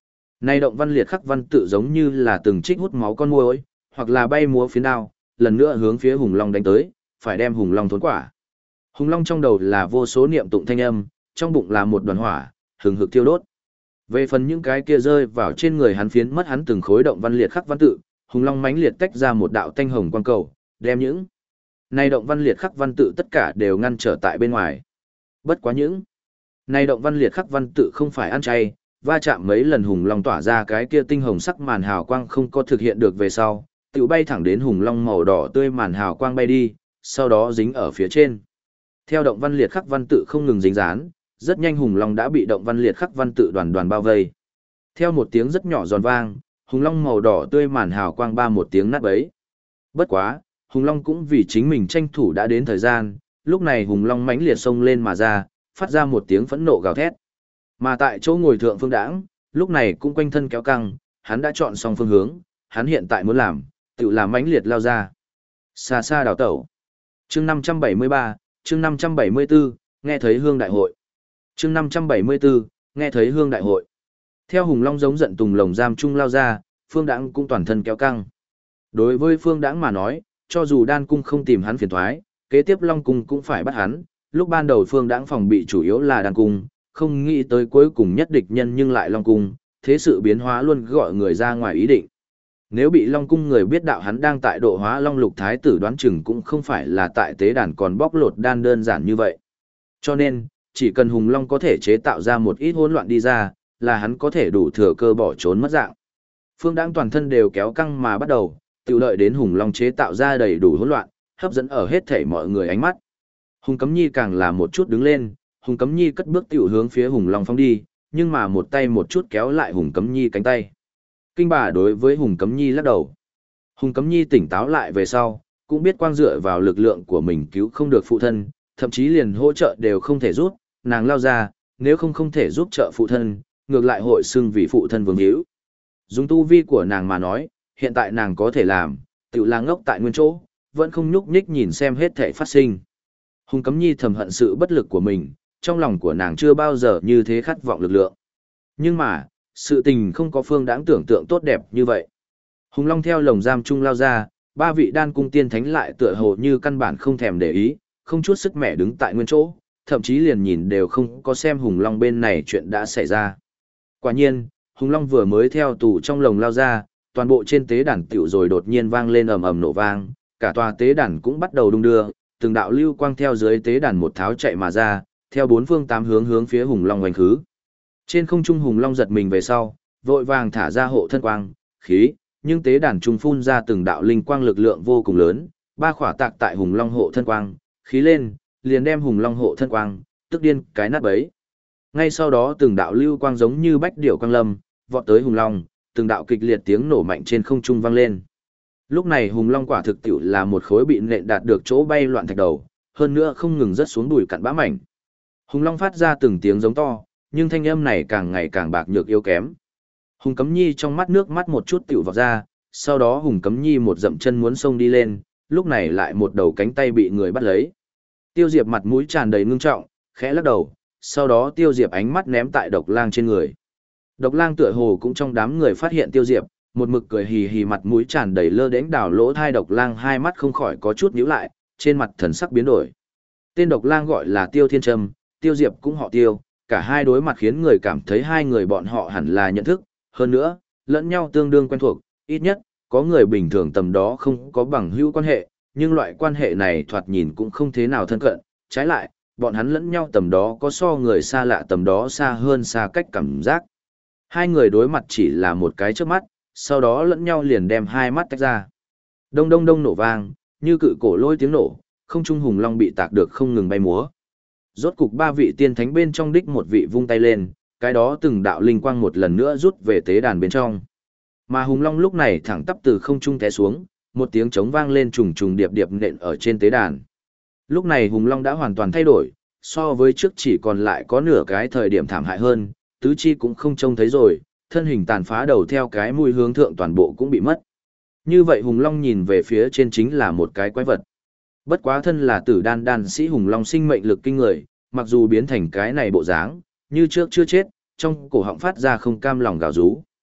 Nay động văn liệt khắc văn tự giống như là từng trích hút máu con muỗi, hoặc là bay múa phiến đao, lần nữa hướng phía hùng long đánh tới, phải đem hùng long thốn quả. Hùng long trong đầu là vô số niệm tụng thanh âm, trong bụng là một đoàn hỏa, hừng hực thiêu đốt. Về phần những cái kia rơi vào trên người hắn phiến mất hắn từng khối động văn liệt khắc văn tự, hùng long mãnh liệt tách ra một đạo thanh hồng quang cầu, đem những này động văn liệt khắc văn tự tất cả đều ngăn trở tại bên ngoài. Bất quá những này động văn liệt khắc văn tự không phải ăn chay, va chạm mấy lần hùng long tỏa ra cái kia tinh hồng sắc màn hào quang không có thực hiện được về sau, tự bay thẳng đến hùng long màu đỏ tươi màn hào quang bay đi, sau đó dính ở phía trên. Theo động văn liệt khắc văn tự không ngừng dính dán, rất nhanh hùng long đã bị động văn liệt khắc văn tự đoàn đoàn bao vây. Theo một tiếng rất nhỏ giòn vang, hùng long màu đỏ tươi màn hào quang ba một tiếng nát bấy. Bất quá, hùng long cũng vì chính mình tranh thủ đã đến thời gian, lúc này hùng long mãnh liệt xông lên mà ra, phát ra một tiếng phẫn nộ gào thét. Mà tại chỗ ngồi thượng Phương Đãng, lúc này cũng quanh thân kéo căng, hắn đã chọn xong phương hướng, hắn hiện tại muốn làm, tự làm mãnh liệt lao ra. Xa xa đào tẩu. Chương 573, chương 574, nghe thấy hương đại hội. Chương 574, nghe thấy hương đại hội. Theo hùng long giống giận tùng lồng giam trung lao ra, Phương Đãng cũng toàn thân kéo căng. Đối với Phương Đãng mà nói, cho dù đan cung không tìm hắn phiền toái, kế tiếp long cung cũng phải bắt hắn. Lúc ban đầu Phương Đãng phòng bị chủ yếu là đan cung, không nghĩ tới cuối cùng nhất địch nhân nhưng lại long cung, thế sự biến hóa luôn gọi người ra ngoài ý định. Nếu bị long cung người biết đạo hắn đang tại độ hóa long lục thái tử, đoán chừng cũng không phải là tại tế đàn còn bóc lột đan đơn giản như vậy. Cho nên, chỉ cần hùng long có thể chế tạo ra một ít hỗn loạn đi ra, là hắn có thể đủ thừa cơ bỏ trốn mất dạng. Phương Đãng toàn thân đều kéo căng mà bắt đầu, tự đợi đến hùng long chế tạo ra đầy đủ hỗn loạn, hấp dẫn ở hết thảy mọi người ánh mắt. Hùng Cấm Nhi càng là một chút đứng lên, Hùng Cấm Nhi cất bước tiểu hướng phía Hùng Long phóng đi, nhưng mà một tay một chút kéo lại Hùng Cấm Nhi cánh tay. Kinh bà đối với Hùng Cấm Nhi lắc đầu. Hùng Cấm Nhi tỉnh táo lại về sau, cũng biết quang dựa vào lực lượng của mình cứu không được phụ thân, thậm chí liền hỗ trợ đều không thể giúp, nàng lao ra, nếu không thể giúp trợ phụ thân, ngược lại hội xưng vì phụ thân vương hữu. Dùng tu vi của nàng mà nói, hiện tại nàng có thể làm, tự là ngốc tại nguyên chỗ, vẫn không nhúc nhích nhìn xem hết thể phát sinh. Hùng Cấm Nhi thầm hận sự bất lực của mình, trong lòng của nàng chưa bao giờ như thế khát vọng lực lượng. Nhưng mà, sự tình không có Phương Đãng tưởng tượng tốt đẹp như vậy. Hùng Long theo lồng giam trung lao ra, ba vị đan cung tiên thánh lại tựa hồ như căn bản không thèm để ý, không chút sức mẻ đứng tại nguyên chỗ, thậm chí liền nhìn đều không có xem Hùng Long bên này chuyện đã xảy ra. Quả nhiên, Hùng Long vừa mới theo tù trong lồng lao ra, toàn bộ trên tế đàn tiểu rồi đột nhiên vang lên ầm ầm nổ vang, cả tòa tế đàn cũng bắt đầu đung đưa, từng đạo lưu quang theo dưới tế đàn một tháo chạy mà ra, theo bốn phương tám hướng hướng phía Hùng Long oanh khứ. Trên không trung Hùng Long giật mình về sau, vội vàng thả ra hộ thân quang, khí, nhưng tế đàn trung phun ra từng đạo linh quang lực lượng vô cùng lớn, ba khỏa tạc tại Hùng Long hộ thân quang, khí lên, liền đem Hùng Long hộ thân quang, tức điên cái nát bấy. Ngay sau đó từng đạo lưu quang giống như bách điểu quang lâm, vọt tới Hùng Long, từng đạo kịch liệt tiếng nổ mạnh trên không trung vang lên. Lúc này Hùng Long quả thực tiểu là một khối bị nện đạt được chỗ bay loạn thạch đầu, hơn nữa không ngừng rớt xuống bụi cặn bã mảnh. Hùng Long phát ra từng tiếng giống to, nhưng thanh âm này càng ngày càng bạc nhược yếu kém. Hùng Cấm Nhi trong mắt nước mắt một chút tiểu vọt ra, sau đó Hùng Cấm Nhi một dậm chân muốn xông đi lên, lúc này lại một đầu cánh tay bị người bắt lấy. Tiêu Diệp mặt mũi tràn đầy ngưng trọng, khẽ lắc đầu, sau đó Tiêu Diệp ánh mắt ném tại Độc Lang trên người. Độc Lang tựa hồ cũng trong đám người phát hiện Tiêu Diệp, một mực cười hì hì mặt mũi tràn đầy lơ đễnh đảo lỗ thai. Độc Lang hai mắt không khỏi có chút nhíu lại, trên mặt thần sắc biến đổi. Tên Độc Lang gọi là Tiêu Thiên Trâm, Tiêu Diệp cũng họ Tiêu, cả hai đối mặt khiến người cảm thấy hai người bọn họ hẳn là nhận thức, hơn nữa, lẫn nhau tương đương quen thuộc, ít nhất, có người bình thường tầm đó không có bằng hữu quan hệ, nhưng loại quan hệ này thoạt nhìn cũng không thế nào thân cận, trái lại, bọn hắn lẫn nhau tầm đó có so người xa lạ tầm đó xa hơn xa cách cảm giác. Hai người đối mặt chỉ là một cái chớp mắt, sau đó lẫn nhau liền đem hai mắt tách ra. Đông đông đông nổ vang, như cự cổ lôi tiếng nổ, không trung Hùng Long bị tạc được không ngừng bay múa. Rốt cục ba vị tiên thánh bên trong đích một vị vung tay lên, cái đó từng đạo linh quang một lần nữa rút về tế đàn bên trong. Mà Hùng Long lúc này thẳng tắp từ không trung té xuống, một tiếng trống vang lên trùng trùng điệp điệp nện ở trên tế đàn. Lúc này Hùng Long đã hoàn toàn thay đổi, so với trước chỉ còn lại có nửa cái thời điểm thảm hại hơn, tứ chi cũng không trông thấy rồi, thân hình tàn phá đầu theo cái mũi hướng thượng toàn bộ cũng bị mất. Như vậy Hùng Long nhìn về phía trên chính là một cái quái vật. Bất quá thân là tử đan đan sĩ Hùng Long sinh mệnh lực kinh người, mặc dù biến thành cái này bộ dáng, như trước chưa chết, trong cổ họng phát ra không cam lòng gào rú.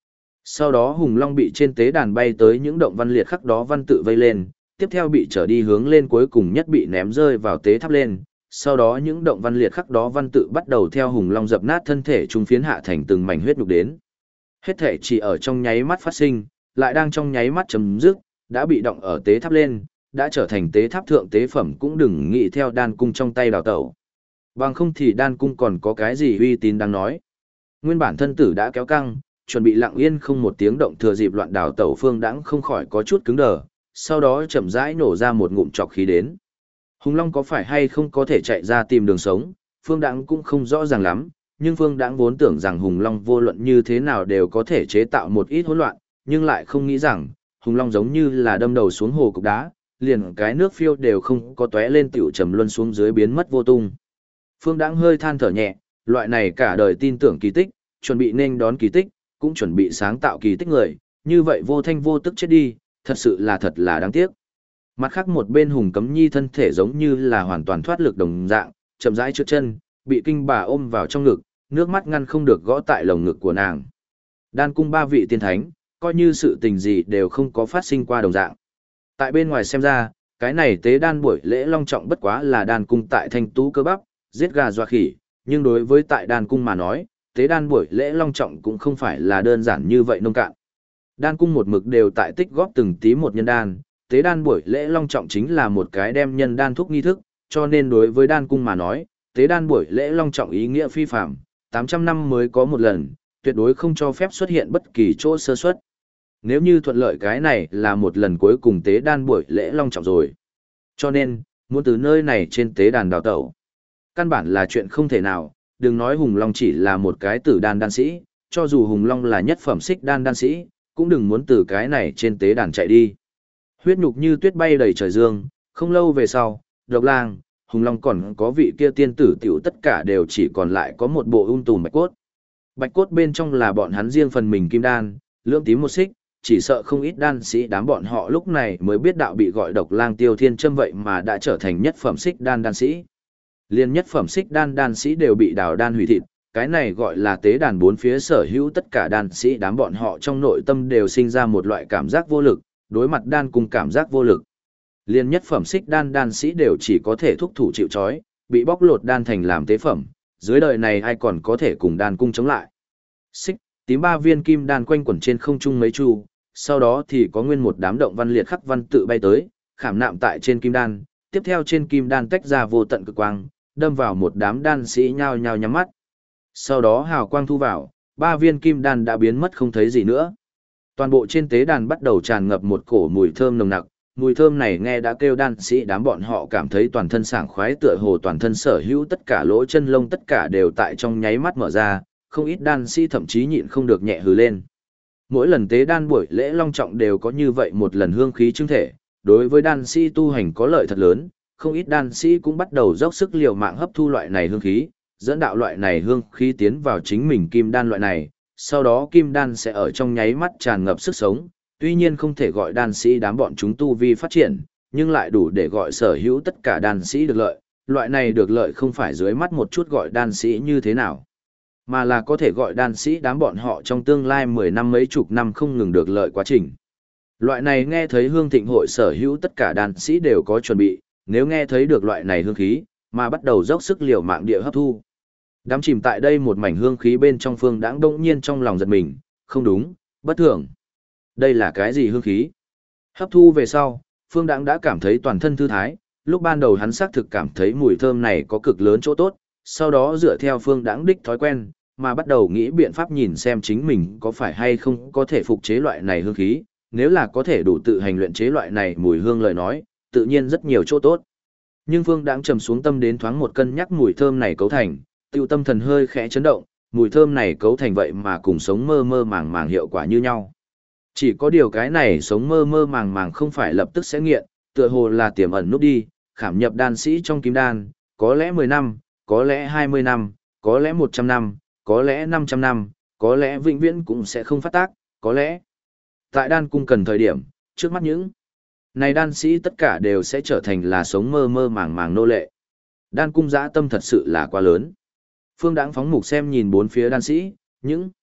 Sau đó Hùng Long bị trên tế đàn bay tới những động văn liệt khắc đó văn tự vây lên, tiếp theo bị trở đi hướng lên cuối cùng nhất bị ném rơi vào tế tháp lên. Sau đó những động văn liệt khắc đó văn tự bắt đầu theo Hùng Long dập nát thân thể trung phiến hạ thành từng mảnh huyết nhục đến. Hết thể chỉ ở trong nháy mắt phát sinh, lại đang trong nháy mắt chấm dứt, đã bị động ở tế tháp lên, đã trở thành tế tháp thượng tế phẩm cũng đừng nghĩ theo đan cung trong tay đào tẩu. Bằng không thì đan cung còn có cái gì uy tín đang nói. Nguyên bản thân tử đã kéo căng, chuẩn bị lặng yên không một tiếng động thừa dịp loạn đào tẩu Phương Đãng không khỏi có chút cứng đờ, sau đó chậm rãi nổ ra một ngụm trọc khí đến. Hùng Long có phải hay không có thể chạy ra tìm đường sống, Phương Đãng cũng không rõ ràng lắm, nhưng Phương Đãng vốn tưởng rằng Hùng Long vô luận như thế nào đều có thể chế tạo một ít hỗn loạn, nhưng lại không nghĩ rằng, Hùng Long giống như là đâm đầu xuống hồ cục đá, liền cái nước phiêu đều không có tóe lên tiểu trầm luân xuống dưới biến mất vô tung. Phương Đãng hơi than thở nhẹ, loại này cả đời tin tưởng kỳ tích, chuẩn bị nên đón kỳ tích, cũng chuẩn bị sáng tạo kỳ tích người, như vậy vô thanh vô tức chết đi, thật là đáng tiếc. Mặt khác một bên Hùng Cấm Nhi thân thể giống như là hoàn toàn thoát lực đồng dạng, chậm rãi trượt chân, bị kinh bà ôm vào trong ngực, nước mắt ngăn không được gõ tại lồng ngực của nàng. Đan cung ba vị tiên thánh, coi như sự tình gì đều không có phát sinh qua đồng dạng. Tại bên ngoài xem ra, cái này tế đan buổi lễ long trọng bất quá là đan cung tại thanh tú cơ bắp, giết gà doa khỉ, nhưng đối với tại đan cung mà nói, tế đan buổi lễ long trọng cũng không phải là đơn giản như vậy nông cạn. Đan cung một mực đều tại tích góp từng tí một nhân đan, tế đan buổi lễ long trọng chính là một cái đem nhân đan thúc nghi thức, cho nên đối với đan cung mà nói, tế đan buổi lễ long trọng ý nghĩa phi phàm, 800 năm mới có một lần, tuyệt đối không cho phép xuất hiện bất kỳ chỗ sơ suất. Nếu như thuận lợi cái này là một lần cuối cùng tế đan buổi lễ long trọng rồi. Cho nên, muốn từ nơi này trên tế đàn đào tẩu, căn bản là chuyện không thể nào, đừng nói Hùng Long chỉ là một cái tử đan đan sĩ, cho dù Hùng Long là nhất phẩm xích đan đan sĩ, cũng đừng muốn từ cái này trên tế đàn chạy đi. Huyết nhục như tuyết bay đầy trời dương, không lâu về sau, Độc Lang, Hùng Long còn có vị kia tiên tử tiểu tất cả đều chỉ còn lại có một bộ tùm bạch cốt. Bạch cốt bên trong là bọn hắn riêng phần mình kim đan, lưỡng tím một xích, chỉ sợ không ít đan sĩ đám bọn họ lúc này mới biết đạo bị gọi Độc Lang Tiêu Thiên Châm vậy mà đã trở thành nhất phẩm xích đan đan sĩ. Liên nhất phẩm xích đan đan sĩ đều bị đào đan hủy thịt, cái này gọi là tế đàn bốn phía sở hữu tất cả đan sĩ đám bọn họ trong nội tâm đều sinh ra một loại cảm giác vô lực, đối mặt đan cùng cảm giác vô lực. Liên nhất phẩm xích đan đan sĩ đều chỉ có thể thúc thủ chịu trói, bị bóc lột đan thành làm tế phẩm, dưới đời này ai còn có thể cùng đan cung chống lại. Xích, tím ba viên kim đan quanh quẩn trên không trung mấy chu, sau đó thì có nguyên một đám động văn liệt khắc văn tự bay tới, khảm nạm tại trên kim đan, tiếp theo trên kim đan tách ra vô tận cực quang, đâm vào một đám đan sĩ nhao nhao nhắm mắt. Sau đó hào quang thu vào, ba viên kim đan đã biến mất không thấy gì nữa. Toàn bộ trên tế đàn bắt đầu tràn ngập một cổ mùi thơm nồng nặc, mùi thơm này nghe đã kêu đan sĩ đám bọn họ cảm thấy toàn thân sảng khoái tựa hồ toàn thân sở hữu tất cả lỗ chân lông tất cả đều tại trong nháy mắt mở ra, không ít đan sĩ thậm chí nhịn không được nhẹ hừ lên. Mỗi lần tế đan buổi lễ long trọng đều có như vậy một lần hương khí chứng thể, đối với đan sĩ tu hành có lợi thật lớn, không ít đan sĩ cũng bắt đầu dốc sức liều mạng hấp thu loại này hương khí, dẫn đạo loại này hương khí tiến vào chính mình kim đan loại này, sau đó kim đan sẽ ở trong nháy mắt tràn ngập sức sống, tuy nhiên không thể gọi đan sĩ đám bọn chúng tu vi phát triển, nhưng lại đủ để gọi sở hữu tất cả đan sĩ được lợi, loại này được lợi không phải dưới mắt một chút gọi đan sĩ như thế nào, mà là có thể gọi đan sĩ đám bọn họ trong tương lai 10 năm mấy chục năm không ngừng được lợi quá trình. Loại này nghe thấy hương thịnh hội sở hữu tất cả đan sĩ đều có chuẩn bị, nếu nghe thấy được loại này hương khí, mà bắt đầu dốc sức liều mạng địa hấp thu. Đám chìm tại đây một mảnh hương khí bên trong Phương Đãng đông nhiên trong lòng giật mình, không đúng, bất thường. Đây là cái gì hương khí? Hấp thu về sau, Phương Đãng đã cảm thấy toàn thân thư thái, lúc ban đầu hắn xác thực cảm thấy mùi thơm này có cực lớn chỗ tốt, sau đó dựa theo Phương Đãng đích thói quen, mà bắt đầu nghĩ biện pháp nhìn xem chính mình có phải hay không có thể phục chế loại này hương khí, nếu là có thể đủ tự hành luyện chế loại này mùi hương lời nói, tự nhiên rất nhiều chỗ tốt. Nhưng Phương Đãng trầm xuống tâm đến thoáng một cân nhắc mùi thơm này cấu thành, tiêu tâm thần hơi khẽ chấn động, mùi thơm này cấu thành vậy mà cùng sống mơ mơ màng màng hiệu quả như nhau. Chỉ có điều cái này sống mơ mơ màng màng không phải lập tức sẽ nghiện, tựa hồ là tiềm ẩn nút đi, khảm nhập đan sĩ trong kim đan, có lẽ 10 năm, có lẽ 20 năm, có lẽ 100 năm, có lẽ 500 năm, có lẽ vĩnh viễn cũng sẽ không phát tác, có lẽ tại đan cung cần thời điểm, trước mắt những này đan sĩ tất cả đều sẽ trở thành là sống mơ mơ màng màng nô lệ. Đan cung dã tâm thật sự là quá lớn. Phương Đãng phóng mục xem nhìn bốn phía đan sĩ, những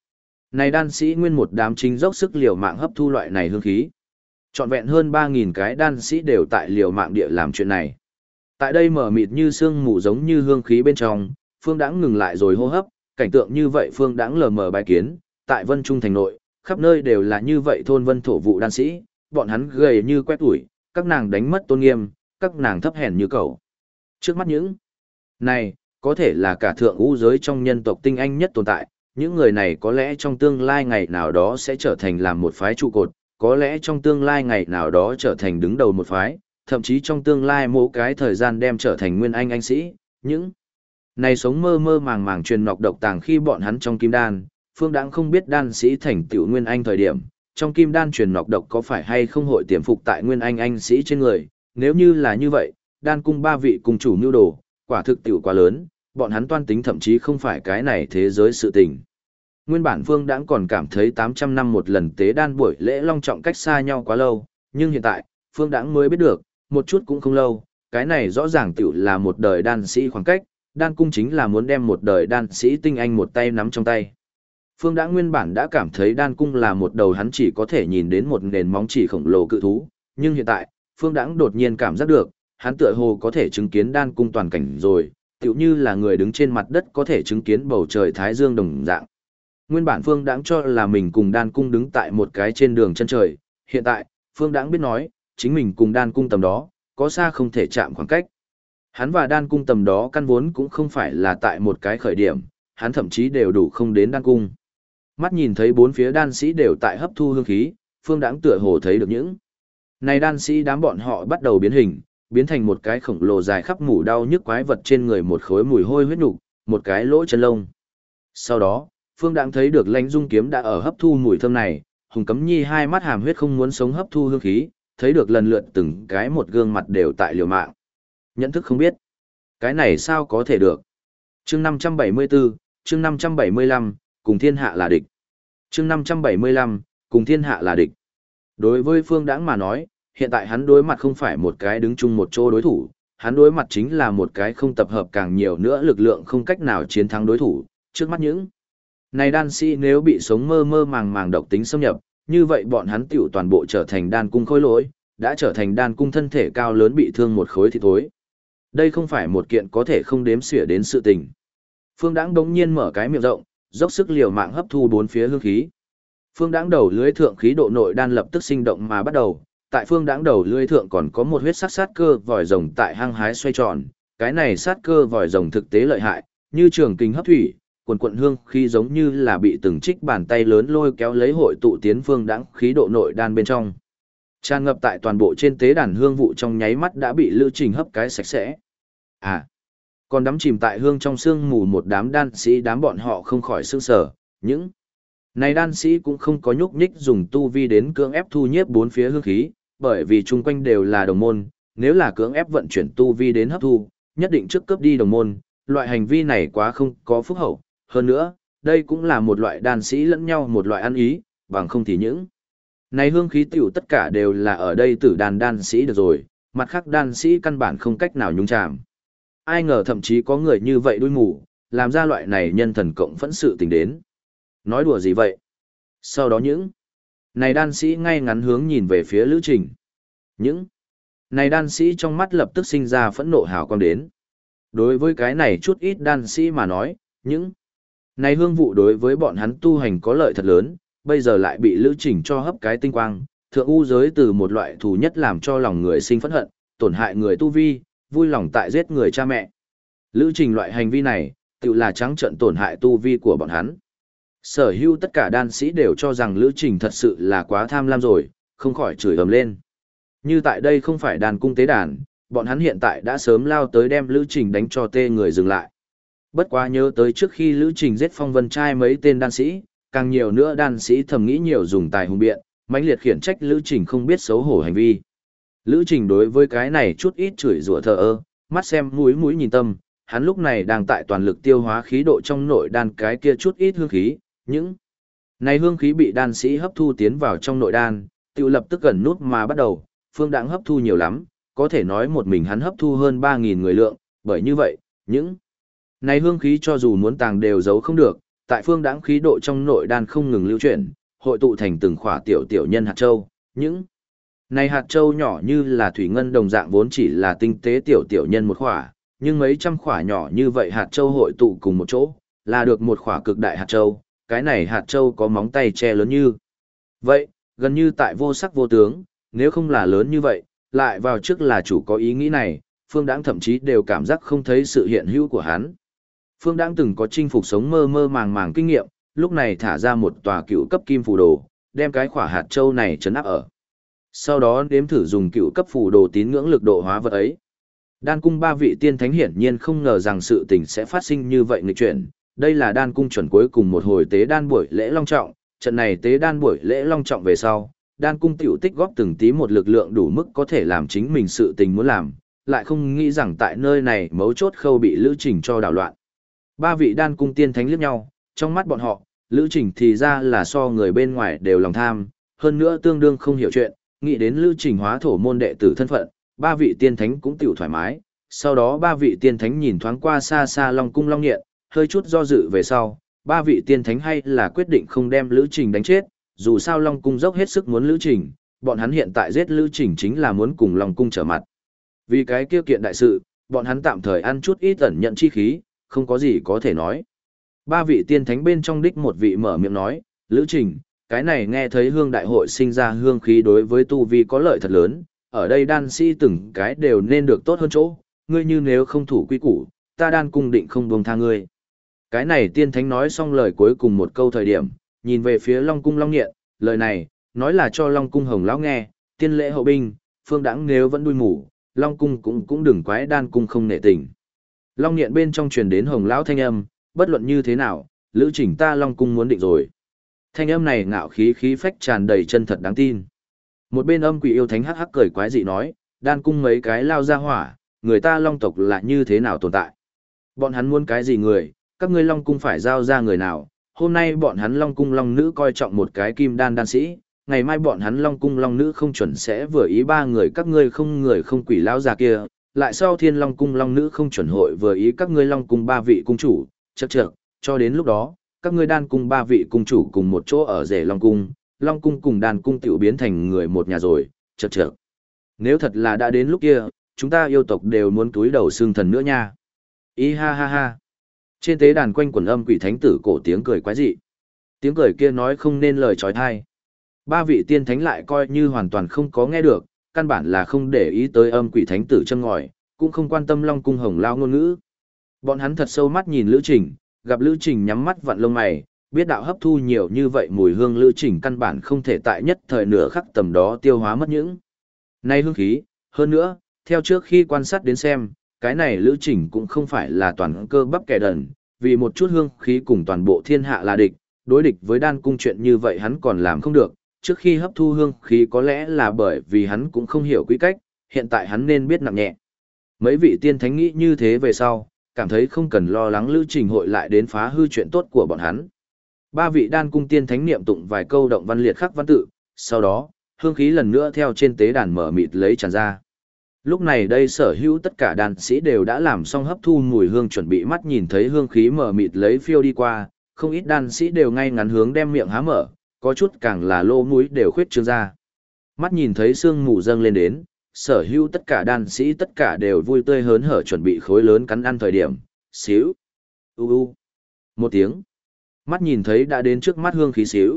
Này đan sĩ nguyên một đám chính dốc sức liều mạng hấp thu loại này hương khí. Trọn vẹn hơn 3.000 cái đan sĩ đều tại liều mạng địa làm chuyện này. Tại đây mở mịt như sương mù giống như hương khí bên trong, Phương Đãng ngừng lại rồi hô hấp, cảnh tượng như vậy Phương Đãng lờ mờ bài kiến, tại Vân Trung thành nội, khắp nơi đều là như vậy thôn vân thổ vụ đan sĩ, bọn hắn gầy như quét ủi, các nàng đánh mất tôn nghiêm, các nàng thấp hèn như cẩu. Trước mắt những này, có thể là cả thượng ngũ giới trong nhân tộc tinh anh nhất tồn tại, những người này có lẽ trong tương lai ngày nào đó sẽ trở thành làm một phái trụ cột, có lẽ trong tương lai ngày nào đó trở thành đứng đầu một phái, thậm chí trong tương lai mỗi cái thời gian đem trở thành nguyên anh sĩ, những này sống mơ mơ màng màng truyền nọc độc tàng khi bọn hắn trong kim đan, Phương Đãng không biết đan sĩ thành tựu nguyên anh thời điểm, trong kim đan truyền nọc độc có phải hay không hội tiềm phục tại nguyên anh sĩ trên người, nếu như là như vậy, đan cung ba vị cùng chủ mưu đồ, quả thực tiểu quá lớn, bọn hắn toan tính thậm chí không phải cái này thế giới sự tình. Nguyên bản Phương Đãng còn cảm thấy 800 năm một lần tế đan buổi lễ long trọng cách xa nhau quá lâu, nhưng hiện tại, Phương Đãng mới biết được, một chút cũng không lâu, cái này rõ ràng tiểu là một đời đan sĩ khoảng cách, đan cung chính là muốn đem một đời đan sĩ tinh anh một tay nắm trong tay. Phương Đãng nguyên bản đã cảm thấy đan cung là một đầu hắn chỉ có thể nhìn đến một nền móng chỉ khổng lồ cự thú, nhưng hiện tại, Phương Đãng đột nhiên cảm giác được, hắn tựa hồ có thể chứng kiến đan cung toàn cảnh rồi, tựu như là người đứng trên mặt đất có thể chứng kiến bầu trời thái dương đồng dạng. Nguyên bản Phương Đãng cho là mình cùng đan cung đứng tại một cái trên đường chân trời, hiện tại, Phương Đãng biết nói, chính mình cùng đan cung tầm đó, có xa không thể chạm khoảng cách. Hắn và đan cung tầm đó căn vốn cũng không phải là tại một cái khởi điểm, hắn thậm chí đều đủ không đến đan cung. Mắt nhìn thấy bốn phía đan sĩ đều tại hấp thu hương khí, Phương Đãng tựa hồ thấy được những này đan sĩ đám bọn họ bắt đầu biến hình, biến thành một cái khổng lồ dài khắp mủ đau nhức quái vật trên người một khối mùi hôi huyết nhục, một cái lỗ chân lông. Sau đó, Phương Đãng thấy được Lãnh Dung kiếm đã ở hấp thu mùi thơm này, Hùng Cấm Nhi hai mắt hàm huyết không muốn sống hấp thu hương khí, thấy được lần lượt từng cái một gương mặt đều tại liều mạng. Nhận thức không biết, cái này sao có thể được. Chương 574, chương 575, cùng thiên hạ là địch. Chương 575, cùng thiên hạ là địch. Đối với Phương Đãng mà nói, hiện tại hắn đối mặt không phải một cái đứng chung một chỗ đối thủ, hắn đối mặt chính là một cái không tập hợp càng nhiều nữa lực lượng không cách nào chiến thắng đối thủ, trước mắt những này đan sĩ nếu bị sống mơ mơ màng màng độc tính xâm nhập, như vậy bọn hắn tiểu toàn bộ trở thành đan cung khối lỗi, đã trở thành đan cung thân thể cao lớn bị thương một khối thịt thối. Đây không phải một kiện có thể không đếm xỉa đến sự tình. Phương Đãng đống nhiên mở cái miệng rộng, dốc sức liều mạng hấp thu bốn phía hương khí. Phương Đãng đầu lưới thượng khí độ nội đan lập tức sinh động mà bắt đầu, tại Phương Đãng đầu lưới thượng còn có một huyết sắc sát cơ vòi rồng tại hang hái xoay tròn, cái này sát cơ vòi rồng thực tế lợi hại, như trường kình hấp thủy, quần quận hương khí giống như là bị từng trích bàn tay lớn lôi kéo lấy hội tụ tiến Phương Đãng khí độ nội đan bên trong. Tràn ngập tại toàn bộ trên tế đàn hương vụ trong nháy mắt đã bị Lữ Trình hấp cái sạch sẽ. Còn đắm chìm tại hương trong sương mù một đám đan sĩ đám bọn họ không khỏi sương sở, những này đan sĩ cũng không có nhúc nhích dùng tu vi đến cưỡng ép thu nhiếp bốn phía hương khí, bởi vì chung quanh đều là đồng môn, nếu là cưỡng ép vận chuyển tu vi đến hấp thu, nhất định trước cướp đi đồng môn, loại hành vi này quá không có phúc hậu, hơn nữa, đây cũng là một loại đan sĩ lẫn nhau một loại ăn ý, bằng không thì những này hương khí tiểu tất cả đều là ở đây tử đan sĩ được rồi, mặt khác đan sĩ căn bản không cách nào nhúng chàm. Ai ngờ thậm chí có người như vậy đuôi mù, làm ra loại này nhân thần cộng phẫn sự tình đến. Nói đùa gì vậy? Sau đó những này đan sĩ ngay ngắn hướng nhìn về phía Lữ Trình. Những này đan sĩ trong mắt lập tức sinh ra phẫn nộ hào quang đến. Đối với cái này chút ít đan sĩ mà nói, những này hương vụ đối với bọn hắn tu hành có lợi thật lớn, bây giờ lại bị Lữ Trình cho hấp cái tinh quang, thượng u giới từ một loại thù nhất làm cho lòng người sinh phẫn hận, tổn hại người tu vi, vui lòng tại giết người cha mẹ. Lữ Trình loại hành vi này, tự là trắng trợn tổn hại tu vi của bọn hắn. Sở hữu tất cả đan sĩ đều cho rằng Lữ Trình thật sự là quá tham lam rồi, không khỏi chửi ầm lên. Như tại đây không phải đàn cung tế đàn, bọn hắn hiện tại đã sớm lao tới đem Lữ Trình đánh cho tê người dừng lại. Bất quá nhớ tới trước khi Lữ Trình giết Phong Vân trai mấy tên đan sĩ, càng nhiều nữa đan sĩ thầm nghĩ nhiều dùng tài hùng biện, mãnh liệt khiển trách Lữ Trình không biết xấu hổ hành vi. Lữ Trình đối với cái này chút ít chửi rủa thờ ơ, mắt xem mũi mũi nhìn tâm, hắn lúc này đang tại toàn lực tiêu hóa khí độ trong nội đan cái kia chút ít hương khí, những này hương khí bị đan sĩ hấp thu tiến vào trong nội đan, tự lập tức gần nút mà bắt đầu, Phương Đãng hấp thu nhiều lắm, có thể nói một mình hắn hấp thu hơn 3.000 người lượng, bởi như vậy, những này hương khí cho dù muốn tàng đều giấu không được, tại phương đãng khí độ trong nội đan không ngừng lưu chuyển, hội tụ thành từng khỏa tiểu tiểu nhân hạt châu, những này hạt châu nhỏ như là thủy ngân đồng dạng vốn chỉ là tinh tế tiểu tiểu nhân một khỏa, nhưng mấy trăm khỏa nhỏ như vậy hạt châu hội tụ cùng một chỗ, là được một khỏa cực đại hạt châu, cái này hạt châu có móng tay che lớn như vậy, gần như tại vô sắc vô tướng, nếu không là lớn như vậy, lại vào trước là chủ có ý nghĩ này, Phương Đãng thậm chí đều cảm giác không thấy sự hiện hữu của hắn. Phương Đãng từng có chinh phục sống mơ mơ màng màng kinh nghiệm, lúc này thả ra một tòa cựu cấp kim phù đồ, đem cái khỏa hạt châu này trấn áp ở. Sau đó đếm thử dùng cựu cấp phù đồ tín ngưỡng lực độ hóa vật ấy. Đan cung ba vị tiên thánh hiển nhiên không ngờ rằng sự tình sẽ phát sinh như vậy nghịch chuyển. Đây là đan cung chuẩn cuối cùng một hồi tế đan buổi lễ long trọng, trận này tế đan buổi lễ long trọng về sau, đan cung tiểu tích góp từng tí một lực lượng đủ mức có thể làm chính mình sự tình muốn làm, lại không nghĩ rằng tại nơi này mấu chốt khâu bị Lữ Trình cho đảo loạn. Ba vị đan cung tiên thánh liếc nhau, trong mắt bọn họ, Lữ Trình thì ra là so người bên ngoài đều lòng tham, hơn nữa tương đương không hiểu chuyện, nghĩ đến Lữ Trình hóa thổ môn đệ tử thân phận, ba vị tiên thánh cũng tiểu thoải mái. Sau đó ba vị tiên thánh nhìn thoáng qua xa xa Long cung Long Nghiện, hơi chút do dự về sau, ba vị tiên thánh hay là quyết định không đem Lữ Trình đánh chết, dù sao Long cung dốc hết sức muốn Lữ Trình, bọn hắn hiện tại giết Lữ Trình chính là muốn cùng Long cung trở mặt. Vì cái kia kiện đại sự, bọn hắn tạm thời ăn chút ít ẩn nhận chi khí, không có gì có thể nói. Ba vị tiên thánh bên trong đích một vị mở miệng nói, Lữ Trình, cái này nghe thấy hương đại hội sinh ra hương khí đối với tu vi có lợi thật lớn, ở đây đan sĩ từng cái đều nên được tốt hơn chỗ, ngươi như nếu không thủ quy củ, ta đan cung định không buông tha ngươi. Cái này tiên thánh nói xong lời cuối cùng một câu thời điểm, nhìn về phía Long cung Long Nghiện, lời này, nói là cho Long cung Hồng lão nghe, tiên lễ hậu binh, Phương Đãng nếu vẫn đuôi mù, Long cung cũng đừng quái đan cung không nể tình. Long Nghiện bên trong truyền đến Hồng lão thanh âm, bất luận như thế nào, Lữ Trình ta Long cung muốn định rồi. Thanh âm này ngạo khí khí phách tràn đầy chân thật đáng tin. Một bên âm quỷ yêu thánh hắc hắc cười quái dị nói, đan cung mấy cái lao ra hỏa, người ta Long tộc là như thế nào tồn tại. Bọn hắn muốn cái gì người, các ngươi Long cung phải giao ra người nào, hôm nay bọn hắn Long cung Long nữ coi trọng một cái kim đan đan sĩ, ngày mai bọn hắn Long cung Long nữ không chuẩn sẽ vừa ý ba người các ngươi không quỷ lao già kia, lại sau thiên Long cung Long nữ không chuẩn hội vừa ý các ngươi Long cung ba vị cung chủ, chậc chậc, cho đến lúc đó, các ngươi đan cung ba vị cung chủ cùng một chỗ ở rể Long cung cùng đan cung tiểu biến thành người một nhà rồi, chậc chậc. Nếu thật là đã đến lúc kia, chúng ta yêu tộc đều muốn túi đầu xương thần nữa nha. Y ha ha ha. Trên tế đàn quanh quần âm quỷ thánh tử cổ tiếng cười quái dị. Tiếng cười kia nói không nên lời trói thai. Ba vị tiên thánh lại coi như hoàn toàn không có nghe được, căn bản là không để ý tới âm quỷ thánh tử châm ngòi, cũng không quan tâm Long cung Hồng lao ngôn ngữ. Bọn hắn thật sâu mắt nhìn Lữ Trình, gặp Lữ Trình nhắm mắt vặn lông mày, biết đạo hấp thu nhiều như vậy mùi hương Lữ Trình căn bản không thể tại nhất thời nửa khắc tầm đó tiêu hóa mất những nay hương khí. Hơn nữa, theo trước khi quan sát đến xem, cái này Lữ Trình cũng không phải là toàn cơ bắp kẻ đần, vì một chút hương khí cùng toàn bộ thiên hạ là địch, đối địch với đan cung chuyện như vậy hắn còn làm không được, trước khi hấp thu hương khí có lẽ là bởi vì hắn cũng không hiểu quy cách, hiện tại hắn nên biết nặng nhẹ. Mấy vị tiên thánh nghĩ như thế về sau, cảm thấy không cần lo lắng Lữ Trình hội lại đến phá hư chuyện tốt của bọn hắn. Ba vị đan cung tiên thánh niệm tụng vài câu động văn liệt khắc văn tự, sau đó, hương khí lần nữa theo trên tế đàn mở mịt lấy tràn ra. Lúc này đây sở hữu tất cả đan sĩ đều đã làm xong hấp thu mùi hương chuẩn bị mắt nhìn thấy hương khí mở mịt lấy phiêu đi qua, không ít đan sĩ đều ngay ngắn hướng đem miệng há mở, có chút càng là lô mũi đều khuyết trương ra. Mắt nhìn thấy sương mù dâng lên đến, sở hữu tất cả đan sĩ tất cả đều vui tươi hớn hở chuẩn bị khối lớn cắn ăn thời điểm, xíu, một tiếng. Mắt nhìn thấy đã đến trước mắt hương khí xíu,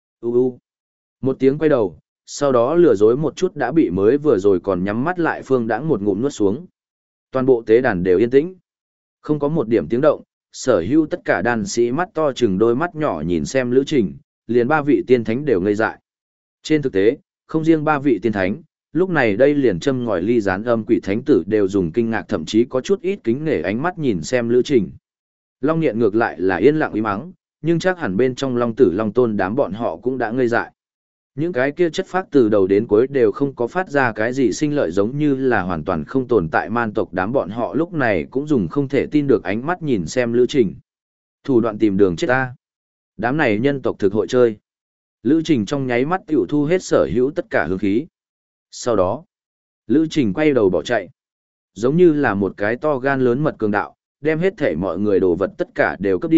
một tiếng quay đầu, sau đó lừa dối một chút đã bị mới vừa rồi còn nhắm mắt lại Phương Đãng một ngụm nuốt xuống. Toàn bộ tế đàn đều yên tĩnh. Không có một điểm tiếng động, sở hữu tất cả đan sĩ mắt to chừng đôi mắt nhỏ nhìn xem Lữ Trình, liền ba vị tiên thánh đều ngây dại. Trên thực tế, không riêng ba vị tiên thánh, lúc này đây liền châm ngòi ly gián âm quỷ thánh tử đều dùng kinh ngạc thậm chí có chút ít kính nể ánh mắt nhìn xem Lữ Trình. Long Nghiện ngược lại là yên lặng im mắng, nhưng chắc hẳn bên trong Long Tử Long Tôn đám bọn họ cũng đã ngây dại. Những cái kia chất phác từ đầu đến cuối đều không có phát ra cái gì sinh lợi giống như là hoàn toàn không tồn tại man tộc đám bọn họ lúc này cũng dùng không thể tin được ánh mắt nhìn xem Lữ Trình. Thủ đoạn tìm đường chết ta. Đám này nhân tộc thực hội chơi. Lữ Trình trong nháy mắt tiểu thu hết sở hữu tất cả hương khí. Sau đó, Lữ Trình quay đầu bỏ chạy. Giống như là một cái to gan lớn mật cường đạo, đem hết thể mọi người đồ vật tất cả đều cướp đi,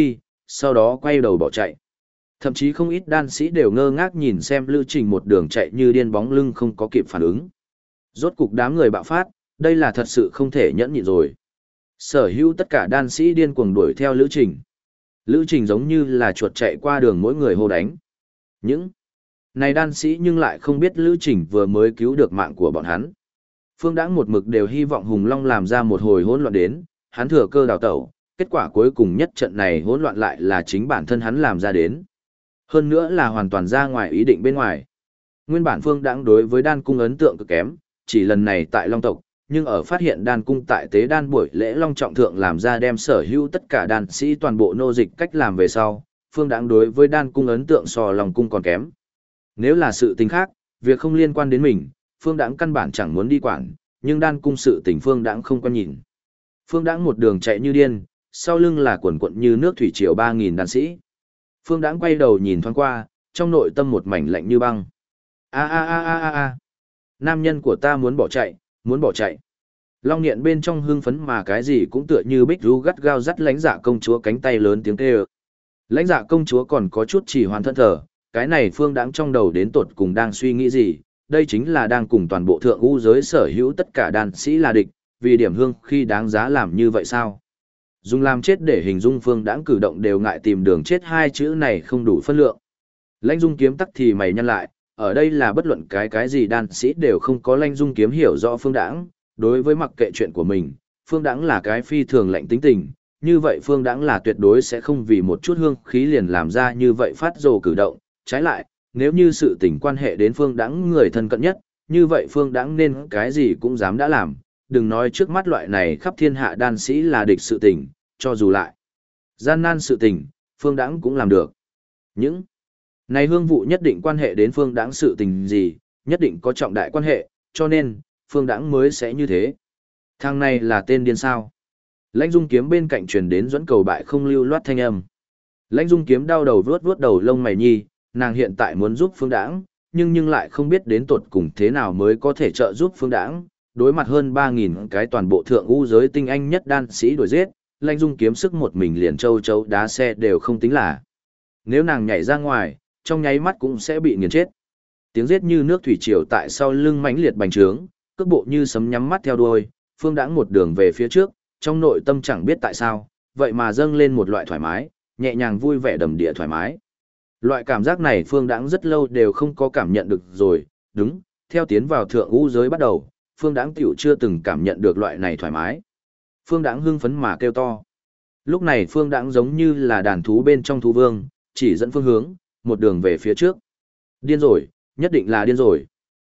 sau đó quay đầu bỏ chạy. Thậm chí không ít đan sĩ đều ngơ ngác nhìn xem Lữ Trình một đường chạy như điên bóng lưng không có kịp phản ứng. Rốt cục đám người bạo phát, đây là thật sự không thể nhẫn nhịn rồi. Sở hữu tất cả đan sĩ điên cuồng đuổi theo Lữ Trình. Lữ Trình giống như là chuột chạy qua đường mỗi người hô đánh. Những này đan sĩ nhưng lại không biết Lữ Trình vừa mới cứu được mạng của bọn hắn. Phương Đãng một mực đều hy vọng Hùng Long làm ra một hồi hỗn loạn đến, hắn thừa cơ đào tẩu, kết quả cuối cùng nhất trận này hỗn loạn lại là chính bản thân hắn làm ra đến. Hơn nữa là hoàn toàn ra ngoài ý định bên ngoài. Nguyên bản Phương Đãng đối với đan cung ấn tượng cực kém, chỉ lần này tại Long tộc, nhưng ở phát hiện đan cung tại tế đan buổi lễ long trọng thượng làm ra đem sở hữu tất cả đan sĩ toàn bộ nô dịch cách làm về sau, Phương Đãng đối với đan cung ấn tượng so Long cung còn kém. Nếu là sự tình khác, việc không liên quan đến mình, Phương Đãng căn bản chẳng muốn đi quản, nhưng đan cung sự tình Phương Đãng không quan nhìn. Phương Đãng một đường chạy như điên, sau lưng là quần quận như nước thủy triều 3000 đan sĩ. Phương Đãng quay đầu nhìn thoáng qua, trong nội tâm một mảnh lạnh như băng. A a a a a a. Nam nhân của ta muốn bỏ chạy, muốn bỏ chạy. Long Nghiện bên trong hưng phấn mà cái gì cũng tựa như bích ru gắt gao dắt lãnh dạ công chúa cánh tay lớn tiếng kêu. Lãnh dạ công chúa còn có chút chỉ hoan thẫn thờ, cái này Phương Đãng trong đầu đến tột cùng đang suy nghĩ gì, đây chính là đang cùng toàn bộ thượng u giới sở hữu tất cả đan sĩ là địch, vì điểm hương khi đáng giá làm như vậy sao? Dùng làm chết để hình dung Phương Đãng cử động đều ngại tìm đường chết hai chữ này không đủ phân lượng. Lãnh Dung kiếm tắc thì mày nhăn lại, ở đây là bất luận cái gì đan sĩ đều không có Lãnh Dung kiếm hiểu rõ Phương Đãng, đối với mặc kệ chuyện của mình, Phương Đãng là cái phi thường lạnh tính tình, như vậy Phương Đãng là tuyệt đối sẽ không vì một chút hương khí liền làm ra như vậy phát rồ cử động, trái lại, nếu như sự tình quan hệ đến Phương Đãng người thân cận nhất, như vậy Phương Đãng nên cái gì cũng dám đã làm, đừng nói trước mắt loại này khắp thiên hạ đan sĩ là địch sự tình, cho dù lại gian nan sự tình, Phương Đãng cũng làm được. Những này hương vụ nhất định quan hệ đến Phương Đãng sự tình gì, nhất định có trọng đại quan hệ, cho nên, Phương Đãng mới sẽ như thế. Thằng này là tên điên sao? Lãnh Dung kiếm bên cạnh truyền đến dẫn cầu bại không lưu loát thanh âm. Lãnh Dung kiếm đau đầu vuốt vuốt đầu lông mày nhi, nàng hiện tại muốn giúp Phương Đãng, nhưng lại không biết đến tột cùng thế nào mới có thể trợ giúp Phương Đãng. Đối mặt hơn 3000 cái toàn bộ thượng u giới tinh anh nhất đan sĩ đuổi giết, Lãnh Dung kiếm sức một mình liền châu chấu đá xe đều không tính là. Nếu nàng nhảy ra ngoài, trong nháy mắt cũng sẽ bị nghiền chết. Tiếng giết như nước thủy triều tại sau lưng mãnh liệt bành trướng, cước bộ như sấm nhắm mắt theo đuôi, Phương Đãng một đường về phía trước, trong nội tâm chẳng biết tại sao, vậy mà dâng lên một loại thoải mái, nhẹ nhàng vui vẻ đầm địa thoải mái. Loại cảm giác này Phương Đãng rất lâu đều không có cảm nhận được rồi, đúng, theo tiến vào thượng u giới bắt đầu, Phương Đãng tiểu chưa từng cảm nhận được loại này thoải mái. Phương Đãng hưng phấn mà kêu to. Lúc này Phương Đãng giống như là đàn thú bên trong thú vương, chỉ dẫn phương hướng, một đường về phía trước. Điên rồi, nhất định là điên rồi.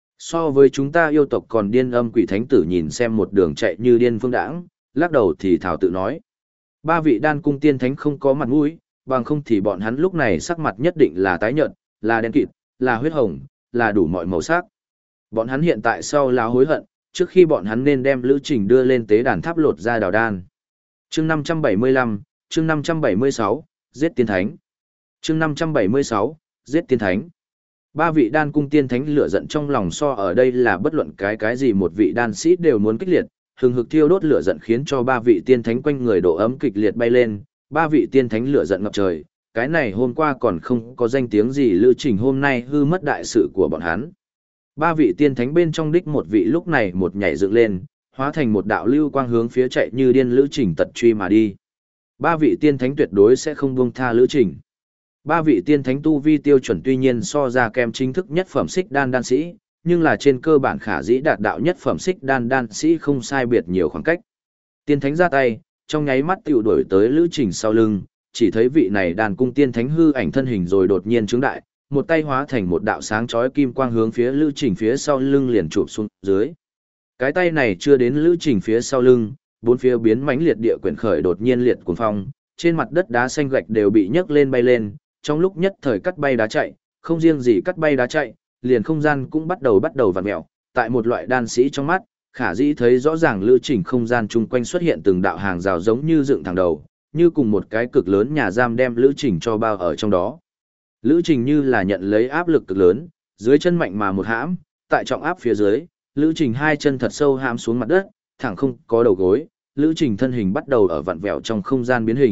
So với chúng ta yêu tộc còn điên âm quỷ thánh tử nhìn xem một đường chạy như điên Phương Đãng, lắc đầu thì thảo tự nói. Ba vị đan cung tiên thánh không có mặt mũi, bằng không thì bọn hắn lúc này sắc mặt nhất định là tái nhợt, là đen kịt, là huyết hồng, là đủ mọi màu sắc. Bọn hắn hiện tại sau láo hối hận, trước khi bọn hắn nên đem Lữ Trình đưa lên tế đàn tháp lột ra đào đan. Chương 575, chương 576, giết tiên thánh. Chương 576, giết tiên thánh. Ba vị đan cung tiên thánh lửa giận trong lòng so ở đây là bất luận cái gì một vị đan sĩ đều muốn kích liệt, hừng hực thiêu đốt lửa giận khiến cho ba vị tiên thánh quanh người độ ấm kịch liệt bay lên, ba vị tiên thánh lửa giận ngập trời, cái này hôm qua còn không có danh tiếng gì Lữ Trình hôm nay hư mất đại sự của bọn hắn. Ba vị tiên thánh bên trong đích một vị lúc này một nhảy dựng lên, hóa thành một đạo lưu quang hướng phía chạy như điên Lữ Trình tật truy mà đi. Ba vị tiên thánh tuyệt đối sẽ không buông tha Lữ Trình. Ba vị tiên thánh tu vi tiêu chuẩn tuy nhiên so ra kém chính thức nhất phẩm xích đan đan sĩ, nhưng là trên cơ bản khả dĩ đạt đạo nhất phẩm xích đan đan sĩ không sai biệt nhiều khoảng cách. Tiên thánh ra tay, trong nháy mắt tiểu đuổi tới Lữ Trình sau lưng, chỉ thấy vị này đàn cung tiên thánh hư ảnh thân hình rồi đột nhiên trướng đại, một tay hóa thành một đạo sáng chói kim quang hướng phía Lữ Trình phía sau lưng liền chụp xuống dưới. Cái tay này chưa đến Lữ Trình phía sau lưng, bốn phía biến mãnh liệt địa quyển khởi đột nhiên liệt cuồng phong, trên mặt đất đá xanh gạch đều bị nhấc lên bay lên, trong lúc nhất thời cắt bay đá chạy, không riêng gì cắt bay đá chạy, liền không gian cũng bắt đầu vặn mèo. Tại một loại đan sĩ trong mắt, khả dĩ thấy rõ ràng Lữ Trình không gian chung quanh xuất hiện từng đạo hàng rào giống như dựng thẳng đầu, như cùng một cái cực lớn nhà giam đem Lữ Trình cho bao ở trong đó. Lữ Trình như là nhận lấy áp lực cực lớn, dưới chân mạnh mà một hãm, tại trọng áp phía dưới, Lữ Trình hai chân thật sâu hãm xuống mặt đất, thẳng không có đầu gối, Lữ Trình thân hình bắt đầu ở vặn vẹo trong không gian biến hình,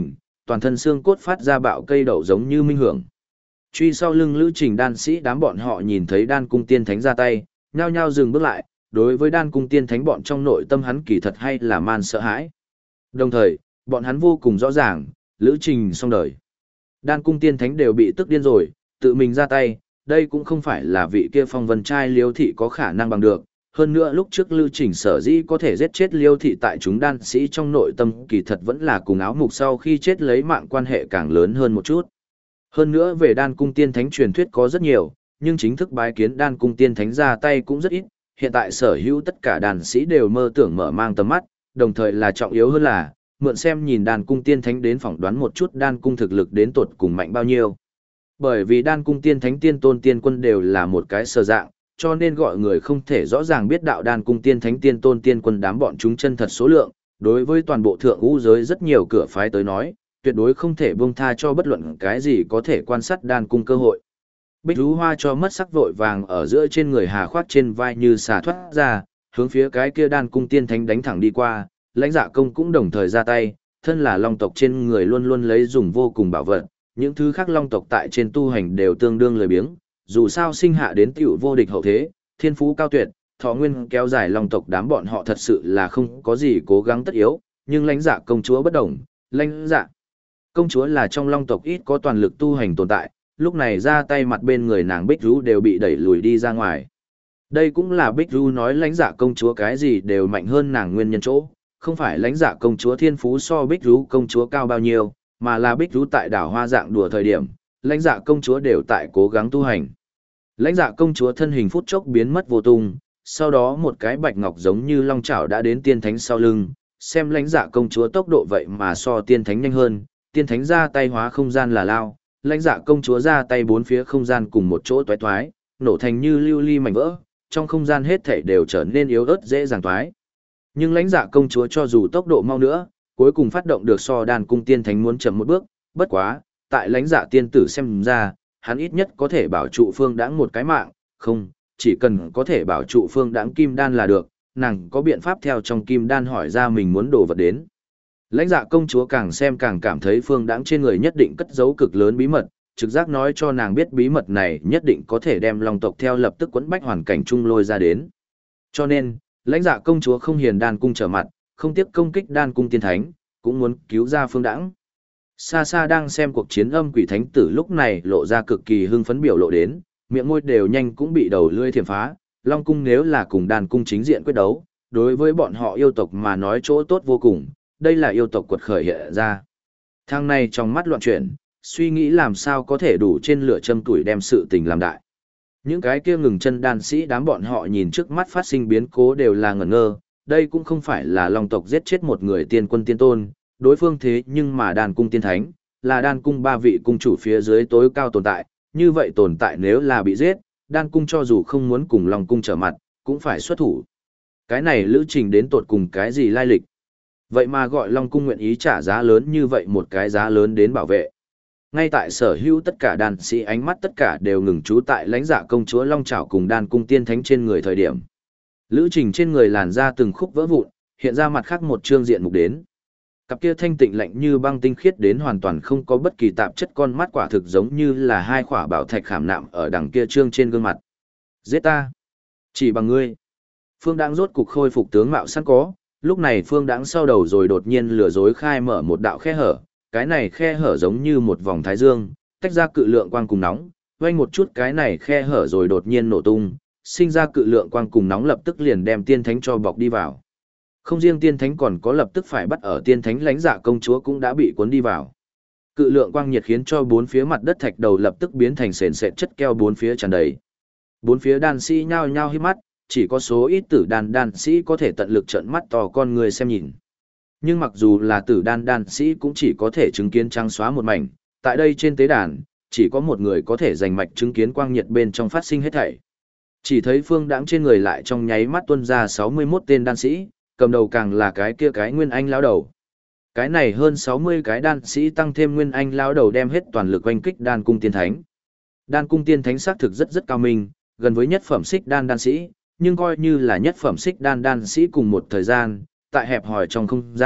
toàn thân xương cốt phát ra bạo cây đậu giống như minh hưởng. Truy sau lưng Lữ Trình đan sĩ đám bọn họ nhìn thấy đan cung tiên thánh ra tay, nhao nhao dừng bước lại, đối với đan cung tiên thánh bọn trong nội tâm hắn kỳ thật hay là man sợ hãi. Đồng thời, bọn hắn vô cùng rõ ràng, Lữ Trình xong đời. Đan cung tiên thánh đều bị tức điên rồi, tự mình ra tay, đây cũng không phải là vị kia phong vân trai Liêu thị có khả năng bằng được. Hơn nữa lúc trước Lữ Trình sở dĩ có thể giết chết Liêu thị tại chúng đan sĩ trong nội tâm kỳ thật vẫn là cùng áo mục sau khi chết lấy mạng quan hệ càng lớn hơn một chút. Hơn nữa về đan cung tiên thánh truyền thuyết có rất nhiều, nhưng chính thức bái kiến đan cung tiên thánh ra tay cũng rất ít. Hiện tại sở hữu tất cả đàn sĩ đều mơ tưởng mở mang tầm mắt, đồng thời là trọng yếu hơn là, mượn xem nhìn đan cung tiên thánh đến phỏng đoán một chút đan cung thực lực đến tột cùng mạnh bao nhiêu. Bởi vì đan cung tiên thánh tiên tôn tiên quân đều là một cái sơ dạng, cho nên gọi người không thể rõ ràng biết đạo đan cung tiên thánh tiên tôn tiên quân đám bọn chúng chân thật số lượng. Đối với toàn bộ thượng ngũ giới rất nhiều cửa phái tới nói, tuyệt đối không thể buông tha cho bất luận cái gì có thể quan sát đan cung cơ hội. Bích Rú Hoa cho mất sắc vội vàng ở giữa trên người Hà khoát trên vai như xà thoát ra, hướng phía cái kia đan cung tiên thánh đánh thẳng đi qua, Lãnh Dạ Công cũng đồng thời ra tay, thân là long tộc trên người luôn luôn lấy dùng vô cùng bảo vật, những thứ khác long tộc tại trên tu hành đều tương đương lười biếng, dù sao sinh hạ đến tiểu vô địch hậu thế, thiên phú cao tuyệt, thọ nguyên kéo dài long tộc đám bọn họ thật sự là không có gì cố gắng tất yếu, nhưng Lãnh Dạ công chúa bất đồng, Lãnh Dạ công chúa là trong long tộc ít có toàn lực tu hành tồn tại, lúc này ra tay mặt bên người nàng Bích Rú đều bị đẩy lùi đi ra ngoài. Đây cũng là Bích Rú nói Lãnh Dạ công chúa cái gì đều mạnh hơn nàng nguyên nhân chỗ, không phải Lãnh Dạ công chúa thiên phú so Bích Rú công chúa cao bao nhiêu, mà là Bích Rú tại đảo Hoa Dạng đùa thời điểm, Lãnh Dạ công chúa đều tại cố gắng tu hành. Lãnh Dạ công chúa thân hình phút chốc biến mất vô tung, sau đó một cái bạch ngọc giống như long chảo đã đến tiên thánh sau lưng, xem Lãnh Dạ công chúa tốc độ vậy mà so tiên thánh nhanh hơn, tiên thánh ra tay hóa không gian là lao, Lãnh Dạ công chúa ra tay bốn phía không gian cùng một chỗ toái toái, nổ thành như lưu ly mảnh vỡ, trong không gian hết thảy đều trở nên yếu ớt dễ dàng toái. Nhưng Lãnh Dạ công chúa cho dù tốc độ mau nữa, cuối cùng phát động được so đan cung tiên thánh muốn chậm một bước, bất quá, tại Lãnh Dạ tiên tử xem ra, hắn ít nhất có thể bảo trụ Phương Đãng một cái mạng, không, chỉ cần có thể bảo trụ Phương Đãng kim đan là được, nàng có biện pháp theo trong kim đan hỏi ra mình muốn đồ vật đến. Lãnh Dạ công chúa càng xem càng cảm thấy Phương Đãng trên người nhất định cất giấu cực lớn bí mật, trực giác nói cho nàng biết bí mật này nhất định có thể đem long tộc theo lập tức quấn bách hoàn cảnh chung lôi ra đến. Cho nên, Lãnh Dạ công chúa không hiền đan cung trở mặt, không tiếp công kích đan cung tiên thánh, cũng muốn cứu ra Phương Đãng. Xa xa đang xem cuộc chiến âm quỷ thánh tử lúc này lộ ra cực kỳ hưng phấn biểu lộ đến, miệng môi đều nhanh cũng bị đầu lưỡi thiểm phá, Long cung nếu là cùng đan cung chính diện quyết đấu, đối với bọn họ yêu tộc mà nói chỗ tốt vô cùng, đây là yêu tộc quật khởi hiện ra. Thằng này trong mắt loạn chuyển, suy nghĩ làm sao có thể đủ trên lửa châm tuổi đem sự tình làm đại. Những cái kia ngừng chân đan sĩ đám bọn họ nhìn trước mắt phát sinh biến cố đều là ngẩn ngơ, đây cũng không phải là long tộc giết chết một người tiên quân tiên tôn, đối phương thế nhưng mà đan cung tiên thánh, là đan cung ba vị cung chủ phía dưới tối cao tồn tại, như vậy tồn tại nếu là bị giết, đan cung cho dù không muốn cùng long cung trở mặt, cũng phải xuất thủ. Cái này lữ trình đến tột cùng cái gì lai lịch? Vậy mà gọi long cung nguyện ý trả giá lớn như vậy một cái giá lớn đến bảo vệ. Ngay tại sở hữu tất cả đàn sĩ ánh mắt tất cả đều ngừng trú tại lãnh dạ công chúa long trảo cùng đan cung tiên thánh trên người thời điểm. Lữ trình trên người làn ra từng khúc vỡ vụn, hiện ra mặt khác một trương diện mục đến. Cặp kia thanh tịnh lạnh như băng tinh khiết đến hoàn toàn không có bất kỳ tạp chất, con mắt quả thực giống như là hai khỏa bảo thạch khảm nạm ở đằng kia trương trên gương mặt. Giết ta! Chỉ bằng ngươi! Phương Đãng rốt cục khôi phục tướng mạo sẵn có, lúc này Phương Đãng sau đầu rồi đột nhiên lừa dối khai mở một đạo khe hở, cái này khe hở giống như một vòng thái dương, tách ra cự lượng quang cùng nóng, vang một chút cái này khe hở rồi đột nhiên nổ tung, sinh ra cự lượng quang cùng nóng lập tức liền đem tiên thánh cho bọc đi vào. Không riêng tiên thánh còn có lập tức phải bắt ở tiên thánh lãnh dạ công chúa cũng đã bị cuốn đi vào. Cự lượng quang nhiệt khiến cho bốn phía mặt đất thạch đầu lập tức biến thành sền sệt chất keo bốn phía tràn đầy. Bốn phía đan sĩ nhao nhao hít mắt, chỉ có số ít tử đan sĩ có thể tận lực trợn mắt to con người xem nhìn. Nhưng mặc dù là tử đan sĩ cũng chỉ có thể chứng kiến trắng xóa một mảnh, tại đây trên tế đàn, chỉ có một người có thể giành mạch chứng kiến quang nhiệt bên trong phát sinh hết thảy. Chỉ thấy Phương Đãng trên người lại trong nháy mắt tuôn ra 61 tên đan sĩ, cầm đầu càng là cái kia cái Nguyên Anh lão đầu. Cái này hơn 60 cái đan sĩ tăng thêm Nguyên Anh lão đầu đem hết toàn lực oanh kích đan cung tiên thánh. Đan cung tiên thánh xác thực rất cao minh, gần với nhất phẩm xích đan sĩ, nhưng coi như là nhất phẩm xích đan sĩ cùng một thời gian, tại hẹp hòi trong không gian,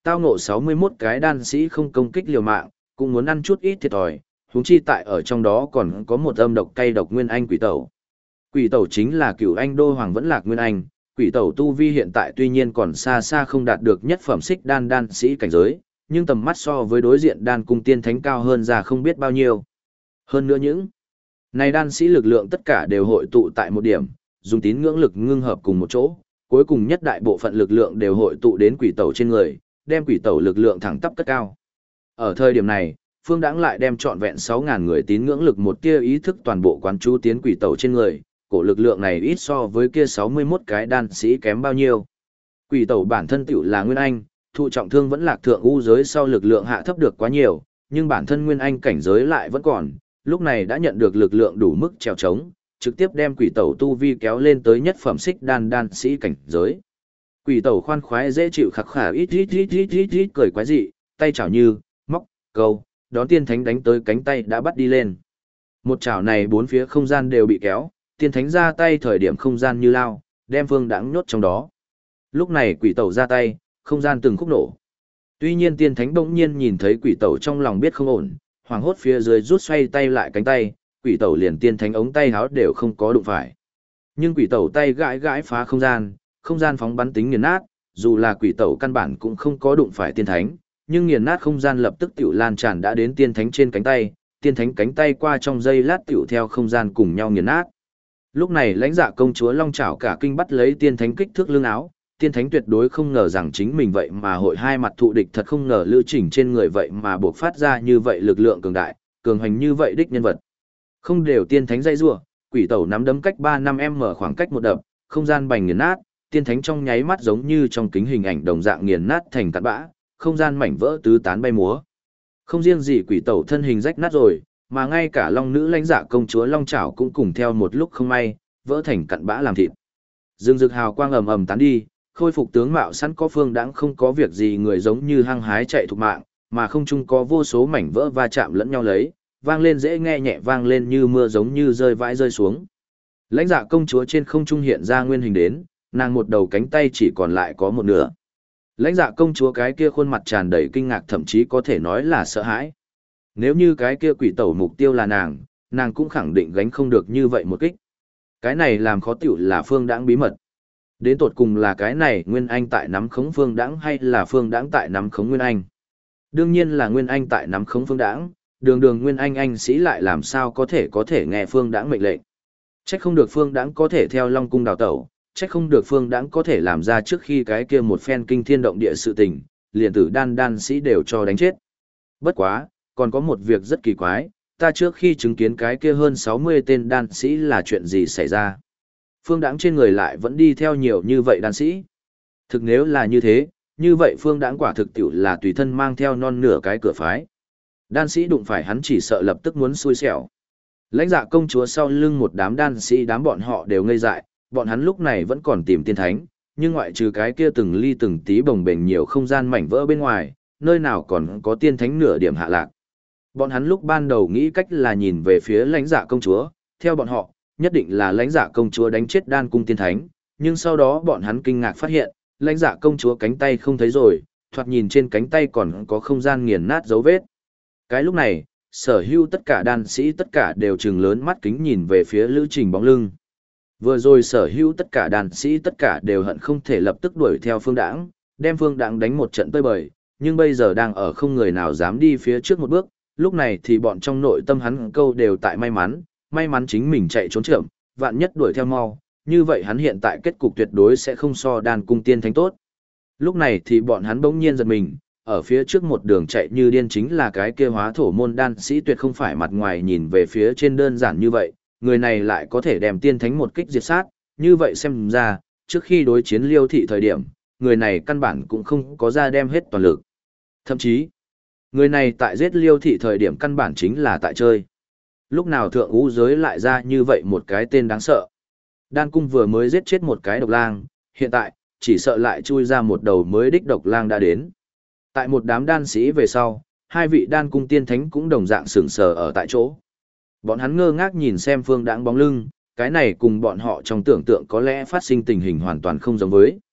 tao ngộ 61 cái đan sĩ không công kích liều mạng, cũng muốn ăn chút ít thiệt thòi, huống chi tại ở trong đó còn có một âm độc cay độc nguyên anh quỷ tẩu. Quỷ tẩu chính là cửu anh đô hoàng vẫn lạc nguyên anh, quỷ tẩu tu vi hiện tại tuy nhiên còn xa xa không đạt được nhất phẩm xích đan sĩ cảnh giới, nhưng tầm mắt so với đối diện đan cung tiên thánh cao hơn ra không biết bao nhiêu. Hơn nữa những này đan sĩ lực lượng tất cả đều hội tụ tại một điểm, dùng tín ngưỡng lực ngưng hợp cùng một chỗ, cuối cùng nhất đại bộ phận lực lượng đều hội tụ đến quỷ tẩu trên người, đem quỷ tẩu lực lượng thẳng tắp cất cao. Ở thời điểm này, Phương Đãng lại đem trọn vẹn 6.000 người tín ngưỡng lực một tia ý thức toàn bộ quán chú tiến quỷ tẩu trên người, cổ lực lượng này ít so với kia 61 cái đan sĩ kém bao nhiêu. Quỷ tẩu bản thân tiểu là nguyên anh, thụ trọng thương vẫn lạc thượng u giới sau lực lượng hạ thấp được quá nhiều, nhưng bản thân nguyên anh cảnh giới lại vẫn còn, lúc này đã nhận được lực lượng đủ mức trèo trống, trực tiếp đem quỷ tẩu tu vi kéo lên tới nhất phẩm xích đan sĩ cảnh giới. Quỷ tẩu khoan khoái dễ chịu khắc khả ít cười quái dị, tay chảo như, móc, câu, đón tiên thánh đánh tới cánh tay đã bắt đi lên. Một chảo này bốn phía không gian đều bị kéo, tiên thánh ra tay thời điểm không gian như lao, đem Phương Đãng nhốt trong đó. Lúc này quỷ tẩu ra tay, không gian từng khúc nổ. Tuy nhiên tiên thánh bỗng nhiên nhìn thấy quỷ tẩu trong lòng biết không ổn, hoảng hốt phía dưới rút xoay tay lại cánh tay, quỷ tẩu liền tiên thánh ống tay háo đều không có đụng phải. Nhưng quỷ tẩu tay gãi gãi phá không gian phóng bắn tính nghiền nát, dù là quỷ tẩu căn bản cũng không có đụng phải tiên thánh, nhưng nghiền nát không gian lập tức tiểu lan tràn đã đến tiên thánh trên cánh tay, tiên thánh cánh tay qua trong giây lát tiểu theo không gian cùng nhau nghiền nát. Lúc này lãnh dạ công chúa long chảo cả kinh bắt lấy tiên thánh kích thước lưng áo, tiên thánh tuyệt đối không ngờ rằng chính mình vậy mà hội hai mặt thụ địch, thật không ngờ lưu trình trên người vậy mà buộc phát ra như vậy lực lượng cường đại, cường hành như vậy đích nhân vật. Không đều tiên thánh dây rủa, quỷ tẩu nắm đấm cách 3-5m khoảng cách một đập, không gian bành nghiền nát, tiên thánh trong nháy mắt giống như trong kính hình ảnh đồng dạng nghiền nát thành cát bã, không gian mảnh vỡ tứ tán bay múa. Không riêng gì quỷ tẩu thân hình rách nát rồi, mà ngay cả long nữ lãnh dạ công chúa long chảo cũng cùng theo một lúc không may, vỡ thành cặn bã làm thịt. Dương rực hào quang ầm ầm tán đi, khôi phục tướng mạo sẵn có Phương Đãng không có việc gì người giống như hăng hái chạy thục mạng, mà không chung có vô số mảnh vỡ va chạm lẫn nhau lấy, vang lên dễ nghe nhẹ vang lên như mưa giống như rơi vãi rơi xuống. Lãnh dạ công chúa trên không trung hiện ra nguyên hình đến, nàng một đầu cánh tay chỉ còn lại có một nửa. Lãnh dạ công chúa cái kia khuôn mặt tràn đầy kinh ngạc, thậm chí có thể nói là sợ hãi. Nếu như cái kia quỷ tẩu mục tiêu là nàng cũng khẳng định gánh không được như vậy một kích. Cái này làm khó tiểu là Phương Đãng bí mật. Đến tột cùng là cái này Nguyên Anh tại nắm khống Phương Đãng hay là Phương Đãng tại nắm khống Nguyên Anh? Đương nhiên là Nguyên Anh tại nắm khống Phương Đãng, đường Nguyên Anh sĩ lại làm sao có thể nghe Phương Đãng mệnh lệnh. Trách không được Phương Đãng có thể theo Long cung đào tẩu, trách không được Phương Đãng có thể làm ra trước khi cái kia một phen kinh thiên động địa sự tình, liền tử đan sĩ đều cho đánh chết. Bất quá, còn có một việc rất kỳ quái, ta trước khi chứng kiến cái kia hơn 60 tên đan sĩ là chuyện gì xảy ra? Phương Đãng trên người lại vẫn đi theo nhiều như vậy đan sĩ. Thực nếu là như thế, như vậy Phương Đãng quả thực tiểu là tùy thân mang theo non nửa cái cửa phái. Đan sĩ đụng phải hắn chỉ sợ lập tức muốn xui xẻo. Lãnh dạ công chúa sau lưng một đám đan sĩ, đám bọn họ đều ngây dại, bọn hắn lúc này vẫn còn tìm tiên thánh, nhưng ngoại trừ cái kia từng ly từng tí bồng bềnh nhiều không gian mảnh vỡ bên ngoài, nơi nào còn có tiên thánh nửa điểm hạ lạc. Bọn hắn lúc ban đầu nghĩ cách là nhìn về phía lãnh dạ công chúa, theo bọn họ, nhất định là lãnh dạ công chúa đánh chết đan cung tiên thánh, nhưng sau đó bọn hắn kinh ngạc phát hiện, lãnh dạ công chúa cánh tay không thấy rồi, thoạt nhìn trên cánh tay còn có không gian nghiền nát dấu vết. Cái lúc này, sở hữu tất cả đan sĩ tất cả đều trừng lớn mắt kính nhìn về phía Lữ Trình bóng lưng. Vừa rồi sở hữu tất cả đan sĩ tất cả đều hận không thể lập tức đuổi theo Phương Đãng, đem Phương Đãng đánh một trận tơi bời, nhưng bây giờ đang ở không người nào dám đi phía trước một bước, lúc này thì bọn trong nội tâm hắn câu đều tại may mắn chính mình chạy trốn chậm, vạn nhất đuổi theo mau, như vậy hắn hiện tại kết cục tuyệt đối sẽ không so đan cung tiên thánh tốt. Lúc này thì bọn hắn bỗng nhiên giật mình, ở phía trước một đường chạy như điên chính là cái kia hóa thổ môn đan sĩ, tuyệt không phải mặt ngoài nhìn về phía trên đơn giản như vậy, người này lại có thể đem tiên thánh một kích diệt sát, như vậy xem ra, trước khi đối chiến Liêu thị thời điểm, người này căn bản cũng không có ra đem hết toàn lực. Thậm chí, người này tại giết Liêu thị thời điểm căn bản chính là tại chơi. Lúc nào thượng ngũ giới lại ra như vậy một cái tên đáng sợ. Đan cung vừa mới giết chết một cái độc lang, hiện tại, chỉ sợ lại chui ra một đầu mới đích độc lang đã đến. Tại một đám đan sĩ về sau, hai vị đan cung tiên thánh cũng đồng dạng sững sờ ở tại chỗ. Bọn hắn ngơ ngác nhìn xem Phương Đãng bóng lưng, cái này cùng bọn họ trong tưởng tượng có lẽ phát sinh tình hình hoàn toàn không giống với.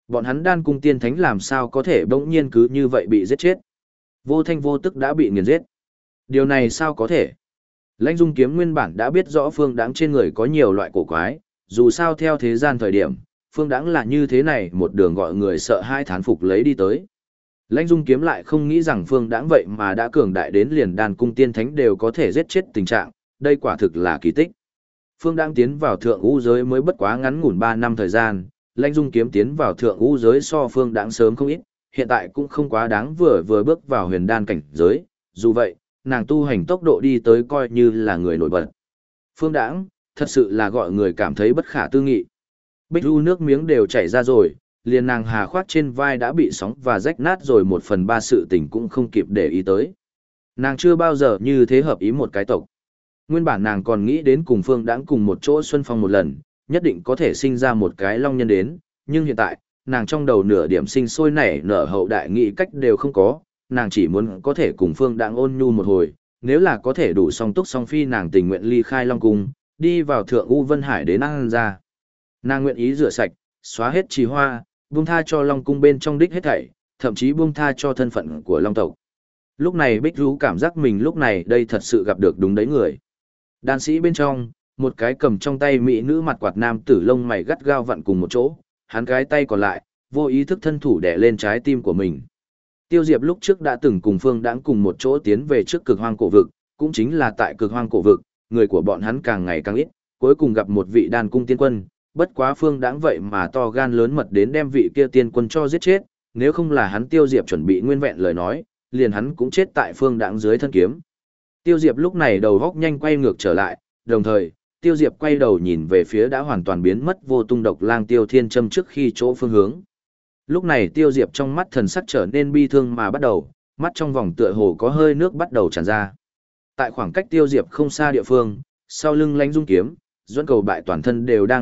Bọn hắn Đan Cung tiên thánh làm sao có thể bỗng nhiên cứ như vậy bị giết chết. Vô thanh vô tức đã bị nghiền giết. Điều này sao có thể? Lãnh Dung Kiếm nguyên bản đã biết rõ Phương Đãng trên người có nhiều loại cổ quái, dù sao theo thế gian thời điểm, Phương Đãng là như thế này một đường gọi người sợ hai thán phục lấy đi tới. Lãnh Dung Kiếm lại không nghĩ rằng Phương Đãng vậy mà đã cường đại đến liền Đan Cung tiên thánh đều có thể giết chết tình trạng, đây quả thực là kỳ tích. Phương Đãng tiến vào thượng ngũ giới mới bất quá ngắn ngủn 3 năm thời gian, Lãnh Dung Kiếm tiến vào thượng ngũ giới so Phương Đãng sớm không ít, hiện tại cũng không quá đáng vừa bước vào huyền đan cảnh giới, dù vậy, nàng tu hành tốc độ đi tới coi như là người nổi bật. Phương Đãng, thật sự là gọi người cảm thấy bất khả tư nghị. Bích Du nước miếng đều chảy ra rồi, liền nàng hà khoác trên vai đã bị sóng và rách nát rồi 1/3 sự tình cũng không kịp để ý tới. Nàng chưa bao giờ như thế hợp ý một cái tộc. Nguyên bản nàng còn nghĩ đến cùng Phương Đãng cùng một chỗ xuân phong một lần, nhất định có thể sinh ra một cái long nhân đến, nhưng hiện tại, nàng trong đầu nửa điểm sinh sôi nảy nở hậu đại nghị cách đều không có, nàng chỉ muốn có thể cùng Phương Đãng ôn nhu một hồi, nếu là có thể đủ song túc song phi nàng tình nguyện ly khai Long Cung, đi vào Thượng U Vân Hải đến An ra. Nàng nguyện ý rửa sạch, xóa hết trì hoa, buông tha cho Long Cung bên trong đích hết thảy, thậm chí buông tha cho thân phận của Long tộc. Lúc này Bích Du cảm giác mình lúc này đây thật sự gặp được đúng đấy người. Đan sĩ bên trong, một cái cầm trong tay mỹ nữ mặt quạt nam tử lông mày gắt gao vặn cùng một chỗ, hắn cái tay còn lại, vô ý thức thân thủ đè lên trái tim của mình. Tiêu Diệp lúc trước đã từng cùng Phương Đãng cùng một chỗ tiến về trước Cực Hoang cổ vực, cũng chính là tại Cực Hoang cổ vực, người của bọn hắn càng ngày càng ít, cuối cùng gặp một vị Đan Cung tiên quân, bất quá Phương Đãng vậy mà to gan lớn mật đến đem vị kia tiên quân cho giết chết, nếu không là hắn Tiêu Diệp chuẩn bị nguyên vẹn lời nói, liền hắn cũng chết tại Phương Đãng dưới thân kiếm. Tiêu Diệp lúc này đầu góc nhanh quay ngược trở lại, đồng thời, Tiêu Diệp quay đầu nhìn về phía đã hoàn toàn biến mất vô tung độc lang Tiêu Thiên Châm trước khi chỗ phương hướng. Lúc này Tiêu Diệp trong mắt thần sắc trở nên bi thương mà bắt đầu, mắt trong vòng tựa hồ có hơi nước bắt đầu tràn ra. Tại khoảng cách Tiêu Diệp không xa địa phương, sau lưng Lãnh Dung Kiếm, Duẫn Cầu Bại toàn thân đều đang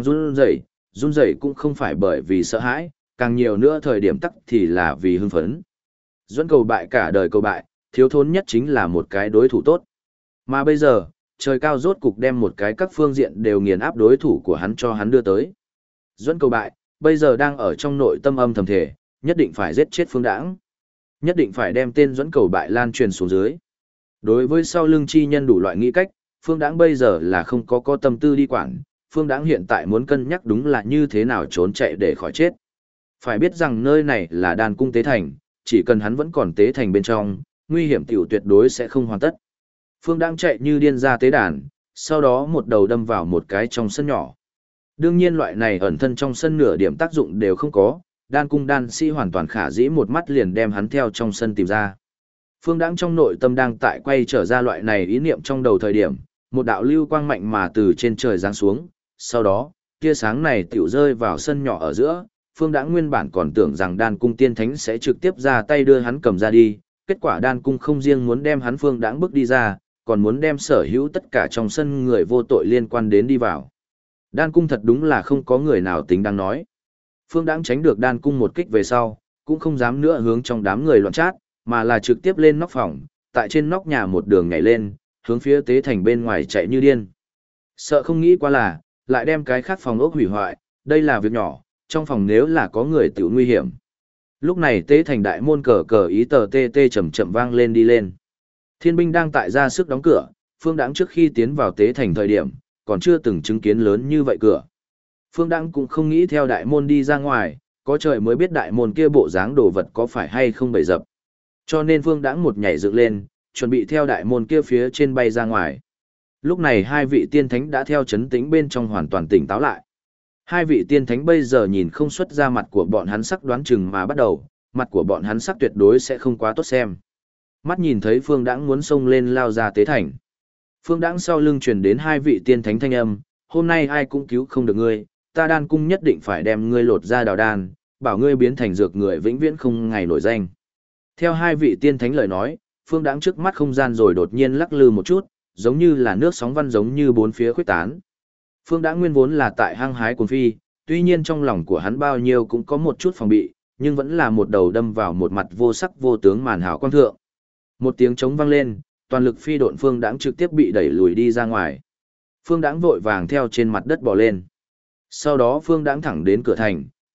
run rẩy cũng không phải bởi vì sợ hãi, càng nhiều nữa thời điểm tắc thì là vì hưng phấn. Duẫn Cầu Bại cả đời cầu bại, thiếu thốn nhất chính là một cái đối thủ tốt. Mà bây giờ, trời cao rốt cục đem một cái các phương diện đều nghiền áp đối thủ của hắn cho hắn đưa tới. Duẫn Cầu Bại, bây giờ đang ở trong nội tâm âm thầm thể, nhất định phải giết chết Phương Đãng. Nhất định phải đem tên Duẫn Cầu Bại lan truyền xuống dưới. Đối với sau lưng chi nhân đủ loại nghĩ cách, Phương Đãng bây giờ là không có tâm tư đi quản, Phương Đãng hiện tại muốn cân nhắc đúng là như thế nào trốn chạy để khỏi chết. Phải biết rằng nơi này là Đan Cung tế thành, chỉ cần hắn vẫn còn tế thành bên trong, nguy hiểm tiểu tuyệt đối sẽ không hoàn tất. Phương Đãng chạy như điên ra tế đàn, sau đó một đầu đâm vào một cái trong sân nhỏ. Đương nhiên loại này ẩn thân trong sân nửa điểm tác dụng đều không có, Đan Cung đan sĩ hoàn toàn khả dĩ một mắt liền đem hắn theo trong sân tìm ra. Phương Đãng trong nội tâm đang tại quay trở ra loại này ý niệm trong đầu thời điểm, một đạo lưu quang mạnh mà từ trên trời giáng xuống, sau đó, tia sáng này tiểu rơi vào sân nhỏ ở giữa, Phương Đãng nguyên bản còn tưởng rằng Đan Cung tiên thánh sẽ trực tiếp ra tay đưa hắn cầm ra đi, kết quả Đan Cung không riêng muốn đem hắn Phương Đãng bước đi ra, còn muốn đem sở hữu tất cả trong sân người vô tội liên quan đến đi vào. Đan Cung thật đúng là không có người nào tính đang nói. Phương Đãng tránh được Đan Cung một kích về sau, cũng không dám nữa hướng trong đám người loạn chát, mà là trực tiếp lên nóc phòng, tại trên nóc nhà một đường nhảy lên, hướng phía tế thành bên ngoài chạy như điên. Sợ không nghĩ qua là, lại đem cái khác phòng ốc hủy hoại, đây là việc nhỏ, trong phòng nếu là có người tiểu nguy hiểm. Lúc này tế thành đại môn cờ cờ ý tờ tê tê chậm chậm vang lên đi lên. Thiên binh đang tại ra sức đóng cửa, Phương Đãng trước khi tiến vào tế thành thời điểm, còn chưa từng chứng kiến lớn như vậy cửa. Phương Đãng cũng không nghĩ theo đại môn đi ra ngoài, có trời mới biết đại môn kia bộ dáng đồ vật có phải hay không bày dập. Cho nên Phương Đãng một nhảy dựng lên, chuẩn bị theo đại môn kia phía trên bay ra ngoài. Lúc này hai vị tiên thánh đã theo chấn tĩnh bên trong hoàn toàn tỉnh táo lại. Hai vị tiên thánh bây giờ nhìn không xuất ra mặt của bọn hắn sắc đoán chừng mà bắt đầu, mặt của bọn hắn sắc tuyệt đối sẽ không quá tốt xem. Mắt nhìn thấy Phương Đãng muốn xông lên lao ra tế thành. Phương Đãng sau lưng truyền đến hai vị tiên thánh thanh âm, hôm nay ai cũng cứu không được ngươi, ta Đan Cung nhất định phải đem ngươi lột ra đào đan, bảo ngươi biến thành dược người vĩnh viễn không ngày nổi danh. Theo hai vị tiên thánh lời nói, Phương Đãng trước mắt không gian rồi đột nhiên lắc lư một chút, giống như là nước sóng văn giống như bốn phía khuếch tán. Phương Đãng nguyên vốn là tại hăng hái cuồng phi, tuy nhiên trong lòng của hắn bao nhiêu cũng có một chút phòng bị, nhưng vẫn là một đầu đâm vào một mặt vô sắc vô tướng màn hào quang thượng. Một tiếng trống vang lên, toàn lực phi độn Phương Đãng trực tiếp bị đẩy lùi đi ra ngoài. Phương Đãng vội vàng theo trên mặt đất bò lên. Sau đó Phương Đãng thẳng đến cửa thành,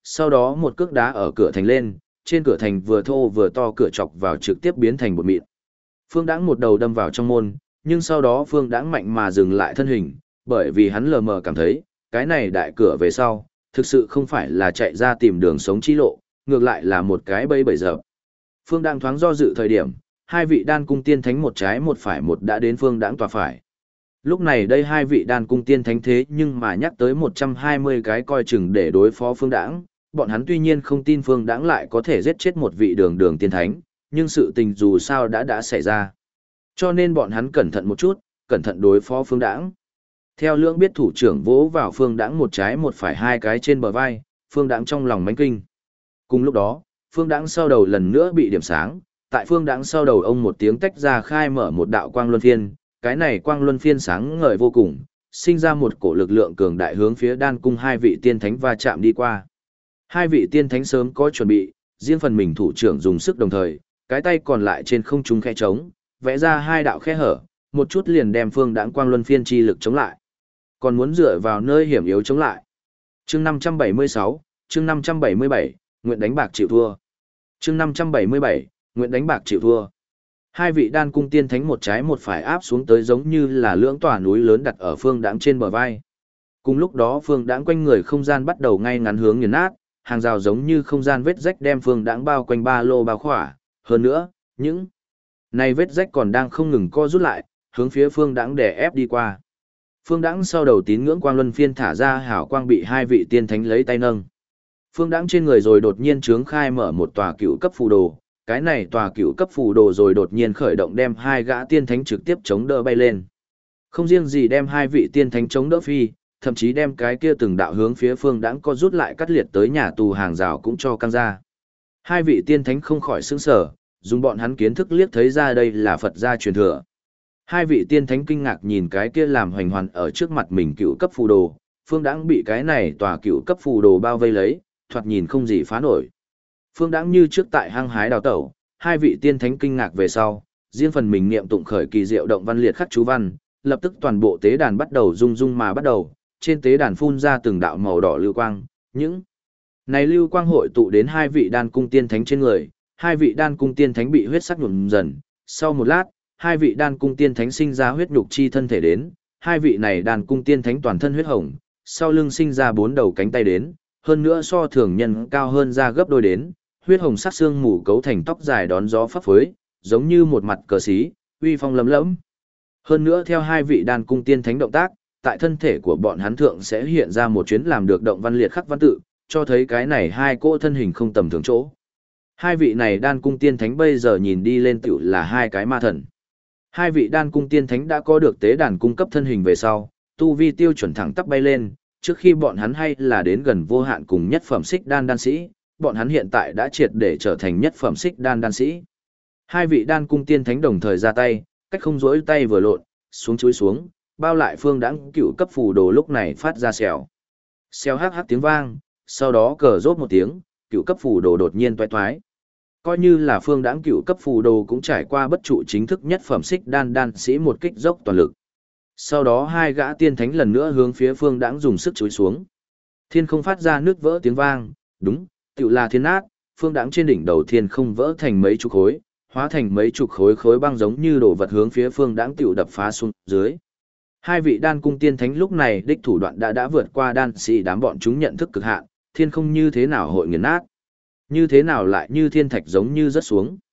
sau đó một cước đá ở cửa thành lên, trên cửa thành vừa thô vừa to cửa chọc vào trực tiếp biến thành bột mịn. Phương Đãng một đầu đâm vào trong môn, nhưng sau đó Phương Đãng mạnh mà dừng lại thân hình, bởi vì hắn lờ mờ cảm thấy, cái này đại cửa về sau, thực sự không phải là chạy ra tìm đường sống chi lộ, ngược lại là một cái bẫy bẫy dập. Phương Đãng thoáng do dự thời điểm, hai vị đan cung tiên thánh một trái một phải một đã đến Phương Đãng tòa phải. Lúc này đây hai vị đan cung tiên thánh thế nhưng mà nhắc tới 120 cái coi chừng để đối phó Phương Đãng, bọn hắn tuy nhiên không tin Phương Đãng lại có thể giết chết một vị đường đường tiên thánh, nhưng sự tình dù sao đã xảy ra. Cho nên bọn hắn cẩn thận một chút, cẩn thận đối phó Phương Đãng. Theo lưỡng biết thủ trưởng vỗ vào Phương Đãng một trái một phải hai cái trên bờ vai, Phương Đãng trong lòng mánh kinh. Cùng lúc đó, Phương Đãng sau đầu lần nữa bị điểm sáng, tại Phương Đãng sau đầu ông một tiếng tách ra khai mở một đạo quang luân phiên, cái này quang luân phiên sáng ngời vô cùng, sinh ra một cổ lực lượng cường đại hướng phía đan cung hai vị tiên thánh va chạm đi qua. Hai vị tiên thánh sớm có chuẩn bị, riêng phần mình thủ trưởng dùng sức đồng thời, cái tay còn lại trên không trung khe trống, vẽ ra hai đạo khe hở, một chút liền đem Phương Đãng quang luân phiên chi lực chống lại. Còn muốn dựa vào nơi hiểm yếu chống lại. Chương 576, chương 577, nguyện đánh bạc chịu thua. Chương 577, nguyện đánh bạc chịu thua. Hai vị đan cung tiên thánh một trái một phải áp xuống tới giống như là lưỡng tòa núi lớn đặt ở Phương Đãng trên bờ vai. Cùng lúc đó Phương Đãng quanh người không gian bắt đầu ngay ngắn hướng nghiền nát, hàng rào giống như không gian vết rách đem Phương Đãng bao quanh ba lô bao khỏa, hơn nữa, những này vết rách còn đang không ngừng co rút lại, hướng phía Phương Đãng đè ép đi qua. Phương Đãng sau đầu tín ngưỡng quang luân phiên thả ra hào quang bị hai vị tiên thánh lấy tay nâng. Phương Đãng trên người rồi đột nhiên chướng khai mở một tòa cựu cấp phù đồ, cái này tòa cựu cấp phù đồ rồi đột nhiên khởi động đem hai gã tiên thánh trực tiếp chống đỡ bay lên. Không riêng gì đem hai vị tiên thánh chống đỡ phi, thậm chí đem cái kia từng đạo hướng phía Phương Đãng co rút lại cắt liệt tới nhà tù hàng rào cũng cho căng ra. Hai vị tiên thánh không khỏi sững sờ, dùng bọn hắn kiến thức liếc thấy ra đây là Phật gia truyền thừa. Hai vị tiên thánh kinh ngạc nhìn cái kia làm hoành hoàn ở trước mặt mình cựu cấp phù đồ, Phương Đãng bị cái này tòa cựu cấp phù đồ bao vây lấy, thoạt nhìn không gì phá nổi. Phương Đãng như trước tại hang hái đào tẩu, hai vị tiên thánh kinh ngạc về sau, riêng phần mình niệm tụng khởi kỳ diệu động văn liệt khắc chú văn, lập tức toàn bộ tế đàn bắt đầu rung rung mà bắt đầu, trên tế đàn phun ra từng đạo màu đỏ lưu quang, những này lưu quang hội tụ đến hai vị đan cung tiên thánh trên người, hai vị đan cung tiên thánh bị huyết sắc nhuộm dần, sau một lát, hai vị đan cung tiên thánh sinh ra huyết nhục chi thân thể đến, hai vị này đan cung tiên thánh toàn thân huyết hồng, sau lưng sinh ra bốn đầu cánh tay đến, hơn nữa so thường nhân cao hơn ra gấp đôi đến, huyết hồng sắc xương mù cấu thành tóc dài đón gió phấp phới, giống như một mặt cờ xí, uy phong lấm lẫm. Hơn nữa theo hai vị đan cung tiên thánh động tác, tại thân thể của bọn hắn thượng sẽ hiện ra một chuyến làm được động văn liệt khắc văn tự, cho thấy cái này hai cỗ thân hình không tầm thường chỗ. Hai vị này đan cung tiên thánh bây giờ nhìn đi lên tiểu là hai cái ma thần. Hai vị đan cung tiên thánh đã có được tế đàn cung cấp thân hình về sau, tu vi tiêu chuẩn thẳng tắp bay lên, trước khi bọn hắn hay là đến gần vô hạn cùng nhất phẩm xích đan đan sĩ, bọn hắn hiện tại đã triệt để trở thành nhất phẩm xích đan đan sĩ. Hai vị đan cung tiên thánh đồng thời ra tay, cách không rỗi tay vừa lộn, xuống chuối xuống, bao lại Phương Đãng cựu cấp phù đồ lúc này phát ra xèo. Xèo hắc hắc tiếng vang, sau đó cờ rốt một tiếng, cựu cấp phù đồ đột nhiên toái toái. Coi như là Phương Đãng cựu cấp phù đồ cũng trải qua bất trụ chính thức nhất phẩm xích đan đan sĩ một kích dốc toàn lực. Sau đó hai gã tiên thánh lần nữa hướng phía Phương Đãng dùng sức chúi xuống. Thiên không phát ra nước vỡ tiếng vang, đúng, tựu là thiên nát, Phương Đãng cựu cấp phù đồ cũng trải qua bất trụ chính thức nhất phẩm xích đan đan sĩ một kích dốc toàn lực. Sau đó hai gã tiên thánh lần nữa hướng phía Phương Đãng dùng sức chúi xuống. Thiên không phát ra nước vỡ tiếng vang, đúng, tựu là thiên nát, Phương Đãng trên đỉnh đầu thiên không vỡ thành mấy chục khối, hóa thành mấy chục khối khối băng giống như đổ vật hướng phía Phương Đãng tựu đập phá xuống dưới. Hai vị đan cung tiên thánh lúc này đích thủ đoạn đã vượt qua đan sĩ đám bọn chúng nhận thức cực hạn, thiên không như thế nào hội nghiền nát, như thế nào lại như thiên thạch giống như rớt xuống.